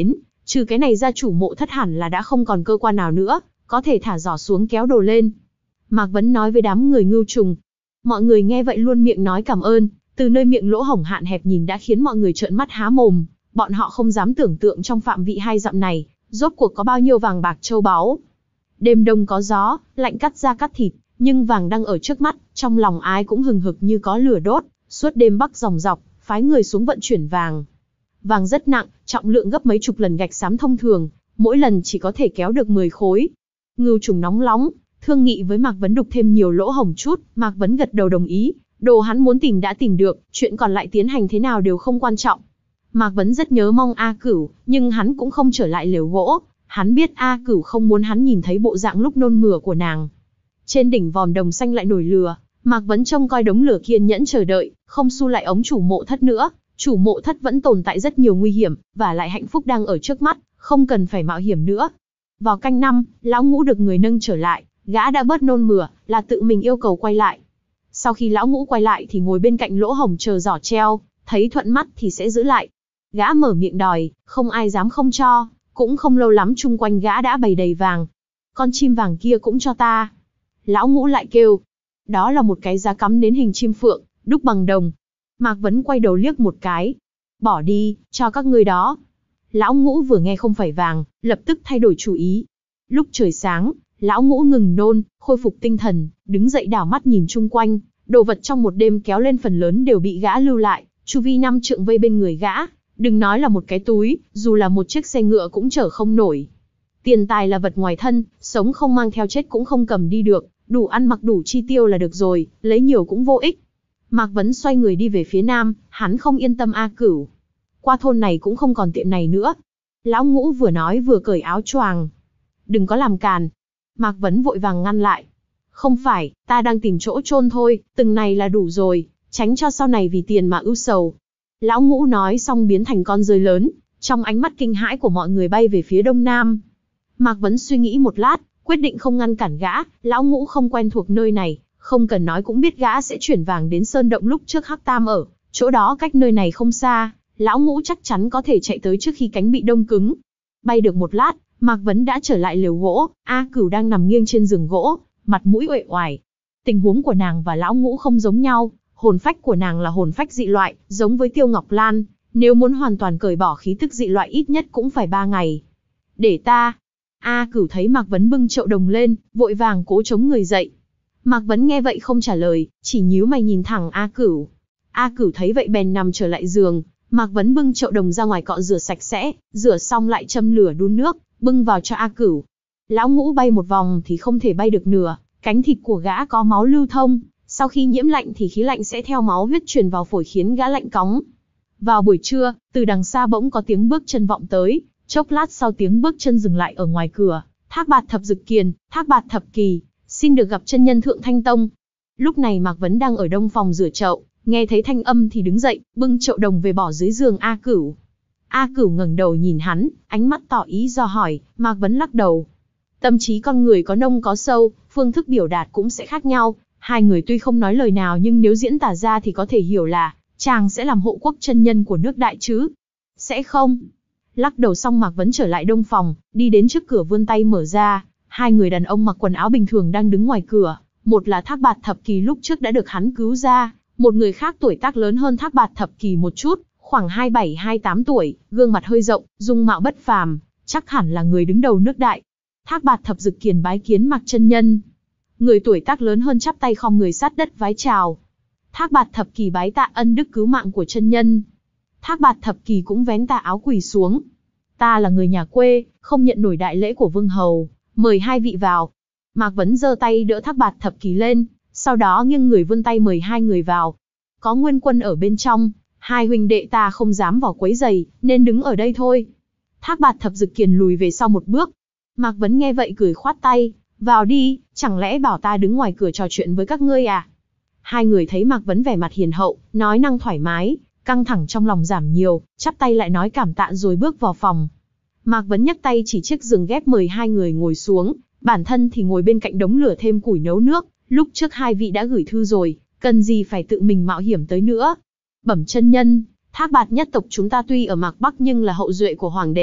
Trừ cái này ra chủ mộ thất hẳn là đã không còn cơ quan nào nữa, có thể thả giỏ xuống kéo đồ lên. Mạc Vấn nói với đám người Ngưu Trùng. Mọi người nghe vậy luôn miệng nói cảm ơn, từ nơi miệng lỗ hổng hạn hẹp nhìn đã khiến mọi người trợn mắt há mồm, bọn họ không dám tưởng tượng trong phạm vị hai dặm này, rốt cuộc có bao nhiêu vàng bạc châu báu. Đêm đông có gió, lạnh cắt da cắt thịt, nhưng vàng đang ở trước mắt, trong lòng ai cũng hừng hực như có lửa đốt, suốt đêm bắc dòng dọc, phái người xuống vận chuyển vàng. Vàng rất nặng, trọng lượng gấp mấy chục lần gạch xám thông thường, mỗi lần chỉ có thể kéo được mười khối. Ngưu Trùng nóng nóng, thương nghị với Mạc Vấn đục thêm nhiều lỗ hổng chút, Mạc Vấn gật đầu đồng ý, đồ hắn muốn tìm đã tìm được, chuyện còn lại tiến hành thế nào đều không quan trọng. Mạc Vấn rất nhớ mong A Cửu, nhưng hắn cũng không trở lại lều gỗ, hắn biết A Cửu không muốn hắn nhìn thấy bộ dạng lúc nôn mửa của nàng. Trên đỉnh vòm đồng xanh lại nổi lửa, Mạc Vấn trông coi đống lửa kiên nhẫn chờ đợi, không xu lại ống chủ mộ thất nữa, chủ mộ thất vẫn tồn tại rất nhiều nguy hiểm, và lại hạnh phúc đang ở trước mắt, không cần phải mạo hiểm nữa. Vào canh năm, lão Ngũ được người nâng trở lại, gã đã bớt nôn mửa, là tự mình yêu cầu quay lại. Sau khi lão Ngũ quay lại thì ngồi bên cạnh lỗ hổng chờ giỏ treo, thấy thuận mắt thì sẽ giữ lại. Gã mở miệng đòi, không ai dám không cho, cũng không lâu lắm chung quanh gã đã bày đầy vàng. Con chim vàng kia cũng cho ta. Lão Ngũ lại kêu. Đó là một cái giá cắm đến hình chim phượng, đúc bằng đồng. Mạc Vấn quay đầu liếc một cái. Bỏ đi, cho các ngươi đó. Lão Ngũ vừa nghe không phải vàng, lập tức thay đổi chủ ý. Lúc trời sáng, lão Ngũ ngừng nôn, khôi phục tinh thần, đứng dậy đảo mắt nhìn chung quanh, đồ vật trong một đêm kéo lên phần lớn đều bị gã lưu lại, chu vi năm trượng vây bên người gã, đừng nói là một cái túi, dù là một chiếc xe ngựa cũng chở không nổi. Tiền tài là vật ngoài thân, sống không mang theo chết cũng không cầm đi được, đủ ăn mặc đủ chi tiêu là được rồi, lấy nhiều cũng vô ích. Mạc Vấn xoay người đi về phía nam, hắn không yên tâm A Cửu. Qua thôn này cũng không còn tiệm này nữa. Lão Ngũ vừa nói vừa cởi áo choàng. Đừng có làm càn. Mạc Vấn vội vàng ngăn lại. Không phải, ta đang tìm chỗ chôn thôi, từng này là đủ rồi, tránh cho sau này vì tiền mà ưu sầu. Lão Ngũ nói xong biến thành con rơi lớn, trong ánh mắt kinh hãi của mọi người bay về phía đông nam. Mạc Vấn suy nghĩ một lát, quyết định không ngăn cản gã, lão Ngũ không quen thuộc nơi này, không cần nói cũng biết gã sẽ chuyển vàng đến sơn động lúc trước Hắc Tam ở, chỗ đó cách nơi này không xa, lão Ngũ chắc chắn có thể chạy tới trước khi cánh bị đông cứng. Bay được một lát, Mạc Vấn đã trở lại lều gỗ, A Cửu đang nằm nghiêng trên giường gỗ, mặt mũi uể oải. Tình huống của nàng và lão Ngũ không giống nhau, hồn phách của nàng là hồn phách dị loại, giống với Tiêu Ngọc Lan, nếu muốn hoàn toàn cởi bỏ khí tức dị loại ít nhất cũng phải ba ngày. Để ta. A Cửu thấy Mạc Vấn bưng chậu đồng lên, vội vàng cố chống người dậy. Mạc Vấn nghe vậy không trả lời, chỉ nhíu mày nhìn thẳng A Cửu. A Cửu thấy vậy bèn nằm trở lại giường, Mạc Vấn bưng chậu đồng ra ngoài cọ rửa sạch sẽ, rửa xong lại châm lửa đun nước, bưng vào cho A Cửu. Lão Ngũ bay một vòng thì không thể bay được nửa, cánh thịt của gã có máu lưu thông, sau khi nhiễm lạnh thì khí lạnh sẽ theo máu huyết truyền vào phổi khiến gã lạnh cóng. Vào buổi trưa, từ đằng xa bỗng có tiếng bước chân vọng tới, chốc lát sau tiếng bước chân dừng lại ở ngoài cửa. Thác Bạt Thập Dực Kiền, Thác Bạt Thập Kỳ, xin được gặp chân nhân Thượng Thanh Tông. Lúc này Mạc Vấn đang ở đông phòng rửa chậu, nghe thấy thanh âm thì đứng dậy, bưng chậu đồng về bỏ dưới giường A Cửu. A Cửu ngẩng đầu nhìn hắn, ánh mắt tỏ ý do hỏi, Mạc Vấn lắc đầu. Tâm trí con người có nông có sâu, phương thức biểu đạt cũng sẽ khác nhau. Hai người tuy không nói lời nào nhưng nếu diễn tả ra thì có thể hiểu là chàng sẽ làm hộ quốc chân nhân của nước Đại chứ? Sẽ không. Lắc đầu xong Mạc Vấn trở lại đông phòng, đi đến trước cửa vươn tay mở ra. Hai người đàn ông mặc quần áo bình thường đang đứng ngoài cửa. Một là Thác Bạt Thập Kỳ lúc trước đã được hắn cứu ra. Một người khác tuổi tác lớn hơn Thác Bạt Thập Kỳ một chút, khoảng hai mươi bảy hai mươi tám tuổi, gương mặt hơi rộng, dung mạo bất phàm, chắc hẳn là người đứng đầu nước Đại. Thác Bạt Thập Dực Kiền bái kiến Mạc chân nhân. Người tuổi tác lớn hơn chắp tay khom người sát đất vái chào. Thác Bạt Thập Kỳ bái tạ ân đức cứu mạng của chân nhân. Thác Bạt Thập Kỳ cũng vén tà áo quỳ xuống. Ta là người nhà quê, không nhận nổi đại lễ của vương hầu, mời hai vị vào. Mạc Vấn giơ tay đỡ Thác Bạt Thập Kỳ lên, sau đó nghiêng người vươn tay mời hai người vào. Có Nguyên Quân ở bên trong, hai huynh đệ ta không dám vào quấy giày, nên đứng ở đây thôi. Thác Bạt Thập Dực Kiền lùi về sau một bước. Mạc Vấn nghe vậy cười khoát tay, vào đi, chẳng lẽ bảo ta đứng ngoài cửa trò chuyện với các ngươi à? Hai người thấy Mạc Vấn vẻ mặt hiền hậu, nói năng thoải mái, căng thẳng trong lòng giảm nhiều, chắp tay lại nói cảm tạ rồi bước vào phòng. Mạc Vấn nhấc tay chỉ chiếc giường ghép mời hai người ngồi xuống, bản thân thì ngồi bên cạnh đống lửa thêm củi nấu nước, lúc trước hai vị đã gửi thư rồi, cần gì phải tự mình mạo hiểm tới nữa. Bẩm chân nhân, Thác Bạt nhất tộc chúng ta tuy ở Mạc Bắc nhưng là hậu duệ của hoàng đế,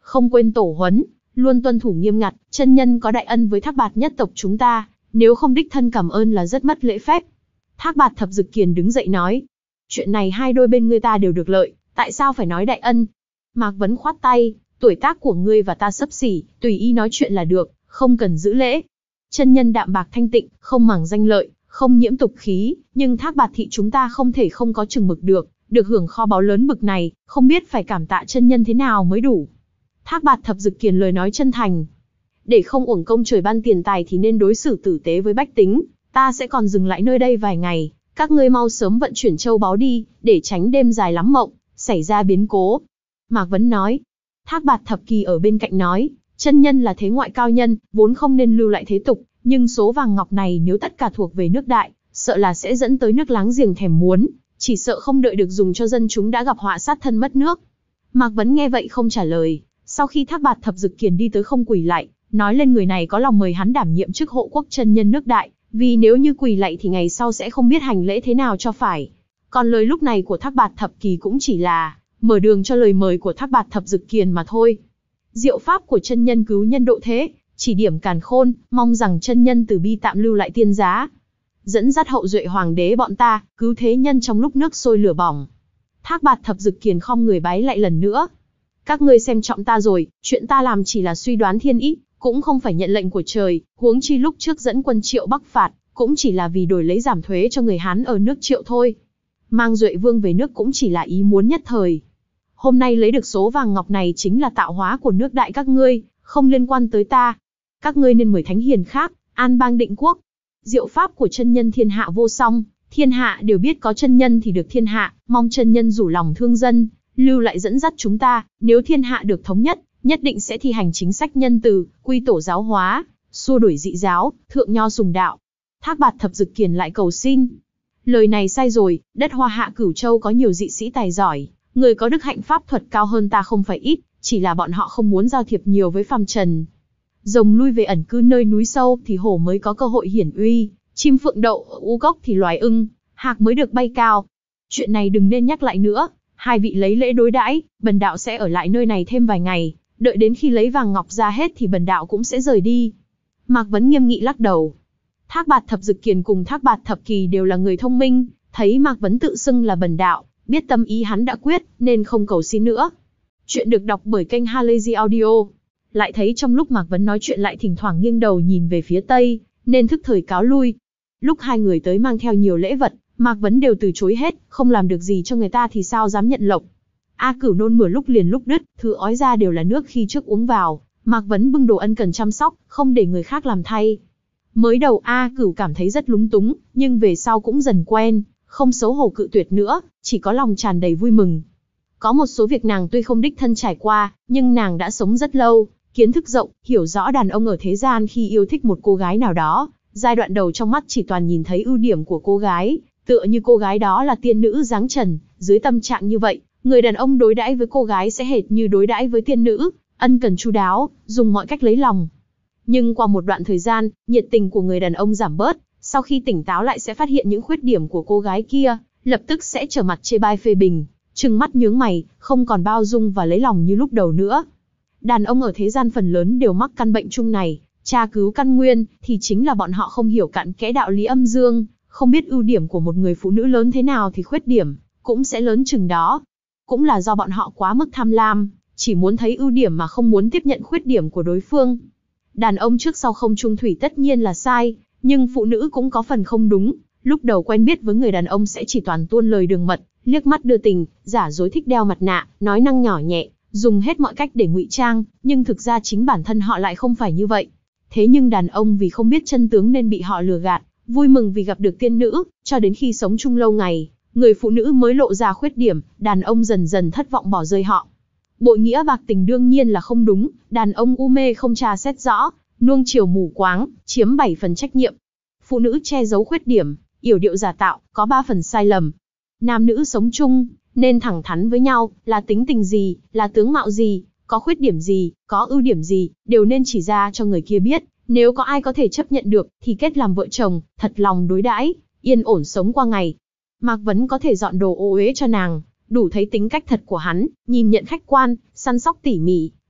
không quên tổ huấn, luôn tuân thủ nghiêm ngặt, chân nhân có đại ân với Thác Bạt nhất tộc chúng ta, nếu không đích thân cảm ơn là rất mất lễ phép. Thác Bạt Thập Dực Kiền đứng dậy nói, chuyện này hai đôi bên ngươi ta đều được lợi, tại sao phải nói đại ân? Mạc Vấn khoát tay, tuổi tác của ngươi và ta xấp xỉ, tùy ý nói chuyện là được, không cần giữ lễ. Chân nhân đạm bạc thanh tịnh, không màng danh lợi, không nhiễm tục khí, nhưng Thác Bạt thị chúng ta không thể không có chừng mực được, được hưởng kho báu lớn bực này, không biết phải cảm tạ chân nhân thế nào mới đủ. Thác Bạt Thập Dực Kiền lời nói chân thành. Để không uổng công trời ban tiền tài thì nên đối xử tử tế với bách tính, ta sẽ còn dừng lại nơi đây vài ngày, các ngươi mau sớm vận chuyển châu báu đi, để tránh đêm dài lắm mộng, xảy ra biến cố. Mạc Vấn nói. Thác Bạt Thập Kỳ ở bên cạnh nói, chân nhân là thế ngoại cao nhân, vốn không nên lưu lại thế tục, nhưng số vàng ngọc này nếu tất cả thuộc về nước Đại, sợ là sẽ dẫn tới nước láng giềng thèm muốn, chỉ sợ không đợi được dùng cho dân chúng đã gặp họa sát thân mất nước. Mạc Vấn nghe vậy không trả lời, sau khi Thác Bạt Thập Dực Kiền đi tới không quỳ lạy, nói lên người này có lòng mời hắn đảm nhiệm chức hộ quốc chân nhân nước Đại, vì nếu như quỳ lạy thì ngày sau sẽ không biết hành lễ thế nào cho phải. Còn lời lúc này của Thác Bạt Thập Kỳ cũng chỉ là mở đường cho lời mời của Thác Bạt Thập Dực Kiền mà thôi. Diệu pháp của chân nhân cứu nhân độ thế, chỉ điểm càn khôn, mong rằng chân nhân từ bi tạm lưu lại tiên giá, dẫn dắt hậu duệ hoàng đế bọn ta, cứu thế nhân trong lúc nước sôi lửa bỏng. Thác Bạt Thập Dực Kiền khom người bái lại lần nữa. Các ngươi xem trọng ta rồi, chuyện ta làm chỉ là suy đoán thiên ý, cũng không phải nhận lệnh của trời, huống chi lúc trước dẫn quân Triệu bắc phạt, cũng chỉ là vì đổi lấy giảm thuế cho người Hán ở nước Triệu thôi. Mang Duệ Vương về nước cũng chỉ là ý muốn nhất thời. Hôm nay lấy được số vàng ngọc này chính là tạo hóa của nước Đại các ngươi, không liên quan tới ta. Các ngươi nên mời thánh hiền khác, an bang định quốc. Diệu pháp của chân nhân thiên hạ vô song, thiên hạ đều biết có chân nhân thì được thiên hạ, mong chân nhân rủ lòng thương dân, lưu lại dẫn dắt chúng ta, nếu thiên hạ được thống nhất, nhất định sẽ thi hành chính sách nhân từ, quy tổ giáo hóa, xua đuổi dị giáo, thượng nho sùng đạo. Thác Bạt Thập Dực Kiền lại cầu xin. Lời này sai rồi, đất Hoa Hạ Cửu Châu có nhiều dị sĩ tài giỏi, người có đức hạnh pháp thuật cao hơn ta không phải ít, chỉ là bọn họ không muốn giao thiệp nhiều với phàm trần. Rồng lui về ẩn cư nơi núi sâu thì hổ mới có cơ hội hiển uy, chim phượng đậu ở u gốc thì loài ưng, hạc mới được bay cao. Chuyện này đừng nên nhắc lại nữa, hai vị lấy lễ đối đãi, bần đạo sẽ ở lại nơi này thêm vài ngày, đợi đến khi lấy vàng ngọc ra hết thì bần đạo cũng sẽ rời đi. Mạc Vấn nghiêm nghị lắc đầu. Thác Bạt Thập Dực Kiền cùng Thác Bạt Thập Kỳ đều là người thông minh, thấy Mạc Vấn tự xưng là bần đạo, biết tâm ý hắn đã quyết, nên không cầu xin nữa. Chuyện được đọc bởi kênh Halazy Audio. Lại thấy trong lúc Mạc Vấn nói chuyện lại thỉnh thoảng nghiêng đầu nhìn về phía tây, nên thức thời cáo lui. Lúc hai người tới mang theo nhiều lễ vật, Mạc Vấn đều từ chối hết, không làm được gì cho người ta thì sao dám nhận lộc. A Cửu nôn mửa lúc liền lúc đứt, thứ ói ra đều là nước khi trước uống vào. Mạc Vấn bưng đồ ân cần chăm sóc, không để người khác làm thay. Mới đầu A Cửu cảm thấy rất lúng túng, nhưng về sau cũng dần quen, không xấu hổ cự tuyệt nữa, chỉ có lòng tràn đầy vui mừng. Có một số việc nàng tuy không đích thân trải qua, nhưng nàng đã sống rất lâu, kiến thức rộng, hiểu rõ đàn ông ở thế gian khi yêu thích một cô gái nào đó, giai đoạn đầu trong mắt chỉ toàn nhìn thấy ưu điểm của cô gái, tựa như cô gái đó là tiên nữ dáng trần, dưới tâm trạng như vậy, người đàn ông đối đãi với cô gái sẽ hệt như đối đãi với tiên nữ, ân cần chu đáo, dùng mọi cách lấy lòng. Nhưng qua một đoạn thời gian, nhiệt tình của người đàn ông giảm bớt, sau khi tỉnh táo lại sẽ phát hiện những khuyết điểm của cô gái kia, lập tức sẽ trở mặt chê bai phê bình, trừng mắt nhướng mày, không còn bao dung và lấy lòng như lúc đầu nữa. Đàn ông ở thế gian phần lớn đều mắc căn bệnh chung này, tra cứu căn nguyên thì chính là bọn họ không hiểu cặn kẽ đạo lý âm dương, không biết ưu điểm của một người phụ nữ lớn thế nào thì khuyết điểm cũng sẽ lớn chừng đó. Cũng là do bọn họ quá mức tham lam, chỉ muốn thấy ưu điểm mà không muốn tiếp nhận khuyết điểm của đối phương. Đàn ông trước sau không chung thủy tất nhiên là sai, nhưng phụ nữ cũng có phần không đúng. Lúc đầu quen biết với người đàn ông sẽ chỉ toàn tuôn lời đường mật, liếc mắt đưa tình, giả dối thích đeo mặt nạ, nói năng nhỏ nhẹ, dùng hết mọi cách để ngụy trang, nhưng thực ra chính bản thân họ lại không phải như vậy. Thế nhưng đàn ông vì không biết chân tướng nên bị họ lừa gạt, vui mừng vì gặp được tiên nữ, cho đến khi sống chung lâu ngày, người phụ nữ mới lộ ra khuyết điểm, đàn ông dần dần thất vọng bỏ rơi họ. Bội nghĩa bạc tình đương nhiên là không đúng, đàn ông u mê không tra xét rõ, nuông chiều mù quáng, chiếm bảy phần trách nhiệm. Phụ nữ che giấu khuyết điểm, yểu điệu giả tạo, có ba phần sai lầm. Nam nữ sống chung, nên thẳng thắn với nhau, là tính tình gì, là tướng mạo gì, có khuyết điểm gì, có ưu điểm gì, đều nên chỉ ra cho người kia biết. Nếu có ai có thể chấp nhận được, thì kết làm vợ chồng, thật lòng đối đãi, yên ổn sống qua ngày. Mạc Vấn có thể dọn đồ ô uế cho nàng, đủ thấy tính cách thật của hắn, nhìn nhận khách quan, săn sóc tỉ mỉ,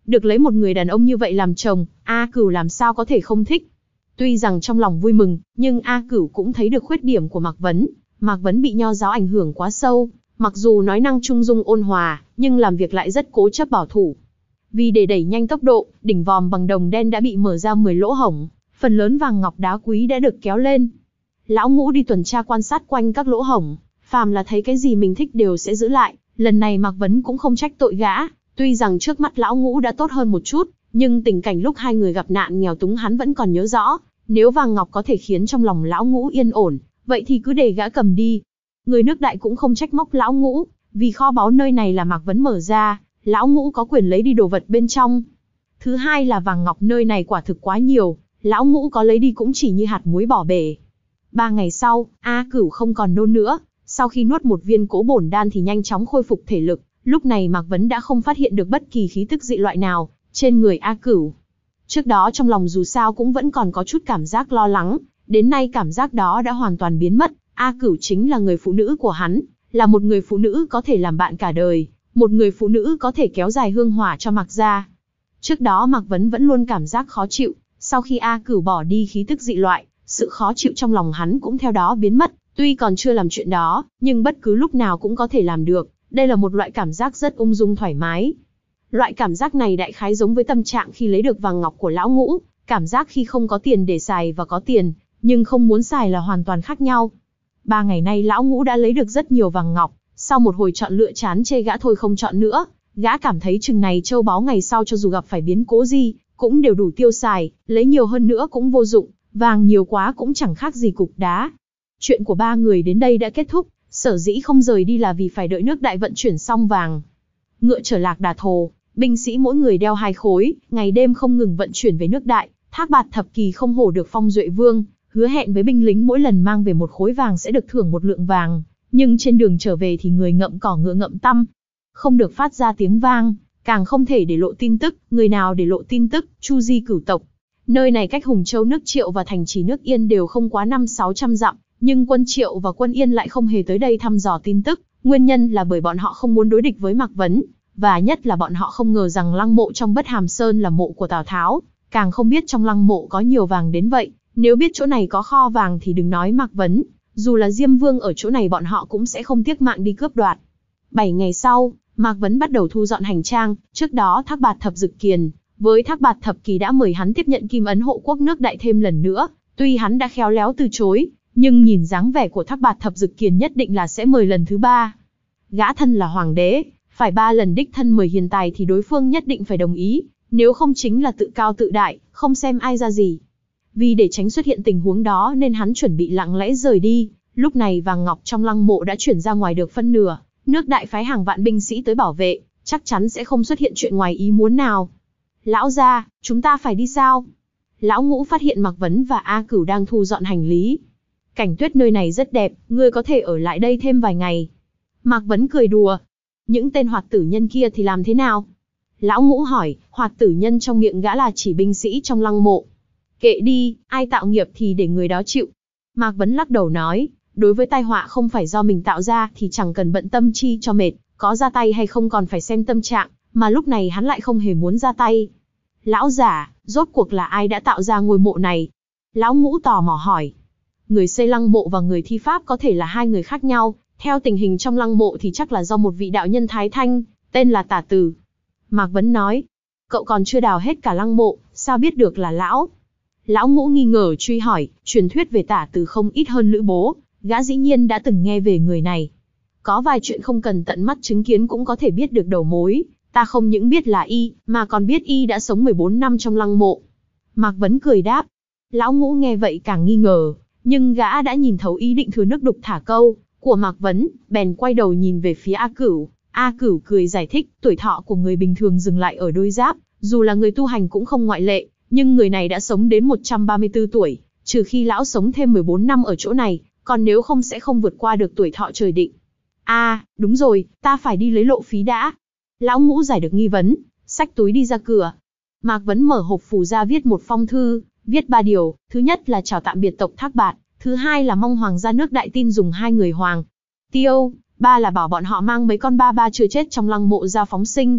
Được lấy một người đàn ông như vậy làm chồng, A Cửu làm sao có thể không thích. Tuy rằng trong lòng vui mừng, nhưng A Cửu cũng thấy được khuyết điểm của Mạc Vấn. Mạc Vấn bị nho giáo ảnh hưởng quá sâu, mặc dù nói năng trung dung ôn hòa, nhưng làm việc lại rất cố chấp bảo thủ. Vì để đẩy nhanh tốc độ, đỉnh vòm bằng đồng đen đã bị mở ra mười lỗ hổng, phần lớn vàng ngọc đá quý đã được kéo lên. Lão Ngũ đi tuần tra quan sát quanh các lỗ hổng, phàm là thấy cái gì mình thích đều sẽ giữ lại. Lần này Mạc Vấn cũng không trách tội gã, tuy rằng trước mắt Lão Ngũ đã tốt hơn một chút, nhưng tình cảnh lúc hai người gặp nạn nghèo túng hắn vẫn còn nhớ rõ. Nếu vàng ngọc có thể khiến trong lòng Lão Ngũ yên ổn, vậy thì cứ để gã cầm đi. Người nước Đại cũng không trách móc Lão Ngũ, vì kho báu nơi này là Mạc Vấn mở ra, Lão Ngũ có quyền lấy đi đồ vật bên trong. Thứ hai là vàng ngọc nơi này quả thực quá nhiều, Lão Ngũ có lấy đi cũng chỉ như hạt muối bỏ bể. Ba ngày sau, A Cửu không còn nôn nữa, sau khi nuốt một viên cố bổn đan thì nhanh chóng khôi phục thể lực. Lúc này Mạc Vấn đã không phát hiện được bất kỳ khí tức dị loại nào trên người A Cửu. Trước đó trong lòng dù sao cũng vẫn còn có chút cảm giác lo lắng, đến nay cảm giác đó đã hoàn toàn biến mất. A Cửu chính là người phụ nữ của hắn, là một người phụ nữ có thể làm bạn cả đời, một người phụ nữ có thể kéo dài hương hỏa cho Mạc gia. Trước đó Mạc Vấn vẫn luôn cảm giác khó chịu, sau khi A Cửu bỏ đi khí tức dị loại, sự khó chịu trong lòng hắn cũng theo đó biến mất. Tuy còn chưa làm chuyện đó, nhưng bất cứ lúc nào cũng có thể làm được. Đây là một loại cảm giác rất ung dung thoải mái. Loại cảm giác này đại khái giống với tâm trạng khi lấy được vàng ngọc của Lão Ngũ, cảm giác khi không có tiền để xài và có tiền, nhưng không muốn xài là hoàn toàn khác nhau. Ba ngày nay Lão Ngũ đã lấy được rất nhiều vàng ngọc, sau một hồi chọn lựa chán chê gã thôi không chọn nữa, gã cảm thấy chừng này châu báu ngày sau cho dù gặp phải biến cố gì, cũng đều đủ tiêu xài, lấy nhiều hơn nữa cũng vô dụng, vàng nhiều quá cũng chẳng khác gì cục đá. Chuyện của ba người đến đây đã kết thúc, sở dĩ không rời đi là vì phải đợi nước Đại vận chuyển xong vàng. Ngựa chở Lạc Đà Thồ, binh sĩ mỗi người đeo hai khối, ngày đêm không ngừng vận chuyển về nước Đại. Thác Bạt Thập Kỳ không hổ được phong Duệ Vương, hứa hẹn với binh lính mỗi lần mang về một khối vàng sẽ được thưởng một lượng vàng, nhưng trên đường trở về thì người ngậm cỏ ngựa ngậm tăm, không được phát ra tiếng vang, càng không thể để lộ tin tức. Người nào để lộ tin tức, chu di cửu tộc. Nơi này cách Hùng Châu nước Triệu và thành trì nước Yên đều không quá năm sáu trăm dặm, nhưng quân Triệu và quân Yên lại không hề tới đây thăm dò tin tức. Nguyên nhân là bởi bọn họ không muốn đối địch với Mạc Vấn, và nhất là bọn họ không ngờ rằng lăng mộ trong Bất Hàm Sơn là mộ của Tào Tháo, càng không biết trong lăng mộ có nhiều vàng đến vậy. Nếu biết chỗ này có kho vàng thì đừng nói Mạc Vấn, dù là Diêm Vương ở chỗ này bọn họ cũng sẽ không tiếc mạng đi cướp đoạt. Bảy ngày sau, Mạc Vấn bắt đầu thu dọn hành trang. Trước đó Thác Bạt Thập Dực Kiền với Thác Bạt Thập Kỳ đã mời hắn tiếp nhận kim ấn hộ quốc nước Đại thêm lần nữa. Tuy hắn đã khéo léo từ chối, nhưng nhìn dáng vẻ của Thác Bạt Thập Dực Kiền nhất định là sẽ mời lần thứ ba. Gã thân là hoàng đế, phải ba lần đích thân mời hiền tài thì đối phương nhất định phải đồng ý, nếu không chính là tự cao tự đại, không xem ai ra gì. Vì để tránh xuất hiện tình huống đó nên hắn chuẩn bị lặng lẽ rời đi. Lúc này vàng ngọc trong lăng mộ đã chuyển ra ngoài được phân nửa, nước Đại phái hàng vạn binh sĩ tới bảo vệ, chắc chắn sẽ không xuất hiện chuyện ngoài ý muốn nào. Lão gia, chúng ta phải đi sao? Lão Ngũ phát hiện Mạc Vấn và A Cửu đang thu dọn hành lý. Cảnh tuyết nơi này rất đẹp, ngươi có thể ở lại đây thêm vài ngày. Mạc Vấn cười đùa. Những tên hoạt tử nhân kia thì làm thế nào? Lão Ngũ hỏi. Hoạt tử nhân trong miệng gã là chỉ binh sĩ trong lăng mộ. Kệ đi, ai tạo nghiệp thì để người đó chịu. Mạc Vấn lắc đầu nói, đối với tai họa không phải do mình tạo ra thì chẳng cần bận tâm chi cho mệt, có ra tay hay không còn phải xem tâm trạng, mà lúc này hắn lại không hề muốn ra tay. Lão giả, rốt cuộc là ai đã tạo ra ngôi mộ này? Lão Ngũ tò mò hỏi. Người xây lăng mộ và người thi pháp có thể là hai người khác nhau, theo tình hình trong lăng mộ thì chắc là do một vị đạo nhân Thái Thanh, tên là Tả Từ. Mạc Vấn nói, cậu còn chưa đào hết cả lăng mộ, sao biết được là lão? Lão Ngũ nghi ngờ truy hỏi, truyền thuyết về Tả Từ không ít hơn Lữ Bố, gã dĩ nhiên đã từng nghe về người này. Có vài chuyện không cần tận mắt chứng kiến cũng có thể biết được đầu mối, ta không những biết là y, mà còn biết y đã sống mười bốn năm trong lăng mộ. Mạc Vấn cười đáp. Lão Ngũ nghe vậy càng nghi ngờ, nhưng gã đã nhìn thấu ý định thừa nước đục thả câu của Mạc Vấn, bèn quay đầu nhìn về phía A Cửu. A Cửu cười giải thích, tuổi thọ của người bình thường dừng lại ở đôi giáp, dù là người tu hành cũng không ngoại lệ, nhưng người này đã sống đến một trăm ba mươi tư tuổi, trừ khi lão sống thêm mười bốn năm ở chỗ này, còn nếu không sẽ không vượt qua được tuổi thọ trời định. A, à, đúng rồi, ta phải đi lấy lộ phí đã. Lão Ngũ giải được nghi vấn, xách túi đi ra cửa. Mạc Vấn mở hộp phù ra viết một phong thư, viết ba điều, thứ nhất là chào tạm biệt tộc Thác Bạt, thứ hai là mong hoàng gia nước Đại tin dùng hai người hoàng tiêu, ba là bảo bọn họ mang mấy con ba ba chưa chết trong lăng mộ ra phóng sinh,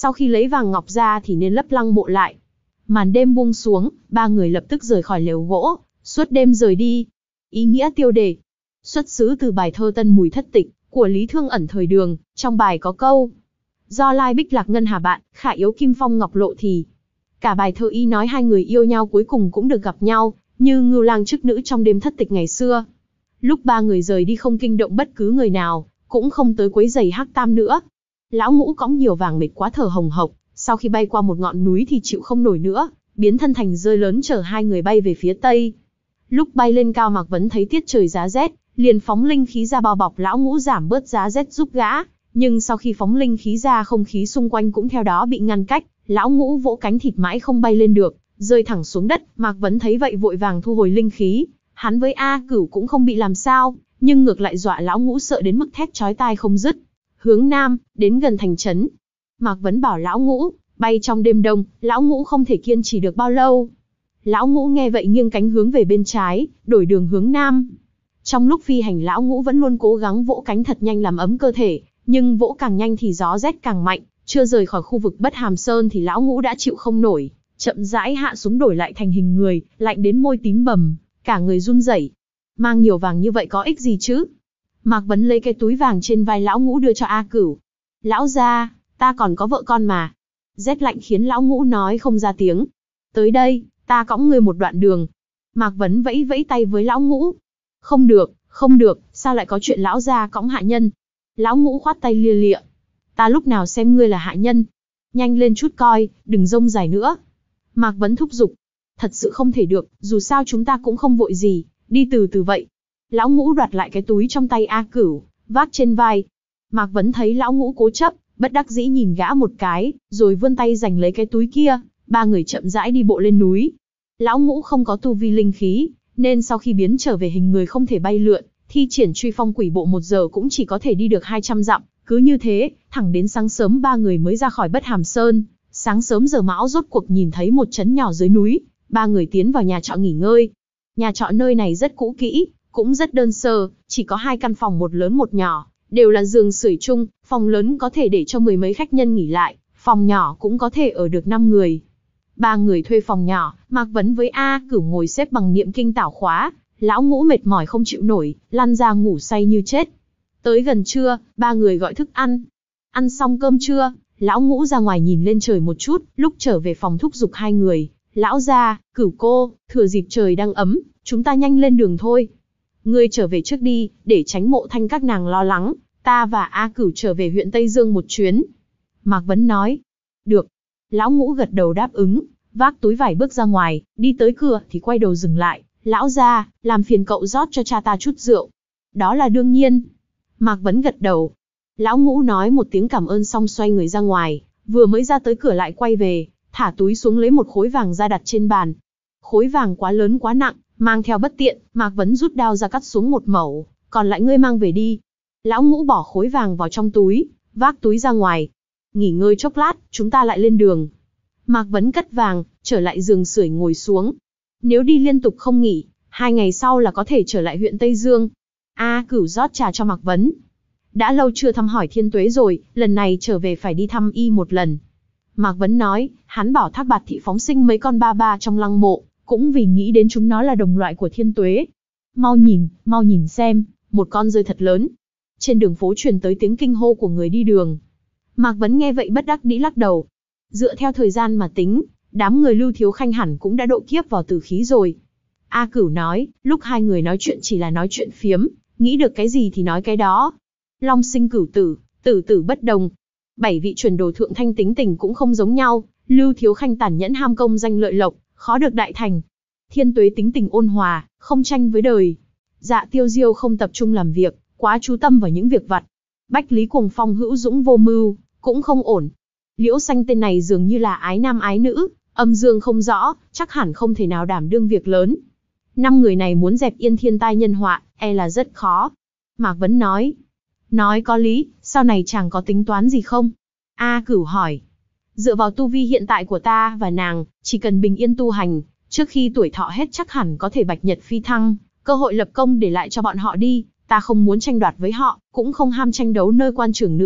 sau khi lấy vàng ngọc ra thì nên lấp lăng mộ lại. Màn đêm buông xuống, ba người lập tức rời khỏi lều gỗ, suốt đêm rời đi. Ý nghĩa tiêu đề. Xuất xứ từ bài thơ Tân Mùi Thất Tịch của Lý Thương Ẩn thời Đường, trong bài có câu: do lai bích lạc ngân hà bạn, khả yếu kim phong ngọc lộ thì. Cả bài thơ y nói hai người yêu nhau cuối cùng cũng được gặp nhau, như ngưu lang chức nữ trong đêm thất tịch ngày xưa. Lúc ba người rời đi không kinh động bất cứ người nào, cũng không tới quấy rầy Hắc Tam nữa. Lão Ngũ cõng nhiều vàng mệt quá thở hồng hộc, sau khi bay qua một ngọn núi thì chịu không nổi nữa, biến thân thành rơi lớn chở hai người bay về phía tây. Lúc bay lên cao, Mạc Vấn thấy tiết trời giá rét, liền phóng linh khí ra bao bọc Lão Ngũ giảm bớt giá rét giúp gã. Nhưng sau khi phóng linh khí ra, không khí xung quanh cũng theo đó bị ngăn cách, Lão Ngũ vỗ cánh thịt mãi không bay lên được, rơi thẳng xuống đất. Mạc Vấn thấy vậy vội vàng thu hồi linh khí. Hắn với A Cửu cũng không bị làm sao, nhưng ngược lại dọa Lão Ngũ sợ đến mức thét chói tai không dứt. Hướng nam, đến gần thành trấn. Mạc Vấn bảo Lão Ngũ, bay trong đêm đông, Lão Ngũ không thể kiên trì được bao lâu. Lão Ngũ nghe vậy nghiêng cánh hướng về bên trái, đổi đường hướng nam. Trong lúc phi hành, Lão Ngũ vẫn luôn cố gắng vỗ cánh thật nhanh làm ấm cơ thể, nhưng vỗ càng nhanh thì gió rét càng mạnh. Chưa rời khỏi khu vực Bất Hàm Sơn thì Lão Ngũ đã chịu không nổi, chậm rãi hạ xuống đổi lại thành hình người, lạnh đến môi tím bầm, cả người run rẩy. Mang nhiều vàng như vậy có ích gì chứ? Mạc Vấn lấy cái túi vàng trên vai Lão Ngũ đưa cho A Cửu. Lão gia, ta còn có vợ con mà. Rét lạnh khiến Lão Ngũ nói không ra tiếng. Tới đây, ta cõng ngươi một đoạn đường. Mạc Vấn vẫy vẫy tay với Lão Ngũ. Không được, không được, sao lại có chuyện lão gia cõng hạ nhân? Lão Ngũ khoát tay lia lịa. Ta lúc nào xem ngươi là hạ nhân? Nhanh lên chút coi, đừng rông dài nữa. Mạc Vấn thúc giục. Thật sự không thể được, dù sao chúng ta cũng không vội gì, đi từ từ vậy. Lão Ngũ đoạt lại cái túi trong tay A Cửu, vác trên vai. Mạc Vấn thấy Lão Ngũ cố chấp, bất đắc dĩ nhìn gã một cái, rồi vươn tay giành lấy cái túi kia. Ba người chậm rãi đi bộ lên núi. Lão Ngũ không có tu vi linh khí, nên sau khi biến trở về hình người không thể bay lượn, thi triển truy phong quỷ bộ một giờ cũng chỉ có thể đi được hai trăm dặm. Cứ như thế, thẳng đến sáng sớm ba người mới ra khỏi Bất Hàm Sơn. Sáng sớm giờ mão rốt cuộc nhìn thấy một trấn nhỏ dưới núi, ba người tiến vào nhà trọ nghỉ ngơi. Nhà trọ nơi này rất cũ kỹ, cũng rất đơn sơ, chỉ có hai căn phòng, một lớn một nhỏ, đều là giường sưởi chung. Phòng lớn có thể để cho mười mấy khách nhân nghỉ lại, phòng nhỏ cũng có thể ở được năm người. Ba người thuê phòng nhỏ, Mạc Vấn với A Cửu ngồi xếp bằng niệm kinh tảo khóa. Lão Ngũ mệt mỏi không chịu nổi, lăn ra ngủ say như chết. Tới gần trưa, ba người gọi thức ăn. Ăn xong cơm trưa, Lão Ngũ ra ngoài nhìn lên trời một chút, lúc trở về phòng thúc giục hai người. Lão gia, Cửu cô, thừa dịp trời đang ấm, chúng ta nhanh lên đường thôi. Ngươi trở về trước đi, để tránh Mộ Thanh các nàng lo lắng, ta và A Cửu trở về huyện Tây Dương một chuyến. Mạc Vấn nói. Được. Lão Ngũ gật đầu đáp ứng, vác túi vải bước ra ngoài, đi tới cửa thì quay đầu dừng lại. Lão gia, làm phiền cậu rót cho cha ta chút rượu. Đó là đương nhiên. Mạc Vấn gật đầu. Lão Ngũ nói một tiếng cảm ơn xong xoay người ra ngoài, vừa mới ra tới cửa lại quay về, thả túi xuống lấy một khối vàng ra đặt trên bàn. Khối vàng quá lớn quá nặng, mang theo bất tiện, Mạc Vấn rút đao ra cắt xuống một mẩu, còn lại ngươi mang về đi. Lão Ngũ bỏ khối vàng vào trong túi, vác túi ra ngoài. Nghỉ ngơi chốc lát, chúng ta lại lên đường. Mạc Vấn cất vàng, trở lại giường sưởi ngồi xuống. Nếu đi liên tục không nghỉ, hai ngày sau là có thể trở lại huyện Tây Dương. A Cửu rót trà cho Mạc Vấn. Đã lâu chưa thăm hỏi Thiên Tuế rồi, lần này trở về phải đi thăm y một lần. Mạc Vấn nói, hắn bảo Thác Bạt Thị phóng sinh mấy con ba ba trong lăng mộ, cũng vì nghĩ đến chúng nó là đồng loại của Thiên Tuế. Mau nhìn, mau nhìn xem, một con rơi thật lớn. Trên đường phố truyền tới tiếng kinh hô của người đi đường. Mạc Vấn nghe vậy bất đắc dĩ lắc đầu. Dựa theo thời gian mà tính, đám người Lưu Thiếu Khanh hẳn cũng đã độ kiếp vào tử khí rồi. A Cửu nói, lúc hai người nói chuyện chỉ là nói chuyện phiếm, nghĩ được cái gì thì nói cái đó. Long sinh cửu tử, tử tử bất đồng. Bảy vị chuẩn đồ thượng thanh tính tình cũng không giống nhau. Lưu Thiếu Khanh tàn nhẫn ham công danh lợi lộc, khó được đại thành. Thiên Tuế tính tình ôn hòa, không tranh với đời. Dạ Tiêu Diêu không tập trung làm việc, quá chú tâm vào những việc vặt. Bách Lý Cuồng Phong hữu dũng vô mưu, cũng không ổn. Liễu Xanh tên này dường như là ái nam ái nữ, âm dương không rõ, chắc hẳn không thể nào đảm đương việc lớn. Năm người này muốn dẹp yên thiên tai nhân họa, e là rất khó. Mạc Vấn nói. Nói có lý, sau này chàng có tính toán gì không? A Cửu hỏi. Dựa vào tu vi hiện tại của ta và nàng, chỉ cần bình yên tu hành, trước khi tuổi thọ hết chắc hẳn có thể bạch nhật phi thăng, cơ hội lập công để lại cho bọn họ đi. Ta không muốn tranh đoạt với họ, cũng không ham tranh đấu nơi quan trường nữa.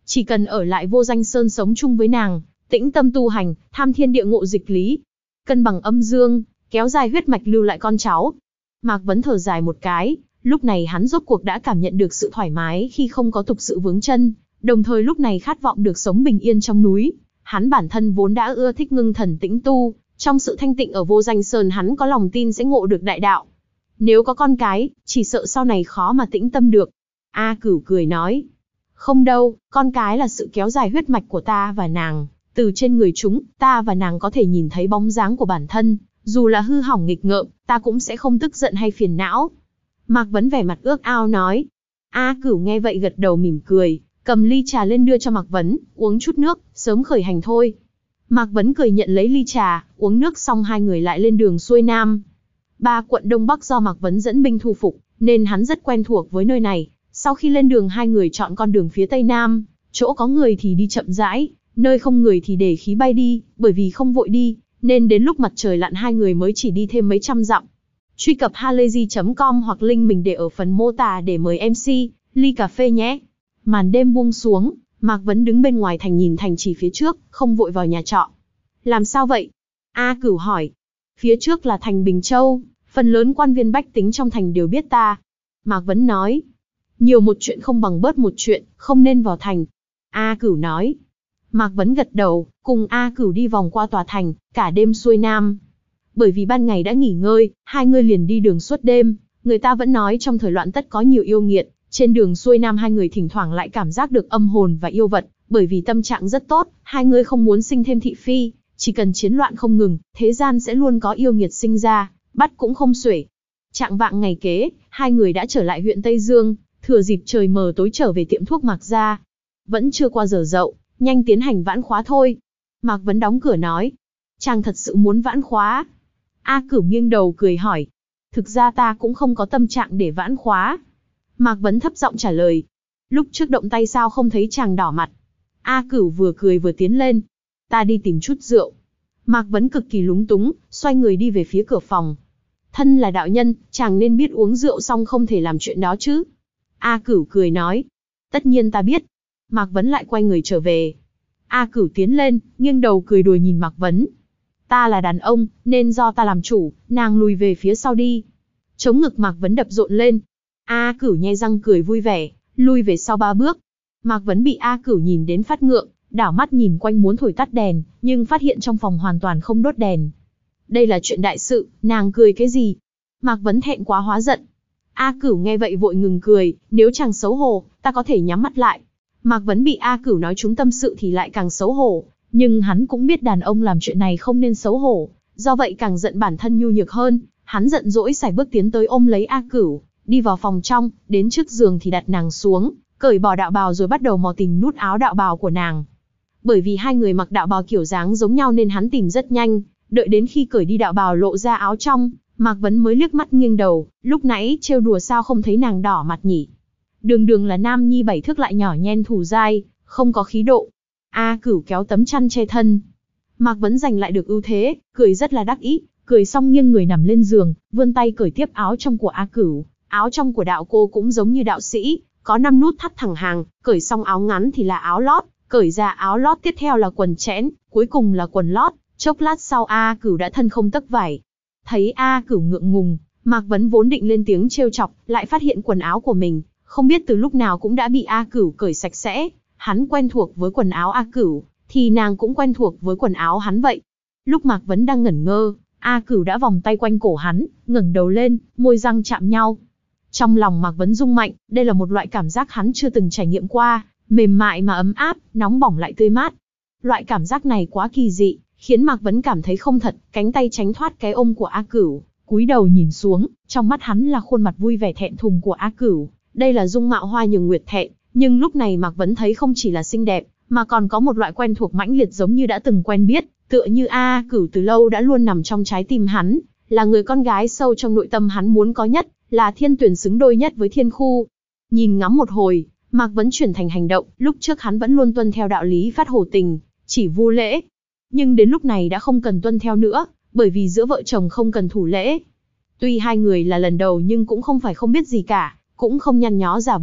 Chỉ cần ở lại Vô Danh Sơn sống chung với nàng, tĩnh tâm tu hành, tham thiên địa ngộ dịch lý, cân bằng âm dương, kéo dài huyết mạch lưu lại con cháu. Mạc Vấn thở dài một cái, lúc này hắn rốt cuộc đã cảm nhận được sự thoải mái khi không có tục sự vướng chân, đồng thời lúc này khát vọng được sống bình yên trong núi. Hắn bản thân vốn đã ưa thích ngưng thần tĩnh tu, trong sự thanh tịnh ở Vô Danh Sơn hắn có lòng tin sẽ ngộ được đại đạo. Nếu có con cái, chỉ sợ sau này khó mà tĩnh tâm được. A Cửu cười nói, không đâu, con cái là sự kéo dài huyết mạch của ta và nàng. Từ trên người chúng, ta và nàng có thể nhìn thấy bóng dáng của bản thân, dù là hư hỏng nghịch ngợm, ta cũng sẽ không tức giận hay phiền não. Mạc Vấn vẻ mặt ước ao nói. A Cửu nghe vậy gật đầu mỉm cười, cầm ly trà lên đưa cho Mạc Vấn, uống chút nước, sớm khởi hành thôi. Mạc Vấn cười nhận lấy ly trà, uống nước xong hai người lại lên đường xuôi nam. Ba quận Đông Bắc do Mạc Vấn dẫn binh thu phục, nên hắn rất quen thuộc với nơi này. Sau khi lên đường hai người chọn con đường phía Tây Nam, chỗ có người thì đi chậm rãi, nơi không người thì để khí bay đi, bởi vì không vội đi, nên đến lúc mặt trời lặn hai người mới chỉ đi thêm mấy trăm dặm. Truy cập halayzi chấm com hoặc link mình để ở phần mô tả để mời em xê, ly cà phê nhé. Màn đêm buông xuống, Mạc Vấn đứng bên ngoài thành nhìn thành trì phía trước, không vội vào nhà trọ. Làm sao vậy? A Cửu hỏi. Phía trước là thành Bình Châu, phần lớn quan viên bách tính trong thành đều biết ta. Mạc Vấn nói. Nhiều một chuyện không bằng bớt một chuyện, không nên vào thành. A Cửu nói. Mạc Vấn gật đầu, cùng A Cửu đi vòng qua tòa thành, cả đêm xuôi nam. Bởi vì ban ngày đã nghỉ ngơi, hai người liền đi đường suốt đêm. Người ta vẫn nói trong thời loạn tất có nhiều yêu nghiệt, trên đường xuôi nam hai người thỉnh thoảng lại cảm giác được âm hồn và yêu vật, bởi vì tâm trạng rất tốt, hai người không muốn sinh thêm thị phi, chỉ cần chiến loạn không ngừng, thế gian sẽ luôn có yêu nghiệt sinh ra, bắt cũng không xuể. Trạng vạng ngày kế, hai người đã trở lại huyện Tây Dương, thừa dịp trời mờ tối trở về tiệm thuốc Mạc gia. Vẫn chưa qua giờ dậu, nhanh tiến hành vãn khóa thôi. Mạc Vấn đóng cửa nói, chàng thật sự muốn vãn khóa? A Cửu nghiêng đầu cười hỏi, thực ra ta cũng không có tâm trạng để vãn khóa. Mạc Vấn thấp giọng trả lời, lúc trước động tay sao không thấy chàng đỏ mặt? A Cửu vừa cười vừa tiến lên, ta đi tìm chút rượu. Mạc Vấn cực kỳ lúng túng, xoay người đi về phía cửa phòng. Thân là đạo nhân, chàng nên biết uống rượu xong không thể làm chuyện đó chứ. A Cửu cười nói, tất nhiên ta biết. Mạc Vấn lại quay người trở về. A Cửu tiến lên, nghiêng đầu cười đùa nhìn Mạc Vấn. Ta là đàn ông, nên do ta làm chủ, nàng lùi về phía sau đi. Chống ngực Mạc Vấn đập rộn lên. A Cửu nhe răng cười vui vẻ, lui về sau ba bước. Mạc Vấn bị A Cửu nhìn đến phát ngượng, đảo mắt nhìn quanh muốn thổi tắt đèn, nhưng phát hiện trong phòng hoàn toàn không đốt đèn. Đây là chuyện đại sự, nàng cười cái gì? Mạc Vấn thẹn quá hóa giận. A Cửu nghe vậy vội ngừng cười, nếu chàng xấu hổ, ta có thể nhắm mắt lại. Mạc Vấn bị A Cửu nói trúng tâm sự thì lại càng xấu hổ, nhưng hắn cũng biết đàn ông làm chuyện này không nên xấu hổ, do vậy càng giận bản thân nhu nhược hơn. Hắn giận dỗi sải bước tiến tới ôm lấy A Cửu, đi vào phòng trong, đến trước giường thì đặt nàng xuống, cởi bỏ đạo bào rồi bắt đầu mò tìm nút áo đạo bào của nàng. Bởi vì hai người mặc đạo bào kiểu dáng giống nhau nên hắn tìm rất nhanh, đợi đến khi cởi đi đạo bào lộ ra áo trong, Mạc Vấn mới liếc mắt nghiêng đầu, lúc nãy trêu đùa sao không thấy nàng đỏ mặt nhỉ? Đường đường là nam nhi bảy thước lại nhỏ nhen thù dai, không có khí độ. A Cửu kéo tấm chăn che thân. Mạc Vấn giành lại được ưu thế, cười rất là đắc ý, cười xong nghiêng người nằm lên giường, vươn tay cởi tiếp áo trong của A Cửu. Áo trong của đạo cô cũng giống như đạo sĩ, có năm nút thắt thẳng hàng, cởi xong áo ngắn thì là áo lót, cởi ra áo lót tiếp theo là quần chẽn, cuối cùng là quần lót. Chốc lát sau A Cửu đã thân không tấc vải. Thấy A Cửu ngượng ngùng, Mạc Vấn vốn định lên tiếng trêu chọc, lại phát hiện quần áo của mình, không biết từ lúc nào cũng đã bị A Cửu cởi sạch sẽ. Hắn quen thuộc với quần áo A Cửu, thì nàng cũng quen thuộc với quần áo hắn vậy. Lúc Mạc Vấn đang ngẩn ngơ, A Cửu đã vòng tay quanh cổ hắn, ngẩng đầu lên, môi răng chạm nhau. Trong lòng Mạc Vấn rung mạnh, đây là một loại cảm giác hắn chưa từng trải nghiệm qua, mềm mại mà ấm áp, nóng bỏng lại tươi mát. Loại cảm giác này quá kỳ dị, khiến Mạc Vấn cảm thấy không thật, cánh tay tránh thoát cái ôm của A Cửu, cúi đầu nhìn xuống, trong mắt hắn là khuôn mặt vui vẻ thẹn thùng của A Cửu. Đây là dung mạo hoa nhường nguyệt thẹn, nhưng lúc này Mạc Vấn thấy không chỉ là xinh đẹp, mà còn có một loại quen thuộc mãnh liệt giống như đã từng quen biết, tựa như A Cửu từ lâu đã luôn nằm trong trái tim hắn, là người con gái sâu trong nội tâm hắn muốn có nhất, là thiên tuyển xứng đôi nhất với thiên khu. Nhìn ngắm một hồi, Mạc Vấn chuyển thành hành động, lúc trước hắn vẫn luôn tuân theo đạo lý phát hồ tình, chỉ vu lễ. Nhưng đến lúc này đã không cần tuân theo nữa, bởi vì giữa vợ chồng không cần thủ lễ. Tuy hai người là lần đầu nhưng cũng không phải không biết gì cả, cũng không nhăn nhó giả bộ,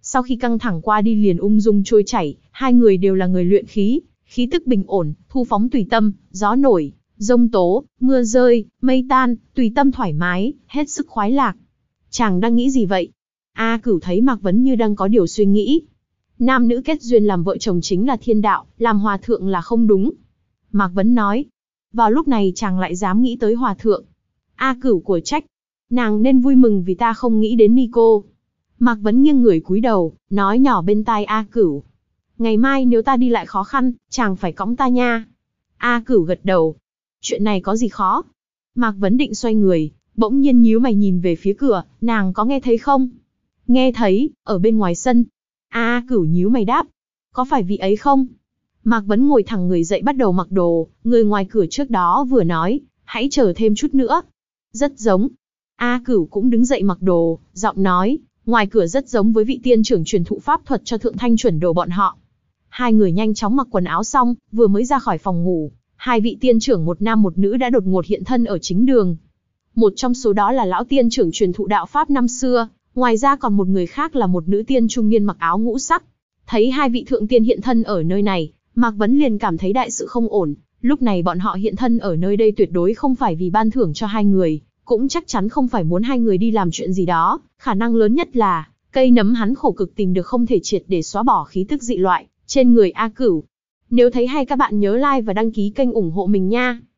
Sau khi căng thẳng qua đi liền ung dung trôi chảy, hai người đều là người luyện khí, khí tức bình ổn, thu phóng tùy tâm, gió nổi, giông tố, mưa rơi, mây tan, tùy tâm thoải mái, hết sức khoái lạc. Chàng đang nghĩ gì vậy? A Cửu thấy Mạc Vấn như đang có điều suy nghĩ. Nam nữ kết duyên làm vợ chồng chính là thiên đạo, làm hòa thượng là không đúng. Mạc Vấn nói. Vào lúc này chàng lại dám nghĩ tới hòa thượng. A Cửu của trách. Nàng nên vui mừng vì ta không nghĩ đến Nico. Mạc Vấn nghiêng người cúi đầu, nói nhỏ bên tai A Cửu. Ngày mai nếu ta đi lại khó khăn, chàng phải cõng ta nha. A Cửu gật đầu. Chuyện này có gì khó? Mạc Vấn định xoay người, bỗng nhiên nhíu mày nhìn về phía cửa, nàng có nghe thấy không? Nghe thấy, ở bên ngoài sân. A Cửu nhíu mày đáp. Có phải vị ấy không? Mạc Vấn ngồi thẳng người dậy bắt đầu mặc đồ, người ngoài cửa trước đó vừa nói, hãy chờ thêm chút nữa. Rất giống. A Cửu cũng đứng dậy mặc đồ, giọng nói, ngoài cửa rất giống với vị tiên trưởng truyền thụ pháp thuật cho Thượng Thanh chuẩn đồ bọn họ. Hai người nhanh chóng mặc quần áo xong, vừa mới ra khỏi phòng ngủ, hai vị tiên trưởng một nam một nữ đã đột ngột hiện thân ở chính đường. Một trong số đó là lão tiên trưởng truyền thụ đạo pháp năm xưa, ngoài ra còn một người khác là một nữ tiên trung niên mặc áo ngũ sắc. Thấy hai vị thượng tiên hiện thân ở nơi này, Mạc Vấn liền cảm thấy đại sự không ổn, lúc này bọn họ hiện thân ở nơi đây tuyệt đối không phải vì ban thưởng cho hai người, cũng chắc chắn không phải muốn hai người đi làm chuyện gì đó, khả năng lớn nhất là, cây nấm hắn khổ cực tìm được không thể triệt để xóa bỏ khí tức dị loại trên người A Cửu. Nếu thấy hay các bạn nhớ like và đăng ký kênh ủng hộ mình nha.